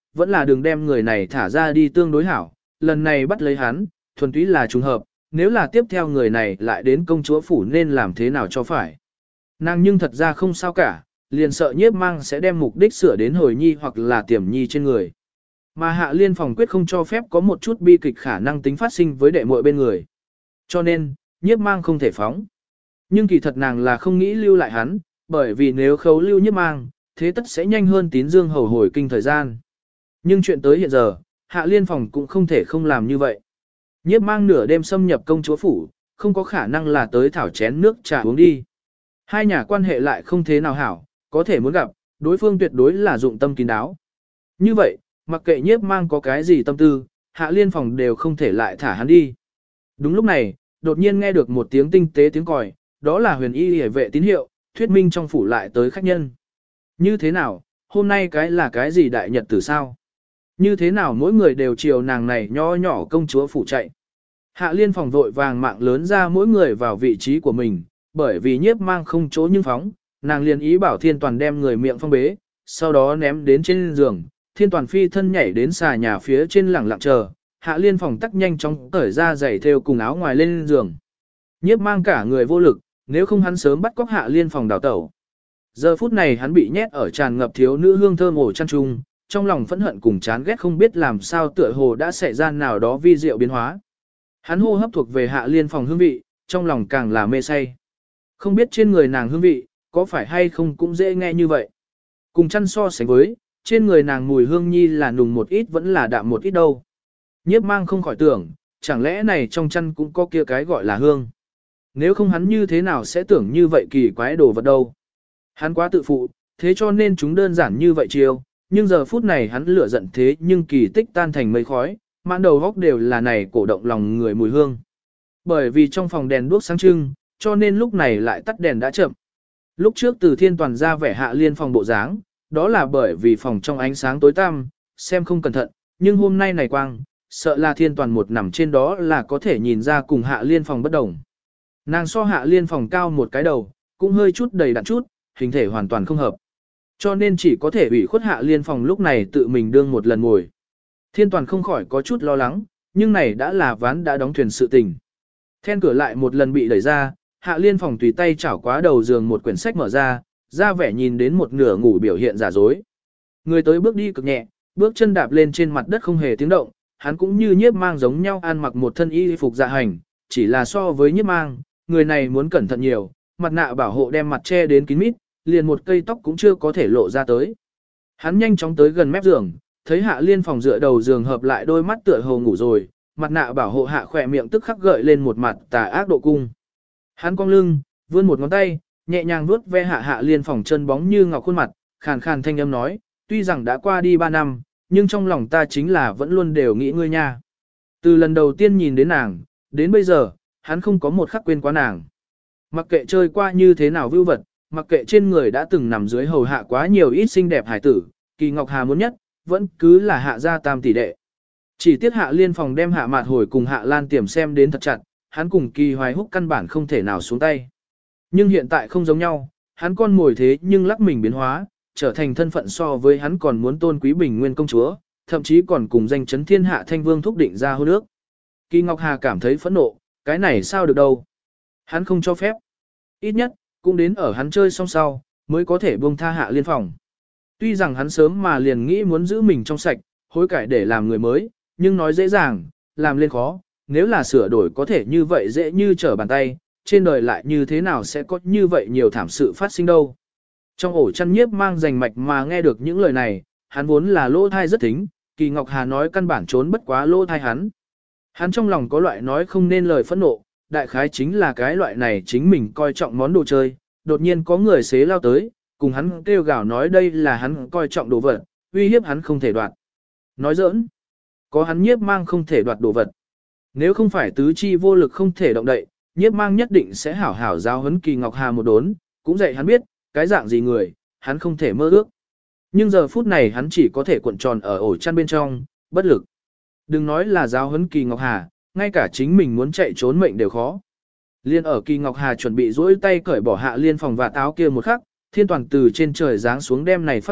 Speaker 1: vẫn là đừng đem người này thả ra đi tương đối hảo, lần này bắt lấy hắn, thuần túy là trùng hợp, nếu là tiếp theo người này lại đến công chúa phủ nên làm thế nào cho phải. Nàng nhưng thật ra không sao cả, liền sợ Nhiếp Mang sẽ đem mục đích sửa đến Hồi Nhi hoặc là Tiềm Nhi trên người. Mà Hạ Liên phòng quyết không cho phép có một chút bi kịch khả năng tính phát sinh với đệ muội bên người. Cho nên, Nhiếp Mang không thể phóng. Nhưng kỳ thật nàng là không nghĩ lưu lại hắn, bởi vì nếu khấu lưu Nhiếp Mang, thế tất sẽ nhanh hơn Tín Dương hầu hồi kinh thời gian. Nhưng chuyện tới hiện giờ, Hạ Liên phòng cũng không thể không làm như vậy. Nhiếp Mang nửa đêm xâm nhập công chúa phủ, không có khả năng là tới thảo chén nước trà uống đi. Hai nhà quan hệ lại không thế nào hảo, có thể muốn gặp, đối phương tuyệt đối là dụng tâm kín đáo. Như vậy, mặc kệ Nhiếp Mang có cái gì tâm tư, Hạ Liên phòng đều không thể lại thả hắn đi. Đúng lúc này, đột nhiên nghe được một tiếng tinh tế tiếng còi, đó là Huyền Y hề vệ tín hiệu, thuyết minh trong phủ lại tới khách nhân. Như thế nào, hôm nay cái là cái gì đại nhật tử sao? Như thế nào mỗi người đều chiều nàng này nho nhỏ công chúa phủ chạy? Hạ Liên phòng vội vàng mạng lớn ra mỗi người vào vị trí của mình, bởi vì Nhiếp Mang không chỗ nhưng phóng, nàng liền ý bảo Thiên Toàn đem người miệng phong bế, sau đó ném đến trên giường, Thiên Toàn phi thân nhảy đến xà nhà phía trên lẳng lặng chờ, Hạ Liên phòng tắc nhanh chóng cởi ra giày thêu cùng áo ngoài lên giường. Nhiếp Mang cả người vô lực, nếu không hắn sớm bắt cóc Hạ Liên phòng đào tẩu. Giờ phút này hắn bị nhét ở tràn ngập thiếu nữ hương thơm ổ chăn trung, trong lòng phẫn hận cùng chán ghét không biết làm sao tựa hồ đã xảy ra nào đó vi diệu biến hóa. Hắn hô hấp thuộc về Hạ Liên phòng hương vị, trong lòng càng là mê say. Không biết trên người nàng hương vị, có phải hay không cũng dễ nghe như vậy. Cùng chăn so sánh với, trên người nàng mùi hương nhi là nùng một ít vẫn là đạm một ít đâu. Nhiếp Mang không khỏi tưởng, chẳng lẽ này trong chăn cũng có kia cái gọi là hương. Nếu không hắn như thế nào sẽ tưởng như vậy kỳ quái đồ vật đâu. Hắn quá tự phụ, thế cho nên chúng đơn giản như vậy chiêu, nhưng giờ phút này hắn lửa giận thế nhưng kỳ tích tan thành mây khói, mãn đầu góc đều là này cổ động lòng người mùi hương. Bởi vì trong phòng đèn đuốc sáng trưng, cho nên lúc này lại tắt đèn đã chậm. Lúc trước từ Thiên Toàn ra vẻ Hạ Liên phòng bộ dáng, đó là bởi vì phòng trong ánh sáng tối tăm, xem không cẩn thận, nhưng hôm nay này quang, sợ là Thiên Toàn một nằm trên đó là có thể nhìn ra cùng Hạ Liên phòng bất đồng. Nàng so Hạ Liên phòng cao một cái đầu, cũng hơi chút đầy đặn chút, hình thể hoàn toàn không hợp. Cho nên chỉ có thể ủy khuất Hạ Liên phòng lúc này tự mình đương một lần ngồi. Thiên Toàn không khỏi có chút lo lắng, nhưng này đã là ván đã đóng thuyền sự tình. Then cửa lại một lần bị đẩy ra, Hạ Liên phòng tùy tay chảo quá đầu giường một quyển sách mở ra vẻ nhìn đến một nửa ngủ biểu hiện giả dối. Người tới bước đi cực nhẹ, bước chân đạp lên trên mặt đất không hề tiếng động, hắn cũng như Nhiếp Mang giống nhau ăn mặc một thân y phục dạ hành, chỉ là so với Nhiếp Mang, người này muốn cẩn thận nhiều, mặt nạ bảo hộ đem mặt che đến kín mít, liền một cây tóc cũng chưa có thể lộ ra tới. Hắn nhanh chóng tới gần mép giường, thấy Hạ Liên phòng dựa đầu giường hợp lại đôi mắt tựa hồ ngủ rồi, mặt nạ bảo hộ hạ khỏe miệng tức khắc gợi lên một mặt tà ác độ cung. Hắn cong lưng, vươn một ngón tay, nhẹ nhàng vuốt ve Hạ Liên phòng chân bóng như ngọc khuôn mặt, khàn khàn thanh âm nói, tuy rằng đã qua đi 3 năm, nhưng trong lòng ta chính là vẫn luôn đều nghĩ ngươi nha. Từ lần đầu tiên nhìn đến nàng, đến bây giờ, hắn không có một khắc quên quá nàng. Mặc kệ chơi qua như thế nào vưu vật, mặc kệ trên người đã từng nằm dưới hầu hạ quá nhiều ít xinh đẹp hải tử, Kỳ Ngọc Hà muốn nhất, vẫn cứ là Hạ gia tam tỷ đệ. Chỉ tiếc Hạ Liên phòng đem Hạ Mạt Hồi cùng Hạ Lan Tiềm xem đến thật chặt, hắn cùng Kỳ Hoài Húc căn bản không thể nào xuống tay. Nhưng hiện tại không giống nhau, hắn con ngồi thế nhưng lắc mình biến hóa, trở thành thân phận so với hắn còn muốn tôn quý bình nguyên công chúa, thậm chí còn cùng danh chấn thiên hạ thanh vương thúc định ra hôn ước. Kỳ Ngọc Hà cảm thấy phẫn nộ, cái này sao được đâu. Hắn không cho phép. Ít nhất, cũng đến ở hắn chơi xong sau, mới có thể buông tha Hạ Liên phòng. Tuy rằng hắn sớm mà liền nghĩ muốn giữ mình trong sạch, hối cải để làm người mới, nhưng nói dễ dàng, làm lên khó, nếu là sửa đổi có thể như vậy dễ như trở bàn tay, trên đời lại như thế nào sẽ có như vậy nhiều thảm sự phát sinh đâu. Trong ổ chăn Nhiếp Mang rành mạch mà nghe được những lời này, hắn vốn là lỗ thai rất thính, Kỳ Ngọc Hà nói căn bản trốn bất quá lỗ thai hắn. Hắn trong lòng có loại nói không nên lời phẫn nộ, đại khái chính là cái loại này chính mình coi trọng món đồ chơi, đột nhiên có người xế lao tới, cùng hắn kêu gào nói đây là hắn coi trọng đồ vật, uy hiếp hắn không thể đoạt. Nói giỡn, có hắn Nhiếp Mang không thể đoạt đồ vật. Nếu không phải tứ chi vô lực không thể động đậy, Nhiếp Mang nhất định sẽ hảo hảo giáo huấn Kỳ Ngọc Hà một đốn, cũng dạy hắn biết, cái dạng gì người, hắn không thể mơ ước. Nhưng giờ phút này hắn chỉ có thể cuộn tròn ở ổ chăn bên trong, bất lực. Đừng nói là giáo huấn Kỳ Ngọc Hà, ngay cả chính mình muốn chạy trốn mệnh đều khó. Liên ở Kỳ Ngọc Hà chuẩn bị duỗi tay cởi bỏ Hạ Liên phòng và táo kia một khắc, Thiên Toàn từ trên trời giáng xuống đem này phát gục,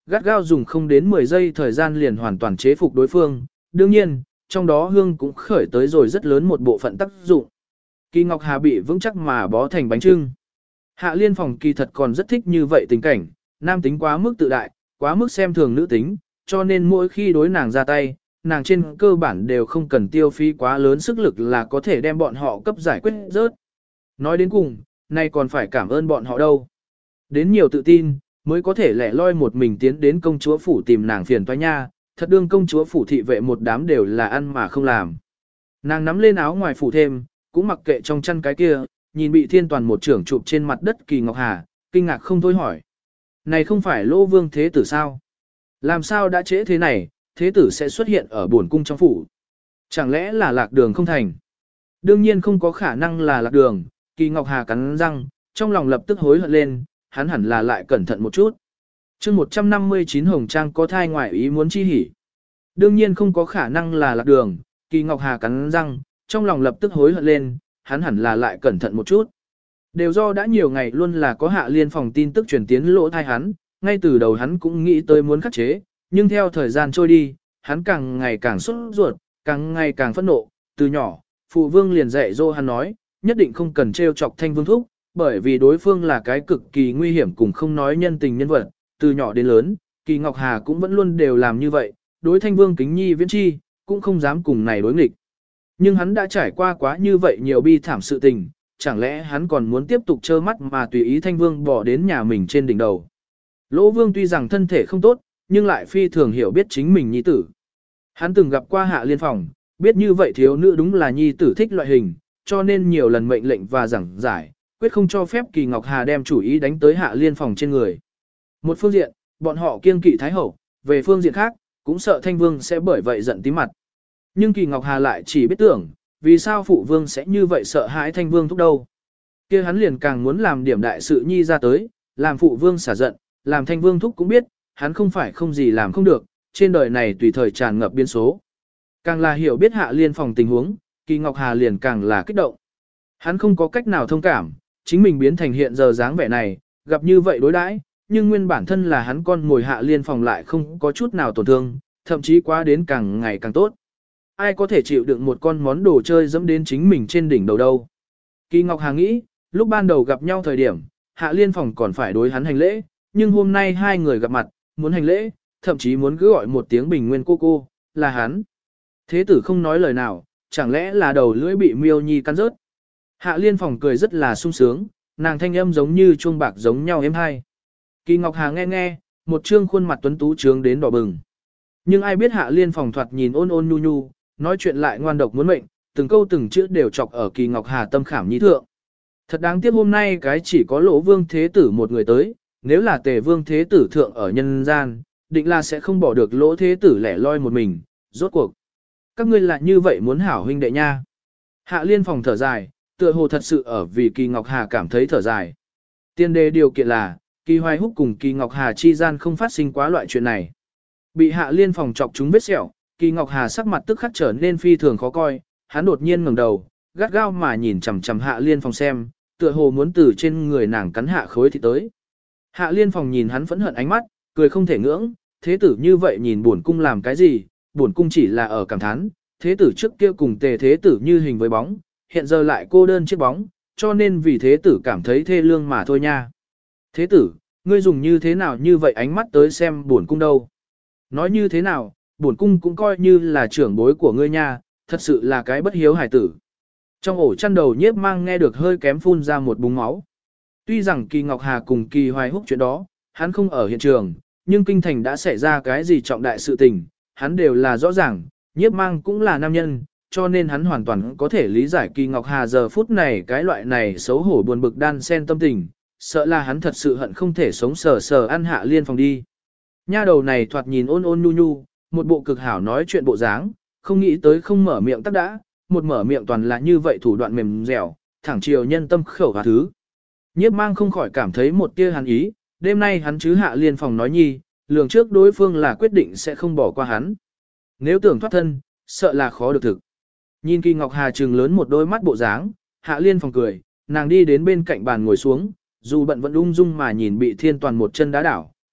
Speaker 1: gắt gao dùng không đến 10 giây thời gian liền hoàn toàn chế phục đối phương. Đương nhiên, trong đó hương cũng khởi tới rồi rất lớn một bộ phận tác dụng. Kỳ Ngọc Hà bị vững chắc mà bó thành bánh trưng. Hạ Liên Phòng kỳ thật còn rất thích như vậy tình cảnh, nam tính quá mức tự đại, quá mức xem thường nữ tính, cho nên mỗi khi đối nàng ra tay, nàng trên cơ bản đều không cần tiêu phí quá lớn sức lực là có thể đem bọn họ cấp giải quyết rớt. Nói đến cùng, nay còn phải cảm ơn bọn họ đâu. Đến nhiều tự tin, mới có thể lẻ loi một mình tiến đến công chúa phủ tìm nàng phiền toái nha, thật đương công chúa phủ thị vệ một đám đều là ăn mà không làm. Nàng nắm lên áo ngoài phủ thêm, cũng mặc kệ trong chăn cái kia, nhìn bị thiên toàn một trưởng chụp trên mặt đất Kỳ Ngọc Hà, kinh ngạc không thôi hỏi. Này không phải Lỗ Vương Thế Tử sao? Làm sao đã trễ thế này, Thế Tử sẽ xuất hiện ở bổn cung trong phủ? Chẳng lẽ là lạc đường không thành? Đương nhiên không có khả năng là lạc đường, Kỳ Ngọc Hà cắn răng, trong lòng lập tức hối hận lên, hắn hẳn là lại cẩn thận một chút. chương 159 Hồng Trang có thai ngoại ý muốn chi hỉ. Đương nhiên không có khả năng là lạc đường, Kỳ Ngọc Hà cắn răng, trong lòng lập tức hối hận lên, hắn hẳn là lại cẩn thận một chút. Đều do đã nhiều ngày luôn là có Hạ Liên Phòng tin tức truyền tiến lỗ thai hắn, ngay từ đầu hắn cũng nghĩ tới muốn khắc chế, nhưng theo thời gian trôi đi, hắn càng ngày càng sốt ruột, càng ngày càng phẫn nộ, từ nhỏ, phụ vương liền dạy dỗ hắn nói, nhất định không cần trêu chọc Thanh Vương thúc, bởi vì đối phương là cái cực kỳ nguy hiểm cùng không nói nhân tình nhân vật, từ nhỏ đến lớn, Kỳ Ngọc Hà cũng vẫn luôn đều làm như vậy, đối Thanh Vương kính nhi viễn chi, cũng không dám cùng này đối nghịch. Nhưng hắn đã trải qua quá như vậy nhiều bi thảm sự tình, chẳng lẽ hắn còn muốn tiếp tục trơ mắt mà tùy ý Thanh Vương bỏ đến nhà mình trên đỉnh đầu. Lỗ Vương tuy rằng thân thể không tốt, nhưng lại phi thường hiểu biết chính mình nhi tử. Hắn từng gặp qua Hạ Liên Phòng, biết như vậy thiếu nữ đúng là nhi tử thích loại hình, cho nên nhiều lần mệnh lệnh và giảng giải, quyết không cho phép Kỳ Ngọc Hà đem chủ ý đánh tới Hạ Liên Phòng trên người. Một phương diện, bọn họ kiêng kỵ Thái Hậu, về phương diện khác, cũng sợ Thanh Vương sẽ bởi vậy giận tí mặt. Nhưng Kỳ Ngọc Hà lại chỉ biết tưởng, vì sao phụ vương sẽ như vậy sợ hãi Thanh Vương thúc đâu. Kia hắn liền càng muốn làm điểm đại sự nhi ra tới, làm phụ vương xả giận, làm Thanh Vương thúc cũng biết, hắn không phải không gì làm không được, trên đời này tùy thời tràn ngập biến số. Càng là hiểu biết Hạ Liên Phòng tình huống, Kỳ Ngọc Hà liền càng là kích động. Hắn không có cách nào thông cảm, chính mình biến thành hiện giờ dáng vẻ này, gặp như vậy đối đãi, nhưng nguyên bản thân là hắn con ngồi Hạ Liên Phòng lại không có chút nào tổn thương, thậm chí quá đến càng ngày càng tốt. Ai có thể chịu đựng một con món đồ chơi dẫm đến chính mình trên đỉnh đầu đâu. Kỳ Ngọc Hà nghĩ, lúc ban đầu gặp nhau thời điểm, Hạ Liên Phòng còn phải đối hắn hành lễ, nhưng hôm nay hai người gặp mặt, muốn hành lễ, thậm chí muốn cứ gọi một tiếng bình nguyên cô, là hắn. Thế tử không nói lời nào, chẳng lẽ là đầu lưỡi bị miêu nhi cắn rớt. Hạ Liên Phòng cười rất là sung sướng, nàng thanh âm giống như chuông bạc giống nhau êm hay. Kỳ Ngọc Hà nghe nghe, một trương khuôn mặt tuấn tú trướng đến đỏ bừng. Nhưng ai biết Hạ Liên Phòng thoạt nhìn ôn ôn nhu nhu, nói chuyện lại ngoan độc muốn mệnh, từng câu từng chữ đều chọc ở Kỳ Ngọc Hà tâm khảm nhi thượng. Thật đáng tiếc hôm nay cái chỉ có Lỗ Vương Thế Tử một người tới, nếu là Tề Vương Thế Tử thượng ở nhân gian, định là sẽ không bỏ được Lỗ Thế Tử lẻ loi một mình, rốt cuộc. Các ngươi lại như vậy muốn hảo huynh đệ nha. Hạ Liên Phòng thở dài, tựa hồ thật sự ở vì Kỳ Ngọc Hà cảm thấy thở dài. Tiên đề điều kiện là, Kỳ Hoài Húc cùng Kỳ Ngọc Hà chi gian không phát sinh quá loại chuyện này. Bị Hạ Liên Phòng chọc chúng vết sẹo, Kỳ Ngọc Hà sắc mặt tức khắc trở nên phi thường khó coi, hắn đột nhiên ngẩng đầu, gắt gao mà nhìn chằm chằm Hạ Liên Phòng xem, tựa hồ muốn từ trên người nàng cắn hạ khối thịt tới. Hạ Liên Phòng nhìn hắn phẫn hận ánh mắt, cười không thể ngưỡng, thế tử như vậy nhìn bổn cung làm cái gì, bổn cung chỉ là ở cảm thán, thế tử trước kia cùng Tề thế tử như hình với bóng, hiện giờ lại cô đơn chiếc bóng, cho nên vì thế tử cảm thấy thê lương mà thôi nha. Thế tử, ngươi dùng như thế nào như vậy ánh mắt tới xem bổn cung đâu? Nói như thế nào, bổn cung cũng coi như là trưởng bối của ngươi nha, thật sự là cái bất hiếu hải tử. Trong ổ chăn đầu Nhiếp Mang nghe được hơi kém phun ra một búng máu. Tuy rằng Kỳ Ngọc Hà cùng Kỳ Hoài Húc chuyện đó, hắn không ở hiện trường, nhưng kinh thành đã xảy ra cái gì trọng đại sự tình, hắn đều là rõ ràng, Nhiếp Mang cũng là nam nhân, cho nên hắn hoàn toàn có thể lý giải Kỳ Ngọc Hà giờ phút này cái loại này xấu hổ buồn bực đan xen tâm tình, sợ là hắn thật sự hận không thể sống sờ sờ ăn Hạ Liên Phòng đi. Nha đầu này thoạt nhìn ôn ôn nhu nhu, một bộ cực hảo nói chuyện bộ dáng, không nghĩ tới không mở miệng tắc đã, một mở miệng toàn là như vậy thủ đoạn mềm dẻo, thẳng chiều nhân tâm khẩu và thứ. Nhiếp Mang không khỏi cảm thấy một tia hắn ý, đêm nay hắn chứ Hạ Liên Phòng nói nhi, lường trước đối phương là quyết định sẽ không bỏ qua hắn. Nếu tưởng thoát thân, sợ là khó được thực. Nhìn Kỳ Ngọc Hà trừng lớn một đôi mắt bộ dáng, Hạ Liên Phòng cười, nàng đi đến bên cạnh bàn ngồi xuống, dù bận vẫn ung dung mà nhìn bị Thiên Toàn một chân đá đảo,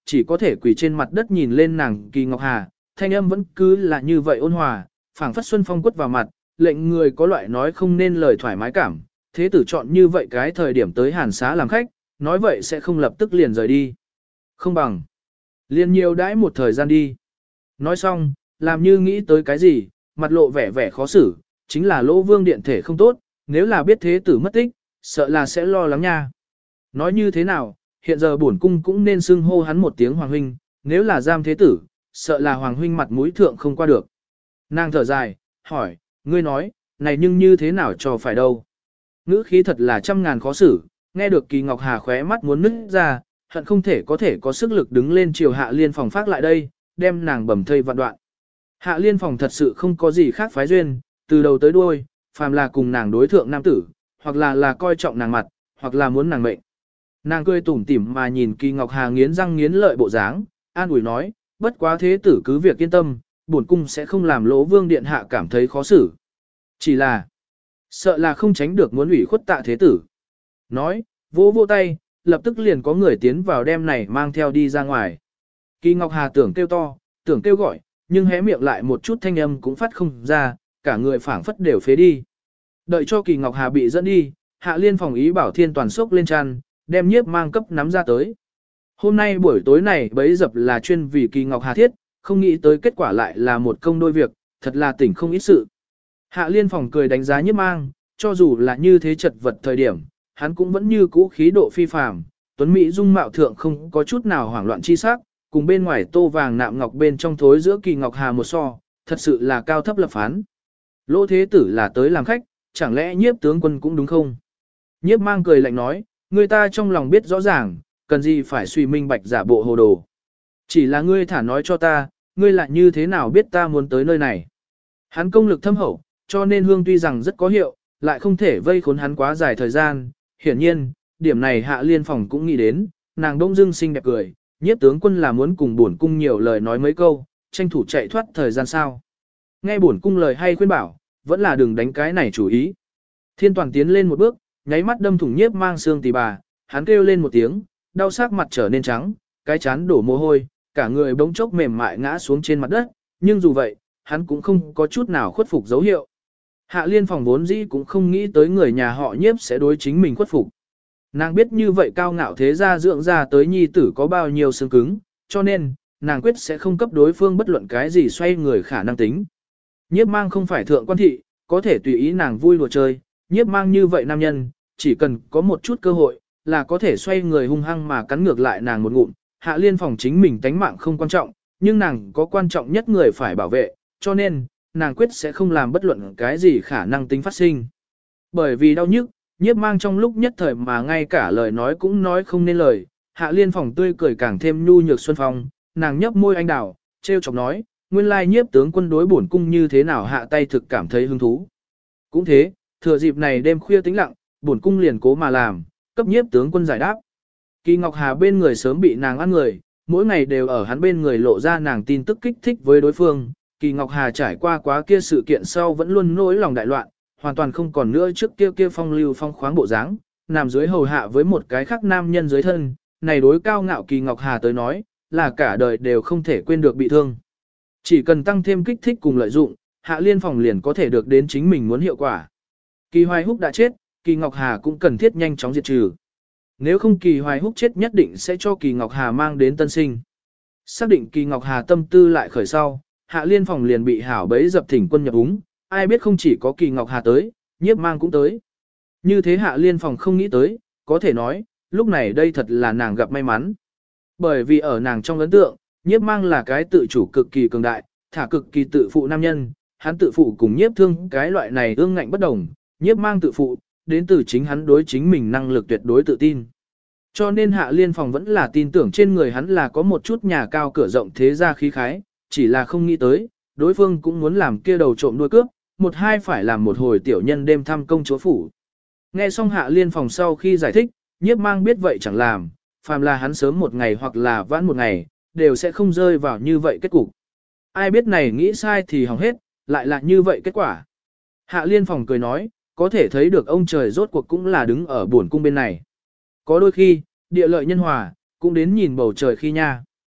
Speaker 1: chỉ có thể quỳ trên mặt đất nhìn lên nàng Kỳ Ngọc Hà, thanh âm vẫn cứ là như vậy ôn hòa, phảng phất xuân phong quất vào mặt, lệnh người có loại nói không nên lời thoải mái cảm. Thế tử chọn như vậy cái thời điểm tới Hàn Xá làm khách, nói vậy sẽ không lập tức liền rời đi. Không bằng liền nhiều đãi một thời gian đi. Nói xong, làm như nghĩ tới cái gì, mặt lộ vẻ vẻ khó xử, chính là Lỗ Vương điện thể không tốt, nếu là biết thế tử mất tích, sợ là sẽ lo lắng nha. Nói như thế nào, hiện giờ bổn cung cũng nên xưng hô hắn một tiếng hoàng huynh, nếu là giam thế tử, sợ là hoàng huynh mặt mũi thượng không qua được. Nàng thở dài, hỏi, ngươi nói, này nhưng như thế nào cho phải đâu. Ngữ khí thật là trăm ngàn khó xử, nghe được Kỳ Ngọc Hà khóe mắt muốn nứt ra, hận không thể có sức lực đứng lên chiều Hạ Liên Phòng phát lại đây, đem nàng bầm thây vạn đoạn. Hạ Liên Phòng thật sự không có gì khác phái duyên, từ đầu tới đuôi, phàm là cùng nàng đối thượng nam tử, hoặc là coi trọng nàng mặt, hoặc là muốn nàng mệnh. Nàng cười tủm tỉm mà nhìn Kỳ Ngọc Hà nghiến răng nghiến lợi bộ dáng, an ủi nói, bất quá thế tử cứ việc yên tâm, bổn cung sẽ không làm Lỗ Vương điện hạ cảm thấy khó xử. Chỉ là, sợ là không tránh được muốn ủy khuất tạ thế tử. Nói, vỗ vỗ tay, lập tức liền có người tiến vào đem này mang theo đi ra ngoài. Kỳ Ngọc Hà tưởng kêu to, tưởng kêu gọi, nhưng hé miệng lại một chút thanh âm cũng phát không ra, cả người phảng phất đều phế đi. Đợi cho Kỳ Ngọc Hà bị dẫn đi, Hạ Liên Phòng ý bảo Thiên Toàn sốc lên chăn, đem Nhiếp Mang cấp nắm ra tới. Hôm nay buổi tối này bấy dập là chuyên vì Kỳ Ngọc Hà thiết, không nghĩ tới kết quả lại là một công đôi việc, thật là tỉnh không ít sự. Hạ Liên Phòng cười đánh giá Nhiếp Mang, cho dù là như thế chật vật thời điểm, hắn cũng vẫn như cũ khí độ phi phàm, tuấn mỹ dung mạo thượng không có chút nào hoảng loạn chi sắc, cùng bên ngoài tô vàng nạm ngọc bên trong thối giữa Kỳ Ngọc Hà một so, thật sự là cao thấp lập phán. Lỗ thế tử là tới làm khách, chẳng lẽ Nhiếp tướng quân cũng đúng không? Nhiếp Mang cười lạnh nói, người ta trong lòng biết rõ ràng, cần gì phải suy minh bạch giả bộ hồ đồ. Chỉ là ngươi thả nói cho ta, ngươi lại như thế nào biết ta muốn tới nơi này. Hắn công lực thâm hậu, cho nên hương tuy rằng rất có hiệu, lại không thể vây khốn hắn quá dài thời gian. Hiển nhiên, điểm này Hạ Liên Phòng cũng nghĩ đến, nàng đông dưng xinh đẹp cười, Nhiếp tướng quân là muốn cùng bổn cung nhiều lời nói mấy câu, tranh thủ chạy thoát thời gian sao. Nghe bổn cung lời hay khuyên bảo, vẫn là đừng đánh cái này chủ ý. Thiên Toàn tiến lên một bước, nháy mắt đâm thủng Nhiếp Mang xương tỳ bà, hắn kêu lên một tiếng, đau sắc mặt trở nên trắng, cái chán đổ mồ hôi, cả người bỗng chốc mềm mại ngã xuống trên mặt đất, nhưng dù vậy, hắn cũng không có chút nào khuất phục dấu hiệu. Hạ Liên Phòng vốn dĩ cũng không nghĩ tới người nhà họ Nhiếp sẽ đối chính mình khuất phục. Nàng biết như vậy cao ngạo thế gia dưỡng ra tới nhi tử có bao nhiêu xương cứng, cho nên, nàng quyết sẽ không cấp đối phương bất luận cái gì xoay người khả năng tính. Nhiếp Mang không phải thượng quan thị, có thể tùy ý nàng vui đùa chơi, Nhiếp Mang như vậy nam nhân, chỉ cần có một chút cơ hội, là có thể xoay người hung hăng mà cắn ngược lại nàng một ngụm. Hạ Liên Phòng chính mình tánh mạng không quan trọng, nhưng nàng có quan trọng nhất người phải bảo vệ, cho nên, nàng quyết sẽ không làm bất luận cái gì khả năng tính phát sinh. Bởi vì đau nhức, Nhiếp Mang trong lúc nhất thời mà ngay cả lời nói cũng nói không nên lời, Hạ Liên Phòng tươi cười càng thêm nhu nhược xuân phong, nàng nhấp môi anh đào, trêu chọc nói, nguyên lai Nhiếp tướng quân đối bổn cung như thế nào hạ tay thực cảm thấy hứng thú. Cũng thế, thừa dịp này đêm khuya tĩnh lặng, bổn cung liền cố mà làm, cấp Nhiếp tướng quân giải đáp. Kỳ Ngọc Hà bên người sớm bị nàng ăn người, mỗi ngày đều ở hắn bên người lộ ra nàng tin tức kích thích với đối phương. Kỳ Ngọc Hà trải qua quá kia sự kiện sau vẫn luôn nỗi lòng đại loạn, hoàn toàn không còn nữa trước kia phong lưu phong khoáng bộ dáng, nằm dưới hầu hạ với một cái khác nam nhân dưới thân, này đối cao ngạo Kỳ Ngọc Hà tới nói, là cả đời đều không thể quên được bị thương. Chỉ cần tăng thêm kích thích cùng lợi dụng, Hạ Liên Phòng liền có thể được đến chính mình muốn hiệu quả. Kỳ Hoài Húc đã chết, Kỳ Ngọc Hà cũng cần thiết nhanh chóng diệt trừ. Nếu không Kỳ Hoài Húc chết nhất định sẽ cho Kỳ Ngọc Hà mang đến tân sinh. Xác định Kỳ Ngọc Hà tâm tư lại khởi sau, Hạ Liên Phòng liền bị hảo bấy dập thỉnh quân nhập úng, ai biết không chỉ có Kỳ Ngọc Hà tới, Nhiếp Mang cũng tới. Như thế Hạ Liên Phòng không nghĩ tới, có thể nói, lúc này đây thật là nàng gặp may mắn. Bởi vì ở nàng trong ấn tượng, Nhiếp Mang là cái tự chủ cực kỳ cường đại, thả cực kỳ tự phụ nam nhân, hắn tự phụ cùng Nhiếp Thương cái loại này ương ngạnh bất đồng, Nhiếp Mang tự phụ, đến từ chính hắn đối chính mình năng lực tuyệt đối tự tin. Cho nên Hạ Liên Phòng vẫn là tin tưởng trên người hắn là có một chút nhà cao cửa rộng thế gia khí khái, chỉ là không nghĩ tới, đối phương cũng muốn làm kia đầu trộm đuôi cướp, một hai phải làm một hồi tiểu nhân đêm thăm công chúa phủ. Nghe xong Hạ Liên Phòng sau khi giải thích, Nhiếp Mang biết vậy chẳng làm, phàm là hắn sớm một ngày hoặc là vãn một ngày, đều sẽ không rơi vào như vậy kết cục. Ai biết này nghĩ sai thì hỏng hết, lại là như vậy kết quả. Hạ Liên Phòng cười nói, có thể thấy được ông trời rốt cuộc cũng là đứng ở buồn cung bên này. Có đôi khi, địa lợi nhân hòa, cũng đến nhìn bầu trời khi nha.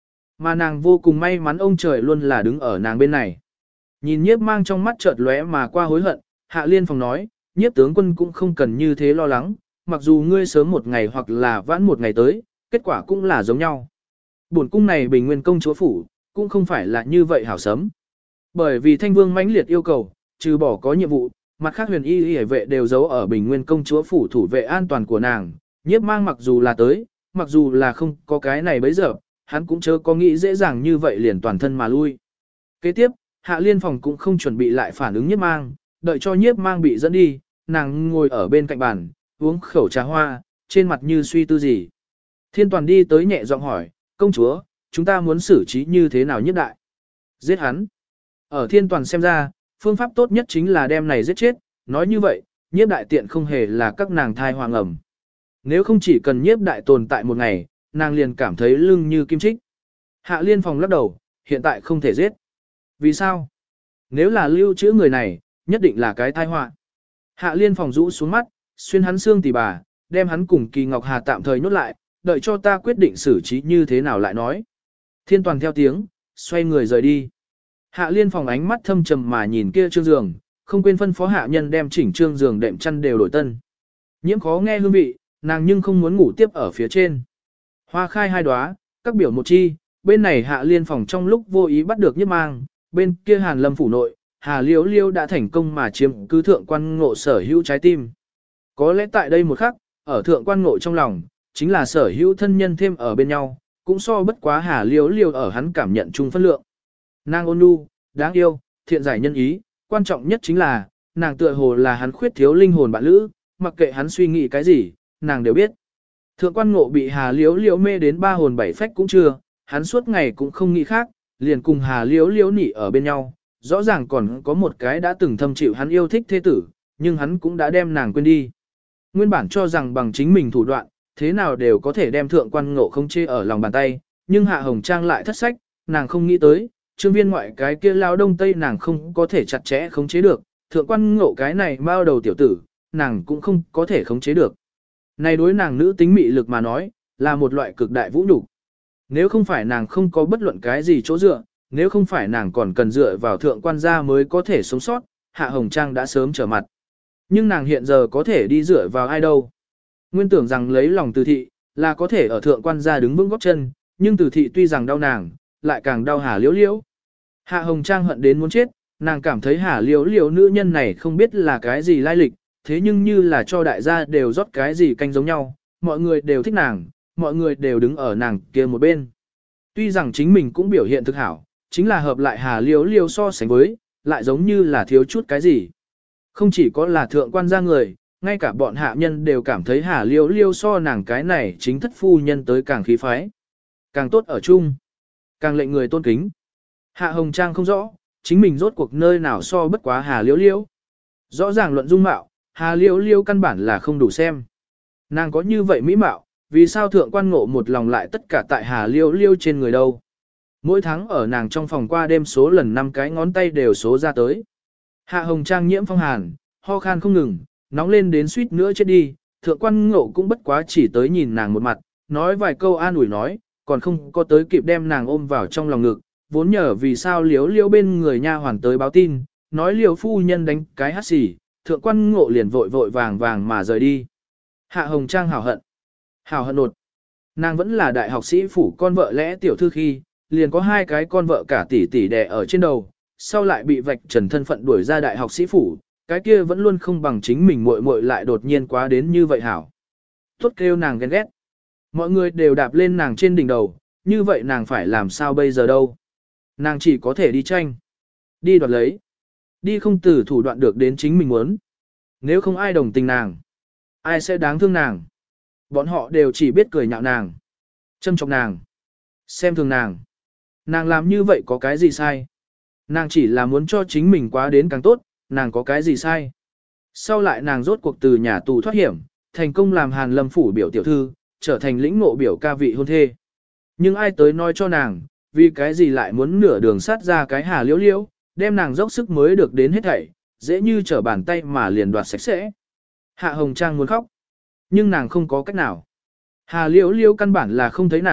Speaker 1: Mà nàng vô cùng may mắn ông trời luôn là đứng ở nàng bên này. Nhìn nhiếp mang trong mắt chợt lóe mà qua hối hận, Hạ Liên Phòng nói, nhiếp tướng quân cũng không cần như thế lo lắng, mặc dù ngươi sớm một ngày hoặc là vãn một ngày tới, kết quả cũng là giống nhau. Bổn cung này Bình Nguyên công chúa phủ, cũng không phải là như vậy hảo sấm. Bởi vì Thanh Vương mãnh liệt yêu cầu, trừ bỏ có nhiệm vụ, mặt khác huyền y y vệ đều giấu ở Bình Nguyên công chúa phủ thủ vệ an toàn của nàng, nhiếp mang mặc dù là tới, mặc dù là không có cái này bấy giờ, hắn cũng chớ có nghĩ dễ dàng như vậy liền toàn thân mà lui. Kế tiếp, Hạ Liên Phòng cũng không chuẩn bị lại phản ứng nhiếp mang, đợi cho nhiếp mang bị dẫn đi, nàng ngồi ở bên cạnh bàn, uống khẩu trà hoa, trên mặt như suy tư gì. Thiên Toàn đi tới nhẹ giọng hỏi, công chúa, chúng ta muốn xử trí như thế nào nhiếp đại? Giết hắn. Ở Thiên Toàn xem ra, phương pháp tốt nhất chính là đem này giết chết, nói như vậy, nhiếp đại tiện không hề là các nàng thai hoàng ẩm. Nếu không chỉ cần nhiếp đại tồn tại một ngày, nàng liền cảm thấy lưng như kim chích. Hạ Liên Phòng lắc đầu, hiện tại không thể giết. Vì sao? Nếu là lưu trữ người này, nhất định là cái tai họa. Hạ Liên Phòng rũ xuống mắt, xuyên hắn xương tỉ bà, đem hắn cùng Kỳ Ngọc Hà tạm thời nhốt lại, đợi cho ta quyết định xử trí như thế nào lại nói. Thiên Toàn theo tiếng, xoay người rời đi. Hạ Liên Phòng ánh mắt thâm trầm mà nhìn kia trương giường, không quên phân phó hạ nhân đem chỉnh trương giường đệm chăn đều đổi tân. Nhiễm khó nghe hương vị, nàng nhưng không muốn ngủ tiếp ở phía trên. Hoa khai hai đóa, các biểu một chi, bên này Hạ Liên Phòng trong lúc vô ý bắt được nhiếp mang, bên kia Hàn Lâm phủ nội, Hà Liễu Liễu đã thành công mà chiếm cứ thượng quan ngộ sở hữu trái tim. Có lẽ tại đây một khắc, ở thượng quan ngộ trong lòng, chính là sở hữu thân nhân thêm ở bên nhau, cũng so bất quá Hà Liễu Liễu ở hắn cảm nhận chung phân lượng. Nàng ôn nhu, đáng yêu, thiện giải nhân ý, quan trọng nhất chính là, nàng tựa hồ là hắn khuyết thiếu linh hồn bạn lữ, mặc kệ hắn suy nghĩ cái gì, nàng đều biết. Thượng quan ngộ bị Hà Liễu Liễu mê đến ba hồn bảy phách cũng chưa, hắn suốt ngày cũng không nghĩ khác, liền cùng Hà Liễu Liễu nỉ ở bên nhau, rõ ràng còn có một cái đã từng thâm chịu hắn yêu thích thế tử, nhưng hắn cũng đã đem nàng quên đi. Nguyên bản cho rằng bằng chính mình thủ đoạn, thế nào đều có thể đem thượng quan ngộ không chê ở lòng bàn tay, nhưng Hạ Hồng Trang lại thất sách, nàng không nghĩ tới, trương viên ngoại cái kia lao đông tây nàng không có thể chặt chẽ khống chế được, thượng quan ngộ cái này bao đầu tiểu tử, nàng cũng không có thể khống chế được. Này đối nàng nữ tính mị lực mà nói, là một loại cực đại vũ nhục. Nếu không phải nàng không có bất luận cái gì chỗ dựa, nếu không phải nàng còn cần dựa vào thượng quan gia mới có thể sống sót, Hạ Hồng Trang đã sớm trở mặt. Nhưng nàng hiện giờ có thể đi dựa vào ai đâu. Nguyên tưởng rằng lấy lòng Từ thị, là có thể ở thượng quan gia đứng vững góp chân, nhưng Từ thị tuy rằng đau nàng, lại càng đau Hà Liễu Liễu. Hạ Hồng Trang hận đến muốn chết, nàng cảm thấy Hà Liễu Liễu nữ nhân này không biết là cái gì lai lịch, thế nhưng như là cho đại gia đều rót cái gì canh giống nhau, mọi người đều thích nàng, mọi người đều đứng ở nàng kia một bên. Tuy rằng chính mình cũng biểu hiện thực hảo, chính là hợp lại Hà Liễu Liễu so sánh với, lại giống như là thiếu chút cái gì. Không chỉ có là thượng quan gia người, ngay cả bọn hạ nhân đều cảm thấy Hà Liễu Liễu so nàng cái này chính thất phu nhân tới càng khí phái, càng tốt ở chung, càng lệnh người tôn kính. Hạ Hồng Trang không rõ, chính mình rốt cuộc nơi nào so bất quá Hà Liễu Liễu. Rõ ràng luận dung mạo, Hà Liễu Liễu căn bản là không đủ xem. Nàng có như vậy mỹ mạo, vì sao thượng quan ngộ một lòng lại tất cả tại Hà Liễu Liễu trên người đâu. Mỗi tháng ở nàng trong phòng qua đêm số lần 5 cái ngón tay đều số ra tới. Hạ Hồng Trang nhiễm phong hàn, ho khan không ngừng, nóng lên đến suýt nữa chết đi, thượng quan ngộ cũng bất quá chỉ tới nhìn nàng một mặt, nói vài câu an ủi nói, còn không có tới kịp đem nàng ôm vào trong lòng ngực, vốn nhờ vì sao Liễu Liễu bên người nha hoàn tới báo tin, nói Liễu phu nhân đánh cái hắt xì, thượng quan ngộ liền vội vội vàng vàng mà rời đi. Hạ Hồng Trang hào hận. Hào hận nột. Nàng vẫn là đại học sĩ phủ con vợ lẽ tiểu thư khi, liền có 2 cái con vợ cả tỷ tỷ đè ở trên đầu, sau lại bị vạch trần thân phận đuổi ra đại học sĩ phủ, cái kia vẫn luôn không bằng chính mình muội muội lại đột nhiên quá đến như vậy hảo. Tốt kêu nàng ghen ghét. Mọi người đều đạp lên nàng trên đỉnh đầu, như vậy nàng phải làm sao bây giờ đâu. Nàng chỉ có thể đi tranh. Đi đoạt lấy. Đi không từ thủ đoạn được đến chính mình muốn. Nếu không ai đồng tình nàng, ai sẽ đáng thương nàng. Bọn họ đều chỉ biết cười nhạo nàng, châm chọc nàng, xem thường nàng. Nàng làm như vậy có cái gì sai? Nàng chỉ là muốn cho chính mình quá đến càng tốt, nàng có cái gì sai? Sau lại nàng rốt cuộc từ nhà tù thoát hiểm, thành công làm Hàn Lâm phủ biểu tiểu thư, trở thành lĩnh ngộ biểu ca vị hôn thê. Nhưng ai tới nói cho nàng, vì cái gì lại muốn nửa đường sát ra cái Hà Liễu Liễu, đem nàng dốc sức mới được đến hết thảy, dễ như trở bàn tay mà liền đoạt sạch sẽ. Hạ Hồng Trang muốn khóc, nhưng nàng không có cách nào. Hà Liễu Liễu căn bản là không thấy nàng,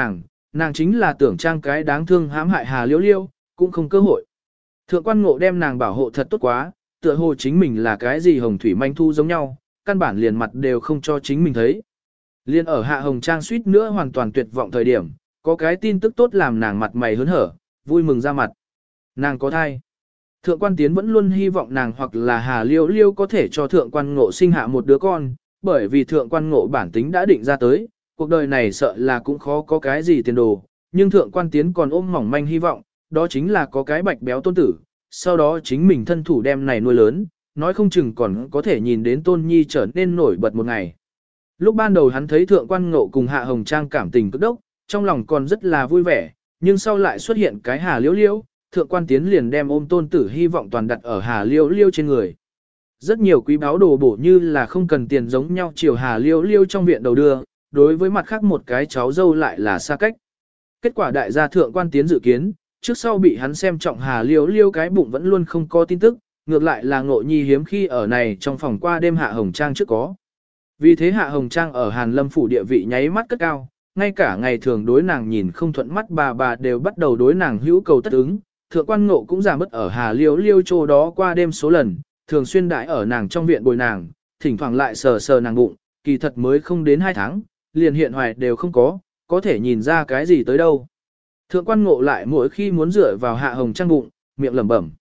Speaker 1: nàng chính là tưởng trang cái đáng thương hãm hại Hà Liễu Liễu, cũng không cơ hội. Thượng quan ngộ đem nàng bảo hộ thật tốt quá, tựa hồ chính mình là cái gì hồng thủy manh thu giống nhau, căn bản liền mặt đều không cho chính mình thấy. Liên ở Hạ Hồng Trang suýt nữa hoàn toàn tuyệt vọng thời điểm, có cái tin tức tốt làm nàng mặt mày hớn hở, vui mừng ra mặt. Nàng có thai. Thượng quan Tiến vẫn luôn hy vọng nàng hoặc là Hà Liễu Liễu có thể cho thượng quan ngộ sinh hạ một đứa con, bởi vì thượng quan ngộ bản tính đã định ra tới, cuộc đời này sợ là cũng khó có cái gì tiền đồ, nhưng thượng quan Tiến còn ôm mỏng manh hy vọng, đó chính là có cái bạch béo tôn tử, sau đó chính mình thân thủ đem này nuôi lớn, nói không chừng còn có thể nhìn đến tôn nhi trở nên nổi bật một ngày. Lúc ban đầu hắn thấy thượng quan ngộ cùng Hạ Hồng Trang cảm tình cực đốc, trong lòng còn rất là vui vẻ, nhưng sau lại xuất hiện cái Hà Liễu Liễu, thượng quan Tiến liền đem ôm tôn tử hy vọng toàn đặt ở Hà Liễu Liễu trên người. Rất nhiều quý báo đồ bổ như là không cần tiền giống nhau chiều Hà Liễu Liễu trong viện đầu đưa, đối với mặt khác một cái cháu dâu lại là xa cách. Kết quả đại gia thượng quan Tiến dự kiến, trước sau bị hắn xem trọng Hà Liễu Liễu cái bụng vẫn luôn không có tin tức, ngược lại là Ngộ Nhi hiếm khi ở này trong phòng qua đêm Hạ Hồng Trang trước có. Vì thế Hạ Hồng Trang ở Hàn Lâm phủ địa vị nháy mắt cất cao, ngay cả ngày thường đối nàng nhìn không thuận mắt bà đều bắt đầu đối nàng hữu cầu tất ứng. Thượng quan Ngộ cũng giảm mất ở Hà Liễu Liễu chỗ đó qua đêm số lần, thường xuyên đãi ở nàng trong viện bồi nàng, thỉnh thoảng lại sờ sờ nàng bụng, kỳ thật mới không đến 2 tháng, liền hiện hoài đều không có thể nhìn ra cái gì tới đâu. Thượng quan Ngộ lại mỗi khi muốn dựa vào Hạ Hồng Trang bụng, miệng lẩm bẩm.